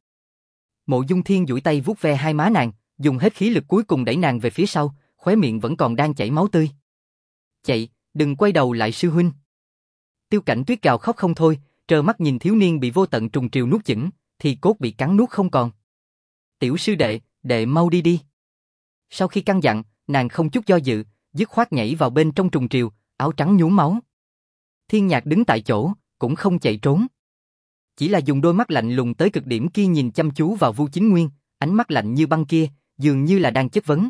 Mộ Dung Thiên duỗi tay vuốt ve hai má nàng, dùng hết khí lực cuối cùng đẩy nàng về phía sau, khóe miệng vẫn còn đang chảy máu tươi. Chạy, đừng quay đầu lại sư huynh. Tiêu Cảnh Tuyết gào khóc không thôi, trơ mắt nhìn thiếu niên bị vô tận trùng triều nuốt chửng, thì cốt bị cắn nuốt không còn. Tiểu sư đệ, đệ mau đi đi. Sau khi căn dặn, nàng không chút do dự, dứt khoát nhảy vào bên trong trùng triều, áo trắng nhuốm máu. Thiên Nhạc đứng tại chỗ, cũng không chạy trốn. Chỉ là dùng đôi mắt lạnh lùng tới cực điểm kia nhìn chăm chú vào Vu Chính Nguyên, ánh mắt lạnh như băng kia, dường như là đang chất vấn.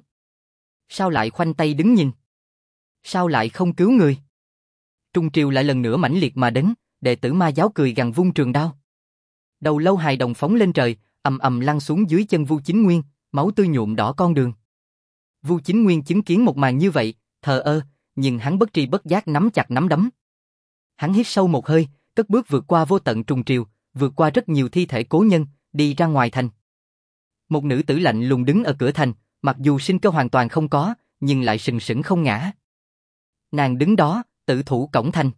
Sao lại khoanh tay đứng nhìn? Sao lại không cứu người? Trung triều lại lần nữa mãnh liệt mà đến, đệ tử ma giáo cười gằn vung trường đao. Đầu lâu hài đồng phóng lên trời, ầm ầm lăn xuống dưới chân Vu Chính Nguyên, máu tươi nhuộm đỏ con đường. Vu Chính Nguyên chứng kiến một màn như vậy, thờ ơ, nhưng hắn bất tri bất giác nắm chặt nắm đấm. Hắn hít sâu một hơi, cất bước vượt qua vô tận trùng triều, vượt qua rất nhiều thi thể cố nhân, đi ra ngoài thành. Một nữ tử lạnh lùng đứng ở cửa thành, mặc dù sinh cơ hoàn toàn không có, nhưng lại sừng sững không ngã. Nàng đứng đó, tự thủ cổng thành.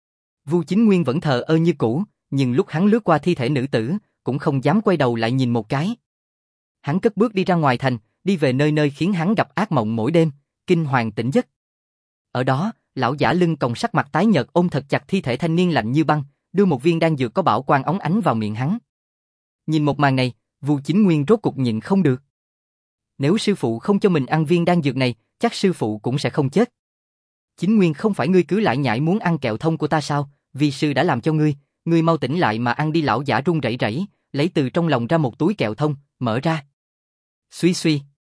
Vu Chính Nguyên vẫn thờ ơ như cũ, nhưng lúc hắn lướt qua thi thể nữ tử, cũng không dám quay đầu lại nhìn một cái. Hắn cất bước đi ra ngoài thành, đi về nơi nơi khiến hắn gặp ác mộng mỗi đêm, kinh hoàng tỉnh giấc. Ở đó, lão giả lưng còng sắc mặt tái nhợt ôm thật chặt thi thể thanh niên lạnh như băng, đưa một viên đan dược có bảo quang óng ánh vào miệng hắn. Nhìn một màn này, Vu Chính Nguyên rốt cục nhịn không được. Nếu sư phụ không cho mình ăn viên đan dược này, chắc sư phụ cũng sẽ không chết. Chính Nguyên, không phải ngươi cứ lại nhảy muốn ăn kẹo thông của ta sao? Vì sư đã làm cho ngươi, ngươi mau tỉnh lại mà ăn đi. Lão giả run rẩy rẩy, lấy từ trong lòng ra một túi kẹo thông, mở ra. Suy suy.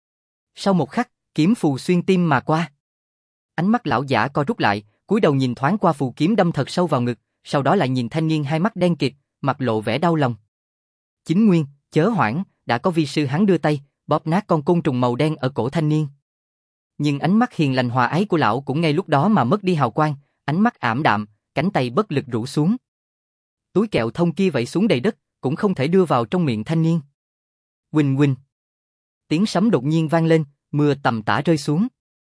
Sau một khắc, kiếm phù xuyên tim mà qua. Ánh mắt lão giả co rút lại, cúi đầu nhìn thoáng qua phù kiếm đâm thật sâu vào ngực, sau đó lại nhìn thanh niên hai mắt đen kịt, mặt lộ vẻ đau lòng. Chính Nguyên, chớ hoảng, đã có vi sư. Hắn đưa tay, bóp nát con côn trùng màu đen ở cổ thanh niên. Nhưng ánh mắt hiền lành hòa ái của lão cũng ngay lúc đó mà mất đi hào quang, ánh mắt ảm đạm, cánh tay bất lực rũ xuống. Túi kẹo thông kia vẩy xuống đầy đất, cũng không thể đưa vào trong miệng thanh niên. Huỳnh huỳnh. Tiếng sấm đột nhiên vang lên, mưa tầm tã rơi xuống.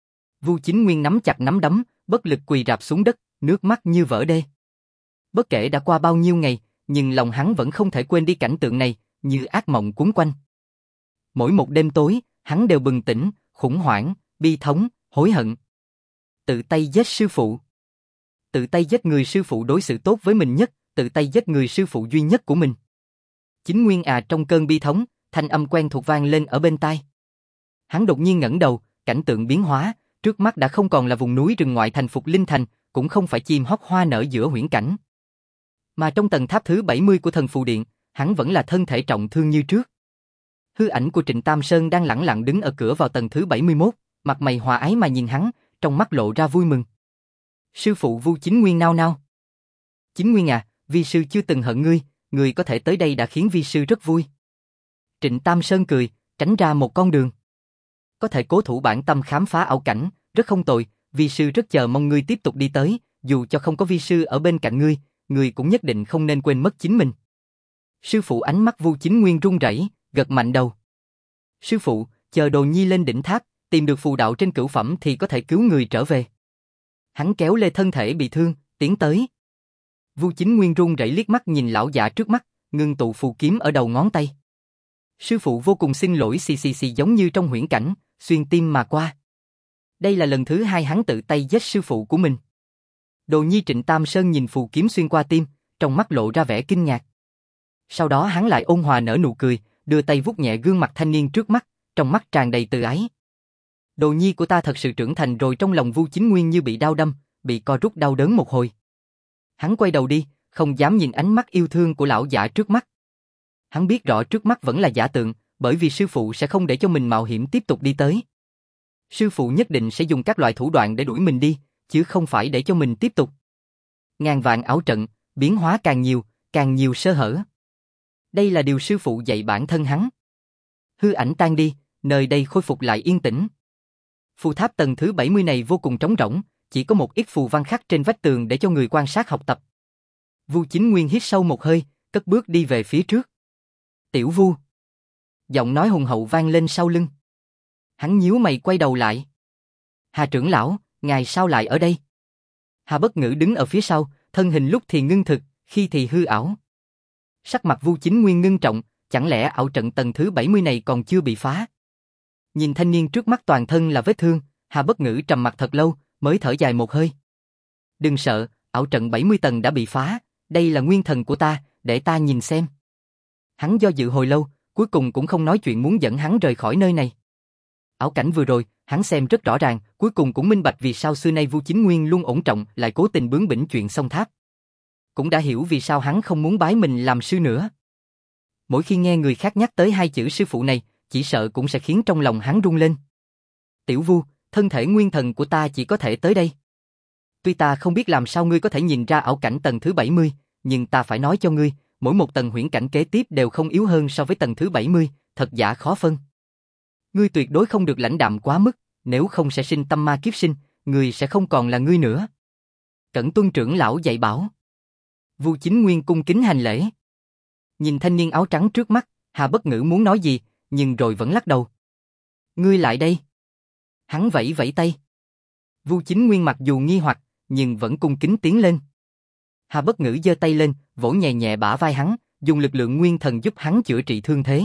Vu Chính Nguyên nắm chặt nắm đấm, bất lực quỳ rạp xuống đất, nước mắt như vỡ đê. Bất kể đã qua bao nhiêu ngày, nhưng lòng hắn vẫn không thể quên đi cảnh tượng này, như ác mộng cuốn quanh. Mỗi một đêm tối, hắn đều bừng tỉnh, khủng hoảng, bi thống, hối hận. Tự tay giết sư phụ. Tự tay giết người sư phụ đối xử tốt với mình nhất, tự tay giết người sư phụ duy nhất của mình. Chính Nguyên à, trong cơn bi thống, thanh âm quen thuộc vang lên ở bên tai. Hắn đột nhiên ngẩng đầu, cảnh tượng biến hóa, trước mắt đã không còn là vùng núi rừng ngoại thành Phục Linh Thành, cũng không phải chim hót hoa nở giữa huyễn cảnh. Mà trong tầng tháp thứ bảy mươi của Thần Phù Điện, hắn vẫn là thân thể trọng thương như trước. Hư ảnh của Trịnh Tam Sơn đang lẳng lặng đứng ở cửa vào tầng thứ bảy mươi mốt, mặt mày hòa ái mà nhìn hắn, trong mắt lộ ra vui mừng. Sư phụ Vu Chính Nguyên nao nao. Chính Nguyên à, vi sư chưa từng hận ngươi, ngươi có thể tới đây đã khiến vi sư rất vui. Trịnh Tam Sơn cười, tránh ra một con đường. Có thể cố thủ bản tâm khám phá ảo cảnh, rất không tồi, vi sư rất chờ mong ngươi tiếp tục đi tới, dù cho không có vi sư ở bên cạnh ngươi, ngươi cũng nhất định không nên quên mất chính mình. Sư phụ ánh mắt Vu Chính Nguyên run rẩy, gật mạnh đầu. Sư phụ, chờ Đồ Nhi lên đỉnh tháp, tìm được phù đạo trên cửu phẩm thì có thể cứu người trở về. Hắn kéo lê thân thể bị thương, tiến tới. Vu Chính Nguyên run rẩy liếc mắt nhìn lão giả trước mắt, ngưng tụ phù kiếm ở đầu ngón tay. Sư phụ vô cùng xin lỗi xì xì xì giống như trong huyễn cảnh, xuyên tim mà qua. Đây là lần thứ hai hắn tự tay giết sư phụ của mình. Đồ Nhi Trịnh Tam Sơn nhìn phù kiếm xuyên qua tim, trong mắt lộ ra vẻ kinh ngạc. Sau đó hắn lại ôn hòa nở nụ cười, đưa tay vuốt nhẹ gương mặt thanh niên trước mắt, trong mắt tràn đầy từ ái. Đồ Nhi của ta thật sự trưởng thành rồi. Trong lòng Vu Chính Nguyên như bị đau đâm, bị co rút đau đớn một hồi. Hắn quay đầu đi, không dám nhìn ánh mắt yêu thương của lão giả trước mắt. Hắn biết rõ trước mắt vẫn là giả tượng, bởi vì sư phụ sẽ không để cho mình mạo hiểm tiếp tục đi tới. Sư phụ nhất định sẽ dùng các loại thủ đoạn để đuổi mình đi, chứ không phải để cho mình tiếp tục. Ngàn vạn ảo trận, biến hóa càng nhiều, càng nhiều sơ hở. Đây là điều sư phụ dạy bản thân hắn. Hư ảnh tan đi, nơi đây khôi phục lại yên tĩnh. Phù tháp tầng thứ bảy mươi này vô cùng trống rỗng, chỉ có một ít phù văn khắc trên vách tường để cho người quan sát học tập. Vu Chính Nguyên hít sâu một hơi, cất bước đi về phía trước. Tiểu Vu. Giọng nói hùng hậu vang lên sau lưng. Hắn nhíu mày quay đầu lại. Hà trưởng lão, ngài sao lại ở đây? Hà Bất Ngữ đứng ở phía sau, thân hình lúc thì ngưng thực, khi thì hư ảo. Sắc mặt Vu Chính Nguyên ngưng trọng, chẳng lẽ ảo trận tầng thứ bảy mươi này còn chưa bị phá? Nhìn thanh niên trước mắt toàn thân là vết thương, Hà Bất Ngữ trầm mặt thật lâu, mới thở dài một hơi. Đừng sợ, ảo trận bảy mươi tầng đã bị phá, đây là nguyên thần của ta, để ta nhìn xem. Hắn do dự hồi lâu, cuối cùng cũng không nói chuyện muốn dẫn hắn rời khỏi nơi này. Ảo cảnh vừa rồi, hắn xem rất rõ ràng, cuối cùng cũng minh bạch vì sao xưa nay Vu Chính Nguyên luôn ổn trọng lại cố tình bướng bỉnh chuyện song tháp. Cũng đã hiểu vì sao hắn không muốn bái mình làm sư nữa. Mỗi khi nghe người khác nhắc tới hai chữ sư phụ này, chỉ sợ cũng sẽ khiến trong lòng hắn rung lên. Tiểu Vu, thân thể nguyên thần của ta chỉ có thể tới đây. Tuy ta không biết làm sao ngươi có thể nhìn ra ảo cảnh tầng thứ bảy mươi, nhưng ta phải nói cho ngươi, mỗi một tầng huyễn cảnh kế tiếp đều không yếu hơn so với tầng thứ bảy mươi, thật giả khó phân. Ngươi tuyệt đối không được lãnh đạm quá mức, nếu không sẽ sinh tâm ma kiếp sinh, ngươi sẽ không còn là ngươi nữa. Cẩn tuân trưởng lão dạy bảo. Vu Chính Nguyên cung kính hành lễ. Nhìn thanh niên áo trắng trước mắt, Hà Bất Ngữ muốn nói gì, nhưng rồi vẫn lắc đầu. Ngươi lại đây. Hắn vẫy vẫy tay. Vu Chính Nguyên mặc dù nghi hoặc, nhưng vẫn cung kính tiến lên. Hà Bất Ngữ giơ tay lên, vỗ nhẹ nhẹ bả vai hắn, dùng lực lượng nguyên thần giúp hắn chữa trị thương thế.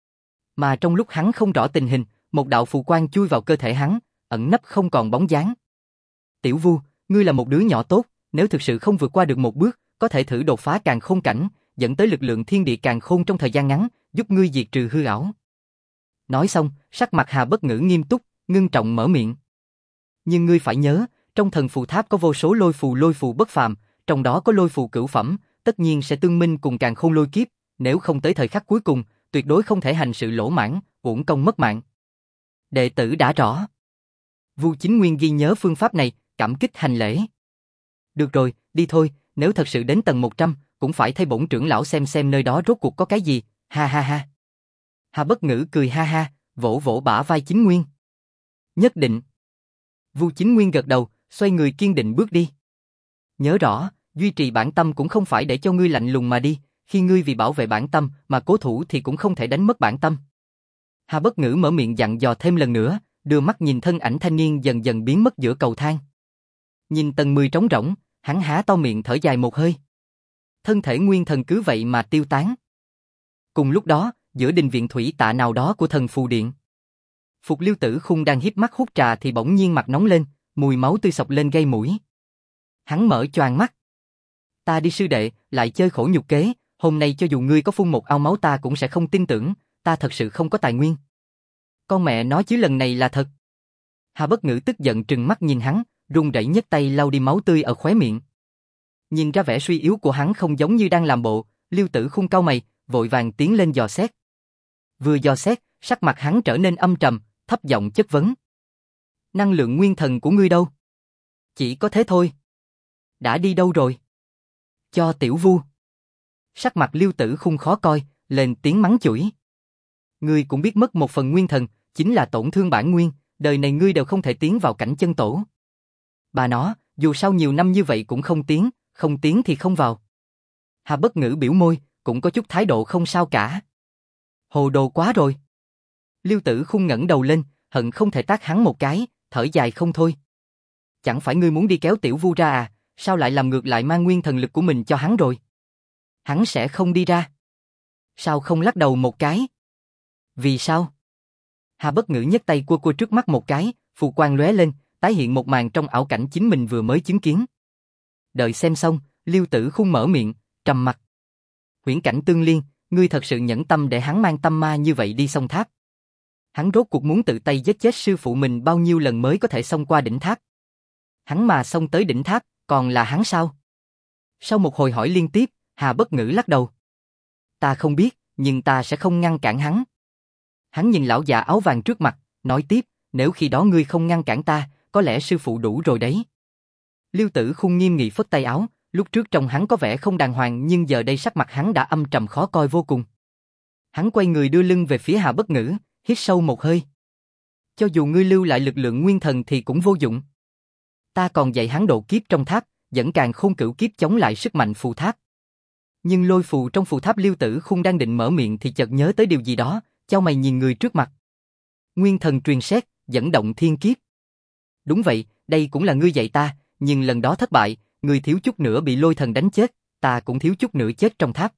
Mà trong lúc hắn không rõ tình hình, một đạo phù quang chui vào cơ thể hắn, ẩn nấp không còn bóng dáng. Tiểu Vu, ngươi là một đứa nhỏ tốt, nếu thực sự không vượt qua được một bước, có thể thử đột phá càn khôn cảnh, dẫn tới lực lượng thiên địa càn khôn trong thời gian ngắn, giúp ngươi diệt trừ hư ảo. Nói xong, sắc mặt Hà Bất Ngữ nghiêm túc, ngưng trọng mở miệng. Nhưng ngươi phải nhớ, trong thần phù tháp có vô số lôi phù lôi phù bất phàm, trong đó có lôi phù cửu phẩm, tất nhiên sẽ tương minh cùng càn khôn lôi kiếp, nếu không tới thời khắc cuối cùng, tuyệt đối không thể hành sự lỗ mãng, uổng công mất mạng. Đệ tử đã rõ. Vu Chính Nguyên ghi nhớ phương pháp này, cảm kích hành lễ. Được rồi, đi thôi, nếu thật sự đến tầng một trăm, cũng phải thay bổn trưởng lão xem xem nơi đó rốt cuộc có cái gì, ha ha ha. Hà Bất Ngữ cười ha ha, vỗ vỗ bả vai Chính Nguyên. Nhất định. Vu Chính Nguyên gật đầu, xoay người kiên định bước đi. Nhớ rõ, duy trì bản tâm cũng không phải để cho ngươi lạnh lùng mà đi, khi ngươi vì bảo vệ bản tâm mà cố thủ thì cũng không thể đánh mất bản tâm. Hà Bất Ngữ mở miệng dặn dò thêm lần nữa, đưa mắt nhìn thân ảnh thanh niên dần dần biến mất giữa cầu thang. Nhìn tầng mười trống rỗng, hắn há to miệng thở dài một hơi. Thân thể nguyên thần cứ vậy mà tiêu tán. Cùng lúc đó, giữa đình viện thủy tạ nào đó của thần phù điện, Phục Liêu Tử Khung đang híp mắt hút trà thì bỗng nhiên mặt nóng lên, mùi máu tươi sộc lên gây mũi. Hắn mở choàng mắt. Ta đi sư đệ, lại chơi khổ nhục kế, hôm nay cho dù ngươi có phun một ao máu ta cũng sẽ không tin tưởng, ta thật sự không có tài nguyên. Con mẹ nói chứ lần này là thật. Hà Bất Ngữ tức giận trừng mắt nhìn hắn, run rẩy nhấc tay lau đi máu tươi ở khóe miệng. Nhìn ra vẻ suy yếu của hắn không giống như đang làm bộ, Liêu Tử Khung cau mày, vội vàng tiến lên dò xét. Vừa dò xét, sắc mặt hắn trở nên âm trầm, thấp giọng chất vấn. Năng lượng nguyên thần của ngươi đâu? Chỉ có thế thôi. Đã đi đâu rồi? Cho Tiểu Vu. Sắc mặt Liêu Tử Khung khó coi, lên tiếng mắng chửi. Ngươi cũng biết mất một phần nguyên thần, chính là tổn thương bản nguyên, đời này ngươi đều không thể tiến vào cảnh chân tổ. Bà nó, dù sao nhiều năm như vậy cũng không tiến, không tiến thì không vào. Hà Bất Ngữ biểu môi, cũng có chút thái độ không sao cả. Hồ đồ quá rồi. Liêu Tử Khung ngẩng đầu lên, hận không thể tát hắn một cái, thở dài không thôi. Chẳng phải ngươi muốn đi kéo Tiểu Vu ra à, sao lại làm ngược lại mang nguyên thần lực của mình cho hắn rồi? Hắn sẽ không đi ra. Sao không lắc đầu một cái? Vì sao? Hà Bất Ngữ nhấc tay cua cua trước mắt một cái, phù quang lóe lên, tái hiện một màn trong ảo cảnh chính mình vừa mới chứng kiến. Đợi xem xong, Liêu Tử Khung mở miệng, trầm mặt. Huyễn cảnh tương liên, ngươi thật sự nhẫn tâm để hắn mang tâm ma như vậy đi sông tháp. Hắn rốt cuộc muốn tự tay giết chết sư phụ mình bao nhiêu lần mới có thể xông qua đỉnh tháp. Hắn mà xông tới đỉnh tháp, còn là hắn sao? Sau một hồi hỏi liên tiếp, Hà Bất Ngữ lắc đầu. Ta không biết, nhưng ta sẽ không ngăn cản hắn. Hắn nhìn lão già áo vàng trước mặt, nói tiếp, nếu khi đó ngươi không ngăn cản ta, có lẽ sư phụ đủ rồi đấy. Liêu Tử Khung nghiêm nghị phất tay áo, lúc trước trông hắn có vẻ không đàng hoàng nhưng giờ đây sắc mặt hắn đã âm trầm khó coi vô cùng. Hắn quay người đưa lưng về phía Hà Bất Ngữ, hít sâu một hơi. Cho dù ngươi lưu lại lực lượng nguyên thần thì cũng vô dụng. Ta còn dạy hắn độ kiếp trong tháp, dẫn càng khôn cửu kiếp chống lại sức mạnh phù tháp. Nhưng lôi phù trong phù tháp Liêu Tử Khung đang định mở miệng thì chợt nhớ tới điều gì đó, chau mày nhìn người trước mặt. Nguyên thần truyền xét, dẫn động thiên kiếp. Đúng vậy, đây cũng là ngươi dạy ta, nhưng lần đó thất bại, ngươi thiếu chút nữa bị lôi thần đánh chết, ta cũng thiếu chút nữa chết trong tháp.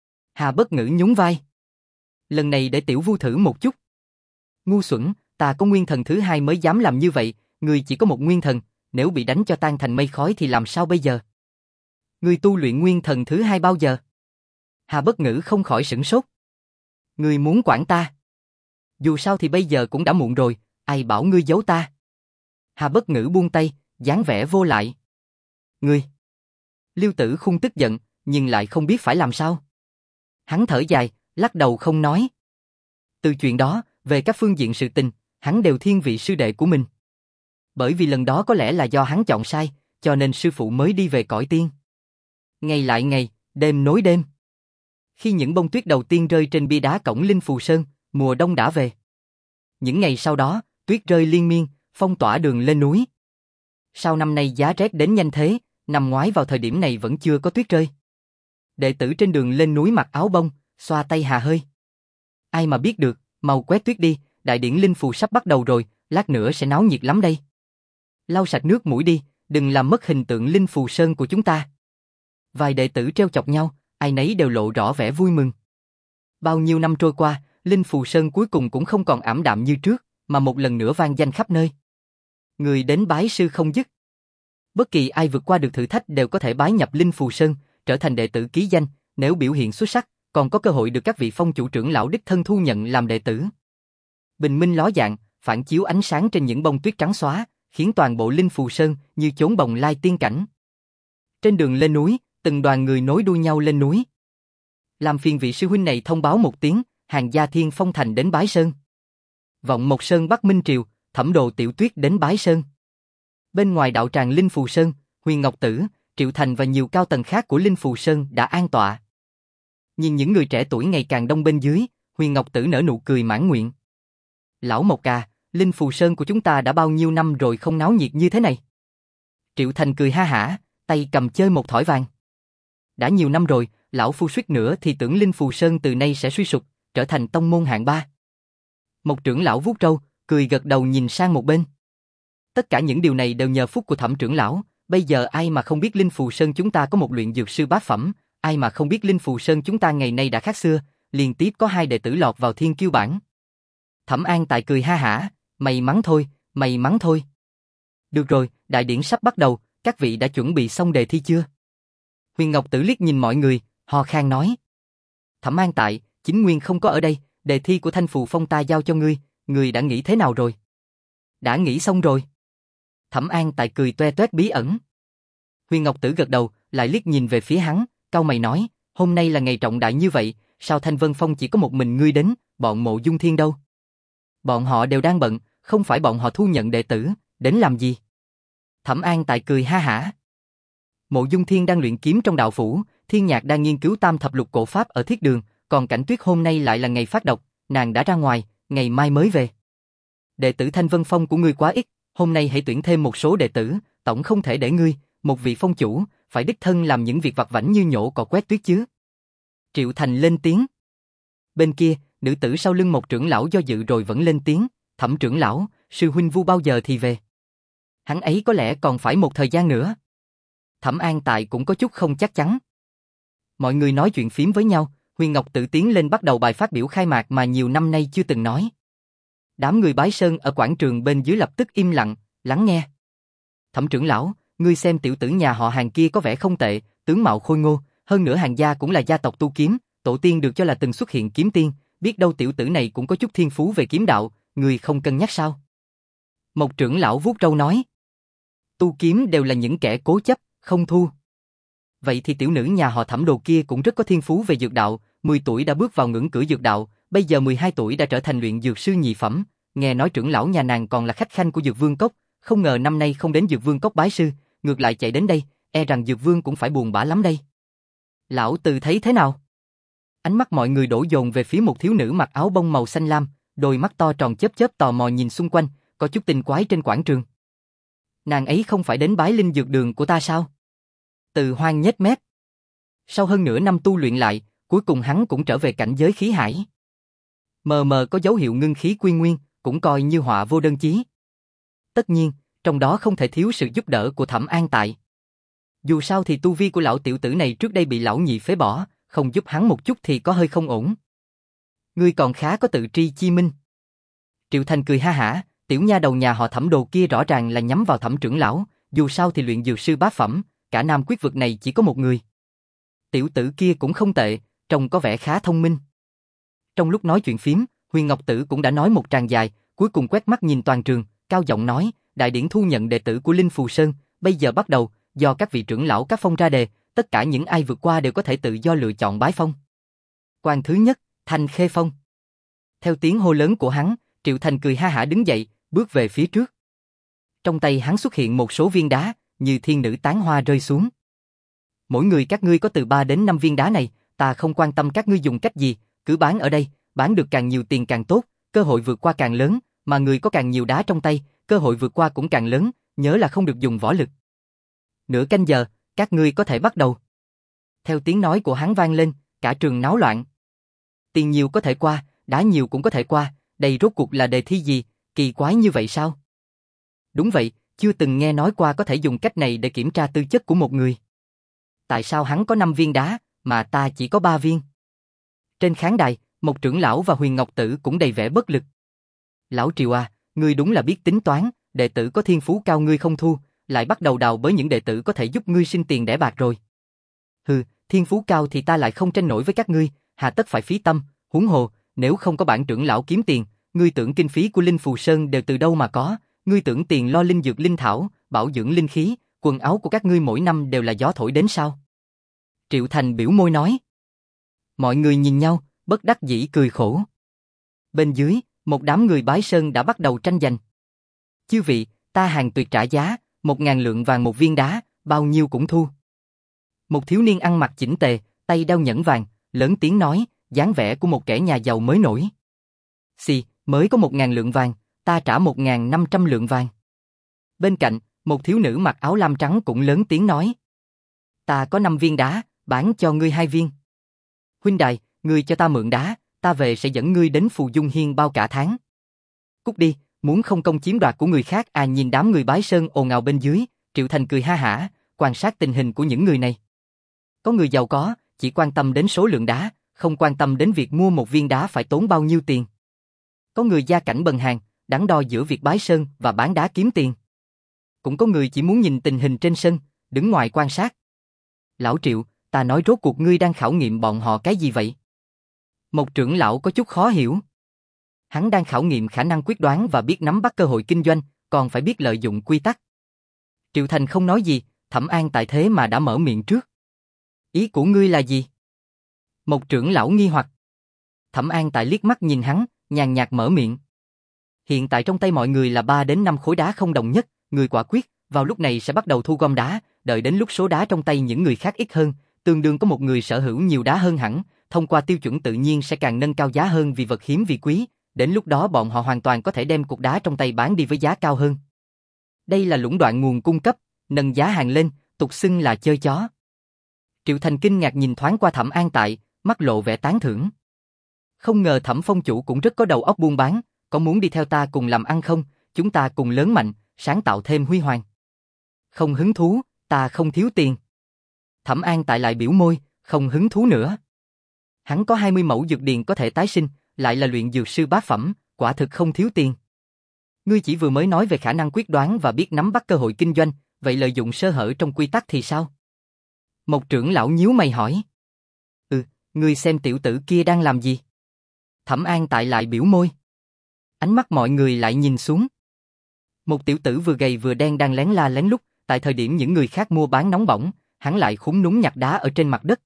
Hà Bất Ngữ nhún vai. Lần này để Tiểu Vu thử một chút. Ngu xuẩn, ta có nguyên thần thứ hai mới dám làm như vậy, ngươi chỉ có một nguyên thần, nếu bị đánh cho tan thành mây khói thì làm sao bây giờ? Ngươi tu luyện nguyên thần thứ hai bao giờ? Hà Bất Ngữ không khỏi sửng sốt. Ngươi muốn quản ta? Dù sao thì bây giờ cũng đã muộn rồi, ai bảo ngươi giấu ta? Hà Bất Ngữ buông tay, dáng vẻ vô lại. Ngươi! Liêu Tử Khung tức giận, nhưng lại không biết phải làm sao. Hắn thở dài, lắc đầu không nói. Từ chuyện đó, về các phương diện sự tình, hắn đều thiên vị sư đệ của mình. Bởi vì lần đó có lẽ là do hắn chọn sai, cho nên sư phụ mới đi về cõi tiên. Ngày lại ngày, đêm nối đêm. Khi những bông tuyết đầu tiên rơi trên bia đá cổng Linh Phù Sơn, mùa đông đã về. Những ngày sau đó, tuyết rơi liên miên, phong tỏa đường lên núi. Sao năm nay giá rét đến nhanh thế, năm ngoái vào thời điểm này vẫn chưa có tuyết rơi. Đệ tử trên đường lên núi mặc áo bông, xoa tay hà hơi. Ai mà biết được, mau quét tuyết đi, đại điển Linh Phù sắp bắt đầu rồi, lát nữa sẽ náo nhiệt lắm đây. Lau sạch nước mũi đi, đừng làm mất hình tượng Linh Phù Sơn của chúng ta. Vài đệ tử treo chọc nhau, ai nấy đều lộ rõ vẻ vui mừng. Bao nhiêu năm trôi qua, Linh Phù Sơn cuối cùng cũng không còn ảm đạm như trước, mà một lần nữa vang danh khắp nơi. Người đến bái sư không dứt. Bất kỳ ai vượt qua được thử thách đều có thể bái nhập Linh Phù Sơn, trở thành đệ tử ký danh, nếu biểu hiện xuất sắc, còn có cơ hội được các vị phong chủ trưởng lão đích thân thu nhận làm đệ tử. Bình minh ló dạng, phản chiếu ánh sáng trên những bông tuyết trắng xóa, khiến toàn bộ Linh Phù Sơn như chốn bồng lai tiên cảnh. Trên đường lên núi, từng đoàn người nối đuôi nhau lên núi. Làm phiền vị sư huynh này thông báo một tiếng, hàng gia Thiên Phong Thành đến bái sơn. Vọng Mộc Sơn Bắc Minh Triều, Thẩm Đồ Tiểu Tuyết đến bái sơn. Bên ngoài đạo tràng Linh Phù Sơn, Huyền Ngọc Tử, Triệu Thành và nhiều cao tầng khác của Linh Phù Sơn đã an tọa. Nhìn những người trẻ tuổi ngày càng đông bên dưới, Huyền Ngọc Tử nở nụ cười mãn nguyện. Lão Mộc à, Linh Phù Sơn của chúng ta đã bao nhiêu năm rồi không náo nhiệt như thế này. Triệu Thành cười ha hả, tay cầm chơi một thỏi vàng. Đã nhiều năm rồi, lão phu suýt nữa thì tưởng Linh Phù Sơn từ nay sẽ suy sụp, trở thành tông môn hạng ba. Một trưởng lão vuốt râu, cười gật đầu nhìn sang một bên. Tất cả những điều này đều nhờ phúc của Thẩm trưởng lão, bây giờ ai mà không biết Linh Phù Sơn chúng ta có một luyện dược sư bát phẩm, ai mà không biết Linh Phù Sơn chúng ta ngày nay đã khác xưa, liên tiếp có hai đệ tử lọt vào thiên kiêu bảng. Thẩm An Tại cười ha hả, may mắn thôi, may mắn thôi. Được rồi, đại điển sắp bắt đầu, các vị đã chuẩn bị xong đề thi chưa? Huyền Ngọc Tử liếc nhìn mọi người, ho khan nói. Thẩm An Tại, chính nguyên không có ở đây, đề thi của Thanh Phù Phong ta giao cho ngươi, ngươi đã nghĩ thế nào rồi? Đã nghĩ xong rồi. Thẩm An Tại cười toe toét bí ẩn. Huyền Ngọc Tử gật đầu, lại liếc nhìn về phía hắn, cau mày nói, hôm nay là ngày trọng đại như vậy, sao Thanh Vân Phong chỉ có một mình ngươi đến, bọn Mộ Dung Thiên đâu? Bọn họ đều đang bận, không phải bọn họ thu nhận đệ tử, đến làm gì? Thẩm An Tại cười ha hả. Mộ Dung Thiên đang luyện kiếm trong đạo phủ, Thiên Nhạc đang nghiên cứu tam thập lục cổ pháp ở thiết đường, còn Cảnh Tuyết hôm nay lại là ngày phát độc, nàng đã ra ngoài, ngày mai mới về. Đệ tử Thanh Vân Phong của ngươi quá ít, hôm nay hãy tuyển thêm một số đệ tử, tổng không thể để ngươi, một vị phong chủ, phải đích thân làm những việc vặt vãnh như nhổ cỏ quét tuyết chứ. Triệu Thành lên tiếng. Bên kia, nữ tử sau lưng một trưởng lão do dự rồi vẫn lên tiếng, Thẩm trưởng lão, sư huynh Vu bao giờ thì về? Hắn ấy có lẽ còn phải một thời gian nữa. Thẩm An Tại cũng có chút không chắc chắn. Mọi người nói chuyện phím với nhau, Huyền Ngọc tự tiến lên bắt đầu bài phát biểu khai mạc mà nhiều năm nay chưa từng nói. Đám người bái sơn ở quảng trường bên dưới lập tức im lặng, lắng nghe. Thẩm trưởng lão, ngươi xem tiểu tử nhà họ Hàng kia có vẻ không tệ, tướng mạo khôi ngô, hơn nữa Hàng gia cũng là gia tộc tu kiếm, tổ tiên được cho là từng xuất hiện kiếm tiên, biết đâu tiểu tử này cũng có chút thiên phú về kiếm đạo, ngươi không cân nhắc sao? Một trưởng lão vuốt râu nói. Tu kiếm đều là những kẻ cố chấp, không thu. Vậy thì tiểu nữ nhà họ Thẩm đồ kia cũng rất có thiên phú về dược đạo, mười tuổi đã bước vào ngưỡng cửa dược đạo, bây giờ mười hai tuổi đã trở thành luyện dược sư nhị phẩm, nghe nói trưởng lão nhà nàng còn là khách khanh của Dược Vương Cốc, không ngờ năm nay không đến Dược Vương Cốc bái sư, ngược lại chạy đến đây, e rằng Dược Vương cũng phải buồn bã lắm đây. Lão Từ thấy thế nào? Ánh mắt mọi người đổ dồn về phía một thiếu nữ mặc áo bông màu xanh lam, đôi mắt to tròn chớp chớp tò mò nhìn xung quanh, có chút tinh quái trên quảng trường. Nàng ấy không phải đến bái linh dược đường của ta sao? Từ Hoang nhếch mép. Sau hơn nửa năm tu luyện lại, cuối cùng hắn cũng trở về cảnh giới khí hải. Mờ mờ có dấu hiệu ngưng khí quy nguyên, cũng coi như họa vô đơn chí. Tất nhiên, trong đó không thể thiếu sự giúp đỡ của Thẩm An Tại. Dù sao thì tu vi của lão tiểu tử này trước đây bị lão nhị phế bỏ, không giúp hắn một chút thì có hơi không ổn. Ngươi còn khá có tự tri chi minh. Triệu Thành cười ha hả, tiểu nha đầu nhà họ Thẩm đồ kia rõ ràng là nhắm vào Thẩm trưởng lão, dù sao thì luyện dược sư bá phẩm, cả Nam Quyết vực này chỉ có một người. Tiểu tử kia cũng không tệ, trông có vẻ khá thông minh. Trong lúc nói chuyện phím, Huyền Ngọc Tử cũng đã nói một tràng dài, cuối cùng quét mắt nhìn toàn trường, cao giọng nói, đại điển thu nhận đệ tử của Linh Phù Sơn, bây giờ bắt đầu, do các vị trưởng lão các phong ra đề, tất cả những ai vượt qua đều có thể tự do lựa chọn bái phong. Quan thứ nhất, Thanh Khê Phong. Theo tiếng hô lớn của hắn, Triệu Thành cười ha hả đứng dậy, bước về phía trước. Trong tay hắn xuất hiện một số viên đá, như thiên nữ tán hoa rơi xuống. Mỗi người các ngươi có từ ba đến năm viên đá này, ta không quan tâm các ngươi dùng cách gì, cứ bán ở đây, bán được càng nhiều tiền càng tốt, cơ hội vượt qua càng lớn, mà người có càng nhiều đá trong tay, cơ hội vượt qua cũng càng lớn, nhớ là không được dùng võ lực. Nửa canh giờ, các ngươi có thể bắt đầu. Theo tiếng nói của hắn vang lên, cả trường náo loạn. Tiền nhiều có thể qua, đá nhiều cũng có thể qua, đây rốt cuộc là đề thi gì, kỳ quái như vậy sao? Đúng vậy, chưa từng nghe nói qua có thể dùng cách này để kiểm tra tư chất của một người. Tại sao hắn có năm viên đá, mà ta chỉ có ba viên? Trên khán đài, một trưởng lão và Huyền Ngọc Tử cũng đầy vẻ bất lực. Lão Triều à, ngươi đúng là biết tính toán, đệ tử có thiên phú cao ngươi không thu, lại bắt đầu đào bới những đệ tử có thể giúp ngươi sinh tiền đẻ bạc rồi. Hừ, thiên phú cao thì ta lại không tranh nổi với các ngươi, hà tất phải phí tâm, huống hồ, nếu không có bản trưởng lão kiếm tiền, ngươi tưởng kinh phí của Linh Phù Sơn đều từ đâu mà có, ngươi tưởng tiền lo linh dược linh thảo, bảo dưỡng linh khí, quần áo của các ngươi mỗi năm đều là gió thổi đến sao? Triệu Thành biểu môi nói. Mọi người nhìn nhau, bất đắc dĩ cười khổ. Bên dưới, một đám người bái sơn đã bắt đầu tranh giành. Chư vị, ta Hàng Tuyệt trả giá, một ngàn lượng vàng một viên đá, bao nhiêu cũng thu. Một thiếu niên ăn mặc chỉnh tề, tay đeo nhẫn vàng, lớn tiếng nói, dáng vẻ của một kẻ nhà giàu mới nổi. Xì, mới có một ngàn lượng vàng, ta trả một ngàn năm trăm lượng vàng. Bên cạnh, một thiếu nữ mặc áo lam trắng cũng lớn tiếng nói. Ta có năm viên đá, bán cho ngươi hai viên. Huynh đài, ngươi cho ta mượn đá, ta về sẽ dẫn ngươi đến Phù Dung Hiên bao cả tháng. Cút đi, muốn không công chiếm đoạt của người khác à? Nhìn đám người bái sơn ồn ào bên dưới, Triệu Thành cười ha hả, quan sát tình hình của những người này. Có người giàu có, chỉ quan tâm đến số lượng đá, không quan tâm đến việc mua một viên đá phải tốn bao nhiêu tiền. Có người gia cảnh bần hàn, đắn đo giữa việc bái sơn và bán đá kiếm tiền. Cũng có người chỉ muốn nhìn tình hình trên sân, đứng ngoài quan sát. Lão Triệu, ta nói rốt cuộc ngươi đang khảo nghiệm bọn họ cái gì vậy? Một trưởng lão có chút khó hiểu. Hắn đang khảo nghiệm khả năng quyết đoán và biết nắm bắt cơ hội kinh doanh, còn phải biết lợi dụng quy tắc. Triệu Thành không nói gì, Thẩm An tại thế mà đã mở miệng trước. Ý của ngươi là gì? Một trưởng lão nghi hoặc. Thẩm An tại liếc mắt nhìn hắn, nhàn nhạt mở miệng. Hiện tại trong tay mọi người là ba đến năm khối đá không đồng nhất, người quả quyết, vào lúc này sẽ bắt đầu thu gom đá, đợi đến lúc số đá trong tay những người khác ít hơn, tương đương có một người sở hữu nhiều đá hơn hẳn, thông qua tiêu chuẩn tự nhiên sẽ càng nâng cao giá hơn vì vật hiếm vì quý, đến lúc đó bọn họ hoàn toàn có thể đem cục đá trong tay bán đi với giá cao hơn. Đây là lũng đoạn nguồn cung cấp, nâng giá hàng lên, tục xưng là chơi chó. Triệu Thành kinh ngạc nhìn thoáng qua Thẩm An Tại, mắt lộ vẻ tán thưởng. Không ngờ Thẩm phong chủ cũng rất có đầu óc buôn bán, có muốn đi theo ta cùng làm ăn không, chúng ta cùng lớn mạnh, sáng tạo thêm huy hoàng. Không hứng thú, ta không thiếu tiền. Thẩm An Tại lại biểu môi, không hứng thú nữa. Hắn có hai mươi mẫu dược điền có thể tái sinh, lại là luyện dược sư bát phẩm, quả thực không thiếu tiền. Ngươi chỉ vừa mới nói về khả năng quyết đoán và biết nắm bắt cơ hội kinh doanh, vậy lợi dụng sơ hở trong quy tắc thì sao? Một trưởng lão nhíu mày hỏi. Ừ, ngươi xem tiểu tử kia đang làm gì? Thẩm An Tại lại biểu môi. Ánh mắt mọi người lại nhìn xuống. Một tiểu tử vừa gầy vừa đen đang lén la lén lút, tại thời điểm những người khác mua bán nóng bỏng, hắn lại khúm núm nhặt đá ở trên mặt đất.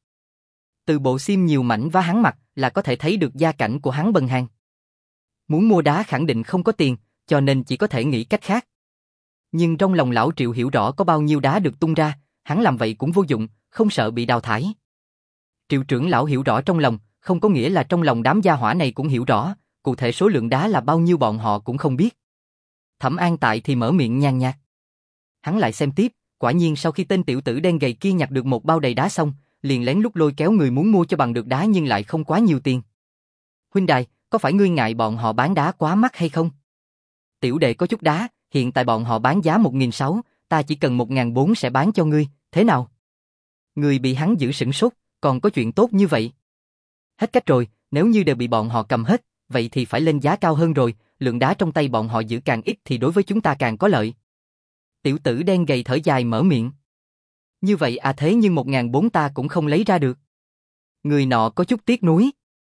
Từ bộ xiêm nhiều mảnh vá hắn mặc là có thể thấy được gia cảnh của hắn bần hàn. Muốn mua đá khẳng định không có tiền, cho nên chỉ có thể nghĩ cách khác. Nhưng trong lòng lão Triệu hiểu rõ có bao nhiêu đá được tung ra, hắn làm vậy cũng vô dụng, không sợ bị đào thải. Triệu trưởng lão hiểu rõ trong lòng, không có nghĩa là trong lòng đám gia hỏa này cũng hiểu rõ, cụ thể số lượng đá là bao nhiêu bọn họ cũng không biết. Thẩm An Tại thì mở miệng nhàn nhạt. Hắn lại xem tiếp, quả nhiên sau khi tên tiểu tử đen gầy kia nhặt được một bao đầy đá xong, liền lén lút lôi kéo người muốn mua cho bằng được đá nhưng lại không quá nhiều tiền. Huynh đài, có phải ngươi ngại bọn họ bán đá quá mắc hay không? Tiểu đệ có chút đá, hiện tại bọn họ bán giá một nghìn sáu trăm, ta chỉ cần một nghìn bốn trăm sẽ bán cho ngươi, thế nào? Người bị hắn giữ sửng sốt, còn có chuyện tốt như vậy. Hết cách rồi, nếu như đều bị bọn họ cầm hết, vậy thì phải lên giá cao hơn rồi, lượng đá trong tay bọn họ giữ càng ít thì đối với chúng ta càng có lợi. Tiểu tử đen gầy thở dài mở miệng. Như vậy à, thế nhưng một nghìn bốn trăm ta cũng không lấy ra được. Người nọ có chút tiếc nuối.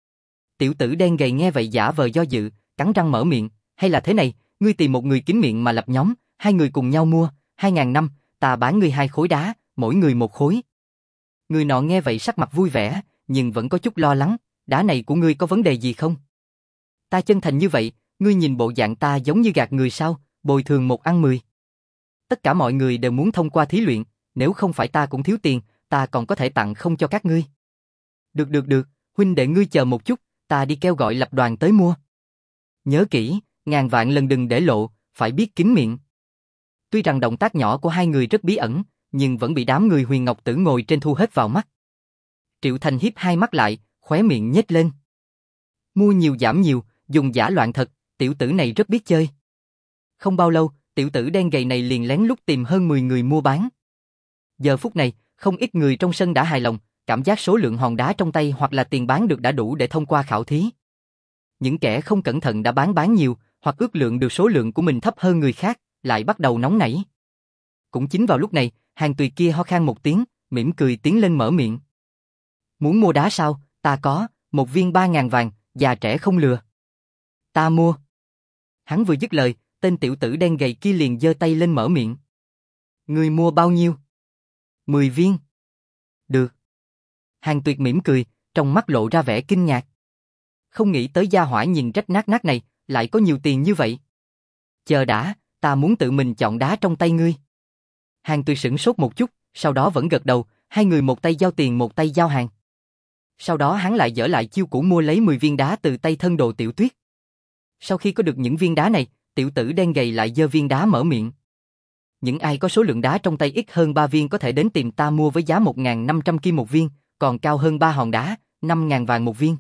Tiểu tử đen gầy nghe vậy giả vờ do dự, cắn răng mở miệng, hay là thế này, ngươi tìm một người kín miệng mà lập nhóm, hai người cùng nhau mua, hai nghìn năm, ta bán ngươi hai khối đá, mỗi người một khối. Người nọ nghe vậy sắc mặt vui vẻ, nhưng vẫn có chút lo lắng, đá này của ngươi có vấn đề gì không? Ta chân thành như vậy, ngươi nhìn bộ dạng ta giống như gạt người sao, bồi thường một ăn mười. Tất cả mọi người đều muốn thông qua thí luyện, nếu không phải ta cũng thiếu tiền, ta còn có thể tặng không cho các ngươi. Được được được, huynh đệ ngươi chờ một chút, ta đi kêu gọi lập đoàn tới mua. Nhớ kỹ, ngàn vạn lần đừng để lộ, phải biết kín miệng. Tuy rằng động tác nhỏ của hai người rất bí ẩn, nhưng vẫn bị đám người Huyền Ngọc Tử ngồi trên thu hết vào mắt. Triệu Thành hiếp hai mắt lại, khóe miệng nhếch lên. Mua nhiều giảm nhiều, dùng giả loạn thật, tiểu tử này rất biết chơi. Không bao lâu, tiểu tử đen gầy này liền lén lút tìm hơn mười người mua bán. Giờ phút này, không ít người trong sân đã hài lòng, cảm giác số lượng hòn đá trong tay hoặc là tiền bán được đã đủ để thông qua khảo thí. Những kẻ không cẩn thận đã bán bán nhiều, hoặc ước lượng được số lượng của mình thấp hơn người khác, lại bắt đầu nóng nảy. Cũng chính vào lúc này, Hàng Tùy kia ho khan một tiếng, mỉm cười tiến lên mở miệng. Muốn mua đá sao, ta có, một viên ba ngàn vàng, già trẻ không lừa. Ta mua. Hắn vừa dứt lời, tên tiểu tử đen gầy kia liền giơ tay lên mở miệng. Ngươi mua bao nhiêu? Mười viên. Được. Hàng Tuyệt mỉm cười, trong mắt lộ ra vẻ kinh ngạc. Không nghĩ tới gia hỏa nhìn rách nát nát này, lại có nhiều tiền như vậy. Chờ đã, ta muốn tự mình chọn đá trong tay ngươi. Hàng Tuyệt sửng sốt một chút, sau đó vẫn gật đầu, hai người một tay giao tiền một tay giao hàng. Sau đó hắn lại dở lại chiêu cũ mua lấy mười viên đá từ tay thân đồ Tiểu Tuyết. Sau khi có được những viên đá này, tiểu tử đen gầy lại giơ viên đá mở miệng. Những ai có số lượng đá trong tay ít hơn ba viên có thể đến tìm ta mua với giá một nghìn năm trăm kim một viên, còn cao hơn ba hòn đá, năm nghìn vàng một viên.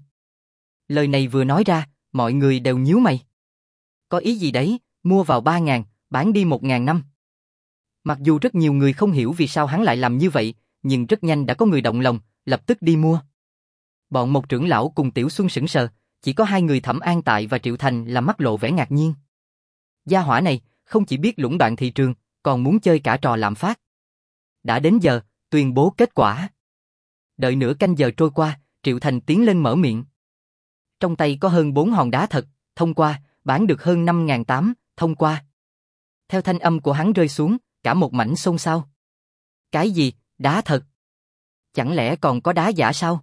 Lời này vừa nói ra, mọi người đều nhíu mày. Có ý gì đấy, mua vào ba nghìn, bán đi một nghìn năm. Mặc dù rất nhiều người không hiểu vì sao hắn lại làm như vậy, nhưng rất nhanh đã có người động lòng, lập tức đi mua. Bọn một trưởng lão cùng Tiểu Xuân sững sờ, chỉ có hai người Thẩm An Tại và Triệu Thành là mắt lộ vẻ ngạc nhiên. Gia hỏa này, không chỉ biết lũng đoạn thị trường, còn muốn chơi cả trò lạm phát. Đã đến giờ, tuyên bố kết quả. Đợi nửa canh giờ trôi qua, Triệu Thành tiến lên mở miệng. Trong tay có hơn bốn hòn đá thật, thông qua, bán được hơn năm nghìn tám trăm, thông qua. Theo thanh âm của hắn rơi xuống, cả một mảnh xôn xao. Cái gì, đá thật? Chẳng lẽ còn có đá giả sao?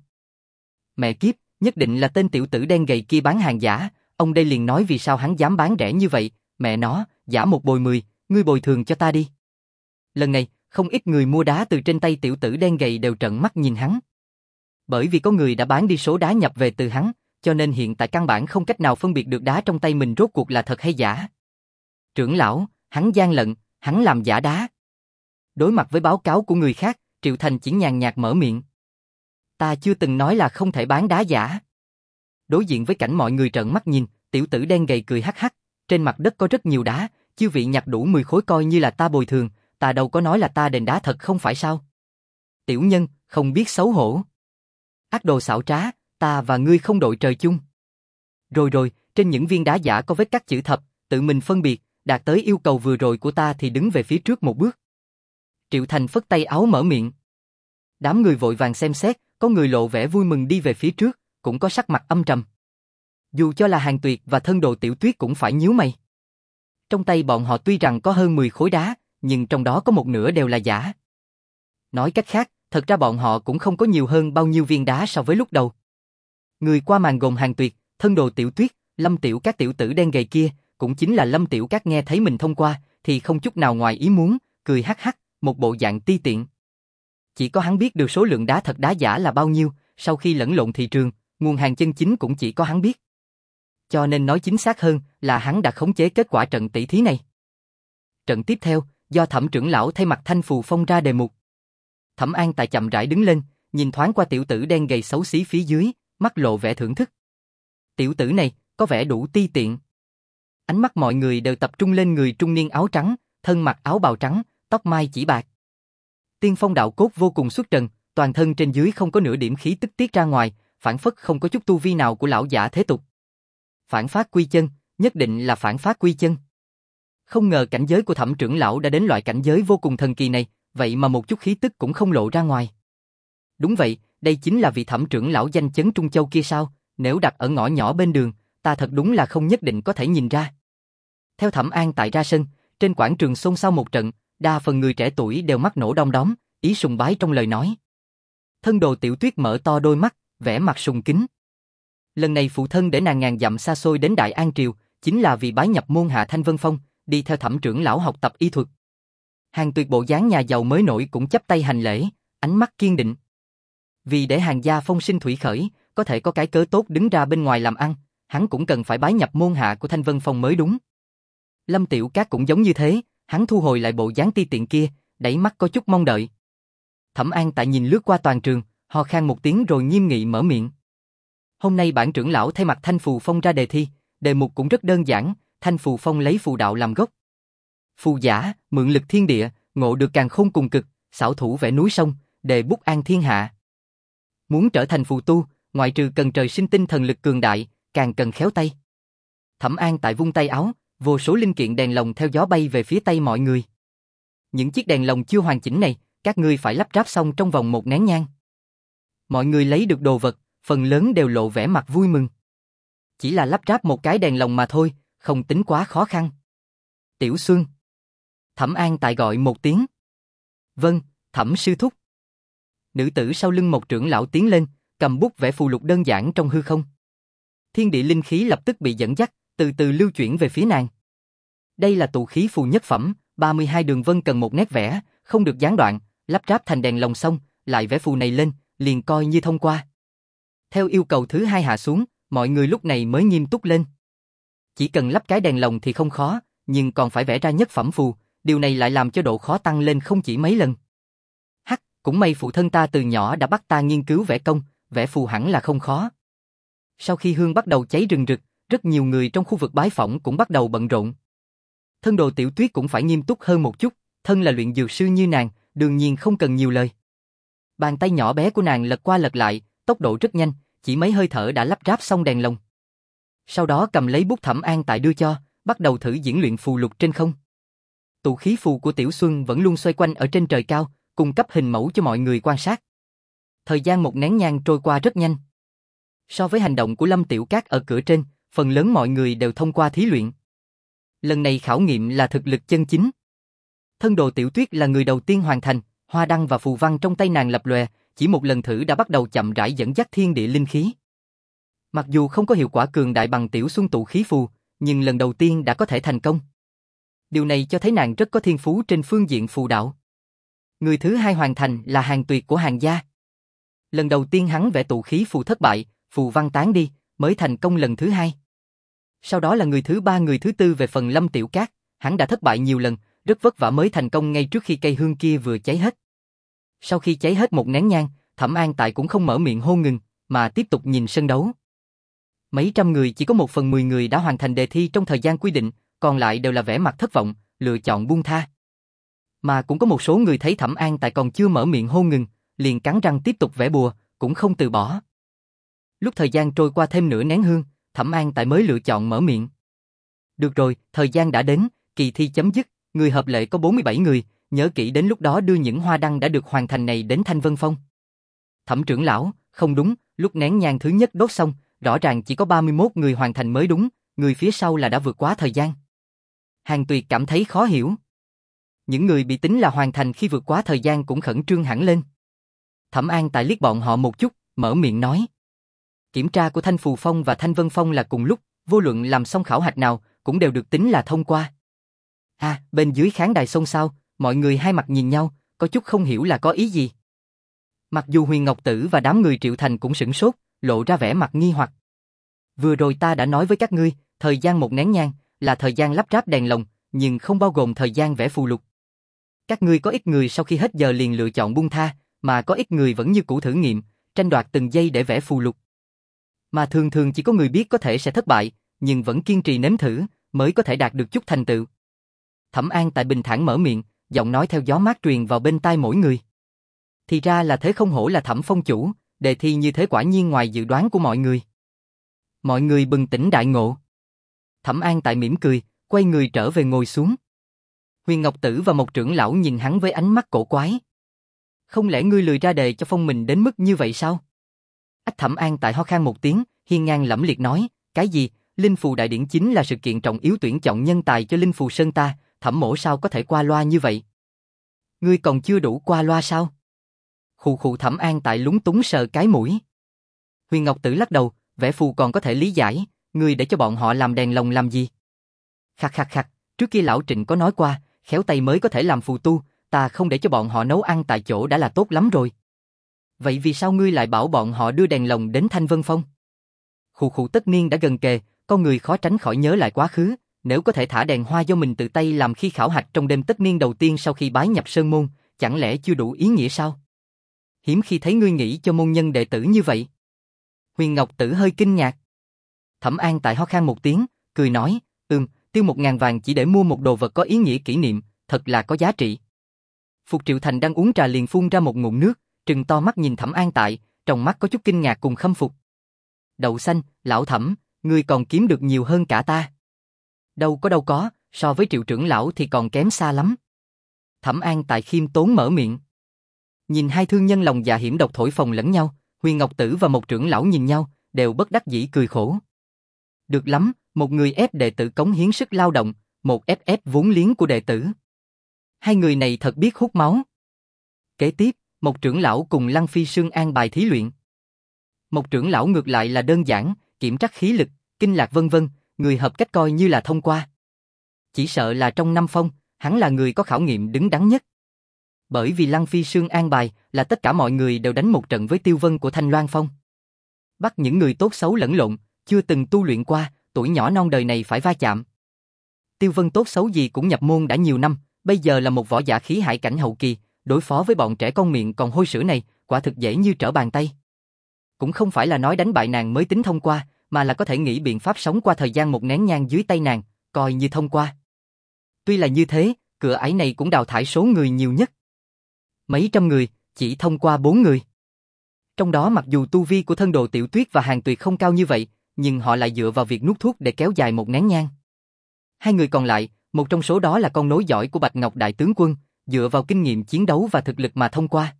Mẹ kiếp, nhất định là tên tiểu tử đen gầy kia bán hàng giả, ông đây liền nói vì sao hắn dám bán rẻ như vậy, mẹ nó, giả một bồi mười, ngươi bồi thường cho ta đi. Lần này, không ít người mua đá từ trên tay tiểu tử đen gầy đều trợn mắt nhìn hắn. Bởi vì có người đã bán đi số đá nhập về từ hắn, cho nên hiện tại căn bản không cách nào phân biệt được đá trong tay mình rốt cuộc là thật hay giả. Trưởng lão, hắn gian lận, hắn làm giả đá. Đối mặt với báo cáo của người khác, Triệu Thành chỉ nhàn nhạt mở miệng. Ta chưa từng nói là không thể bán đá giả. Đối diện với cảnh mọi người trợn mắt nhìn, tiểu tử đen gầy cười hắc hắc, trên mặt đất có rất nhiều đá, chư vị nhặt đủ mười khối coi như là ta bồi thường, ta đâu có nói là ta đền đá thật không phải sao? Tiểu nhân, không biết xấu hổ. Ác đồ xảo trá, ta và ngươi không đội trời chung. Rồi rồi, trên những viên đá giả có vết cắt chữ thập, tự mình phân biệt, đạt tới yêu cầu vừa rồi của ta thì đứng về phía trước một bước. Triệu Thành phất tay áo mở miệng. Đám người vội vàng xem xét, có người lộ vẻ vui mừng đi về phía trước, cũng có sắc mặt âm trầm. Dù cho là Hàn Tuyệt và thân đồ Tiểu Tuyết cũng phải nhíu mày. Trong tay bọn họ tuy rằng có hơn mười khối đá, nhưng trong đó có một nửa đều là giả. Nói cách khác, thật ra bọn họ cũng không có nhiều hơn bao nhiêu viên đá so với lúc đầu. Người qua màn gồm Hàn Tuyệt, thân đồ Tiểu Tuyết, Lâm Tiểu các tiểu tử đen gầy kia, cũng chính là Lâm Tiểu các nghe thấy mình thông qua, thì không chút nào ngoài ý muốn, cười hắc hắc, một bộ dạng ti tiện. Chỉ có hắn biết được số lượng đá thật đá giả là bao nhiêu, sau khi lẫn lộn thị trường, nguồn hàng chân chính cũng chỉ có hắn biết. Cho nên nói chính xác hơn là hắn đã khống chế kết quả trận tỷ thí này. Trận tiếp theo, do Thẩm trưởng lão thay mặt Thanh Phù Phong ra đề mục. Thẩm An Tài chậm rãi đứng lên, nhìn thoáng qua tiểu tử đen gầy xấu xí phía dưới, mắt lộ vẻ thưởng thức. Tiểu tử này, có vẻ đủ ti tiện. Ánh mắt mọi người đều tập trung lên người trung niên áo trắng, thân mặc áo bào trắng, tóc mai chỉ bạc. Tiên phong đạo cốt vô cùng xuất trần, toàn thân trên dưới không có nửa điểm khí tức tiết ra ngoài, phản phất không có chút tu vi nào của lão giả thế tục. Phản phát quy chân, nhất định là phản phát quy chân. Không ngờ cảnh giới của Thẩm trưởng lão đã đến loại cảnh giới vô cùng thần kỳ này, vậy mà một chút khí tức cũng không lộ ra ngoài. Đúng vậy, đây chính là vị Thẩm trưởng lão danh chấn Trung Châu kia sao, nếu đặt ở ngõ nhỏ bên đường, ta thật đúng là không nhất định có thể nhìn ra. Theo Thẩm An Tại ra sân, trên quảng trường xôn xao một trận, đa phần người trẻ tuổi đều mắt nổ đom đóm, ý sùng bái trong lời nói. Thân đồ Tiểu Tuyết mở to đôi mắt, vẻ mặt sùng kính. Lần này phụ thân để nàng ngàn dặm xa xôi đến Đại An Triều, chính là vì bái nhập môn hạ Thanh Vân Phong, đi theo Thẩm trưởng lão học tập y thuật. Hàn Tuyệt bộ dáng nhà giàu mới nổi cũng chắp tay hành lễ, ánh mắt kiên định. Vì để Hàn gia phong sinh thủy khởi, có thể có cái cớ tốt đứng ra bên ngoài làm ăn, hắn cũng cần phải bái nhập môn hạ của Thanh Vân Phong mới đúng. Lâm Tiểu Cát cũng giống như thế, hắn thu hồi lại bộ dáng ti tiện kia, đẩy mắt có chút mong đợi. Thẩm An Tại nhìn lướt qua toàn trường, ho khan một tiếng rồi nghiêm nghị mở miệng. Hôm nay bản trưởng lão thay mặt Thanh Phù Phong ra đề thi, đề mục cũng rất đơn giản, Thanh Phù Phong lấy phù đạo làm gốc. Phù giả, mượn lực thiên địa, ngộ được càn khôn cùng cực, xảo thủ vẽ núi sông, đề bút an thiên hạ. Muốn trở thành phù tu, ngoại trừ cần trời sinh tinh thần lực cường đại, càng cần khéo tay. Thẩm An Tại vung tay áo, vô số linh kiện đèn lồng theo gió bay về phía tay mọi người. Những chiếc đèn lồng chưa hoàn chỉnh này, các ngươi phải lắp ráp xong trong vòng một nén nhang. Mọi người lấy được đồ vật, phần lớn đều lộ vẻ mặt vui mừng. Chỉ là lắp ráp một cái đèn lồng mà thôi, không tính quá khó khăn. Tiểu Xuân. Thẩm An Tại gọi một tiếng. Vâng, Thẩm sư thúc. Nữ tử sau lưng một trưởng lão tiến lên, cầm bút vẽ phù lục đơn giản trong hư không. Thiên địa linh khí lập tức bị dẫn dắt, từ từ lưu chuyển về phía nàng. Đây là tụ khí phù nhất phẩm, ba mươi hai đường vân cần một nét vẽ, không được gián đoạn, lắp ráp thành đèn lồng xong, lại vẽ phù này lên, liền coi như thông qua. Theo yêu cầu thứ hai hạ xuống, mọi người lúc này mới nghiêm túc lên. Chỉ cần lắp cái đèn lồng thì không khó, nhưng còn phải vẽ ra nhất phẩm phù, điều này lại làm cho độ khó tăng lên không chỉ mấy lần. Hắc, cũng may phụ thân ta từ nhỏ đã bắt ta nghiên cứu vẽ công, vẽ phù hẳn là không khó. Sau khi hương bắt đầu cháy rừng rực, rất nhiều người trong khu vực bái phỏng cũng bắt đầu bận rộn. Thân đồ Tiểu Tuyết cũng phải nghiêm túc hơn một chút, thân là luyện dược sư như nàng, đương nhiên không cần nhiều lời. Bàn tay nhỏ bé của nàng lật qua lật lại, tốc độ rất nhanh, chỉ mấy hơi thở đã lắp ráp xong đèn lồng. Sau đó cầm lấy bút Thẩm An Tại đưa cho, bắt đầu thử diễn luyện phù lục trên không. Tụ khí phù của Tiểu Xuân vẫn luôn xoay quanh ở trên trời cao, cung cấp hình mẫu cho mọi người quan sát. Thời gian một nén nhang trôi qua rất nhanh. So với hành động của Lâm Tiểu Cát ở cửa trên, phần lớn mọi người đều thông qua thí luyện. Lần này khảo nghiệm là thực lực chân chính. Thân đồ Tiểu Tuyết là người đầu tiên hoàn thành, hoa đăng và phù văn trong tay nàng lập lòe, chỉ một lần thử đã bắt đầu chậm rãi dẫn dắt thiên địa linh khí. Mặc dù không có hiệu quả cường đại bằng Tiểu Xuân tụ khí phù, nhưng lần đầu tiên đã có thể thành công. Điều này cho thấy nàng rất có thiên phú trên phương diện phù đạo. Người thứ hai hoàn thành là Hàn Tuyệt của Hàn gia. Lần đầu tiên hắn vẽ tụ khí phù thất bại, phù văn tán đi, mới thành công lần thứ hai. Sau đó là người thứ ba người thứ tư về phần Lâm Tiểu Cát, hắn đã thất bại nhiều lần, rất vất vả mới thành công ngay trước khi cây hương kia vừa cháy hết. Sau khi cháy hết một nén nhang, Thẩm An Tại cũng không mở miệng hô ngừng, mà tiếp tục nhìn sân đấu. Mấy trăm người chỉ có một phần mười người đã hoàn thành đề thi trong thời gian quy định, còn lại đều là vẻ mặt thất vọng, lựa chọn buông tha. Mà cũng có một số người thấy Thẩm An Tại còn chưa mở miệng hô ngừng, liền cắn răng tiếp tục vẽ bùa, cũng không từ bỏ. Lúc thời gian trôi qua thêm nửa nén hương, Thẩm An Tại mới lựa chọn mở miệng. Được rồi, thời gian đã đến, kỳ thi chấm dứt, người hợp lệ có bốn mươi bảy người, nhớ kỹ đến lúc đó đưa những hoa đăng đã được hoàn thành này đến Thanh Vân Phong. Thẩm trưởng lão, không đúng, lúc nén nhang thứ nhất đốt xong, rõ ràng chỉ có ba mươi mốt người hoàn thành mới đúng, người phía sau là đã vượt quá thời gian. Hàn Tuyệt cảm thấy khó hiểu. Những người bị tính là hoàn thành khi vượt quá thời gian cũng khẩn trương hẳn lên. Thẩm An Tại liếc bọn họ một chút, mở miệng nói. Kiểm tra của Thanh Phù Phong và Thanh Vân Phong là cùng lúc, vô luận làm xong khảo hạch nào, cũng đều được tính là thông qua. À, bên dưới khán đài xôn xao, mọi người hai mặt nhìn nhau, có chút không hiểu là có ý gì. Mặc dù Huyền Ngọc Tử và đám người Triệu Thành cũng sửng sốt, lộ ra vẻ mặt nghi hoặc. Vừa rồi ta đã nói với các ngươi, thời gian một nén nhang, là thời gian lắp ráp đèn lồng, nhưng không bao gồm thời gian vẽ phù lục. Các ngươi có ít người sau khi hết giờ liền lựa chọn buông tha, mà có ít người vẫn như cũ thử nghiệm, tranh đoạt từng giây để vẽ phù lục. Mà thường thường chỉ có người biết có thể sẽ thất bại, nhưng vẫn kiên trì nếm thử, mới có thể đạt được chút thành tựu. Thẩm An Tại bình thản mở miệng, giọng nói theo gió mát truyền vào bên tai mỗi người. Thì ra là thế, không hổ là Thẩm phong chủ, đề thi như thế quả nhiên ngoài dự đoán của mọi người. Mọi người bừng tỉnh đại ngộ. Thẩm An Tại mỉm cười, quay người trở về ngồi xuống. Huyền Ngọc Tử và một trưởng lão nhìn hắn với ánh mắt cổ quái. Không lẽ ngươi lười ra đề cho phong mình đến mức như vậy sao? Ách Thẩm An Tại ho khan một tiếng, hiên ngang lẫm liệt nói, cái gì? Linh Phù Đại Điển chính là sự kiện trọng yếu tuyển chọn nhân tài cho Linh Phù Sơn ta, Thẩm mỗ sao có thể qua loa như vậy? Ngươi còn chưa đủ qua loa sao? Khụ khụ. Thẩm An Tại lúng túng sờ cái mũi. Huyền Ngọc Tử lắc đầu, vẽ phù còn có thể lý giải, ngươi để cho bọn họ làm đèn lồng làm gì? Khặt khặt khặt, trước kia lão Trịnh có nói qua, khéo tay mới có thể làm phù tu, ta không để cho bọn họ nấu ăn tại chỗ đã là tốt lắm rồi. Vậy vì sao ngươi lại bảo bọn họ đưa đèn lồng đến Thanh Vân Phong? Khụ khụ. Tất niên đã gần kề, con người khó tránh khỏi nhớ lại quá khứ, nếu có thể thả đèn hoa do mình tự tay làm khi khảo hạch trong đêm tất niên đầu tiên sau khi bái nhập sơn môn, chẳng lẽ chưa đủ ý nghĩa sao? Hiếm khi thấy ngươi nghĩ cho môn nhân đệ tử như vậy. Huyền Ngọc Tử hơi kinh ngạc. Thẩm An Tại ho khan một tiếng, cười nói, ừm, tiêu một ngàn vàng chỉ để mua một đồ vật có ý nghĩa kỷ niệm, thật là có giá trị. Phục Triệu Thành đang uống trà liền phun ra một ngụm nước, trừng to mắt nhìn Thẩm An Tại, trong mắt có chút kinh ngạc cùng khâm phục. Đậu xanh, lão Thẩm, ngươi còn kiếm được nhiều hơn cả ta. Đâu có đâu có, so với Triệu trưởng lão thì còn kém xa lắm. Thẩm An Tại khiêm tốn mở miệng. Nhìn hai thương nhân lòng dạ hiểm độc thổi phồng lẫn nhau, Huyền Ngọc Tử và một trưởng lão nhìn nhau, đều bất đắc dĩ cười khổ. Được lắm, một người ép đệ tử cống hiến sức lao động, một ép ép vốn liếng của đệ tử. Hai người này thật biết hút máu. Kế tiếp, một trưởng lão cùng Lăng Phi Sương an bài thí luyện. Một trưởng lão ngược lại là đơn giản, kiểm trắc khí lực, kinh lạc vân vân, người hợp cách coi như là thông qua. Chỉ sợ là trong năm phong, hắn là người có khảo nghiệm đứng đắn nhất. Bởi vì Lăng Phi Sương an bài là tất cả mọi người đều đánh một trận với Tiêu Vân của Thanh Loan Phong. Bắt những người tốt xấu lẫn lộn, chưa từng tu luyện qua, tuổi nhỏ non đời này phải va chạm. Tiêu Vân tốt xấu gì cũng nhập môn đã nhiều năm, bây giờ là một võ giả khí hải cảnh hậu kỳ, đối phó với bọn trẻ con miệng còn hôi sữa này, quả thực dễ như trở bàn tay. Cũng không phải là nói đánh bại nàng mới tính thông qua, mà là có thể nghĩ biện pháp sống qua thời gian một nén nhang dưới tay nàng, coi như thông qua. Tuy là như thế, cửa ải này cũng đào thải số người nhiều nhất. Mấy trăm người, chỉ thông qua bốn người. Trong đó mặc dù tu vi của thân đồ Tiểu Tuyết và Hàn Tuyệt không cao như vậy, nhưng họ lại dựa vào việc nuốt thuốc để kéo dài một nén nhang. Hai người còn lại, một trong số đó là con nối giỏi của Bạch Ngọc Đại Tướng Quân, dựa vào kinh nghiệm chiến đấu và thực lực mà thông qua.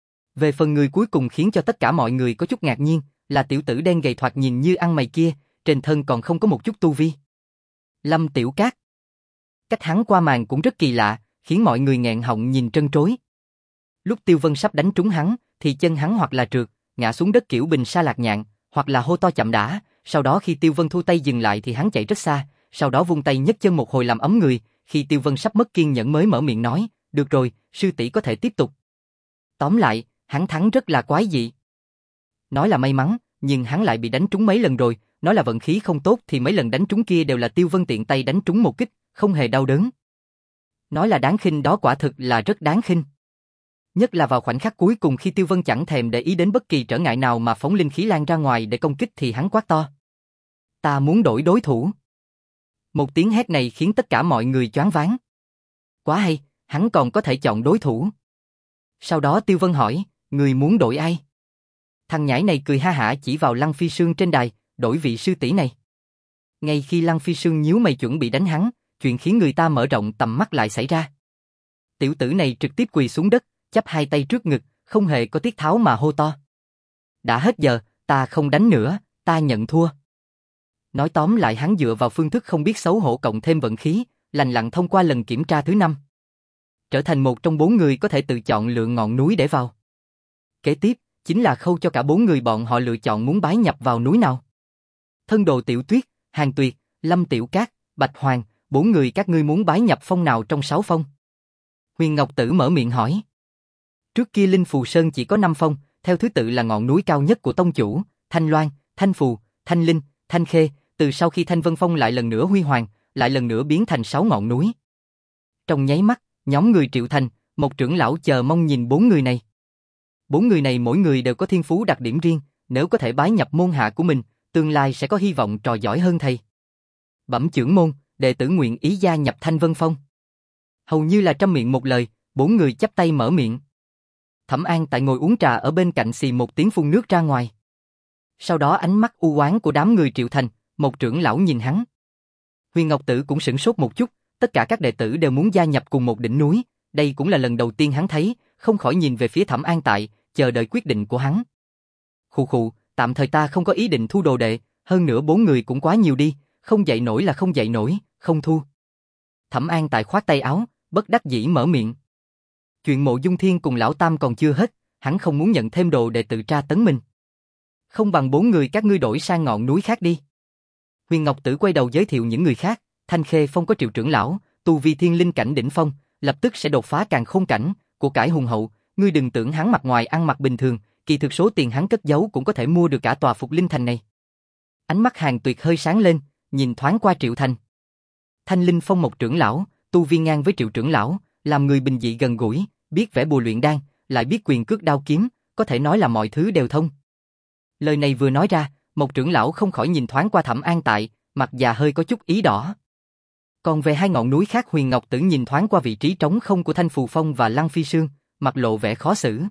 Về phần người cuối cùng khiến cho tất cả mọi người có chút ngạc nhiên, là tiểu tử đen gầy thoạt nhìn như ăn mày kia, trên thân còn không có một chút tu vi. Lâm Tiểu Cát. Cách hắn qua màn cũng rất kỳ lạ, khiến mọi người nghẹn họng nhìn trân trối. Lúc Tiêu Vân sắp đánh trúng hắn, thì chân hắn hoặc là trượt, ngã xuống đất kiểu bình sa lạc nhạn, hoặc là hô to chậm đã, sau đó khi Tiêu Vân thu tay dừng lại thì hắn chạy rất xa, sau đó vung tay nhấc chân một hồi làm ấm người, khi Tiêu Vân sắp mất kiên nhẫn mới mở miệng nói, được rồi, sư tỷ có thể tiếp tục. Tóm lại, hắn thắng rất là quái dị. Nói là may mắn, nhưng hắn lại bị đánh trúng mấy lần rồi, nói là vận khí không tốt thì mấy lần đánh trúng kia đều là Tiêu Vân tiện tay đánh trúng một kích, không hề đau đớn. Nói là đáng khinh đó quả thực là rất đáng khinh. Nhất là vào khoảnh khắc cuối cùng khi Tiêu Vân chẳng thèm để ý đến bất kỳ trở ngại nào mà phóng linh khí lan ra ngoài để công kích thì hắn quát to. Ta muốn đổi đối thủ. Một tiếng hét này khiến tất cả mọi người choáng váng. Quá hay, hắn còn có thể chọn đối thủ. Sau đó Tiêu Vân hỏi, người muốn đổi ai? Thằng nhãi này cười ha hả chỉ vào Lăng Phi Sương trên đài, đổi vị sư tỷ này. Ngay khi Lăng Phi Sương nhíu mày chuẩn bị đánh hắn, chuyện khiến người ta mở rộng tầm mắt lại xảy ra. Tiểu tử này trực tiếp quỳ xuống đất, chắp hai tay trước ngực, không hề có tiết tháo mà hô to. Đã hết giờ, ta không đánh nữa, ta nhận thua. Nói tóm lại hắn dựa vào phương thức không biết xấu hổ cộng thêm vận khí, lành lặn thông qua lần kiểm tra thứ năm. Trở thành một trong bốn người có thể tự chọn lựa ngọn núi để vào. Kế tiếp, chính là khâu cho cả bốn người bọn họ lựa chọn muốn bái nhập vào núi nào. Thân đồ Tiểu Tuyết, Hàn Tuyệt, Lâm Tiểu Cát, Bạch Hoàng, bốn người các ngươi muốn bái nhập phong nào trong sáu phong? Huyền Ngọc Tử mở miệng hỏi. Trước kia Linh Phù Sơn chỉ có năm phong, theo thứ tự là ngọn núi cao nhất của tông chủ, Thanh Loan, Thanh Phù, Thanh Linh, Thanh Khê, từ sau khi Thanh Vân Phong lại lần nữa huy hoàng, lại lần nữa biến thành sáu ngọn núi. Trong nháy mắt, nhóm người Triệu Thành, một trưởng lão chờ mong nhìn bốn người này. Bốn người này mỗi người đều có thiên phú đặc điểm riêng, nếu có thể bái nhập môn hạ của mình, tương lai sẽ có hy vọng trò giỏi hơn thầy. Bẩm trưởng môn, đệ tử nguyện ý gia nhập Thanh Vân Phong. Hầu như là trăm miệng một lời, bốn người chắp tay mở miệng. Thẩm An tại ngồi uống trà ở bên cạnh xì một tiếng phun nước ra ngoài. Sau đó ánh mắt u oán của đám người Triệu Thành, một trưởng lão nhìn hắn. Huyền Ngọc Tử cũng sửng sốt một chút, tất cả các đệ tử đều muốn gia nhập cùng một đỉnh núi, đây cũng là lần đầu tiên hắn thấy, không khỏi nhìn về phía Thẩm An tại, chờ đợi quyết định của hắn. Khụ khụ, tạm thời ta không có ý định thu đồ đệ, hơn nữa bốn người cũng quá nhiều đi, không dạy nổi là không dạy nổi, không thu. Thẩm An tại khoát tay áo, bất đắc dĩ mở miệng. Chuyện Mộ Dung Thiên cùng lão Tam còn chưa hết, hắn không muốn nhận thêm đồ đệ tự tra tấn mình. Không bằng bốn người các ngươi đổi sang ngọn núi khác đi. Huyền Ngọc Tử quay đầu giới thiệu những người khác, Thanh Khê Phong có Triệu trưởng lão, tu vi thiên linh cảnh đỉnh phong, lập tức sẽ đột phá càn khôn cảnh, của cải hùng hậu, ngươi đừng tưởng hắn mặt ngoài ăn mặc bình thường, kỳ thực số tiền hắn cất giấu cũng có thể mua được cả tòa Phục Linh Thành này. Ánh mắt Hàn Tuyệt hơi sáng lên, nhìn thoáng qua Triệu Thành. Thanh Linh Phong một trưởng lão, tu vi ngang với Triệu trưởng lão, làm người bình dị gần gũi, biết vẽ bùa luyện đan, lại biết quyền cước đao kiếm, có thể nói là mọi thứ đều thông. Lời này vừa nói ra, một trưởng lão không khỏi nhìn thoáng qua Thẩm An tại, mặt già hơi có chút ý đỏ. Còn về hai ngọn núi khác, Huyền Ngọc Tử nhìn thoáng qua vị trí trống không của Thanh Phù Phong và Lăng Phi Sương, mặt lộ vẻ khó xử.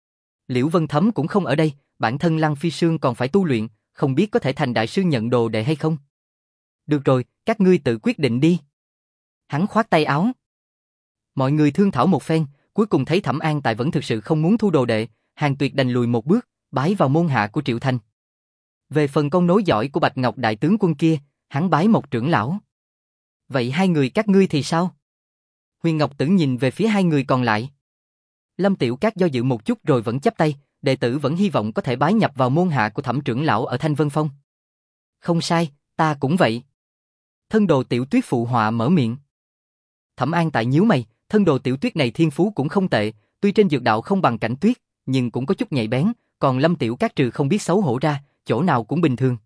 Liễu Vân Thấm cũng không ở đây, bản thân Lăng Phi Sương còn phải tu luyện, không biết có thể thành đại sư nhận đồ đệ hay không. Được rồi, các ngươi tự quyết định đi. Hắn khoát tay áo. Mọi người thương thảo một phen, cuối cùng thấy Thẩm An tại vẫn thực sự không muốn thu đồ đệ, Hàn Tuyệt đành lùi một bước, bái vào môn hạ của Triệu Thành. Về phần con nối giỏi của Bạch Ngọc đại tướng quân kia, hắn bái một trưởng lão. Vậy hai người các ngươi thì sao? Huyền Ngọc Tử nhìn về phía hai người còn lại. Lâm Tiểu Cát do dự một chút rồi vẫn chắp tay, đệ tử vẫn hy vọng có thể bái nhập vào môn hạ của Thẩm trưởng lão ở Thanh Vân Phong. Không sai, ta cũng vậy. Thân đồ Tiểu Tuyết phụ họa mở miệng. Thẩm An tại nhíu mày, thân đồ Tiểu Tuyết này thiên phú cũng không tệ, tuy trên dược đạo không bằng Cảnh Tuyết, nhưng cũng có chút nhạy bén, còn Lâm Tiểu Cát trừ không biết xấu hổ ra, chỗ nào cũng bình thường.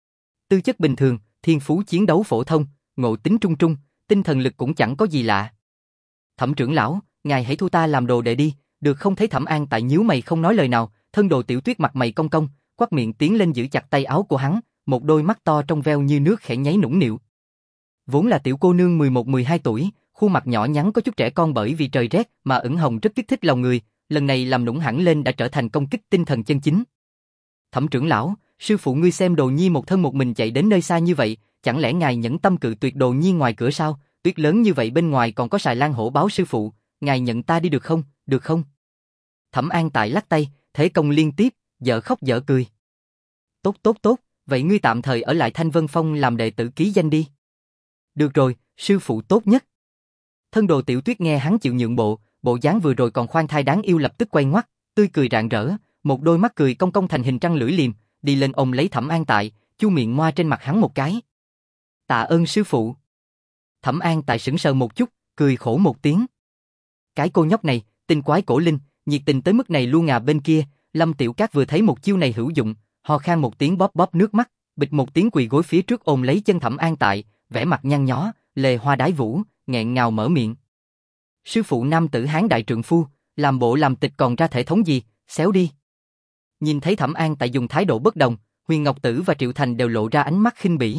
Tư chất bình thường, thiên phú chiến đấu phổ thông, ngộ tính trung trung, tinh thần lực cũng chẳng có gì lạ. Thẩm trưởng lão, ngài hãy thu ta làm đồ đệ đi, được không? Thấy Thẩm An tại nhíu mày không nói lời nào, thân đồ Tiểu Tuyết mặt mày cong cong, quát miệng tiến lên giữ chặt tay áo của hắn, một đôi mắt to trong veo như nước khẽ nháy nũng nịu. Vốn là tiểu cô nương mười một mười hai tuổi, khuôn mặt nhỏ nhắn có chút trẻ con bởi vì trời rét mà ửng hồng rất kích thích lòng người, lần này làm nũng hẳn lên đã trở thành công kích tinh thần chân chính. Thẩm trưởng lão, sư phụ ngươi xem Đồ Nhi một thân một mình chạy đến nơi xa như vậy, chẳng lẽ ngài nhẫn tâm cự tuyệt Đồ Nhi ngoài cửa sao? Tuyết lớn như vậy bên ngoài còn có Sài Lan hổ báo sư phụ, ngài nhận ta đi được không? Được không? Thẩm An tại lắc tay, thế công liên tiếp, dở khóc dở cười. Tốt tốt tốt, vậy ngươi tạm thời ở lại Thanh Vân Phong làm đệ tử ký danh đi. Được rồi, sư phụ tốt nhất. Thân đồ Tiểu Tuyết nghe hắn chịu nhượng bộ, bộ dáng vừa rồi còn khoan thai đáng yêu lập tức quay ngoắt, tươi cười rạng rỡ, một đôi mắt cười cong cong thành hình trăng lưỡi liềm, đi lên ôm lấy Thẩm An tại, chu miệng ngoa trên mặt hắn một cái. Tạ ơn sư phụ. Thẩm An tại sững sờ một chút, cười khổ một tiếng. Cái cô nhóc này, tinh quái cổ linh, nhiệt tình tới mức này luôn à. Bên kia, Lâm Tiểu Cát vừa thấy một chiêu này hữu dụng, ho khan một tiếng bóp bóp nước mắt, bịch một tiếng quỳ gối phía trước ôm lấy chân Thẩm An Tại, vẻ mặt nhăn nhó, lề hoa đái vũ, nghẹn ngào mở miệng. Sư phụ nam tử hán đại trượng phu, làm bộ làm tịch còn ra thể thống gì, xéo đi. Nhìn thấy Thẩm An Tại dùng thái độ bất đồng, Huyền Ngọc Tử và Triệu Thành đều lộ ra ánh mắt khinh bỉ.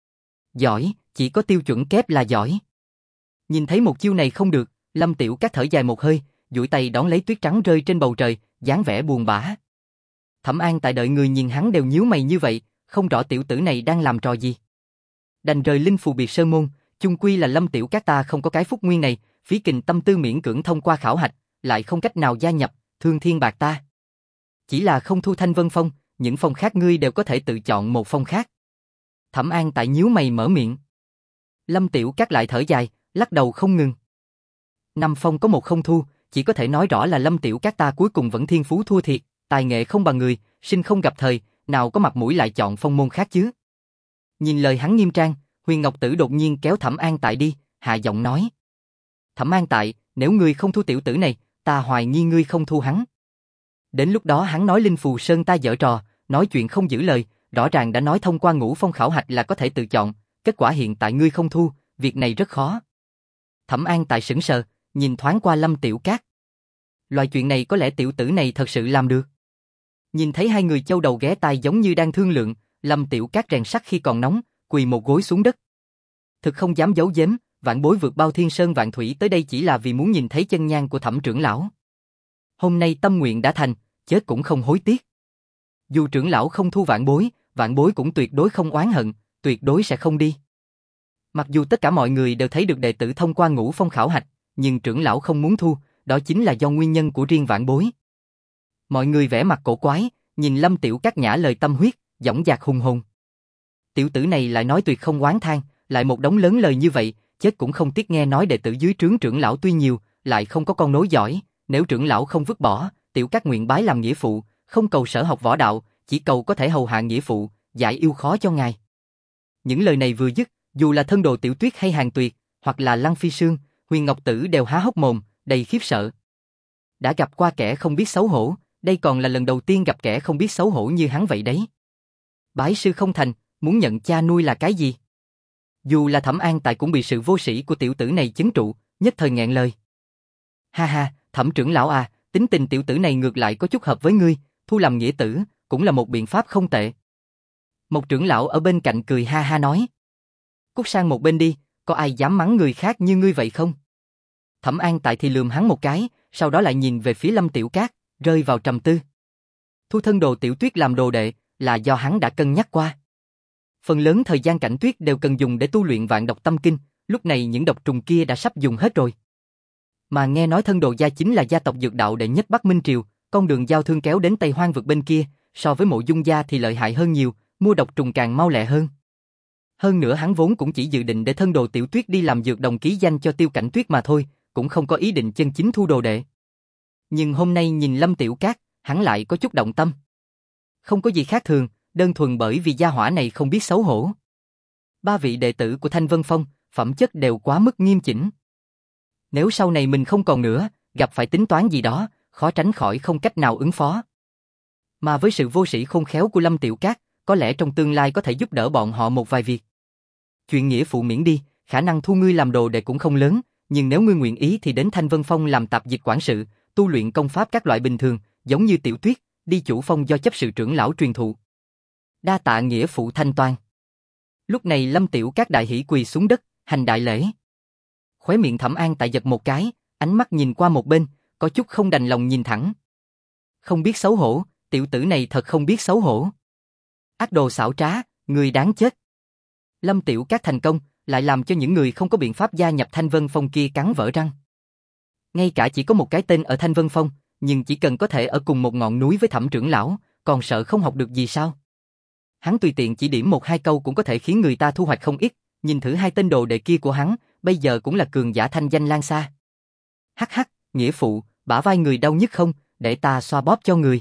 Giỏi, chỉ có tiêu chuẩn kép là giỏi. Nhìn thấy một chiêu này không được, Lâm Tiểu Cát thở dài một hơi, duỗi tay đón lấy tuyết trắng rơi trên bầu trời, dáng vẻ buồn bã. Thẩm An Tại đợi người nhìn hắn đều nhíu mày như vậy, không rõ tiểu tử này đang làm trò gì. Đành rời linh phù biệt sơn môn, chung quy là Lâm Tiểu Cát ta không có cái phúc nguyên này, phí kình tâm tư miễn cưỡng thông qua khảo hạch, lại không cách nào gia nhập, thương thiên bạc ta. Chỉ là không thu Thanh Vân Phong, những phong khác ngươi đều có thể tự chọn một phong khác. Thẩm An Tại nhíu mày mở miệng. Lâm Tiểu Cát lại thở dài, lắc đầu không ngừng. Năm phong có một không thu, chỉ có thể nói rõ là Lâm Tiểu Cát ta cuối cùng vẫn thiên phú thua thiệt, tài nghệ không bằng người, sinh không gặp thời, nào có mặt mũi lại chọn phong môn khác chứ. Nhìn lời hắn nghiêm trang, Huyền Ngọc Tử đột nhiên kéo Thẩm An Tại đi, hạ giọng nói. Thẩm An Tại, nếu ngươi không thu tiểu tử này, ta hoài nghi ngươi không thu hắn. Đến lúc đó hắn nói Linh Phù Sơn ta giở trò, nói chuyện không giữ lời, rõ ràng đã nói thông qua ngũ phong khảo hạch là có thể tự chọn, kết quả hiện tại ngươi không thu, việc này rất khó. Thẩm An Tại sững sờ, nhìn thoáng qua Lâm Tiểu Cát. Loại chuyện này có lẽ tiểu tử này thật sự làm được. Nhìn thấy hai người châu đầu ghé tai giống như đang thương lượng, Lâm Tiểu Cát rèn sắt khi còn nóng, quỳ một gối xuống đất. Thực không dám giấu giếm, vạn bối vượt bao thiên sơn vạn thủy tới đây chỉ là vì muốn nhìn thấy chân nhang của Thẩm trưởng lão. Hôm nay tâm nguyện đã thành, chết cũng không hối tiếc. Dù trưởng lão không thu vạn bối, vạn bối cũng tuyệt đối không oán hận, tuyệt đối sẽ không đi. Mặc dù tất cả mọi người đều thấy được đệ tử thông qua ngũ phong khảo hạch, nhưng trưởng lão không muốn thu, đó chính là do nguyên nhân của riêng vạn bối. Mọi người vẻ mặt cổ quái, nhìn Lâm Tiểu Cát nhã lời tâm huyết, dõng dạc hùng hồn. Tiểu tử này lại nói tuyệt không oán than, lại một đống lớn lời như vậy, chết cũng không tiếc nghe nói đệ tử dưới trướng trưởng lão tuy nhiều, lại không có con nối giỏi, nếu trưởng lão không vứt bỏ, Tiểu Cát nguyện bái làm nghĩa phụ, không cầu sở học võ đạo, chỉ cầu có thể hầu hạ nghĩa phụ, giải yêu khó cho ngài. Những lời này vừa dứt, dù là thân đồ Tiểu Tuyết hay Hàng Tuyệt, hoặc là Lăng Phi Sương, Huyền Ngọc Tử đều há hốc mồm, đầy khiếp sợ. Đã gặp qua kẻ không biết xấu hổ, đây còn là lần đầu tiên gặp kẻ không biết xấu hổ như hắn vậy đấy. Bái sư không thành, muốn nhận cha nuôi là cái gì? Dù là Thẩm An Tại cũng bị sự vô sĩ của tiểu tử này chấn trụ, nhất thời nghẹn lời. Ha ha, Thẩm trưởng lão à, tính tình tiểu tử này ngược lại có chút hợp với ngươi, thu làm nghĩa tử, cũng là một biện pháp không tệ. Một trưởng lão ở bên cạnh cười ha ha nói. Cút sang một bên đi, có ai dám mắng người khác như ngươi vậy không? Thẩm An Tại thì lườm hắn một cái, sau đó lại nhìn về phía Lâm Tiểu Cát, rơi vào trầm tư. Thu thân đồ Tiểu Tuyết làm đồ đệ, là do hắn đã cân nhắc qua. Phần lớn thời gian Cảnh Tuyết đều cần dùng để tu luyện vạn độc tâm kinh, lúc này những độc trùng kia đã sắp dùng hết rồi. Mà nghe nói thân đồ gia chính là gia tộc dược đạo đệ nhất Bắc Minh Triều, con đường giao thương kéo đến Tây Hoang vực bên kia, so với Mộ Dung gia thì lợi hại hơn nhiều, mua độc trùng càng mau lẹ hơn. Hơn nữa hắn vốn cũng chỉ dự định để thân đồ Tiểu Tuyết đi làm dược đồng ký danh cho Tiêu Cảnh Tuyết mà thôi, cũng không có ý định chân chính thu đồ đệ. Nhưng hôm nay nhìn Lâm Tiểu Cát, hắn lại có chút động tâm. Không có gì khác thường, đơn thuần bởi vì gia hỏa này không biết xấu hổ. Ba vị đệ tử của Thanh Vân Phong, phẩm chất đều quá mức nghiêm chỉnh. Nếu sau này mình không còn nữa, gặp phải tính toán gì đó, khó tránh khỏi không cách nào ứng phó. Mà với sự vô sĩ khôn khéo của Lâm Tiểu Cát, có lẽ trong tương lai có thể giúp đỡ bọn họ một vài việc. Chuyện nghĩa phụ miễn đi, khả năng thu ngươi làm đồ đệ cũng không lớn, nhưng nếu ngươi nguyện ý thì đến Thanh Vân Phong làm tạp dịch quản sự, tu luyện công pháp các loại bình thường, giống như Tiểu Tuyết, đi chủ phong do chấp sự trưởng lão truyền thụ. Đa tạ nghĩa phụ thanh toan. Lúc này Lâm Tiểu Cát đại hỉ quỳ xuống đất, hành đại lễ. Khóe miệng Thẩm An Tại giật một cái, ánh mắt nhìn qua một bên, có chút không đành lòng nhìn thẳng. Không biết xấu hổ, tiểu tử này thật không biết xấu hổ. Ác đồ xảo trá, người đáng chết. Lâm Tiểu Cát thành công, lại làm cho những người không có biện pháp gia nhập Thanh Vân Phong kia cắn vỡ răng. Ngay cả chỉ có một cái tên ở Thanh Vân Phong, nhưng chỉ cần có thể ở cùng một ngọn núi với Thẩm trưởng lão, còn sợ không học được gì sao? Hắn tùy tiện chỉ điểm một hai câu cũng có thể khiến người ta thu hoạch không ít, nhìn thử hai tên đồ đệ kia của hắn, bây giờ cũng là cường giả thanh danh lan xa. Hắc hắc, nghĩa phụ, bả vai người đau nhất không, để ta xoa bóp cho người.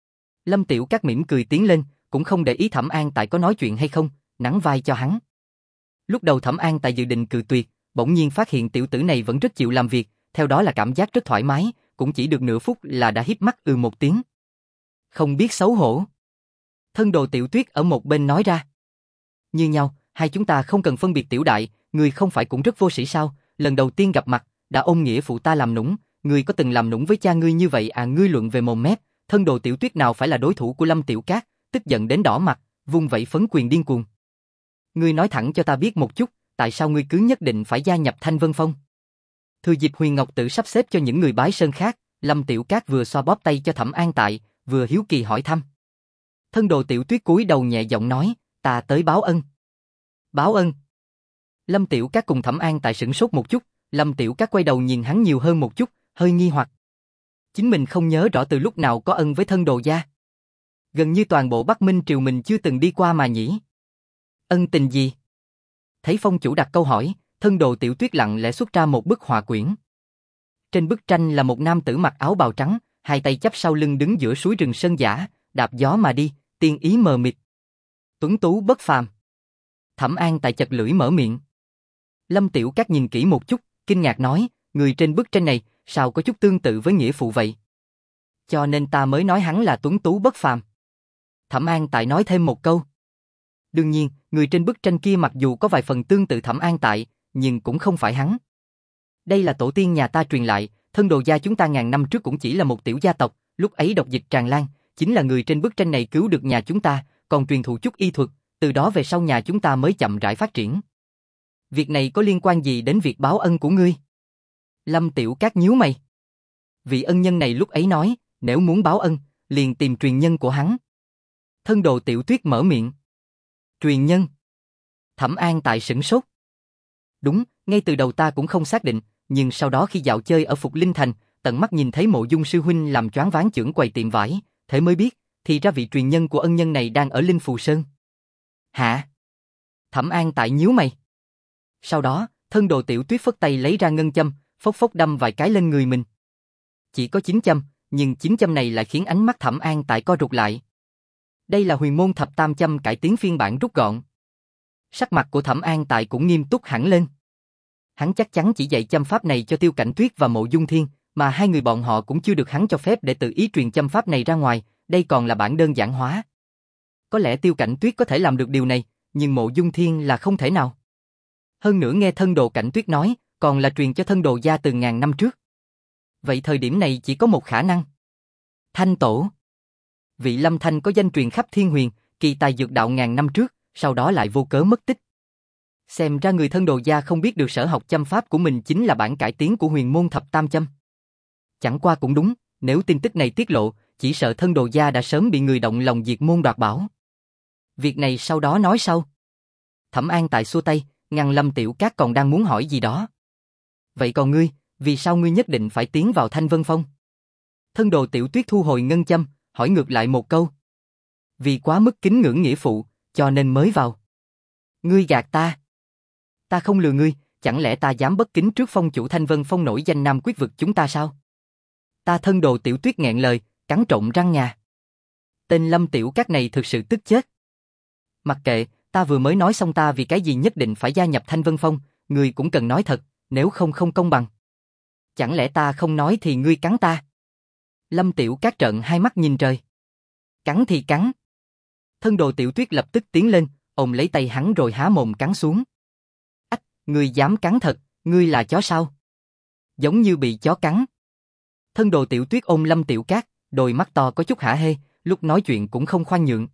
Lâm Tiểu Cát mỉm cười tiến lên, cũng không để ý Thẩm An Tại có nói chuyện hay không, nắn vai cho hắn. Lúc đầu Thẩm An Tại dự định cự tuyệt, bỗng nhiên phát hiện tiểu tử này vẫn rất chịu làm việc, theo đó là cảm giác rất thoải mái, cũng chỉ được nửa phút là đã híp mắt ừ một tiếng. Không biết xấu hổ. Thân đồ Tiểu Tuyết ở một bên nói ra. Như nhau, hai chúng ta không cần phân biệt tiểu đại, người không phải cũng rất vô sĩ sao, lần đầu tiên gặp mặt, đã ôm nghĩa phụ ta làm nũng, ngươi có từng làm nũng với cha ngươi như vậy à? Ngươi luận về mồm mép, thân đồ Tiểu Tuyết nào phải là đối thủ của Lâm Tiểu Cát, tức giận đến đỏ mặt, vung vẩy phấn quyền điên cuồng. Ngươi nói thẳng cho ta biết một chút, tại sao ngươi cứ nhất định phải gia nhập Thanh Vân Phong? Thừa dịp Huyền Ngọc Tử sắp xếp cho những người bái sơn khác, Lâm Tiểu Cát vừa xoa bóp tay cho Thẩm An Tại, vừa hiếu kỳ hỏi thăm. Thân đồ Tiểu Tuyết cúi đầu nhẹ giọng nói, ta tới báo ân. Báo ân? Lâm Tiểu Cát cùng Thẩm An Tại sửng sốt một chút, Lâm Tiểu Cát quay đầu nhìn hắn nhiều hơn một chút, hơi nghi hoặc. Chính mình không nhớ rõ từ lúc nào có ân với thân đồ gia. Gần như toàn bộ Bắc Minh triều mình chưa từng đi qua mà nhỉ. Ân tình gì? Thấy phong chủ đặt câu hỏi, thân đồ Tiểu Tuyết lặng lẽ xuất ra một bức họa quyển. Trên bức tranh là một nam tử mặc áo bào trắng, hai tay chắp sau lưng đứng giữa suối rừng sơn dã, đạp gió mà đi, tiên ý mờ mịt. Tuấn tú bất phàm. Thẩm An Tại chật lưỡi mở miệng. Lâm Tiểu Cát nhìn kỹ một chút, kinh ngạc nói, người trên bức tranh này, sao có chút tương tự với nghĩa phụ vậy? Cho nên ta mới nói hắn là tuấn tú bất phàm. Thẩm An Tại nói thêm một câu. Đương nhiên, người trên bức tranh kia mặc dù có vài phần tương tự Thẩm An Tại, nhưng cũng không phải hắn. Đây là tổ tiên nhà ta truyền lại, thân đồ gia chúng ta ngàn năm trước cũng chỉ là một tiểu gia tộc, lúc ấy độc dịch tràn lan, chính là người trên bức tranh này cứu được nhà chúng ta, còn truyền thụ chút y thuật, từ đó về sau nhà chúng ta mới chậm rãi phát triển. Việc này có liên quan gì đến việc báo ân của ngươi? Lâm Tiểu Cát nhíu mày. Vị ân nhân này lúc ấy nói, nếu muốn báo ân, liền tìm truyền nhân của hắn. Thân đồ Tiểu Tuyết mở miệng. Truyền nhân? Thẩm An Tại sửng sốt. Đúng, ngay từ đầu ta cũng không xác định, nhưng sau đó khi dạo chơi ở Phục Linh Thành, tận mắt nhìn thấy Mộ Dung sư huynh làm choáng váng chưởng quầy tiệm vải, thế mới biết, thì ra vị truyền nhân của ân nhân này đang ở Linh Phù Sơn. Hả? Thẩm An Tại nhíu mày. Sau đó, thân đồ Tiểu Tuyết phất tay lấy ra ngân châm, phốc phốc đâm vài cái lên người mình. Chỉ có chín châm, nhưng chín châm này lại khiến ánh mắt Thẩm An Tại co rụt lại. Đây là huyền môn thập tam châm cải tiến phiên bản rút gọn. Sắc mặt của Thẩm An Tại cũng nghiêm túc hẳn lên. Hắn chắc chắn chỉ dạy châm pháp này cho Tiêu Cảnh Tuyết và Mộ Dung Thiên, mà hai người bọn họ cũng chưa được hắn cho phép để tự ý truyền châm pháp này ra ngoài, đây còn là bản đơn giản hóa. Có lẽ Tiêu Cảnh Tuyết có thể làm được điều này, nhưng Mộ Dung Thiên là không thể nào. Hơn nữa nghe thân đồ Cảnh Tuyết nói, còn là truyền cho thân đồ gia từ ngàn năm trước. Vậy thời điểm này chỉ có một khả năng. Thanh Tổ. Vị Lâm Thanh có danh truyền khắp thiên huyền, kỳ tài dược đạo ngàn năm trước, sau đó lại vô cớ mất tích. Xem ra người thân đồ gia không biết được sở học châm pháp của mình chính là bản cải tiến của huyền môn thập tam châm. Chẳng qua cũng đúng, nếu tin tức này tiết lộ, chỉ sợ thân đồ gia đã sớm bị người động lòng diệt môn đoạt bảo. Việc này sau đó nói sau. Thẩm An Tại xua tay, ngăn Lâm Tiểu Cát còn đang muốn hỏi gì đó. Vậy còn ngươi, vì sao ngươi nhất định phải tiến vào Thanh Vân Phong? Thân đồ Tiểu Tuyết thu hồi ngân châm, hỏi ngược lại một câu. Vì quá mức kính ngưỡng nghĩa phụ, cho nên mới vào. Ngươi gạt ta. Ta không lừa ngươi, chẳng lẽ ta dám bất kính trước phong chủ Thanh Vân Phong nổi danh Nam Quyết vực chúng ta sao? Ta thân đồ Tiểu Tuyết nghẹn lời, cắn trộn răng ngà. Tên Lâm Tiểu Cát này thực sự tức chết. Mặc kệ, ta vừa mới nói xong ta vì cái gì nhất định phải gia nhập Thanh Vân Phong, ngươi cũng cần nói thật, nếu không không công bằng. Chẳng lẽ ta không nói thì ngươi cắn ta? Lâm Tiểu Cát trợn hai mắt nhìn trời. Cắn thì cắn. Thân đồ Tiểu Tuyết lập tức tiến lên, ôm lấy tay hắn rồi há mồm cắn xuống. Ách, ngươi dám cắn thật, ngươi là chó sao? Giống như bị chó cắn. Thân đồ Tiểu Tuyết ôm Lâm Tiểu Cát, đôi mắt to có chút hả hê, lúc nói chuyện cũng không khoan nhượng.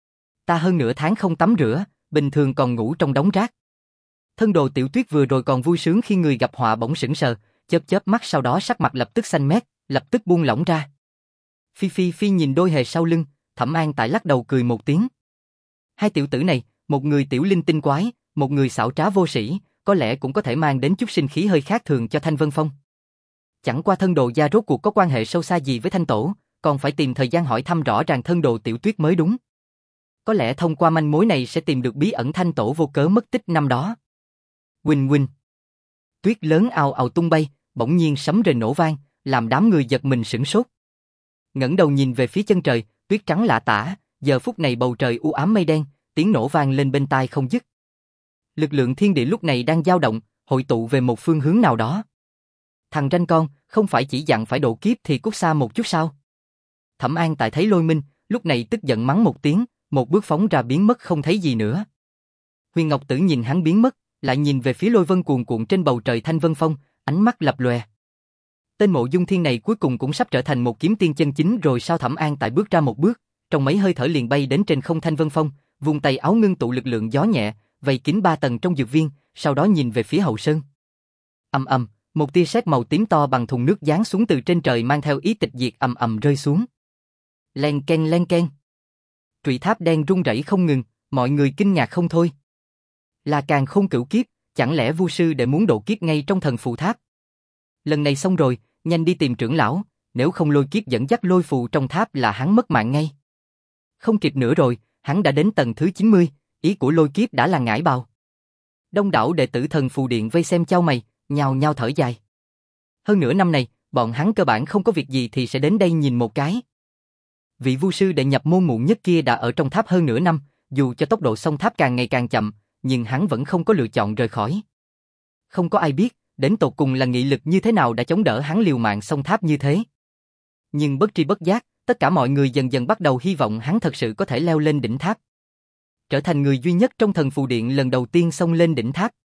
Ta hơn nửa tháng không tắm rửa, bình thường còn ngủ trong đống rác. Thân đồ Tiểu Tuyết vừa rồi còn vui sướng khi người gặp họa bỗng sững sờ, chớp chớp mắt sau đó sắc mặt lập tức xanh mét, lập tức buông lỏng ra. Phi Phi Phi nhìn đôi hề sau lưng, Thẩm An Tại lắc đầu cười một tiếng. Hai tiểu tử này, một người tiểu linh tinh quái, một người xảo trá vô sĩ, có lẽ cũng có thể mang đến chút sinh khí hơi khác thường cho Thanh Vân Phong. Chẳng qua thân đồ gia rốt cuộc có quan hệ sâu xa gì với Thanh Tổ, còn phải tìm thời gian hỏi thăm rõ ràng thân đồ Tiểu Tuyết mới đúng. Có lẽ thông qua manh mối này sẽ tìm được bí ẩn Thanh Tổ vô cớ mất tích năm đó. Huỳnh huỳnh. Tuyết lớn ào ào tung bay, bỗng nhiên sấm rền nổ vang, làm đám người giật mình sửng sốt. Ngẩng đầu nhìn về phía chân trời, tuyết trắng lạ tả, giờ phút này bầu trời u ám mây đen, tiếng nổ vang lên bên tai không dứt. Lực lượng thiên địa lúc này đang dao động, hội tụ về một phương hướng nào đó. thằng ranh con, không phải chỉ dặn phải độ kiếp thì cút xa một chút sao? Thẩm An Tại thấy Lôi Minh, lúc này tức giận mắng một tiếng, một bước phóng ra biến mất không thấy gì nữa. Huyền Ngọc Tử nhìn hắn biến mất, lại nhìn về phía lôi vân cuồn cuộn trên bầu trời Thanh Vân Phong, ánh mắt lập lòe. Tên Mộ Dung Thiên này cuối cùng cũng sắp trở thành một kiếm tiên chân chính rồi sao? Thẩm An Tại bước ra một bước, trong mấy hơi thở liền bay đến trên không Thanh Vân Phong, vùng tay áo ngưng tụ lực lượng gió nhẹ, vây kín ba tầng trong dược viên, sau đó nhìn về phía hậu sơn. Ầm ầm, một tia sét màu tím to bằng thùng nước giáng xuống từ trên trời mang theo ý tịch diệt ầm ầm rơi xuống. Len ken len ken. Trụy tháp đen rung rẩy không ngừng, mọi người kinh ngạc không thôi. Là Càn Khôn cửu kiếp, chẳng lẽ Vu sư để muốn độ kiếp ngay trong thần phù tháp? Lần này xong rồi, nhanh đi tìm trưởng lão, nếu không lôi kiếp dẫn dắt lôi phù trong tháp là hắn mất mạng ngay. Không kịp nữa rồi, hắn đã đến tầng thứ chín mươi, ý của lôi kiếp đã là ngải bào. Đông đảo đệ tử thần phù điện vây xem chau mày, nhao nhao thở dài. Hơn nửa năm này, bọn hắn cơ bản không có việc gì thì sẽ đến đây nhìn một cái. Vị Vu sư đệ nhập môn muộn nhất kia đã ở trong tháp hơn nửa năm, dù cho tốc độ xông tháp càng ngày càng chậm, nhưng hắn vẫn không có lựa chọn rời khỏi. Không có ai biết, đến tột cùng là nghị lực như thế nào đã chống đỡ hắn liều mạng xông tháp như thế. Nhưng bất tri bất giác, tất cả mọi người dần dần bắt đầu hy vọng hắn thật sự có thể leo lên đỉnh tháp. Trở thành người duy nhất trong thần phù điện lần đầu tiên xông lên đỉnh tháp.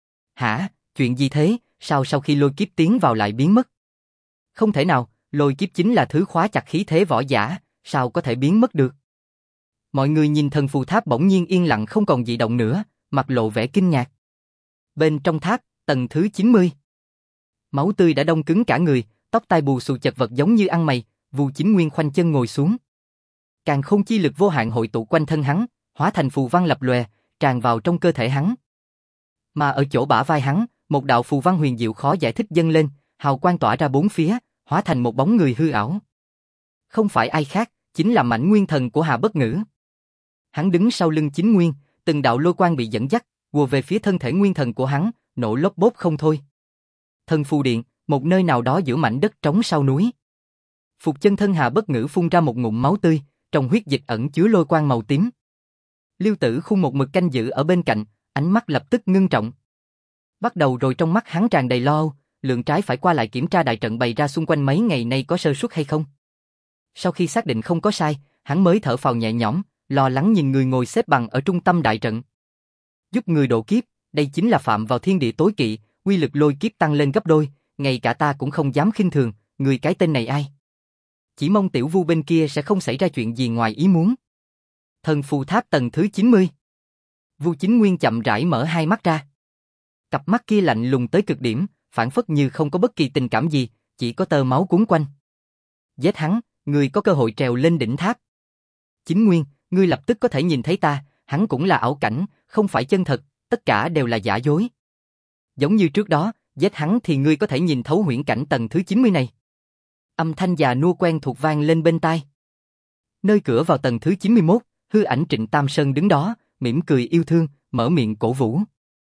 Hả, chuyện gì thế, sao sau khi lôi kiếp tiến vào lại biến mất? Không thể nào, lôi kiếp chính là thứ khóa chặt khí thế võ giả, sao có thể biến mất được? Mọi người nhìn thần phù tháp bỗng nhiên yên lặng không còn dị động nữa, mặt lộ vẻ kinh ngạc. Bên trong tháp, tầng thứ chín mươi. Máu tươi đã đông cứng cả người, tóc tai bù xù chật vật giống như ăn mày, Vu Chính Nguyên khoanh chân ngồi xuống. Càn khôn chi lực vô hạn hội tụ quanh thân hắn, hóa thành phù văn lập lòe, tràn vào trong cơ thể hắn. Mà ở chỗ bả vai hắn, một đạo phù văn huyền diệu khó giải thích dâng lên, hào quang tỏa ra bốn phía, hóa thành một bóng người hư ảo. Không phải ai khác, chính là Mãnh Nguyên Thần của Hà Bất Ngữ. Hắn đứng sau lưng Chính Nguyên, từng đạo lôi quang bị dẫn dắt, ùa về phía thân thể nguyên thần của hắn, nổ lốp bốp không thôi. Thần phù điện, một nơi nào đó giữa mảnh đất trống sau núi. Phục chân thân Hà Bất Ngữ phun ra một ngụm máu tươi, trong huyết dịch ẩn chứa lôi quang màu tím. Liêu Tử Khung một mực canh giữ ở bên cạnh, ánh mắt lập tức ngưng trọng. Bắt đầu rồi, trong mắt hắn tràn đầy lo âu, lượng trái phải qua lại kiểm tra đại trận bày ra xung quanh mấy ngày nay có sơ suất hay không. Sau khi xác định không có sai, hắn mới thở phào nhẹ nhõm, lo lắng nhìn người ngồi xếp bằng ở trung tâm đại trận. Giúp người độ kiếp, đây chính là phạm vào thiên địa tối kỵ, uy lực lôi kiếp tăng lên gấp đôi, ngay cả ta cũng không dám khinh thường, người cái tên này ai? Chỉ mong tiểu Vu bên kia sẽ không xảy ra chuyện gì ngoài ý muốn. Thần phù tháp tầng thứ chín mươi. Vu Chính Nguyên chậm rãi mở hai mắt ra. Cặp mắt kia lạnh lùng tới cực điểm, phảng phất như không có bất kỳ tình cảm gì, chỉ có tơ máu cuốn quanh. Giết hắn, người có cơ hội trèo lên đỉnh tháp. Chính Nguyên, ngươi lập tức có thể nhìn thấy ta, hắn cũng là ảo cảnh, không phải chân thật, tất cả đều là giả dối. Giống như trước đó, giết hắn thì ngươi có thể nhìn thấu huyễn cảnh tầng thứ chín mươi này. Âm thanh già nua quen thuộc vang lên bên tai. Nơi cửa vào tầng thứ chín mươi mốt, hư ảnh Trịnh Tam Sơn đứng đó, mỉm cười yêu thương, mở miệng cổ vũ.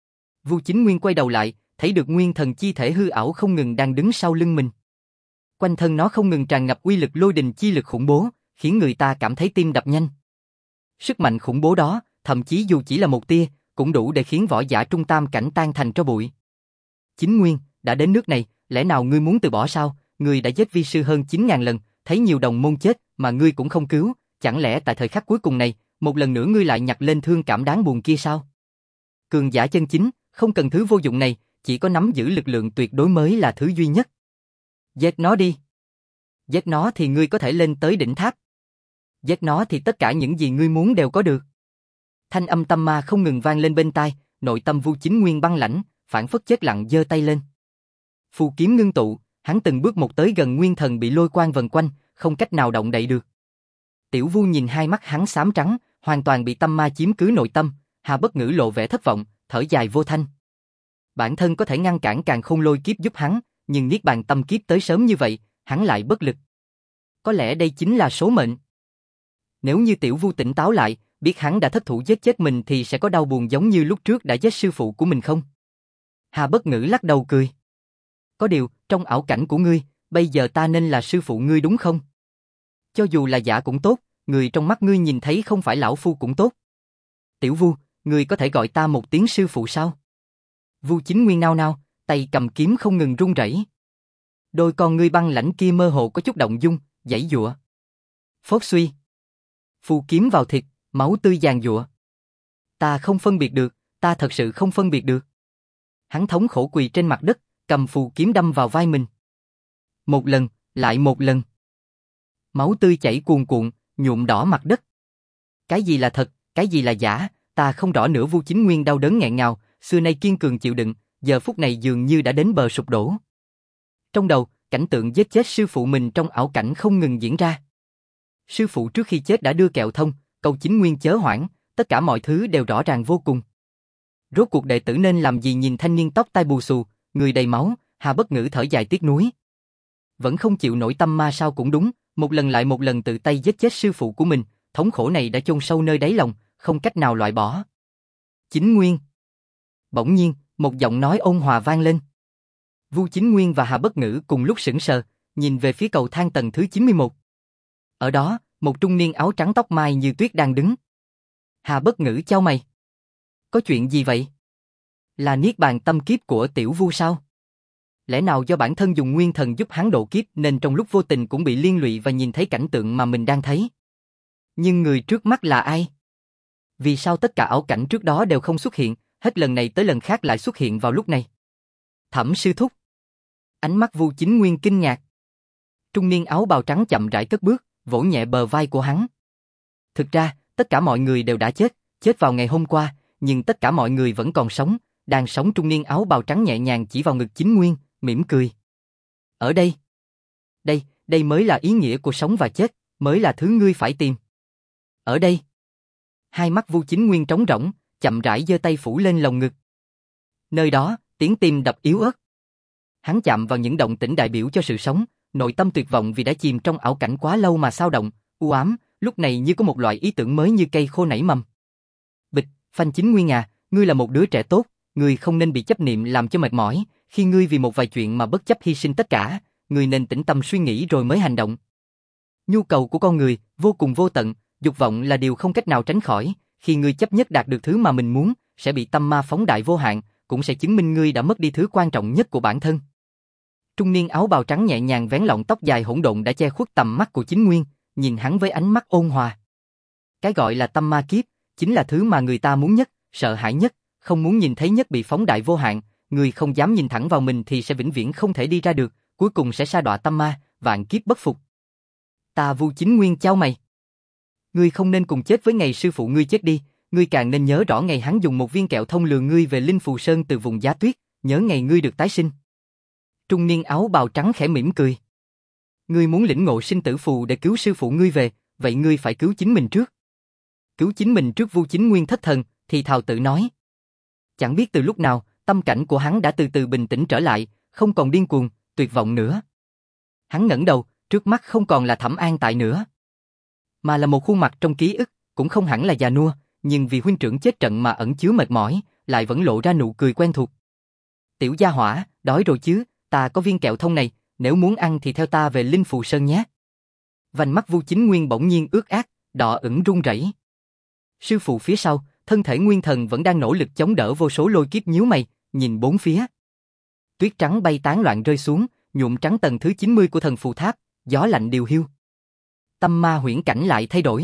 Vu Chính Nguyên quay đầu lại, thấy được nguyên thần chi thể hư ảo không ngừng đang đứng sau lưng mình. Quanh thân nó không ngừng tràn ngập uy lực lôi đình chi lực khủng bố, khiến người ta cảm thấy tim đập nhanh. Sức mạnh khủng bố đó, thậm chí dù chỉ là một tia, cũng đủ để khiến võ giả trung tam cảnh tan thành tro bụi. Chính Nguyên, đã đến nước này, lẽ nào ngươi muốn từ bỏ sao? Ngươi đã giết vi sư hơn chín ngàn lần, thấy nhiều đồng môn chết mà ngươi cũng không cứu, chẳng lẽ tại thời khắc cuối cùng này, một lần nữa ngươi lại nhặt lên thương cảm đáng buồn kia sao? Cường giả chân chính, không cần thứ vô dụng này, chỉ có nắm giữ lực lượng tuyệt đối mới là thứ duy nhất. Giết nó đi. Giết nó thì ngươi có thể lên tới đỉnh tháp. Giết nó thì tất cả những gì ngươi muốn đều có được. Thanh âm tâm ma không ngừng vang lên bên tai, nội tâm Vu Chính Nguyên băng lãnh, phản phất chết lặng giơ tay lên. Phù kiếm ngưng tụ, hắn từng bước một tới gần nguyên thần bị lôi quang vần quanh, không cách nào động đậy được. Tiểu Vu nhìn hai mắt hắn xám trắng, hoàn toàn bị tâm ma chiếm cứ nội tâm, Hà Bất Ngữ lộ vẻ thất vọng, thở dài vô thanh. Bản thân có thể ngăn cản Càn Khôn lôi kiếp giúp hắn, nhưng niết bàn tâm kiếp tới sớm như vậy, hắn lại bất lực. Có lẽ đây chính là số mệnh. Nếu như Tiểu Vu tỉnh táo lại, biết hắn đã thất thủ giết chết mình thì sẽ có đau buồn giống như lúc trước đã giết sư phụ của mình không? Hà Bất Ngữ lắc đầu cười. Có điều, trong ảo cảnh của ngươi, bây giờ ta nên là sư phụ ngươi đúng không? Cho dù là giả cũng tốt, người trong mắt ngươi nhìn thấy không phải lão phu cũng tốt. Tiểu Vu, ngươi có thể gọi ta một tiếng sư phụ sao? Vu Chính Nguyên nao nao, tay cầm kiếm không ngừng run rẩy. Đôi con ngươi băng lãnh kia mơ hồ có chút động dung, giãy giụa. Phốc suy. Phù kiếm vào thịt, máu tươi giàn giụa. Ta không phân biệt được, ta thật sự không phân biệt được. Hắn thống khổ quỳ trên mặt đất, cầm phù kiếm đâm vào vai mình. Một lần, lại một lần. Máu tươi chảy cuồn cuộn, nhuộm đỏ mặt đất. Cái gì là thật, cái gì là giả, ta không rõ nữa. Vu Chính Nguyên đau đớn nghẹn ngào, xưa nay kiên cường chịu đựng, giờ phút này dường như đã đến bờ sụp đổ. Trong đầu, cảnh tượng giết chết sư phụ mình trong ảo cảnh không ngừng diễn ra. Sư phụ trước khi chết đã đưa kẹo thông, cầu Chính Nguyên chớ hoảng, tất cả mọi thứ đều rõ ràng vô cùng. Rốt cuộc đệ tử nên làm gì nhìn thanh niên tóc tai bù xù, người đầy máu, Hà Bất Ngữ thở dài tiếc nuối. Vẫn không chịu nổi tâm ma sao cũng đúng, một lần lại một lần tự tay giết chết sư phụ của mình, thống khổ này đã chôn sâu nơi đáy lòng, không cách nào loại bỏ. Chính Nguyên. Bỗng nhiên, một giọng nói ôn hòa vang lên. Vu Chính Nguyên và Hà Bất Ngữ cùng lúc sững sờ, nhìn về phía cầu thang tầng thứ chín mươi mốt. Ở đó, một trung niên áo trắng tóc mai như tuyết đang đứng. Hà Bất Ngữ chau mày. Có chuyện gì vậy? Là niết bàn tâm kiếp của tiểu Vu sao? Lẽ nào do bản thân dùng nguyên thần giúp hắn độ kiếp nên trong lúc vô tình cũng bị liên lụy và nhìn thấy cảnh tượng mà mình đang thấy? Nhưng người trước mắt là ai? Vì sao tất cả ảo cảnh trước đó đều không xuất hiện, hết lần này tới lần khác lại xuất hiện vào lúc này? Thẩm sư thúc. Ánh mắt Vu Chính Nguyên kinh ngạc. Trung niên áo bào trắng chậm rãi cất bước, vỗ nhẹ bờ vai của hắn. Thực ra, tất cả mọi người đều đã chết, chết vào ngày hôm qua, nhưng tất cả mọi người vẫn còn sống, đang sống. Trung niên áo bào trắng nhẹ nhàng chỉ vào ngực Chính Nguyên, mỉm cười. Ở đây. Đây, đây mới là ý nghĩa của sống và chết, mới là thứ ngươi phải tìm. Ở đây. Hai mắt Vu Chính Nguyên trống rỗng, chậm rãi giơ tay phủ lên lồng ngực. Nơi đó, tiếng tim đập yếu ớt. Hắn chạm vào những động tĩnh đại biểu cho sự sống, nội tâm tuyệt vọng vì đã chìm trong ảo cảnh quá lâu mà sao động, u ám, lúc này như có một loại ý tưởng mới như cây khô nảy mầm. Bịch, phanh. Chính Nguyên à, ngươi là một đứa trẻ tốt, ngươi không nên bị chấp niệm làm cho mệt mỏi, khi ngươi vì một vài chuyện mà bất chấp hy sinh tất cả, ngươi nên tĩnh tâm suy nghĩ rồi mới hành động. Nhu cầu của con người vô cùng vô tận, dục vọng là điều không cách nào tránh khỏi, khi ngươi chấp nhất đạt được thứ mà mình muốn, sẽ bị tâm ma phóng đại vô hạn, cũng sẽ chứng minh ngươi đã mất đi thứ quan trọng nhất của bản thân. Trung niên áo bào trắng nhẹ nhàng vén lọn tóc dài hỗn độn đã che khuất tầm mắt của Chính Nguyên, nhìn hắn với ánh mắt ôn hòa. Cái gọi là tâm ma kiếp, chính là thứ mà người ta muốn nhất, sợ hãi nhất, không muốn nhìn thấy nhất bị phóng đại vô hạn, người không dám nhìn thẳng vào mình thì sẽ vĩnh viễn không thể đi ra được, cuối cùng sẽ sa đọa tâm ma, vạn kiếp bất phục. Ta Vu Chính Nguyên chau mày. Ngươi không nên cùng chết với ngày sư phụ ngươi chết đi, ngươi càng nên nhớ rõ ngày hắn dùng một viên kẹo thông lừa ngươi về Linh Phù Sơn từ vùng Giá Tuyết, nhớ ngày ngươi được tái sinh. Trung niên áo bào trắng khẽ mỉm cười. Ngươi muốn lĩnh ngộ sinh tử phù để cứu sư phụ ngươi về, vậy ngươi phải cứu chính mình trước. Cứu chính mình trước. Vu Chính Nguyên thất thần, thì thào tự nói. Chẳng biết từ lúc nào, tâm cảnh của hắn đã từ từ bình tĩnh trở lại, không còn điên cuồng, tuyệt vọng nữa. Hắn ngẩng đầu, trước mắt không còn là Thẩm An Tại nữa, mà là một khuôn mặt trong ký ức, cũng không hẳn là già nua, nhưng vì huynh trưởng chết trận mà ẩn chứa mệt mỏi, lại vẫn lộ ra nụ cười quen thuộc. Tiểu gia hỏa, đói rồi chứ, ta có viên kẹo thông này, nếu muốn ăn thì theo ta về Linh Phù Sơn nhé. Vành mắt Vu Chính Nguyên bỗng nhiên ướt át, đỏ ửng run rẩy. Sư phụ phía sau, thân thể nguyên thần vẫn đang nỗ lực chống đỡ vô số lôi kiếp, nhíu mày, nhìn bốn phía. Tuyết trắng bay tán loạn rơi xuống, nhuộm trắng tầng thứ chín mươi của thần phù tháp, gió lạnh điều hiu. Tâm ma huyễn cảnh lại thay đổi.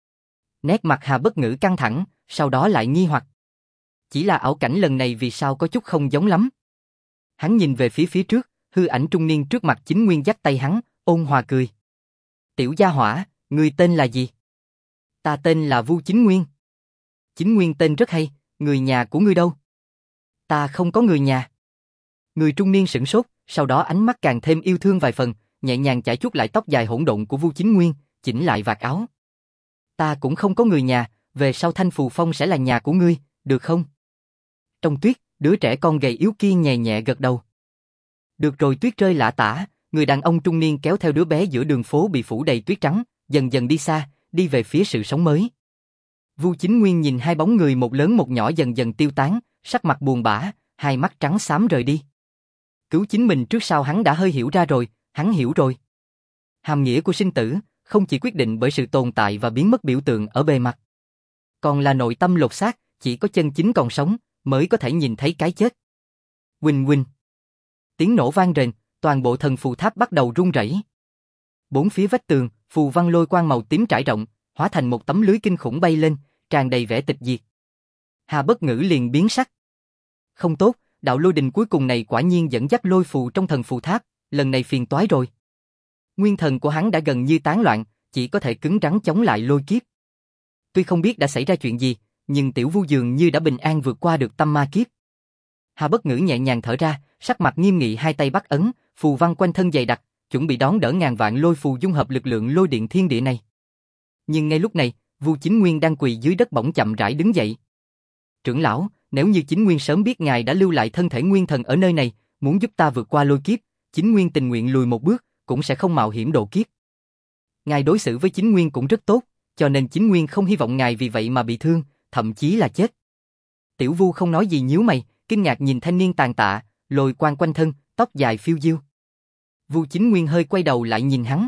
Nét mặt Hà Bất Ngữ căng thẳng, sau đó lại nghi hoặc. Chỉ là ảo cảnh lần này vì sao có chút không giống lắm. Hắn nhìn về phía phía trước, hư ảnh trung niên trước mặt Chính Nguyên dắt tay hắn, ôn hòa cười. Tiểu gia hỏa, ngươi tên là gì? Ta tên là Vu Chính Nguyên. Chính Nguyên tên rất hay, người nhà của ngươi đâu? Ta không có người nhà. Người trung niên sửng sốt, sau đó ánh mắt càng thêm yêu thương vài phần, nhẹ nhàng chải chuốt lại tóc dài hỗn độn của Vu Chính Nguyên, chỉnh lại vạt áo. Ta cũng không có người nhà, về sau Thanh Phù Phong sẽ là nhà của ngươi, được không? Trong tuyết, đứa trẻ con gầy yếu kia nhẹ nhẹ gật đầu. Được rồi. Tuyết rơi lả tả, người đàn ông trung niên kéo theo đứa bé giữa đường phố bị phủ đầy tuyết trắng, dần dần đi xa, đi về phía sự sống mới. Vu Chính Nguyên nhìn hai bóng người một lớn một nhỏ dần dần tiêu tán, sắc mặt buồn bã, hai mắt trắng xám rời đi. Cứu chính mình trước sau hắn đã hơi hiểu ra rồi, hắn hiểu rồi. Hàm nghĩa của sinh tử không chỉ quyết định bởi sự tồn tại và biến mất biểu tượng ở bề mặt, còn là nội tâm lột xác, chỉ có chân chính còn sống mới có thể nhìn thấy cái chết. Huỳnh huỳnh. Tiếng nổ vang rền, toàn bộ thần phù tháp bắt đầu rung rẩy. Bốn phía vách tường, phù văn lôi quang màu tím trải rộng, hóa thành một tấm lưới kinh khủng bay lên, tràn đầy vẻ tịch diệt. Hà Bất Ngữ liền biến sắc. Không tốt, đạo lôi đình cuối cùng này quả nhiên dẫn dắt lôi phù trong thần phù tháp, lần này phiền toái rồi. Nguyên thần của hắn đã gần như tán loạn, chỉ có thể cứng rắn chống lại lôi kiếp. Tuy không biết đã xảy ra chuyện gì, nhưng Tiểu Vu dường như đã bình an vượt qua được tâm ma kiếp. Hà Bất Ngữ nhẹ nhàng thở ra, sắc mặt nghiêm nghị, hai tay bắt ấn, phù văn quanh thân dày đặc, chuẩn bị đón đỡ ngàn vạn lôi phù dung hợp lực lượng lôi điện thiên địa này. Nhưng ngay lúc này, Vu Chính Nguyên đang quỳ dưới đất bỗng chậm rãi đứng dậy. Trưởng lão, nếu như Chính Nguyên sớm biết ngài đã lưu lại thân thể nguyên thần ở nơi này, muốn giúp ta vượt qua lôi kiếp, Chính Nguyên tình nguyện lùi một bước, cũng sẽ không mạo hiểm độ kiếp. Ngài đối xử với Chính Nguyên cũng rất tốt, cho nên Chính Nguyên không hy vọng ngài vì vậy mà bị thương, thậm chí là chết. Tiểu Vu không nói gì, nhíu mày, kinh ngạc nhìn thanh niên tàn tạ, lôi quang quanh thân, tóc dài phiêu diêu. Vu Chính Nguyên hơi quay đầu lại nhìn hắn.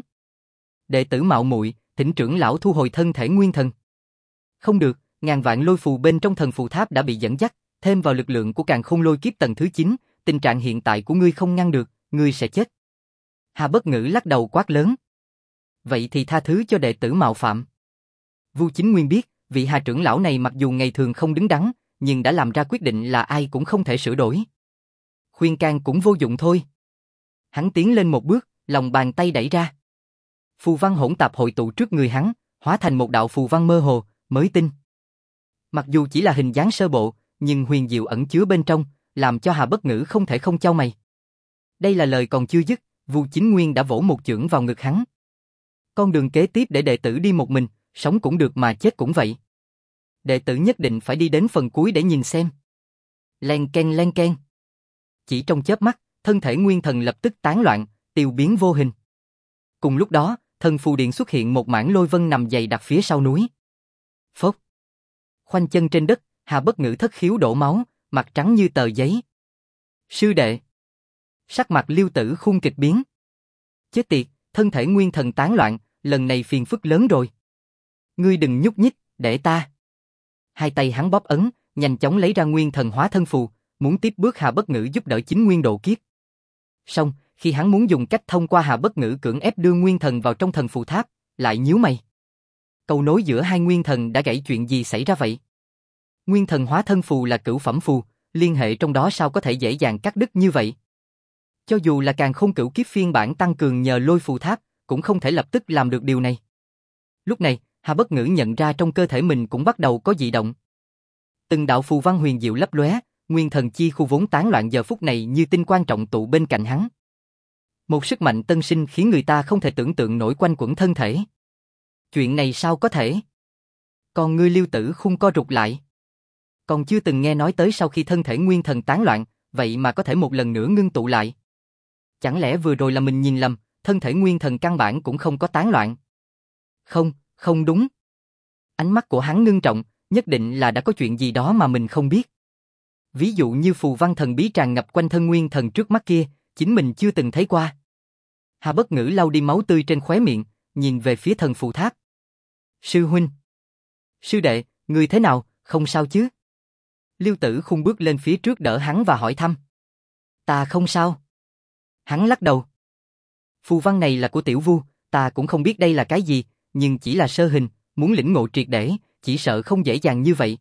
Đệ tử mạo muội, thỉnh trưởng lão thu hồi thân thể nguyên thần. Không được, ngàn vạn lôi phù bên trong thần phù tháp đã bị dẫn dắt, thêm vào lực lượng của càn khôn lôi kiếp tầng thứ chín, tình trạng hiện tại của ngươi không ngăn được, ngươi sẽ chết. Hà Bất Ngữ lắc đầu quát lớn. Vậy thì tha thứ cho đệ tử mạo phạm. Vu Chính Nguyên biết, vị Hà trưởng lão này mặc dù ngày thường không đứng đắn, nhưng đã làm ra quyết định là ai cũng không thể sửa đổi. Khuyên can cũng vô dụng thôi. Hắn tiến lên một bước, lòng bàn tay đẩy ra. Phù văn hỗn tạp hội tụ trước người hắn, hóa thành một đạo phù văn mơ hồ, mới tinh. Mặc dù chỉ là hình dáng sơ bộ, nhưng huyền diệu ẩn chứa bên trong, làm cho Hà Bất Ngữ không thể không chau mày. Đây là lời còn chưa dứt, Vu Chính Nguyên đã vỗ một chưởng vào ngực hắn. Con đường kế tiếp để đệ tử đi một mình, sống cũng được mà chết cũng vậy. Đệ tử nhất định phải đi đến phần cuối để nhìn xem. Len ken len ken. Chỉ trong chớp mắt, thân thể nguyên thần lập tức tán loạn, tiêu biến vô hình. Cùng lúc đó, thần phù điện xuất hiện một mảng lôi vân nằm dày đặc phía sau núi. Phốc. Khoanh chân trên đất, Hà Bất Ngữ thất khiếu đổ máu, mặt trắng như tờ giấy. Sư đệ. Sắc mặt Liêu Tử Khung kịch biến. Chết tiệt, thân thể nguyên thần tán loạn, lần này phiền phức lớn rồi. Ngươi đừng nhúc nhích, để ta. Hai tay hắn bóp ấn, nhanh chóng lấy ra nguyên thần hóa thân phù, muốn tiếp bước Hà Bất Ngữ giúp đỡ Chính Nguyên độ kiếp. Song, khi hắn muốn dùng cách thông qua Hà Bất Ngữ cưỡng ép đưa nguyên thần vào trong thần phù tháp, lại nhíu mày. Cầu nối giữa hai nguyên thần đã gãy, chuyện gì xảy ra vậy? Nguyên thần hóa thân phù là cửu phẩm phù, liên hệ trong đó sao có thể dễ dàng cắt đứt như vậy? Cho dù là càn khôn cửu kiếp phiên bản tăng cường nhờ lôi phù tháp, cũng không thể lập tức làm được điều này. Lúc này, Hà Bất Ngữ nhận ra trong cơ thể mình cũng bắt đầu có dị động. Từng đạo phù văn huyền diệu lấp lóe, nguyên thần chi khu vốn tán loạn giờ phút này như tinh quan trọng tụ bên cạnh hắn. Một sức mạnh tân sinh khiến người ta không thể tưởng tượng nổi quanh quẩn thân thể. Chuyện này sao có thể? Còn ngươi Liêu Tử Khung co rụt lại. Còn chưa từng nghe nói tới sau khi thân thể nguyên thần tán loạn, vậy mà có thể một lần nữa ngưng tụ lại. Chẳng lẽ vừa rồi là mình nhìn lầm, thân thể nguyên thần căn bản cũng không có tán loạn? Không, không đúng. Ánh mắt của hắn ngưng trọng, nhất định là đã có chuyện gì đó mà mình không biết. Ví dụ như phù văn thần bí tràn ngập quanh thân nguyên thần trước mắt kia, chính mình chưa từng thấy qua. Hà Bất Ngữ lau đi máu tươi trên khóe miệng, nhìn về phía thần phù tháp. Sư huynh. Sư đệ, người thế nào, không sao chứ? Liêu Tử Khung bước lên phía trước đỡ hắn và hỏi thăm. Ta không sao. Hắn lắc đầu. Phù văn này là của Tiểu Vu, ta cũng không biết đây là cái gì, nhưng chỉ là sơ hình, muốn lĩnh ngộ triệt để, chỉ sợ không dễ dàng như vậy.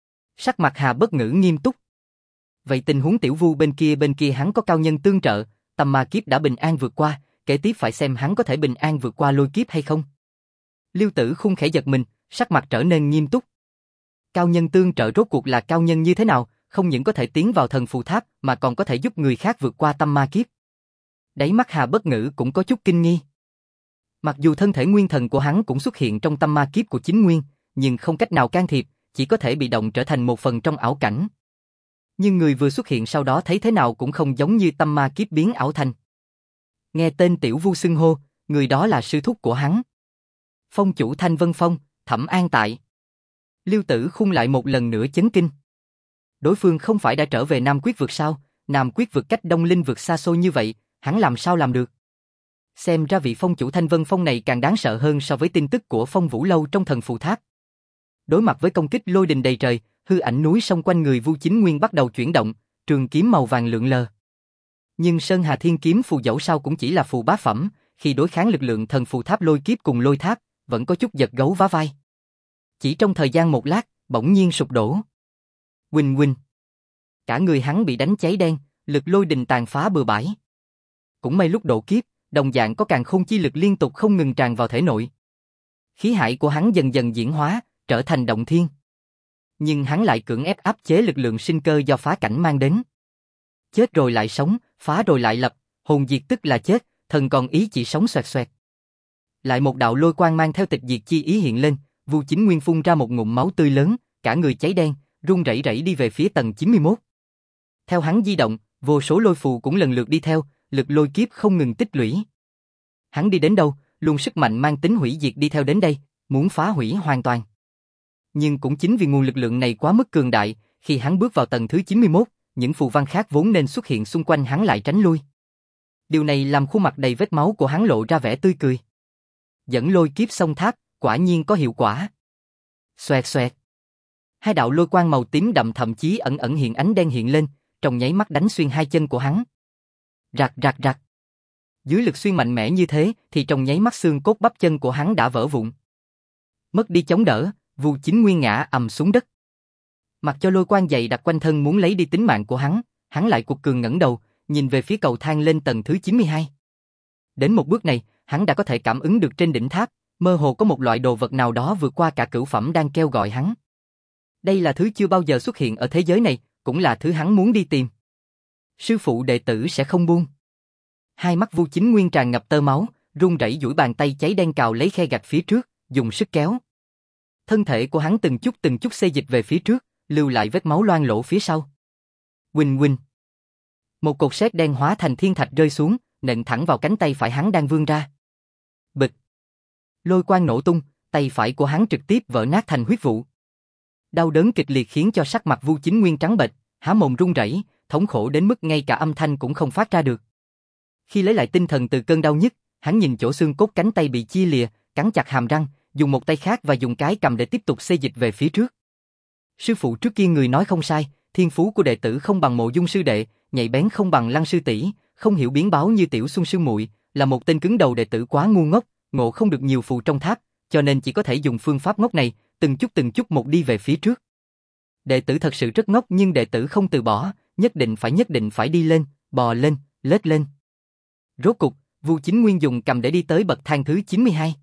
Sắc mặt Hà Bất Ngữ nghiêm túc. Vậy tình huống Tiểu Vu bên kia bên kia hắn có cao nhân tương trợ, tâm ma kiếp đã bình an vượt qua, kế tiếp phải xem hắn có thể bình an vượt qua lôi kiếp hay không. Liêu Tử Khung khẽ giật mình, sắc mặt trở nên nghiêm túc. Cao nhân tương trợ rốt cuộc là cao nhân như thế nào, không những có thể tiến vào thần phù tháp mà còn có thể giúp người khác vượt qua tâm ma kiếp. Đáy mắt Hà Bất Ngữ cũng có chút kinh nghi. Mặc dù thân thể nguyên thần của hắn cũng xuất hiện trong tâm ma kiếp của Chính Nguyên, nhưng không cách nào can thiệp, chỉ có thể bị động trở thành một phần trong ảo cảnh. Nhưng người vừa xuất hiện sau đó thấy thế nào cũng không giống như tâm ma kiếp biến ảo thành. Nghe tên Tiểu Vu xưng hô, người đó là sư thúc của hắn. Phong chủ Thanh Vân Phong, Thẩm An Tại. Liêu Tử Khung lại một lần nữa chấn kinh. Đối phương không phải đã trở về Nam Quyết vực sao? Nam Quyết vực cách Đông Linh vực xa xôi như vậy, hắn làm sao làm được? Xem ra vị phong chủ Thanh Vân Phong này càng đáng sợ hơn so với tin tức của Phong Vũ Lâu trong thần phù tháp. Đối mặt với công kích lôi đình đầy trời, hư ảnh núi xung quanh người Vu Chính Nguyên bắt đầu chuyển động, trường kiếm màu vàng lượn lờ. Nhưng Sơn Hà Thiên Kiếm phù dẫu sao cũng chỉ là phù bá phẩm, khi đối kháng lực lượng thần phù tháp lôi kiếp cùng lôi tháp, vẫn có chút giật gấu vá vai. Chỉ trong thời gian một lát, bỗng nhiên sụp đổ. Huỳnh huỳnh. Cả người hắn bị đánh cháy đen, lực lôi đình tàn phá bừa bãi. Cũng may lúc độ kiếp, đồng dạng có càn khôn chi lực liên tục không ngừng tràn vào thể nội. Khí hải của hắn dần dần diễn hóa, trở thành động thiên. Nhưng hắn lại cưỡng ép áp chế lực lượng sinh cơ do phá cảnh mang đến. Chết rồi lại sống, phá rồi lại lập, hồn diệt tức là chết, thần còn ý chỉ sống xoẹt xoẹt. Lại một đạo lôi quang mang theo tịch diệt chi ý hiện lên, Vu Chính Nguyên phun ra một ngụm máu tươi lớn, cả người cháy đen, run rẩy rẩy đi về phía tầng chín mươi mốt. Theo hắn di động, vô số lôi phù cũng lần lượt đi theo, lực lôi kiếp không ngừng tích lũy. Hắn đi đến đâu, luôn sức mạnh mang tính hủy diệt đi theo đến đây, muốn phá hủy hoàn toàn. Nhưng cũng chính vì nguồn lực lượng này quá mức cường đại, khi hắn bước vào tầng thứ chín mươi mốt, những phù văn khác vốn nên xuất hiện xung quanh hắn lại tránh lui. Điều này làm khuôn mặt đầy vết máu của hắn lộ ra vẻ tươi cười. Dẫn lôi kiếp xông tháp, quả nhiên có hiệu quả. Xoẹt xoẹt. Hai đạo lôi quang màu tím đậm thậm chí ẩn ẩn hiện ánh đen hiện lên, trong nháy mắt đánh xuyên hai chân của hắn. Rạc rạc rạc. Dưới lực xuyên mạnh mẽ như thế, thì trong nháy mắt xương cốt bắp chân của hắn đã vỡ vụn. Mất đi chống đỡ, Vu Chính Nguyên ngã ầm xuống đất. Mặc cho lôi quang dày đặt quanh thân muốn lấy đi tính mạng của hắn, hắn lại cuột cường ngẩng đầu, nhìn về phía cầu thang lên tầng thứ chín mươi hai. Đến một bước này, hắn đã có thể cảm ứng được trên đỉnh tháp, mơ hồ có một loại đồ vật nào đó vượt qua cả cửu phẩm đang kêu gọi hắn. Đây là thứ chưa bao giờ xuất hiện ở thế giới này, cũng là thứ hắn muốn đi tìm. Sư phụ đệ tử sẽ không buông. Hai mắt Vu Chính Nguyên tràn ngập tơ máu, run rẩy duỗi bàn tay cháy đen cào lấy khe gạch phía trước, dùng sức kéo. Thân thể của hắn từng chút từng chút xê dịch về phía trước, lưu lại vết máu loang lổ phía sau. Huỳnh huỳnh. Một cột sét đen hóa thành thiên thạch rơi xuống, nện thẳng vào cánh tay phải hắn đang vươn ra. Bịch. Lôi quang nổ tung, tay phải của hắn trực tiếp vỡ nát thành huyết vụ. Đau đớn kịch liệt khiến cho sắc mặt Vu Chính Nguyên trắng bệch, há mồm run rẩy, thống khổ đến mức ngay cả âm thanh cũng không phát ra được. Khi lấy lại tinh thần từ cơn đau nhức, hắn nhìn chỗ xương cốt cánh tay bị chia lìa, cắn chặt hàm răng, dùng một tay khác và dùng cái cầm để tiếp tục xê dịch về phía trước. Sư phụ trước kia người nói không sai, thiên phú của đệ tử không bằng Mộ Dung sư đệ, nhạy bén không bằng Lăng sư tỷ, không hiểu biến báo như Tiểu Xuân sư muội, là một tên cứng đầu đệ tử quá ngu ngốc, ngộ không được nhiều phù trong tháp, cho nên chỉ có thể dùng phương pháp ngốc này, từng chút từng chút một đi về phía trước. Đệ tử thật sự rất ngốc nhưng đệ tử không từ bỏ, nhất định phải nhất định phải đi lên, bò lên, lết lên. Rốt cục, Vu Chính Nguyên dùng cầm để đi tới bậc thang thứ chín mươi hai.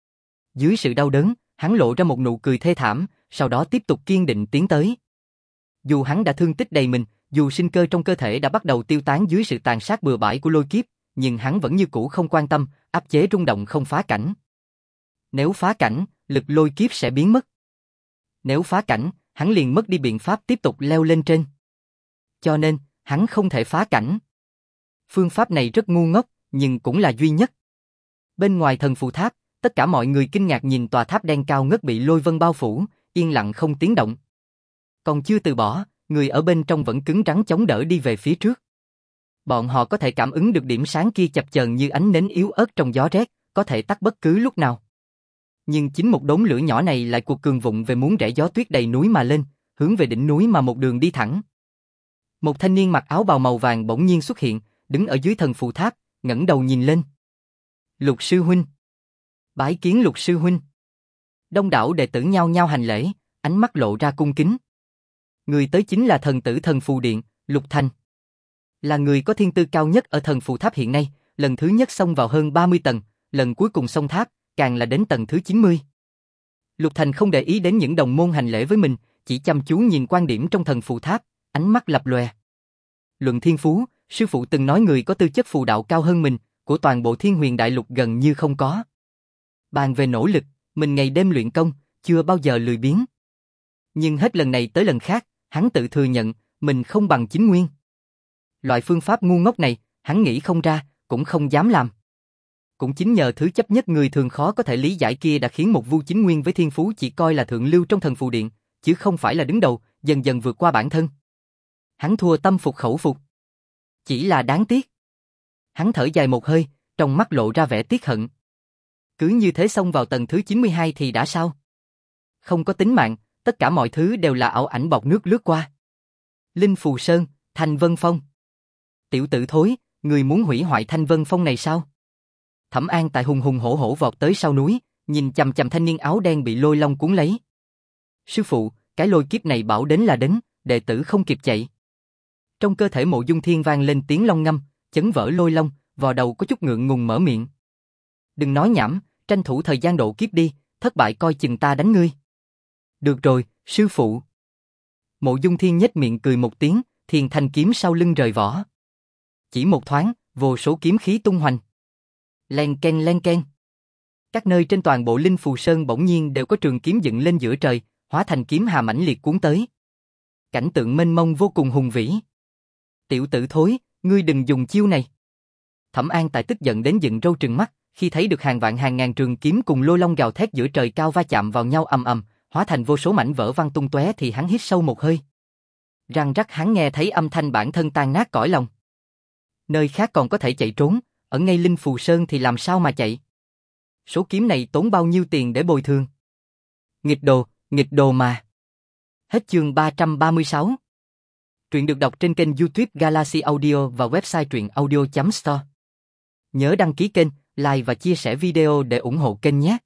Dưới sự đau đớn, hắn lộ ra một nụ cười thê thảm, sau đó tiếp tục kiên định tiến tới. Dù hắn đã thương tích đầy mình, dù sinh cơ trong cơ thể đã bắt đầu tiêu tán dưới sự tàn sát bừa bãi của lôi kiếp, nhưng hắn vẫn như cũ không quan tâm, áp chế rung động không phá cảnh. Nếu phá cảnh, lực lôi kiếp sẽ biến mất. Nếu phá cảnh, hắn liền mất đi biện pháp tiếp tục leo lên trên. Cho nên, hắn không thể phá cảnh. Phương pháp này rất ngu ngốc, nhưng cũng là duy nhất. Bên ngoài thần phù tháp, tất cả mọi người kinh ngạc nhìn tòa tháp đen cao ngất bị lôi vân bao phủ, yên lặng không tiếng động. Còn chưa từ bỏ, người ở bên trong vẫn cứng rắn chống đỡ đi về phía trước. Bọn họ có thể cảm ứng được điểm sáng kia chập chờn như ánh nến yếu ớt trong gió rét, có thể tắt bất cứ lúc nào. Nhưng chính một đốm lửa nhỏ này lại cuộc cường vụng về muốn rẽ gió tuyết đầy núi mà lên, hướng về đỉnh núi mà một đường đi thẳng. Một thanh niên mặc áo bào màu vàng bỗng nhiên xuất hiện, đứng ở dưới thần phù tháp, ngẩng đầu nhìn lên. Lục sư huynh. Bái kiến Lục sư huynh. Đông đảo đệ tử nhao nhao hành lễ, ánh mắt lộ ra cung kính. Người tới chính là thần tử thần phù điện, Lục Thành. Là người có thiên tư cao nhất ở thần phù tháp hiện nay, lần thứ nhất xông vào hơn ba mươi tầng, lần cuối cùng xông tháp, càng là đến tầng thứ chín mươi. Lục Thành không để ý đến những đồng môn hành lễ với mình, chỉ chăm chú nhìn quan điểm trong thần phù tháp, ánh mắt lập lòe. Luận thiên phú, sư phụ từng nói người có tư chất phù đạo cao hơn mình, của toàn bộ Thiên Huyền Đại Lục gần như không có. Bàn về nỗ lực, mình ngày đêm luyện công, chưa bao giờ lười biếng. Nhưng hết lần này tới lần khác, hắn tự thừa nhận, mình không bằng Chính Nguyên. Loại phương pháp ngu ngốc này, hắn nghĩ không ra, cũng không dám làm. Cũng chính nhờ thứ chấp nhất người thường khó có thể lý giải kia đã khiến một Vu Chính Nguyên với thiên phú chỉ coi là thượng lưu trong thần phù điện, chứ không phải là đứng đầu, dần dần vượt qua bản thân. Hắn thua tâm phục khẩu phục. Chỉ là đáng tiếc. Hắn thở dài một hơi, trong mắt lộ ra vẻ tiếc hận. Cứ như thế xông vào tầng thứ chín mươi hai thì đã sao? Không có tính mạng, tất cả mọi thứ đều là ảo ảnh bọt nước lướt qua. Linh Phù Sơn, Thành Vân Phong. Tiểu tử thối, người muốn hủy hoại Thanh Vân Phong này sao? Thẩm An Tại hùng hùng hổ hổ vọt tới sau núi, nhìn chằm chằm thanh niên áo đen bị lôi long cuốn lấy. Sư phụ, cái lôi kiếp này bảo đến là đến, đệ tử không kịp chạy. Trong cơ thể Mộ Dung Thiên vang lên tiếng long ngâm, chấn vỡ lôi long, vò đầu có chút ngượng ngùng mở miệng. Đừng nói nhảm, tranh thủ thời gian độ kiếp đi, thất bại coi chừng ta đánh ngươi. Được rồi, sư phụ. Mộ Dung Thiên nhếch miệng cười một tiếng, thiền thanh kiếm sau lưng rời vỏ. Chỉ một thoáng, vô số kiếm khí tung hoành. Len ken len ken. Các nơi trên toàn bộ Linh Phù Sơn bỗng nhiên đều có trường kiếm dựng lên giữa trời, hóa thành kiếm hà mãnh liệt cuốn tới. Cảnh tượng mênh mông vô cùng hùng vĩ. Tiểu tử thối, ngươi đừng dùng chiêu này. Thẩm An Tại tức giận đến dựng râu trừng mắt, khi thấy được hàng vạn hàng ngàn trường kiếm cùng lôi long gào thét giữa trời cao va chạm vào nhau ầm ầm, hóa thành vô số mảnh vỡ văng tung tóe thì hắn hít sâu một hơi. Răng rắc hắn nghe thấy âm thanh bản thân tan nát cõi lòng. Nơi khác còn có thể chạy trốn, ở ngay Linh Phù Sơn thì làm sao mà chạy? Số kiếm này tốn bao nhiêu tiền để bồi thường? Nghịch đồ, nghịch đồ mà. Hết chương ba trăm ba mươi sáu. Truyện được đọc trên kênh YouTube Galaxy Audio và website truyện audio chấm store. Nhớ đăng ký kênh, like và chia sẻ video để ủng hộ kênh nhé.